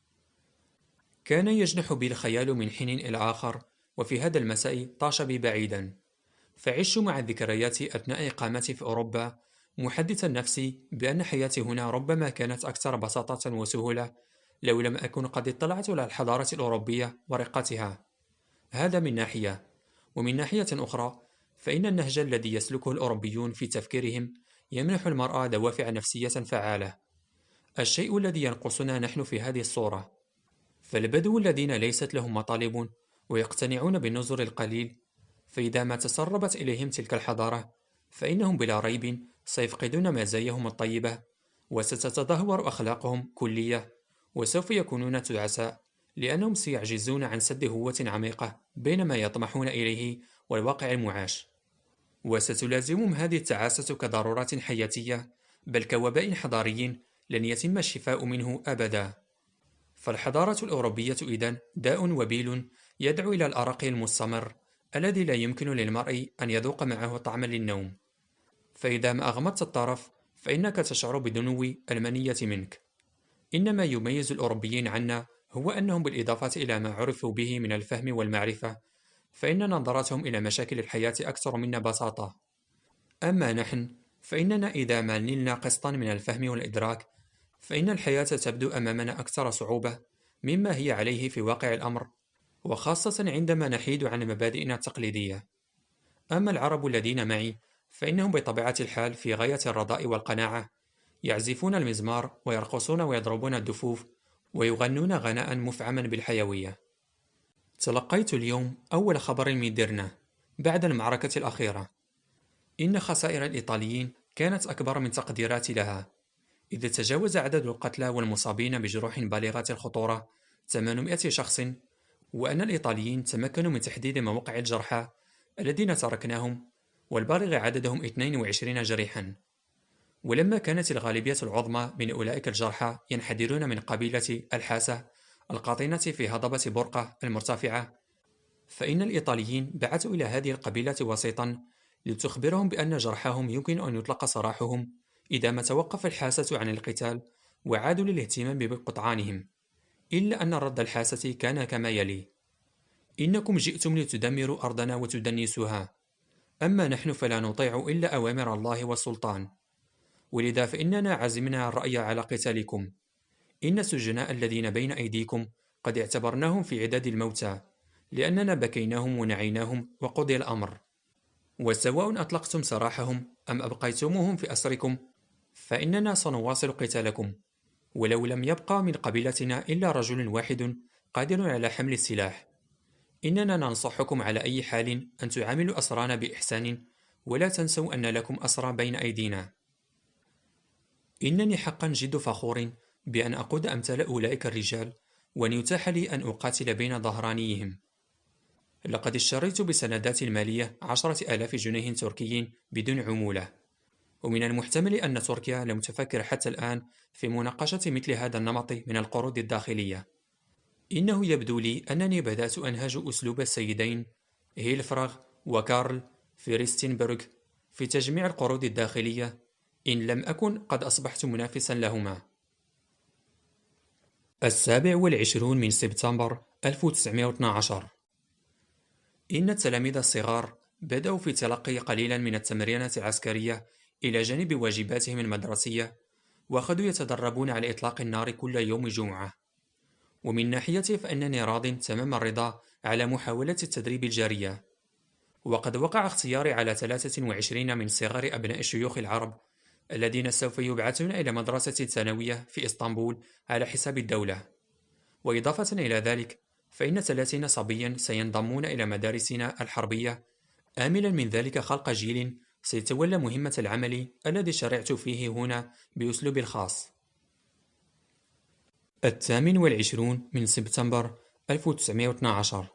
كان يجنح بي الخيال من حين إلى آخر، وفي هذا المساء طاش بي بعيدا، فعشت مع الذكريات أثناء إقامتي في أوروبا محدثا نفسي بأن حياتي هنا ربما كانت أكثر بساطة وسهولة لو لم أكن قد اطلعت على الحضارة الأوروبية ورقتها. هذا من ناحية، ومن ناحية أخرى فإن النهج الذي يسلكه الأوروبيون في تفكيرهم يمنح المرأة دوافع نفسية فعالة، الشيء الذي ينقصنا نحن في هذه الصورة. فالبدو الذين ليست لهم مطالب ويقتنعون بالنظر القليل، فإذا ما تسربت إليهم تلك الحضارة فإنهم بلا ريب سيفقدون مزاياهم الطيبة وستتدهور أخلاقهم كلية، وسوف يكونون تعساء لأنهم سيعجزون عن سد هوة عميقة بين ما يطمحون إليه والواقع المعاش. وستلازمهم هذه التعاسة كضرورات حياتية بل كوباء حضاري لن يتم الشفاء منه أبدا. فالحضارة الأوروبية إذن داء وبيل يدعو إلى الأرق المستمر الذي لا يمكن للمرء أن يذوق معه طعما للنوم. فإذا ما أغمضت الطرف فإنك تشعر بدنو المنية منك. إنما يميز الأوروبيين عنا هو أنهم بالإضافة إلى ما عرفوا به من الفهم والمعرفة فإن نظرتهم إلى مشاكل الحياة أكثر منا بساطة. أما نحن فإننا إذا ما نلنا قسطا من الفهم والإدراك فإن الحياة تبدو أمامنا أكثر صعوبة مما هي عليه في واقع الأمر، وخاصة عندما نحيد عن مبادئنا التقليدية. أما العرب الذين معي فإنهم بطبيعة الحال في غاية الرضاء والقناعة، يعزفون المزمار ويرقصون ويضربون الدفوف ويغنون غناء مفعما بالحيوية. تلقيت اليوم أول خبر من ديرنا بعد المعركة الأخيرة. إن خسائر الإيطاليين كانت أكبر من تقديراتي لها، إذ تجاوز عدد القتلى والمصابين بجروح بالغة الخطورة ثمانمائة شخص، وأن الإيطاليين تمكنوا من تحديد مواقع الجرحى الذين تركناهم والبالغ عددهم اثنين وعشرين جريحا. ولما كانت الغالبية العظمى من أولئك الجرحى ينحدرون من قبيلة الحاسة القاطنة في هضبة برقة المرتفعة، فإن الإيطاليين بعثوا إلى هذه القبيلة وسيطا لتخبرهم بأن جرحاهم يمكن أن يطلق سراحهم إذا ما توقف الحاسة عن القتال وعادوا للاهتمام بقطعانهم. إلا أن رد الحاسة كان كما يلي: إنكم جئتم لتدمروا أرضنا وتدنسوها، أما نحن فلا نطيع إلا أوامر الله والسلطان، ولذا فإننا عزمنا الرأي على قتالكم. إن السجناء الذين بين أيديكم قد اعتبرناهم في عداد الموتى، لأننا بكيناهم ونعيناهم وقضي الأمر، وسواء أطلقتم سراحهم أم أبقيتموهم في أسركم فإننا سنواصل قتالكم، ولو لم يبقى من قبيلتنا إلا رجل واحد قادر على حمل السلاح. إننا ننصحكم على أي حال أن تعاملوا أسرانا بإحسان، ولا تنسوا أن لكم أسرى بين أيدينا. إنني حقا جد فخور بأن أقود أمثال أولئك الرجال، وأن يتاح لي أن أقاتل بين ظهرانيهم. لقد اشتريت بسنداتي المالية عشرة آلاف جنيه تركي بدون عمولة، ومن المحتمل أن تركيا لم تفكر حتى الآن في مناقشة مثل هذا النمط من القروض الداخلية. إنه يبدو لي أنني بدأت أنهج أسلوب السيدين هيلفراغ وكارل فيرستنبرغ في تجميع القروض الداخلية، إن لم أكن قد أصبحت منافسا لهما. السابع والعشرون من سبتمبر ألف وتسعمائة واثني عشر. إن التلاميذ الصغار بدأوا في تلقي قليلا من التمرينات العسكرية إلى جانب واجباتهم المدرسية، وأخذوا يتدربون على إطلاق النار كل يوم جمعة. ومن ناحيتي فإنني راض تمام الرضا على محاولة التدريب الجارية، وقد وقع اختياري على ثلاثة وعشرين من صغار أبناء الشيوخ العرب الذين سوف يبعثون إلى مدرسة ثانوية في إسطنبول على حساب الدولة. وإضافة إلى ذلك فإن ثلاثين صبيا سينضمون إلى مدارسنا الحربية، آملا من ذلك خلق جيل سيتولى مهمة العمل الذي شرعت فيه هنا بأسلوبي الخاص. الثامن والعشرون من سبتمبر ألف وتسعمائة واثني عشر.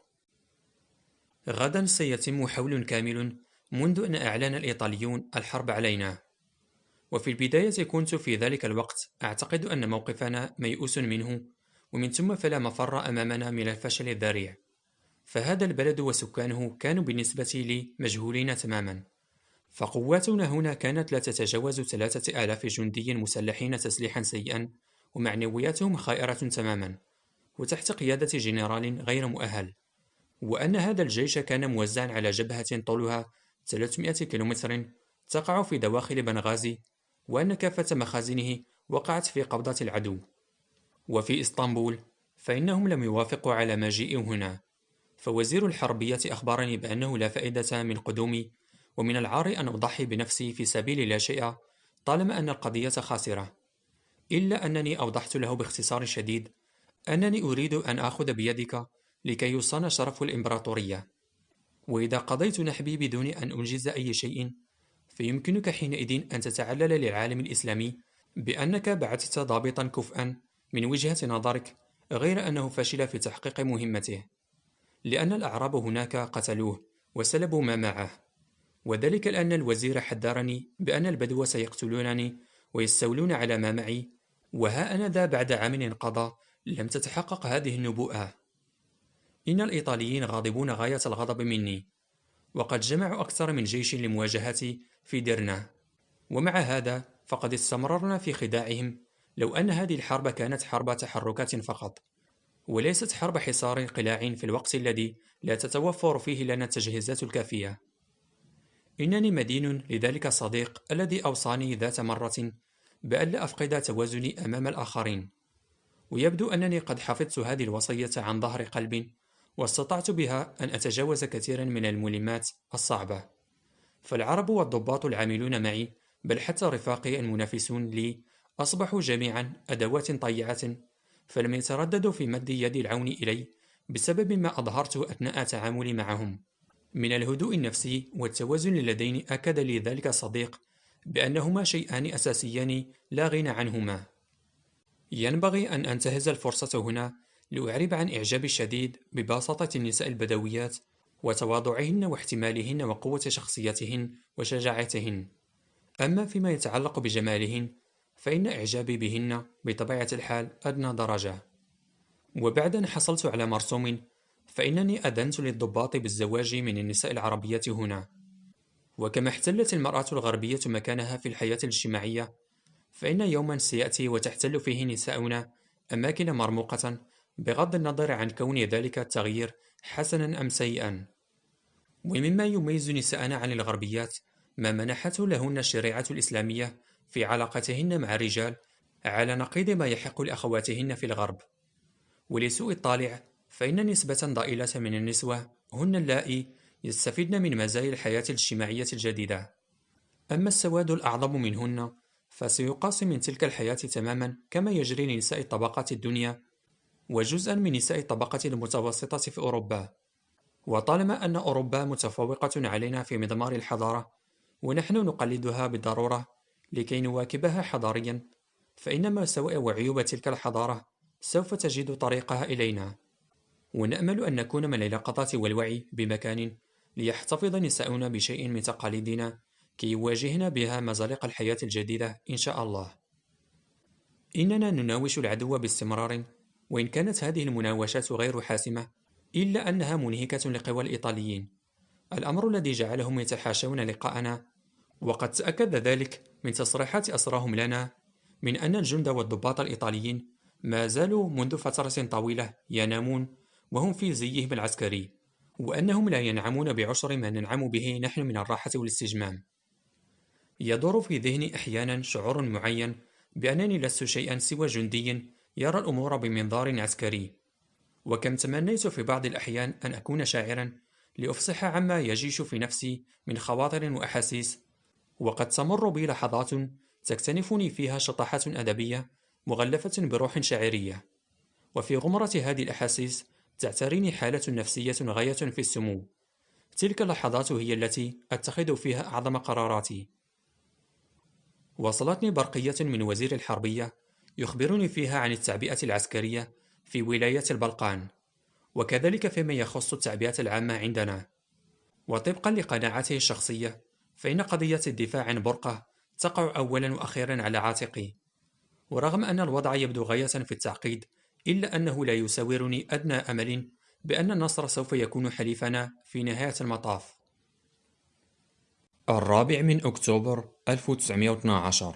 غدا سيتم حول كامل منذ أن أعلن الإيطاليون الحرب علينا، وفي البداية كنت في ذلك الوقت أعتقد أن موقفنا ميؤوس منه، ومن ثم فلا مفر أمامنا من الفشل الذريع. فهذا البلد وسكانه كانوا بالنسبة لي مجهولين تماما، فقواتنا هنا كانت لا تتجاوز ثلاثة آلاف جندي مسلحين تسليحا سيئا، ومعنوياتهم خائرة تماما، وتحت قيادة جنرال غير مؤهل. وأن هذا الجيش كان موزعا على جبهة طولها ثلاثمائة كيلومتر تقع في دواخل بنغازي، وأن كافة مخازنه وقعت في قبضة العدو. وفي إسطنبول فإنهم لم يوافقوا على مجيئي هنا، فوزير الحربية أخبرني بأنه لا فائدة من قدومي، ومن العار أن أضحي بنفسي في سبيل لا شيء طالما أن القضية خاسرة. إلا أنني أوضحت له باختصار شديد أنني أريد أن آخذ بيدك لكي يصان شرف الإمبراطورية، وإذا قضيت نحبي بدون أن أنجز أي شيء فيمكنك حينئذ أن تتعلل للعالم الإسلامي بأنك بعثت ضابطا كفءا من وجهة نظرك، غير أنه فشل في تحقيق مهمته، لأن الأعراب هناك قتلوه وسلبوا ما معه، وذلك لأن الوزير حذرني بأن البدو سيقتلونني ويستولون على ما معي، وها أنا ذا بعد عام انقضى لم تتحقق هذه النبوءة. إن الإيطاليين غاضبون غاية الغضب مني، وقد جمعوا أكثر من جيش لمواجهتي في ديرنا، ومع هذا فقد استمررنا في خداعهم لو أن هذه الحرب كانت حرب تحركات فقط، وليست حرب حصار قلاع في الوقت الذي لا تتوفر فيه لنا التجهيزات الكافية. إنني مدين لذلك الصديق الذي أوصاني ذات مرة بأن لا أفقد توازني أمام الآخرين، ويبدو أنني قد حفظت هذه الوصية عن ظهر قلب، واستطعت بها أن أتجاوز كثيرا من الملمات الصعبة. فالعرب والضباط العاملون معي، بل حتى رفاقي المنافسون لي، أصبحوا جميعا أدوات طيعة، فلم يترددوا في مد يد العون إلي بسبب ما أظهرته أثناء تعاملي معهم من الهدوء النفسي والتوازن اللذين. أكد لي ذلك الصديق بأنهما شيئان أساسيان لا غنى عنهما. ينبغي أن أنتهز الفرصة هنا لأعرب عن إعجابي الشديد ببساطة النساء البدويات وتواضعهن واحتمالهن وقوة شخصيتهن وشجاعتهن. أما فيما يتعلق بجمالهن فإن إعجابي بهن بطبيعة الحال أدنى درجة. وبعد أن حصلت على مرسوم فإنني أذنت للضباط بالزواج من النساء العربية هنا. وكما احتلت المرأة الغربية مكانها في الحياة الاجتماعية، فإن يوما سيأتي وتحتل فيه نساؤنا أماكن مرموقة، بغض النظر عن كون ذلك التغيير حسنا أم سيئا. ومما يميز نساءنا عن الغربيات ما منحته لهن الشريعة الإسلامية في علاقتهن مع الرجال، على نقيض ما يحق لأخواتهن في الغرب. ولسوء الطالع فإن نسبة ضئيلة من النسوة هن اللائي يستفدن من مزايا الحياة الاجتماعية الجديدة، أما السواد الأعظم منهن فسيقاس من تلك الحياة تماما كما يجري لنساء الطبقات الدنيا وجزءا من نساء الطبقة المتوسطة في أوروبا. وطالما أن أوروبا متفوقة علينا في مضمار الحضارة ونحن نقلدها بالضرورة لكي نواكبها حضاريا، فإن مساوئ وعيوب تلك الحضارة سوف تجد طريقها إلينا، ونأمل أن نكون من اليقظة والوعي بمكان ليحتفظ نساؤنا بشيء من تقاليدنا كي يواجهن بها مزالق الحياة الجديدة إن شاء الله. إننا نناوش العدو باستمرار، وإن كانت هذه المناوشات غير حاسمة إلا أنها منهكة لقوى الإيطاليين، الأمر الذي جعلهم يتحاشون لقاءنا، وقد تأكد ذلك من تصريحات أسراهم لنا من أن الجند والضباط الإيطاليين ما زالوا منذ فترة طويلة ينامون وهم في زيهم العسكري، وأنهم لا ينعمون بعشر ما ننعم به نحن من الراحة والاستجمام. يدور في ذهني أحيانا شعور معين بأنني لست شيئا سوى جندي يرى الأمور بمنظار عسكري، وكم تمنيت في بعض الأحيان أن أكون شاعرا لأفصح عما يجيش في نفسي من خواطر وأحاسيس، وقد تمر بي لحظات تكتنفني فيها شطحات أدبية مغلفة بروح شاعرية، وفي غمرة هذه الأحاسيس تعتريني حالة نفسية غاية في السمو. تلك اللحظات هي التي أتخذ فيها أعظم قراراتي. وصلتني برقية من وزير الحربية يخبرني فيها عن التعبئة العسكرية في ولاية البلقان، وكذلك فيما يخص التعبئة العامة عندنا. وطبقا لقناعته الشخصية فإن قضية الدفاع عن برقة تقع أولا وأخيرا على عاتقي، ورغم أن الوضع يبدو غاية في التعقيد إلا أنه لا يساورني أدنى أمل بأن النصر سوف يكون حليفنا في نهاية المطاف. الرابع من أكتوبر ألف وتسعمائة واثني عشر.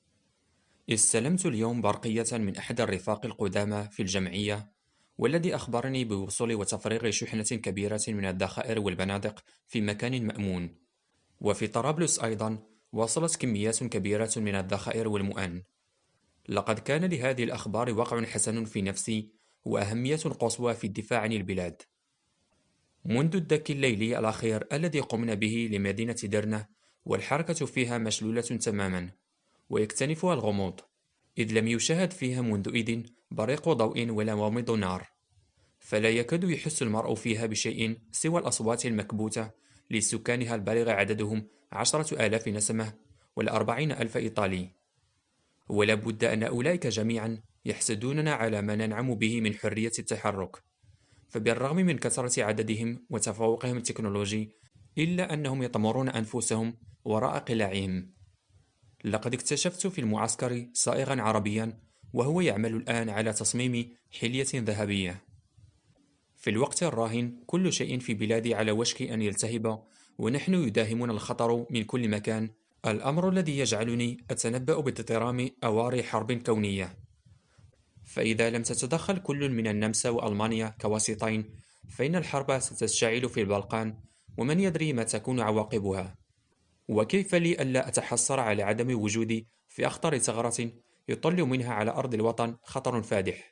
استلمت اليوم برقية من أحد الرفاق القدامى في الجمعية، والذي أخبرني بوصول وتفريغ شحنة كبيرة من الذخائر والبنادق في مكان مأمون. وفي طرابلس أيضا وصلت كميات كبيرة من الذخائر والمؤن. لقد كان لهذه الأخبار وقع حسن في نفسي وأهمية قصوى في الدفاع عن البلاد. منذ الدك الليلي الأخير الذي قمنا به لمدينة درنة، والحركة فيها مشلولة تماما ويكتنفها الغموض، إذ لم يشاهد فيها منذئذ بريق ضوء ولا ومض نار، فلا يكاد يحس المرء فيها بشيء سوى الأصوات المكبوتة لسكانها البالغ عددهم عشرة آلاف نسمة والأربعين ألف إيطالي. ولا بد أن أولئك جميعا يحسدوننا على ما ننعم به من حرية التحرك، فبالرغم من كثرة عددهم وتفوقهم التكنولوجي إلا أنهم يطمرون أنفسهم وراء قلاعهم. لقد اكتشفت في المعسكر صائغا عربيا وهو يعمل الآن على تصميم حلية ذهبية. في الوقت الراهن كل شيء في بلادي على وشك أن يلتهب، ونحن يداهمنا الخطر من كل مكان، الأمر الذي يجعلني أتنبأ باضطرام أواري حرب كونية. فإذا لم تتدخل كل من النمسا وألمانيا كواسطين فإن الحرب ستشتعل في البلقان، ومن يدري ما تكون عواقبها. وكيف لي ألا أتحسر على عدم وجودي في أخطر ثغرة يطل منها على أرض الوطن خطر فادح.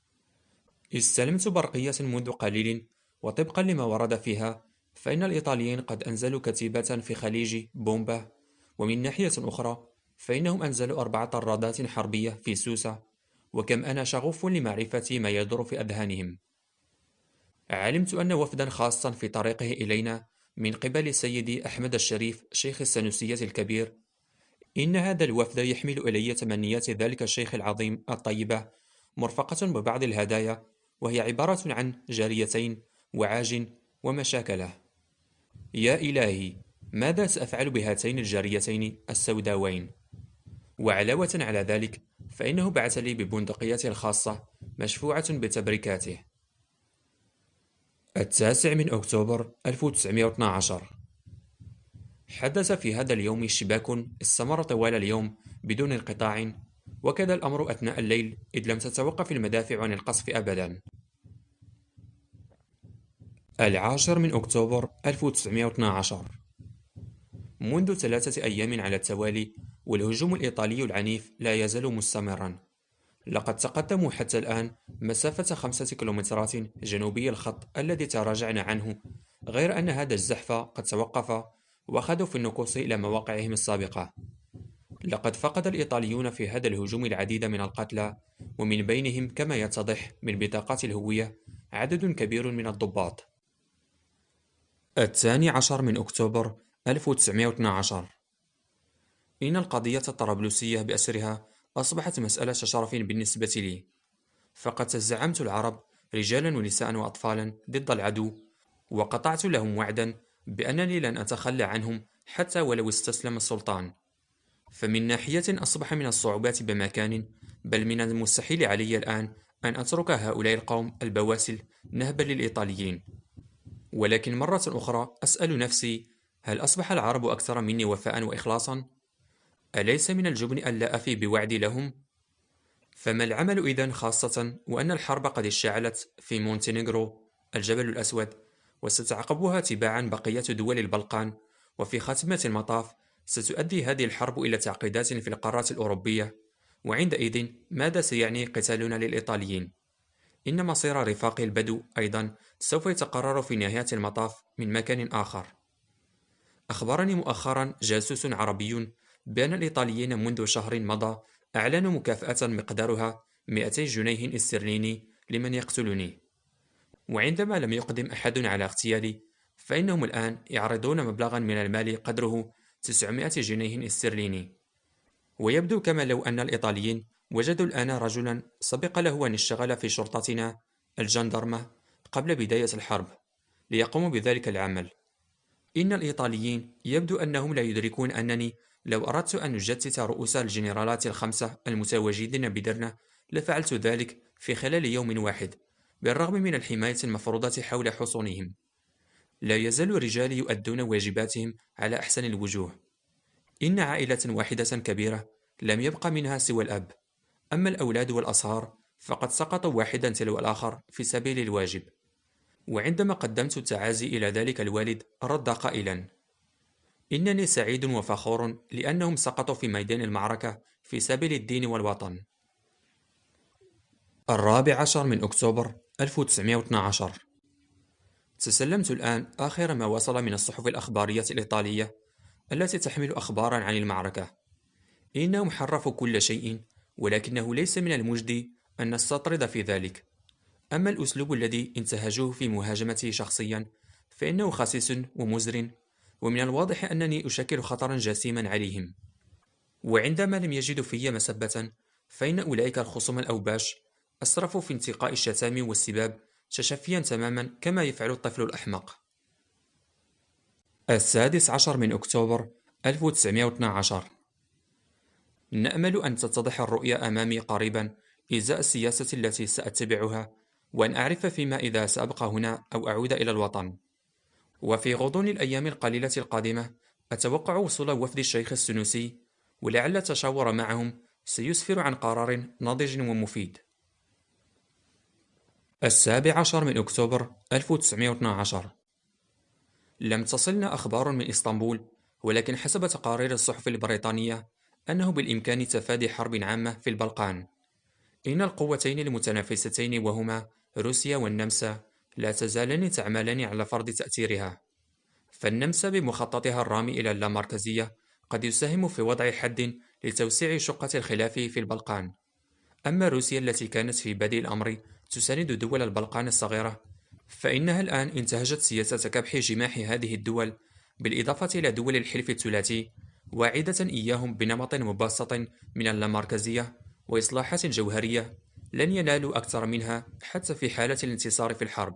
استلمت برقية منذ قليل، وطبقا لما ورد فيها فإن الإيطاليين قد أنزلوا كتيبة في خليج بومبا، ومن ناحية أخرى فإنهم أنزلوا أربع طرادات حربية في سوسة، وكم أنا شغوف لمعرفة ما يدور في أذهانهم. علمت أن وفدا خاصا في طريقه إلينا من قبل سيدي أحمد الشريف شيخ السنوسية الكبير. إن هذا الوفد يحمل إلي تمنيات ذلك الشيخ العظيم الطيبة، مرفقة ببعض الهدايا، وهي عبارة عن جاريتين وعاج ومشاكله. يا إلهي، ماذا سأفعل بهاتين الجاريتين السوداوين؟ وعلاوة على ذلك فإنه بعث لي ببندقيته الخاصة مشفوعة بتبريكاته. التاسع من أكتوبر ألف وتسعمائة واثني عشر. حدث في هذا اليوم اشتباك استمر طوال اليوم بدون انقطاع، وكذا الأمر أثناء الليل، إذ لم تتوقف المدافع عن القصف أبدا. العاشر من أكتوبر ألف وتسعمائة واثني عشر. منذ ثلاثة أيام على التوالي والهجوم الإيطالي العنيف لا يزال مستمرا. لقد تقدموا حتى الآن مسافة خمسة كيلومترات جنوبي الخط الذي تراجعنا عنه، غير أن هذا الزحف قد توقف وأخذوا في النكوص إلى مواقعهم السابقة. لقد فقد الإيطاليون في هذا الهجوم العديد من القتلى، ومن بينهم كما يتضح من بطاقات الهوية عدد كبير من الضباط. الثاني عشر من أكتوبر ألف وتسعمائة واثني عشر. إن القضية الطرابلسية بأسرها أصبحت مسألة شرف بالنسبة لي، فقد تزعمت العرب رجالا ونساء وأطفالا ضد العدو، وقطعت لهم وعدا بأنني لن أتخلى عنهم حتى ولو استسلم السلطان. فمن ناحية أصبح من الصعوبات بمكان، بل من المستحيل علي الآن أن أترك هؤلاء القوم البواسل نهبا للإيطاليين. ولكن مرة أخرى أسأل نفسي: هل أصبح العرب أكثر مني وفاء وإخلاصا؟ أليس من الجبن ألا أفي بوعدي لهم؟ فما العمل إذن، خاصة وأن الحرب قد اشتعلت في مونتينيغرو الجبل الأسود، وستعقبها تباعا بقية دول البلقان، وفي خاتمة المطاف ستؤدي هذه الحرب إلى تعقيدات في القارات الأوروبية. وعندئذ ماذا سيعني قتالنا للإيطاليين؟ إن مصير رفاق البدو أيضا سوف يتقرر في نهاية المطاف من مكان آخر. أخبرني مؤخرا جاسوس عربي بأن الإيطاليين منذ شهر مضى أعلنوا مكافأة مقدارها مئتي جنيه استرليني لمن يقتلني، وعندما لم يقدم أحد على اغتيالي فإنهم الآن يعرضون مبلغا من المال قدره تسعمائة جنيه استرليني. ويبدو كما لو أن الإيطاليين وجدوا الآن رجلا سبق له أن اشتغل في شرطتنا الجندرمة قبل بداية الحرب ليقوموا بذلك العمل. إن الإيطاليين يبدو أنهم لا يدركون أنني لو أردت أن أجتث رؤوس الجنرالات الخمسة المتواجدين بدرنا لفعلت ذلك في خلال يوم واحد، بالرغم من الحماية المفروضة حول حصونهم. لا يزال رجالي يؤدون واجباتهم على أحسن الوجوه. إن عائلة واحدة كبيرة لم يبق منها سوى الأب، أما الأولاد والأصهار فقد سقطوا واحدا تلو الآخر في سبيل الواجب. وعندما قدمت التعازي إلى ذلك الوالد رد قائلا: إنني سعيد وفخور لأنهم سقطوا في ميدان المعركة في سبيل الدين والوطن. الرابع عشر من أكتوبر ألف وتسعمائة واثني عشر. تسلمت الآن آخر ما وصل من الصحف الأخبارية الإيطالية التي تحمل أخبارا عن المعركة. إنهم حرفوا كل شيء، ولكنه ليس من المجدي أن نستطرد في ذلك. أما الأسلوب الذي انتهجوه في مهاجمتي شخصيا فإنه خسيس ومزر، ومن الواضح أنني أشكل خطرا جسيما عليهم. وعندما لم يجدوا في مسبة فإن أولئك الخصوم الأوباش أسرفوا في انتقاء الشتام والسباب تشفيا تماما كما يفعل الطفل الأحمق. السادس عشر من أكتوبر ألف وتسعمائة واثني عشر. نأمل أن تتضح الرؤية أمامي قريبا إزاء السياسة التي سأتبعها، وأن أعرف فيما إذا سأبقى هنا أو أعود إلى الوطن. وفي غضون الأيام القليلة القادمة أتوقع وصول وفد الشيخ السنوسي، ولعل التشاور معهم سيسفر عن قرار ناضج ومفيد. السابع عشر من أكتوبر ألف وتسعمائة واثني عشر. لم تصلنا أخبار من إسطنبول، ولكن حسب تقارير الصحف البريطانية أنه بالإمكان تفادي حرب عامة في البلقان. إن القوتين المتنافستين وهما روسيا والنمسا لا تزالان تعملان على فرض تأثيرها. فالنمسا بمخططها الرامي إلى اللامركزية قد يساهم في وضع حد لتوسيع شقة الخلاف في البلقان. أما روسيا التي كانت في بادئ الأمر تساند دول البلقان الصغيرة، فإنها الآن انتهجت سياسة كبح جماح هذه الدول، بالإضافة إلى دول الحلف الثلاثي، واعدة إياهم بنمط مبسط من اللامركزية وإصلاحات جوهرية لن ينالوا أكثر منها حتى في حالة الانتصار في الحرب.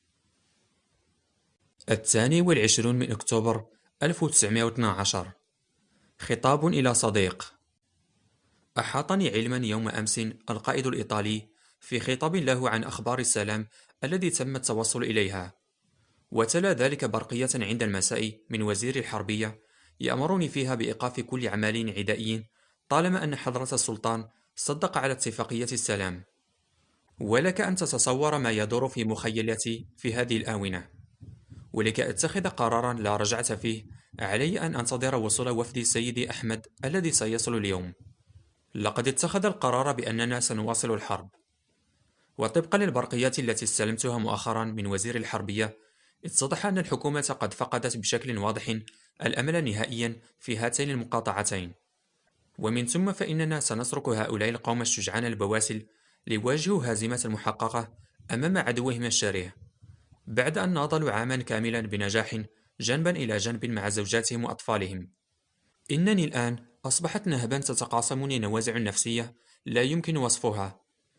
الثاني والعشرون من أكتوبر ألف وتسعمائة واثني عشر. خطاب إلى صديق. أحاطني علما يوم أمس القائد الإيطالي في خطاب له عن أخبار السلام الذي تم التوصل إليها، وتلا ذلك برقية عند المساء من وزير الحربية يأمرني فيها بإيقاف كل أعمال عدائي طالما أن حضرة السلطان صدق على اتفاقية السلام. ولك أن تتصور ما يدور في مخيلتي في هذه الآونة. ولكي أتخذ قرارا لا رجعة فيه علي أن أنتظر وصول وفد سيدي أحمد الذي سيصل اليوم. لقد اتخذ القرار بأننا سنواصل الحرب. وطبقا للبرقيات التي استلمتها مؤخرا من وزير الحربية، اتضح أن الحكومة قد فقدت بشكل واضح الأمل نهائيا في هاتين المقاطعتين، ومن ثم فإننا سنترك هؤلاء القوم الشجعان البواسل ليواجهوا هزيمة محققة أمام عدوهم الشرير، بعد أن ناضلوا عاما كاملا بنجاح جنبا إلى جنب مع زوجاتهم وأطفالهم. إنني الآن أصبحت نهبا تتقاسمني نوازع نفسية لا يمكن وصفها،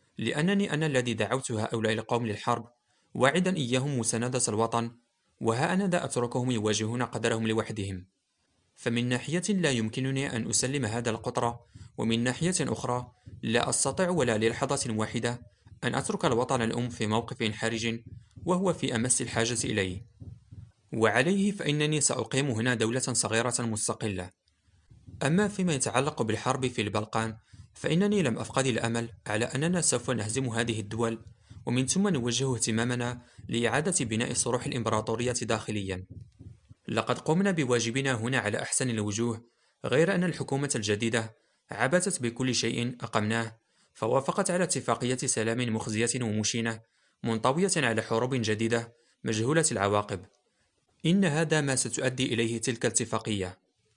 لأنني أنا الذي دعوت هؤلاء القوم للحرب، واعدا إياهم مساندة الوطن، وها أنا ذا أتركهم يواجهون قدرهم لوحدهم. فمن ناحية لا يمكنني أن أسلم هذا القطر، ومن ناحية أخرى لا أستطيع ولا للحظة واحدة أن أترك الوطن الأم في موقف حرج وهو في أمس الحاجة إليه. وعليه فإنني سأقيم هنا دولة صغيرة مستقلة. أما فيما يتعلق بالحرب في البلقان، فإنني لم أفقد الأمل على أننا سوف نهزم هذه الدول، ومن ثم نوجه اهتمامنا لإعادة بناء صروح الإمبراطورية داخليا. لقد قمنا بواجبنا هنا على أحسن الوجوه، غير أن الحكومة الجديدة عبثت بكل شيء أقمناه، فوافقت على اتفاقية سلام مخزية ومشينة، منطوية على حروب جديدة مجهولة العواقب. إن هذا ما ستؤدي إليه تلك الاتفاقية.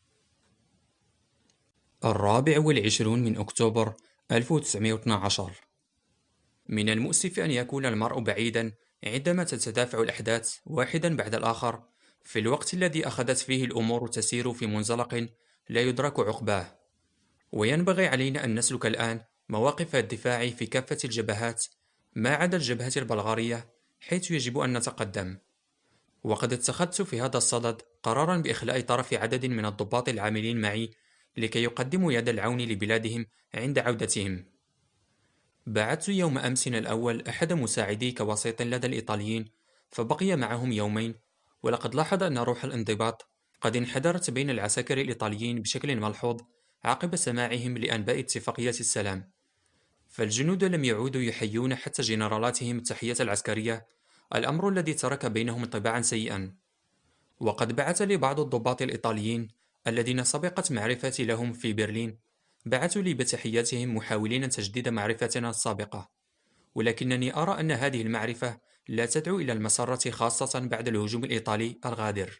الرابع والعشرون من أكتوبر ألف وتسعمائة واثني عشر. من المؤسف أن يكون المرء بعيدا عندما تتدافع الأحداث واحدا بعد الآخر، في الوقت الذي أخذت فيه الأمور تسير في منزلق لا يدرك عقباه. وينبغي علينا أن نسلك الآن مواقف الدفاع في كافة الجبهات، ما عدا الجبهة البلغارية، حيث يجب أن نتقدم. وقد اتخذت في هذا الصدد قرارا بإخلاء طرف عدد من الضباط العاملين معي لكي يقدموا يد العون لبلادهم عند عودتهم. بعثت يوم أمس الأول أحد مساعدي كوسيط لدى الإيطاليين، فبقي معهم يومين، ولقد لاحظ أن روح الانضباط قد انحدرت بين العساكر الإيطاليين بشكل ملحوظ عقب سماعهم لأنباء اتفاقية السلام. فالجنود لم يعودوا يحيون حتى جنرالاتهم التحية العسكرية، الأمر الذي ترك بينهم انطباعا سيئا. وقد بعث لي بعض الضباط الإيطاليين الذين سبقت معرفتي لهم في برلين، بعثوا لي بتحياتهم محاولين تجديد معرفتنا السابقة، ولكنني أرى أن هذه المعرفة لا تدعو إلى المسرة، خاصة بعد الهجوم الإيطالي الغادر.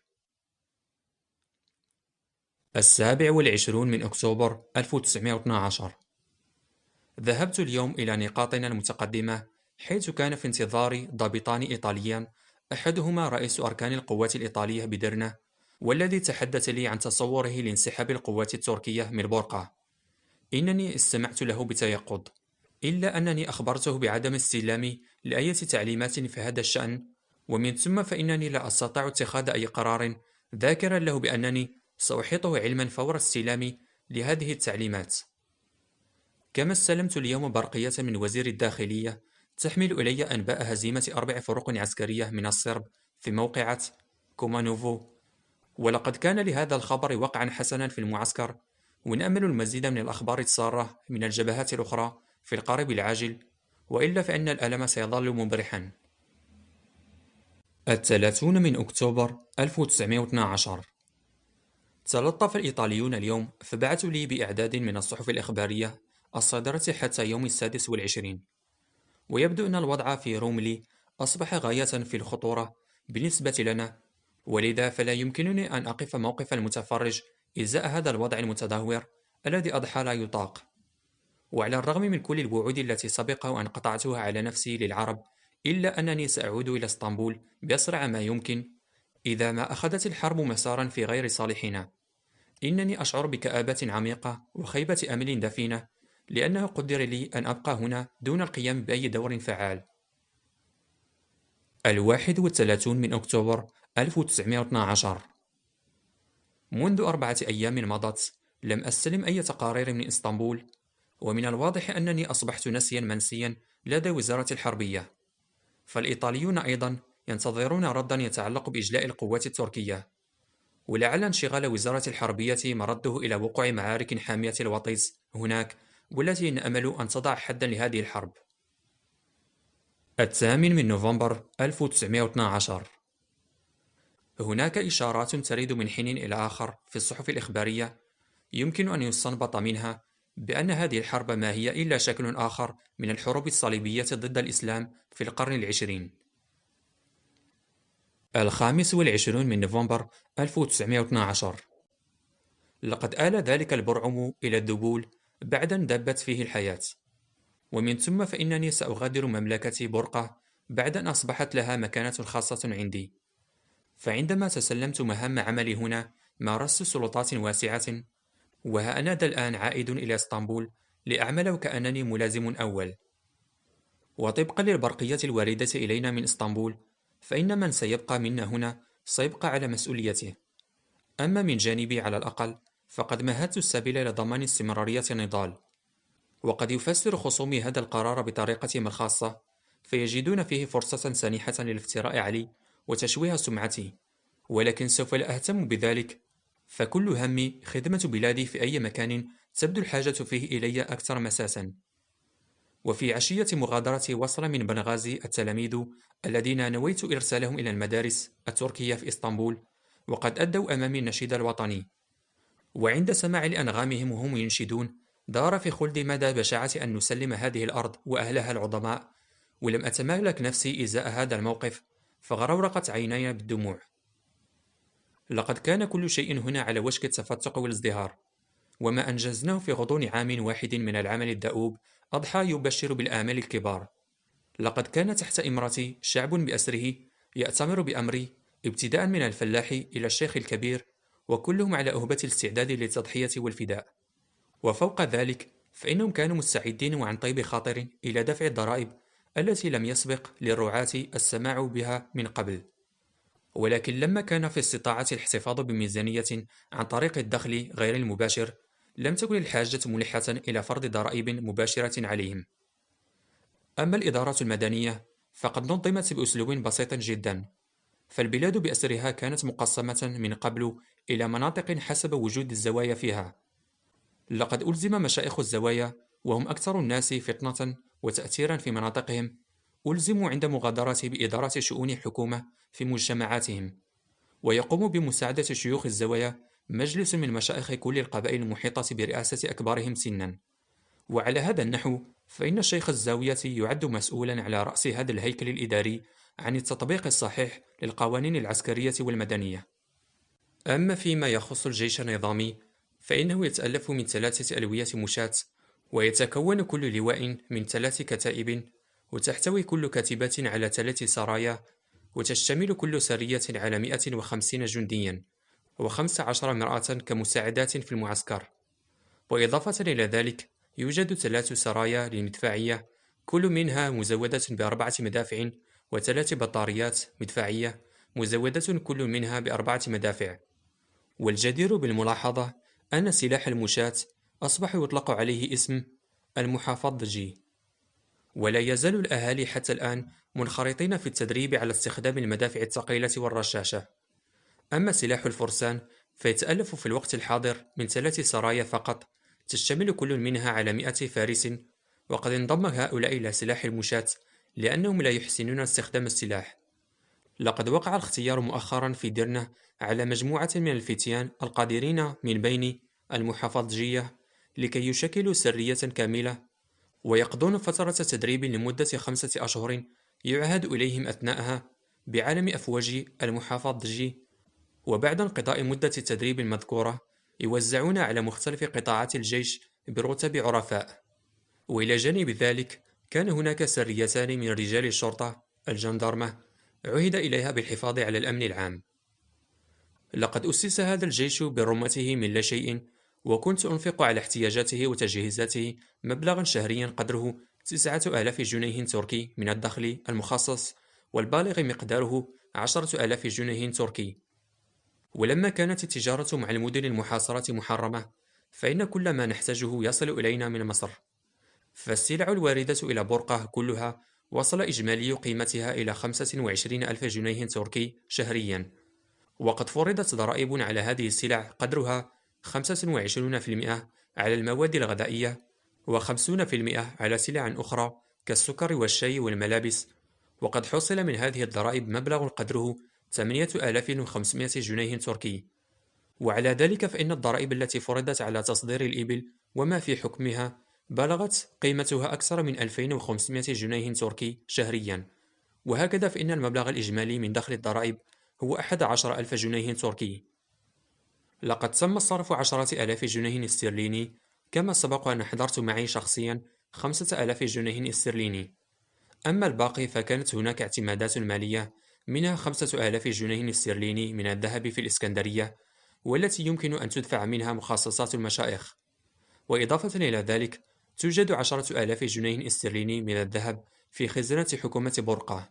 السابع والعشرون من أكتوبر ألف وتسعمائة واثني عشر. ذهبت اليوم إلى نقاطنا المتقدمة، حيث كان في انتظاري ضابطان إيطاليان، أحدهما رئيس أركان القوات الإيطالية بدرنة، والذي تحدث لي عن تصوره لانسحاب القوات التركية من بورقة. إنني استمعت له بتيقظ، إلا أنني أخبرته بعدم استلامي لأي تعليمات في هذا الشأن، ومن ثم فإنني لا أستطيع اتخاذ أي قرار، ذاكرا له بأنني سأحيطه علما فور استلامي لهذه التعليمات. كما استلمت اليوم برقية من وزير الداخلية تحمل إلي أنباء هزيمة أربع فرق عسكرية من الصرب في موقعة كومانوفو، ولقد كان لهذا الخبر وقعا حسنا في المعسكر، ونأمل المزيد من الأخبار السارة من الجبهات الأخرى في القريب العاجل، وإلا فإن الألم سيظل مبرحا. الثلاثون من أكتوبر ألف وتسعمائة واثني عشر. تلطف الإيطاليون اليوم، فبعثوا لي بإعداد من الصحف الإخبارية الصادرة حتى يوم السادس والعشرين، ويبدو أن الوضع في روملي أصبح غاية في الخطورة بالنسبة لنا، ولذا فلا يمكنني أن أقف موقف المتفرج إزاء هذا الوضع المتدهور الذي أضحى لا يطاق. وعلى الرغم من كل الوعود التي سبق وأن قطعتها على نفسي للعرب، إلا أنني سأعود إلى اسطنبول بأسرع ما يمكن إذا ما أخذت الحرب مسارا في غير صالحنا. إنني أشعر بكآبة عميقة وخيبة أمل دفينة، لأنه قدر لي أن أبقى هنا دون القيام بأي دور فعال. الواحد والثلاثون من أكتوبر ألف وتسعمائة واثني عشر. منذ أربعة أيام مضت لم أستلم أي تقارير من إسطنبول، ومن الواضح أنني أصبحت نسيا منسيا لدى وزارة الحربية. فالإيطاليون أيضا ينتظرون ردا يتعلق بإجلاء القوات التركية، ولعل انشغال وزارة الحربية مرده إلى وقوع معارك حامية الوطيس هناك، والتي نأمل أن تضع حدا لهذه الحرب. الثامن من نوفمبر ألف وتسعمائة واثني عشر. هناك إشارات ترد من حين إلى آخر في الصحف الإخبارية، يمكن أن يستنبط منها بأن هذه الحرب ما هي إلا شكل آخر من الحروب الصليبية ضد الإسلام في القرن العشرين. الخامس والعشرون من نوفمبر ألف وتسعمائة واثني عشر. لقد آل ذلك البرعم إلى الذبول بعد أن دبت فيه الحياة، ومن ثم فإنني سأغادر مملكة بورقة بعد أن أصبحت لها مكانة خاصة عندي. فعندما تسلمت مهام عملي هنا مارست سلطات واسعة، وها أنا ذا الآن عائد إلى اسطنبول لأعمل وكأنني ملازم أول. وطبقا للبرقية الواردة إلينا من إسطنبول، فإن من سيبقى منا هنا سيبقى على مسؤوليته. أما من جانبي على الأقل، فقد مهدت السبيل لضمان استمرارية النضال. وقد يفسر خصومي هذا القرار بطريقتهم الخاصة، فيجدون فيه فرصة سانحة للافتراء علي وتشويه سمعتي، ولكن سوف لا أهتم بذلك، فكل همي خدمة بلادي في أي مكان تبدو الحاجة فيه إلي أكثر مساسا. وفي عشية مغادرتي وصل من بنغازي التلاميذ الذين نويت إرسالهم إلى المدارس التركية في إسطنبول، وقد أدوا أمامي النشيد الوطني. وعند سماع لأنغامهم وهم ينشدون، دار في خلدي مدى بشاعة أن نسلم هذه الأرض وأهلها العظماء، ولم أتمالك نفسي إزاء هذا الموقف، فغرورقت عيناي بالدموع. لقد كان كل شيء هنا على وشك التفتق والازدهار، وما أنجزناه في غضون عام واحد من العمل الدؤوب أضحى يبشر بالآمال الكبار. لقد كان تحت إمرتي شعب بأسره يأتمر بأمري، ابتداء من الفلاح إلى الشيخ الكبير، وكلهم على أهبة الاستعداد للتضحية والفداء. وفوق ذلك فإنهم كانوا مستعدين وعن طيب خاطر إلى دفع الضرائب التي لم يسبق للرعاة السماع بها من قبل. ولكن لما كان في استطاعتي الاحتفاظ بميزانية عن طريق الدخل غير المباشر، لم تكن الحاجة ملحة إلى فرض ضرائب مباشرة عليهم. أما الإدارة المدنية فقد نظمت بأسلوب بسيط جدا، فالبلاد بأسرها كانت مقسمة من قبل إلى مناطق حسب وجود الزوايا فيها. لقد ألزم مشايخ الزوايا، وهم أكثر الناس فطنة وتأثيرا في مناطقهم، ألزموا عند مغادرة بإدارة شؤون الحكومة في مجتمعاتهم، ويقوم بمساعدة شيوخ الزوايا مجلس من مشايخ كل القبائل المحيطة برئاسة أكبرهم سنا. وعلى هذا النحو فإن شيخ الزاوية يعد مسؤولا على رأس هذا الهيكل الإداري عن التطبيق الصحيح للقوانين العسكرية والمدنية. أما فيما يخص الجيش النظامي، فإنه يتألف من ثلاثة ألوية مشاة، ويتكون كل لواء من ثلاث كتائب، وتحتوي كل كتيبة على ثلاث سرايا، وتشتمل كل سرية على مئة وخمسين جنديا وخمس عشر امرأة كمساعدات في المعسكر. وإضافة إلى ذلك يوجد ثلاث سرايا للمدفعية، كل منها مزودة بأربعة مدافع، وثلاث بطاريات مدفعية مزودة كل منها بأربعة مدافع. والجدير بالملاحظة أن سلاح المشاة أصبح يطلق عليه اسم المحافظجي. ولا يزال الأهالي حتى الآن منخرطين في التدريب على استخدام المدافع الثقيلة والرشاشة. أما سلاح الفرسان فيتألف في الوقت الحاضر من ثلاث سرايا فقط، تشتمل كل منها على مئة فارس. وقد انضم هؤلاء إلى سلاح المشاة لأنهم لا يحسنون استخدام السلاح. لقد وقع الاختيار مؤخرا في ديرنة على مجموعة من الفتيان القادرين من بين المحافظجية لكي يشكلوا سرية كاملة، ويقضون فترة تدريب لمدة خمسة أشهر يعهد إليهم أثناءها بعالم أفواج المحافظجي. وبعد انقضاء مدة التدريب المذكورة يوزعون على مختلف قطاعات الجيش برتب عرفاء. وإلى جانب ذلك كان هناك سريتان من رجال الشرطة الجندرمة عهد إليها بالحفاظ على الأمن العام. لقد أسس هذا الجيش برمته من لا شيء، وكنت أنفق على احتياجاته وتجهيزاته مبلغا شهريا قدره تسعة آلاف جنيه تركي من الدخل المخصص، والبالغ مقداره عشرة آلاف جنيه تركي. ولما كانت التجارة مع المدن المحاصرة محرمة، فإن كل ما نحتاجه يصل إلينا من مصر، فالسلع الواردة إلى بورقة كلها وصل إجمالي قيمتها إلى خمسة وعشرين ألف جنيه تركي شهريا. وقد فرضت ضرائب على هذه السلع قدرها خمسة وعشرين بالمئة على المواد الغذائية، وخمسين بالمئة على سلع أخرى كالسكر والشاي والملابس. وقد حصل من هذه الضرائب مبلغ قدره ثمانية آلاف وخمسمائة جنيه تركي. وعلى ذلك فإن الضرائب التي فرضت على تصدير الإبل وما في حكمها بلغت قيمتها أكثر من ألفين وخمسمائة جنيه تركي شهريا. وهكذا فإن المبلغ الإجمالي من دخل الضرائب هو أحد عشر ألف جنيه تركي. لقد تم صرف عشرة آلاف جنيه استرليني، كما سبق أن حضرت معي شخصيا خمسة آلاف جنيه استرليني. أما الباقي فكانت هناك اعتمادات مالية، منها خمسة آلاف جنيه استرليني من الذهب في الإسكندرية، والتي يمكن أن تدفع منها مخصصات المشايخ. وإضافة إلى ذلك توجد عشرة آلاف جنيه استرليني من الذهب في خزانة حكومة برقة.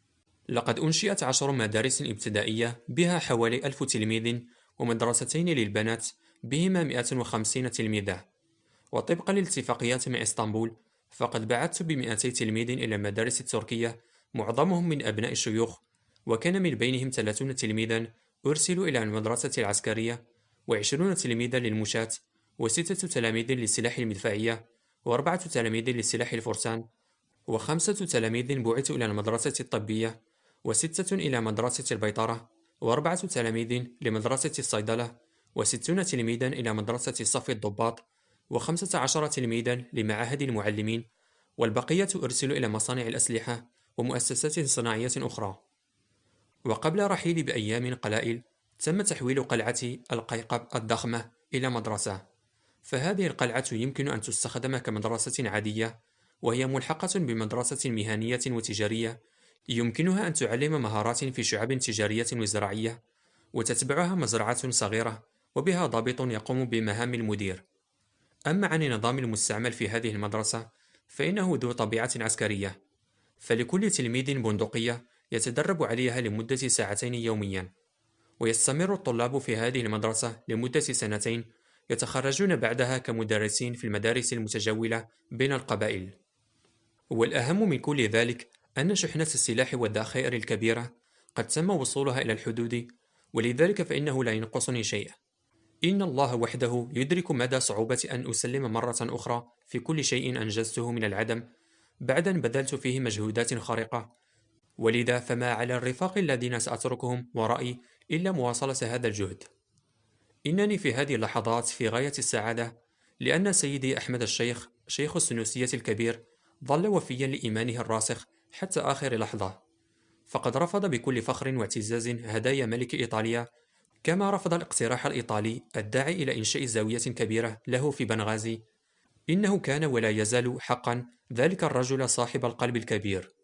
لقد أنشئت عشر مدارس ابتدائية بها حوالي ألف تلميذ، ومدرستين للبنات بهما مئة وخمسين تلميذة. وطبقا للاتفاقيات مع إسطنبول، فقد بعثت بمئتي تلميذ إلى المدارس التركية، معظمهم من أبناء الشيوخ، وكان من بينهم ثلاثون تلميذا أرسلوا إلى المدرسة العسكرية، وعشرون تلميذا للمشاة، وستة تلاميذ للسلاح المدفعية، وأربعة تلاميذ للسلاح الفرسان، وخمسة تلاميذ بعثوا إلى المدرسة الطبية، وستة إلى مدرسة البيطرة، وأربعة تلاميذ لمدرسة الصيدلة، وستون تلميذا إلى مدرسة صف الضباط، وخمسة عشر تلميذا لمعاهد المعلمين، والبقية أرسلوا إلى مصانع الأسلحة ومؤسسات صناعية أخرى. وقبل رحيلي بأيام قلائل، تم تحويل قلعة القيقب الضخمة إلى مدرسة، فهذه القلعة يمكن أن تستخدم كمدرسة عادية، وهي ملحقة بمدرسة مهنية وتجارية يمكنها أن تعلم مهارات في شعب تجارية وزراعية، وتتبعها مزرعة صغيرة وبها ضابط يقوم بمهام المدير. أما عن النظام المستعمل في هذه المدرسة، فإنه ذو طبيعة عسكرية، فلكل تلميذ بندقية يتدرب عليها لمدة ساعتين يوميا، ويستمر الطلاب في هذه المدرسة لمدة سنتين، يتخرجون بعدها كمدرسين في المدارس المتجولة بين القبائل. والأهم من كل ذلك أن شحنة السلاح والذخائر الكبيرة قد تم وصولها إلى الحدود، ولذلك فإنه لا ينقصني شيء. إن الله وحده يدرك مدى صعوبة أن أسلم مرة أخرى في كل شيء أنجزته من العدم بعد أن بذلت فيه مجهودات خارقة، ولذا فما على الرفاق الذين سأتركهم ورائي إلا مواصلة هذا الجهد. إنني في هذه اللحظات في غاية السعادة، لأن سيدي أحمد الشيخ شيخ السنوسية الكبير ظل وفيا لإيمانه الراسخ حتى آخر لحظة، فقد رفض بكل فخر واعتزاز هدايا ملك إيطاليا، كما رفض الاقتراح الإيطالي الداعي إلى إنشاء زاوية كبيرة له في بنغازي. إنه كان ولا يزال حقا ذلك الرجل صاحب القلب الكبير.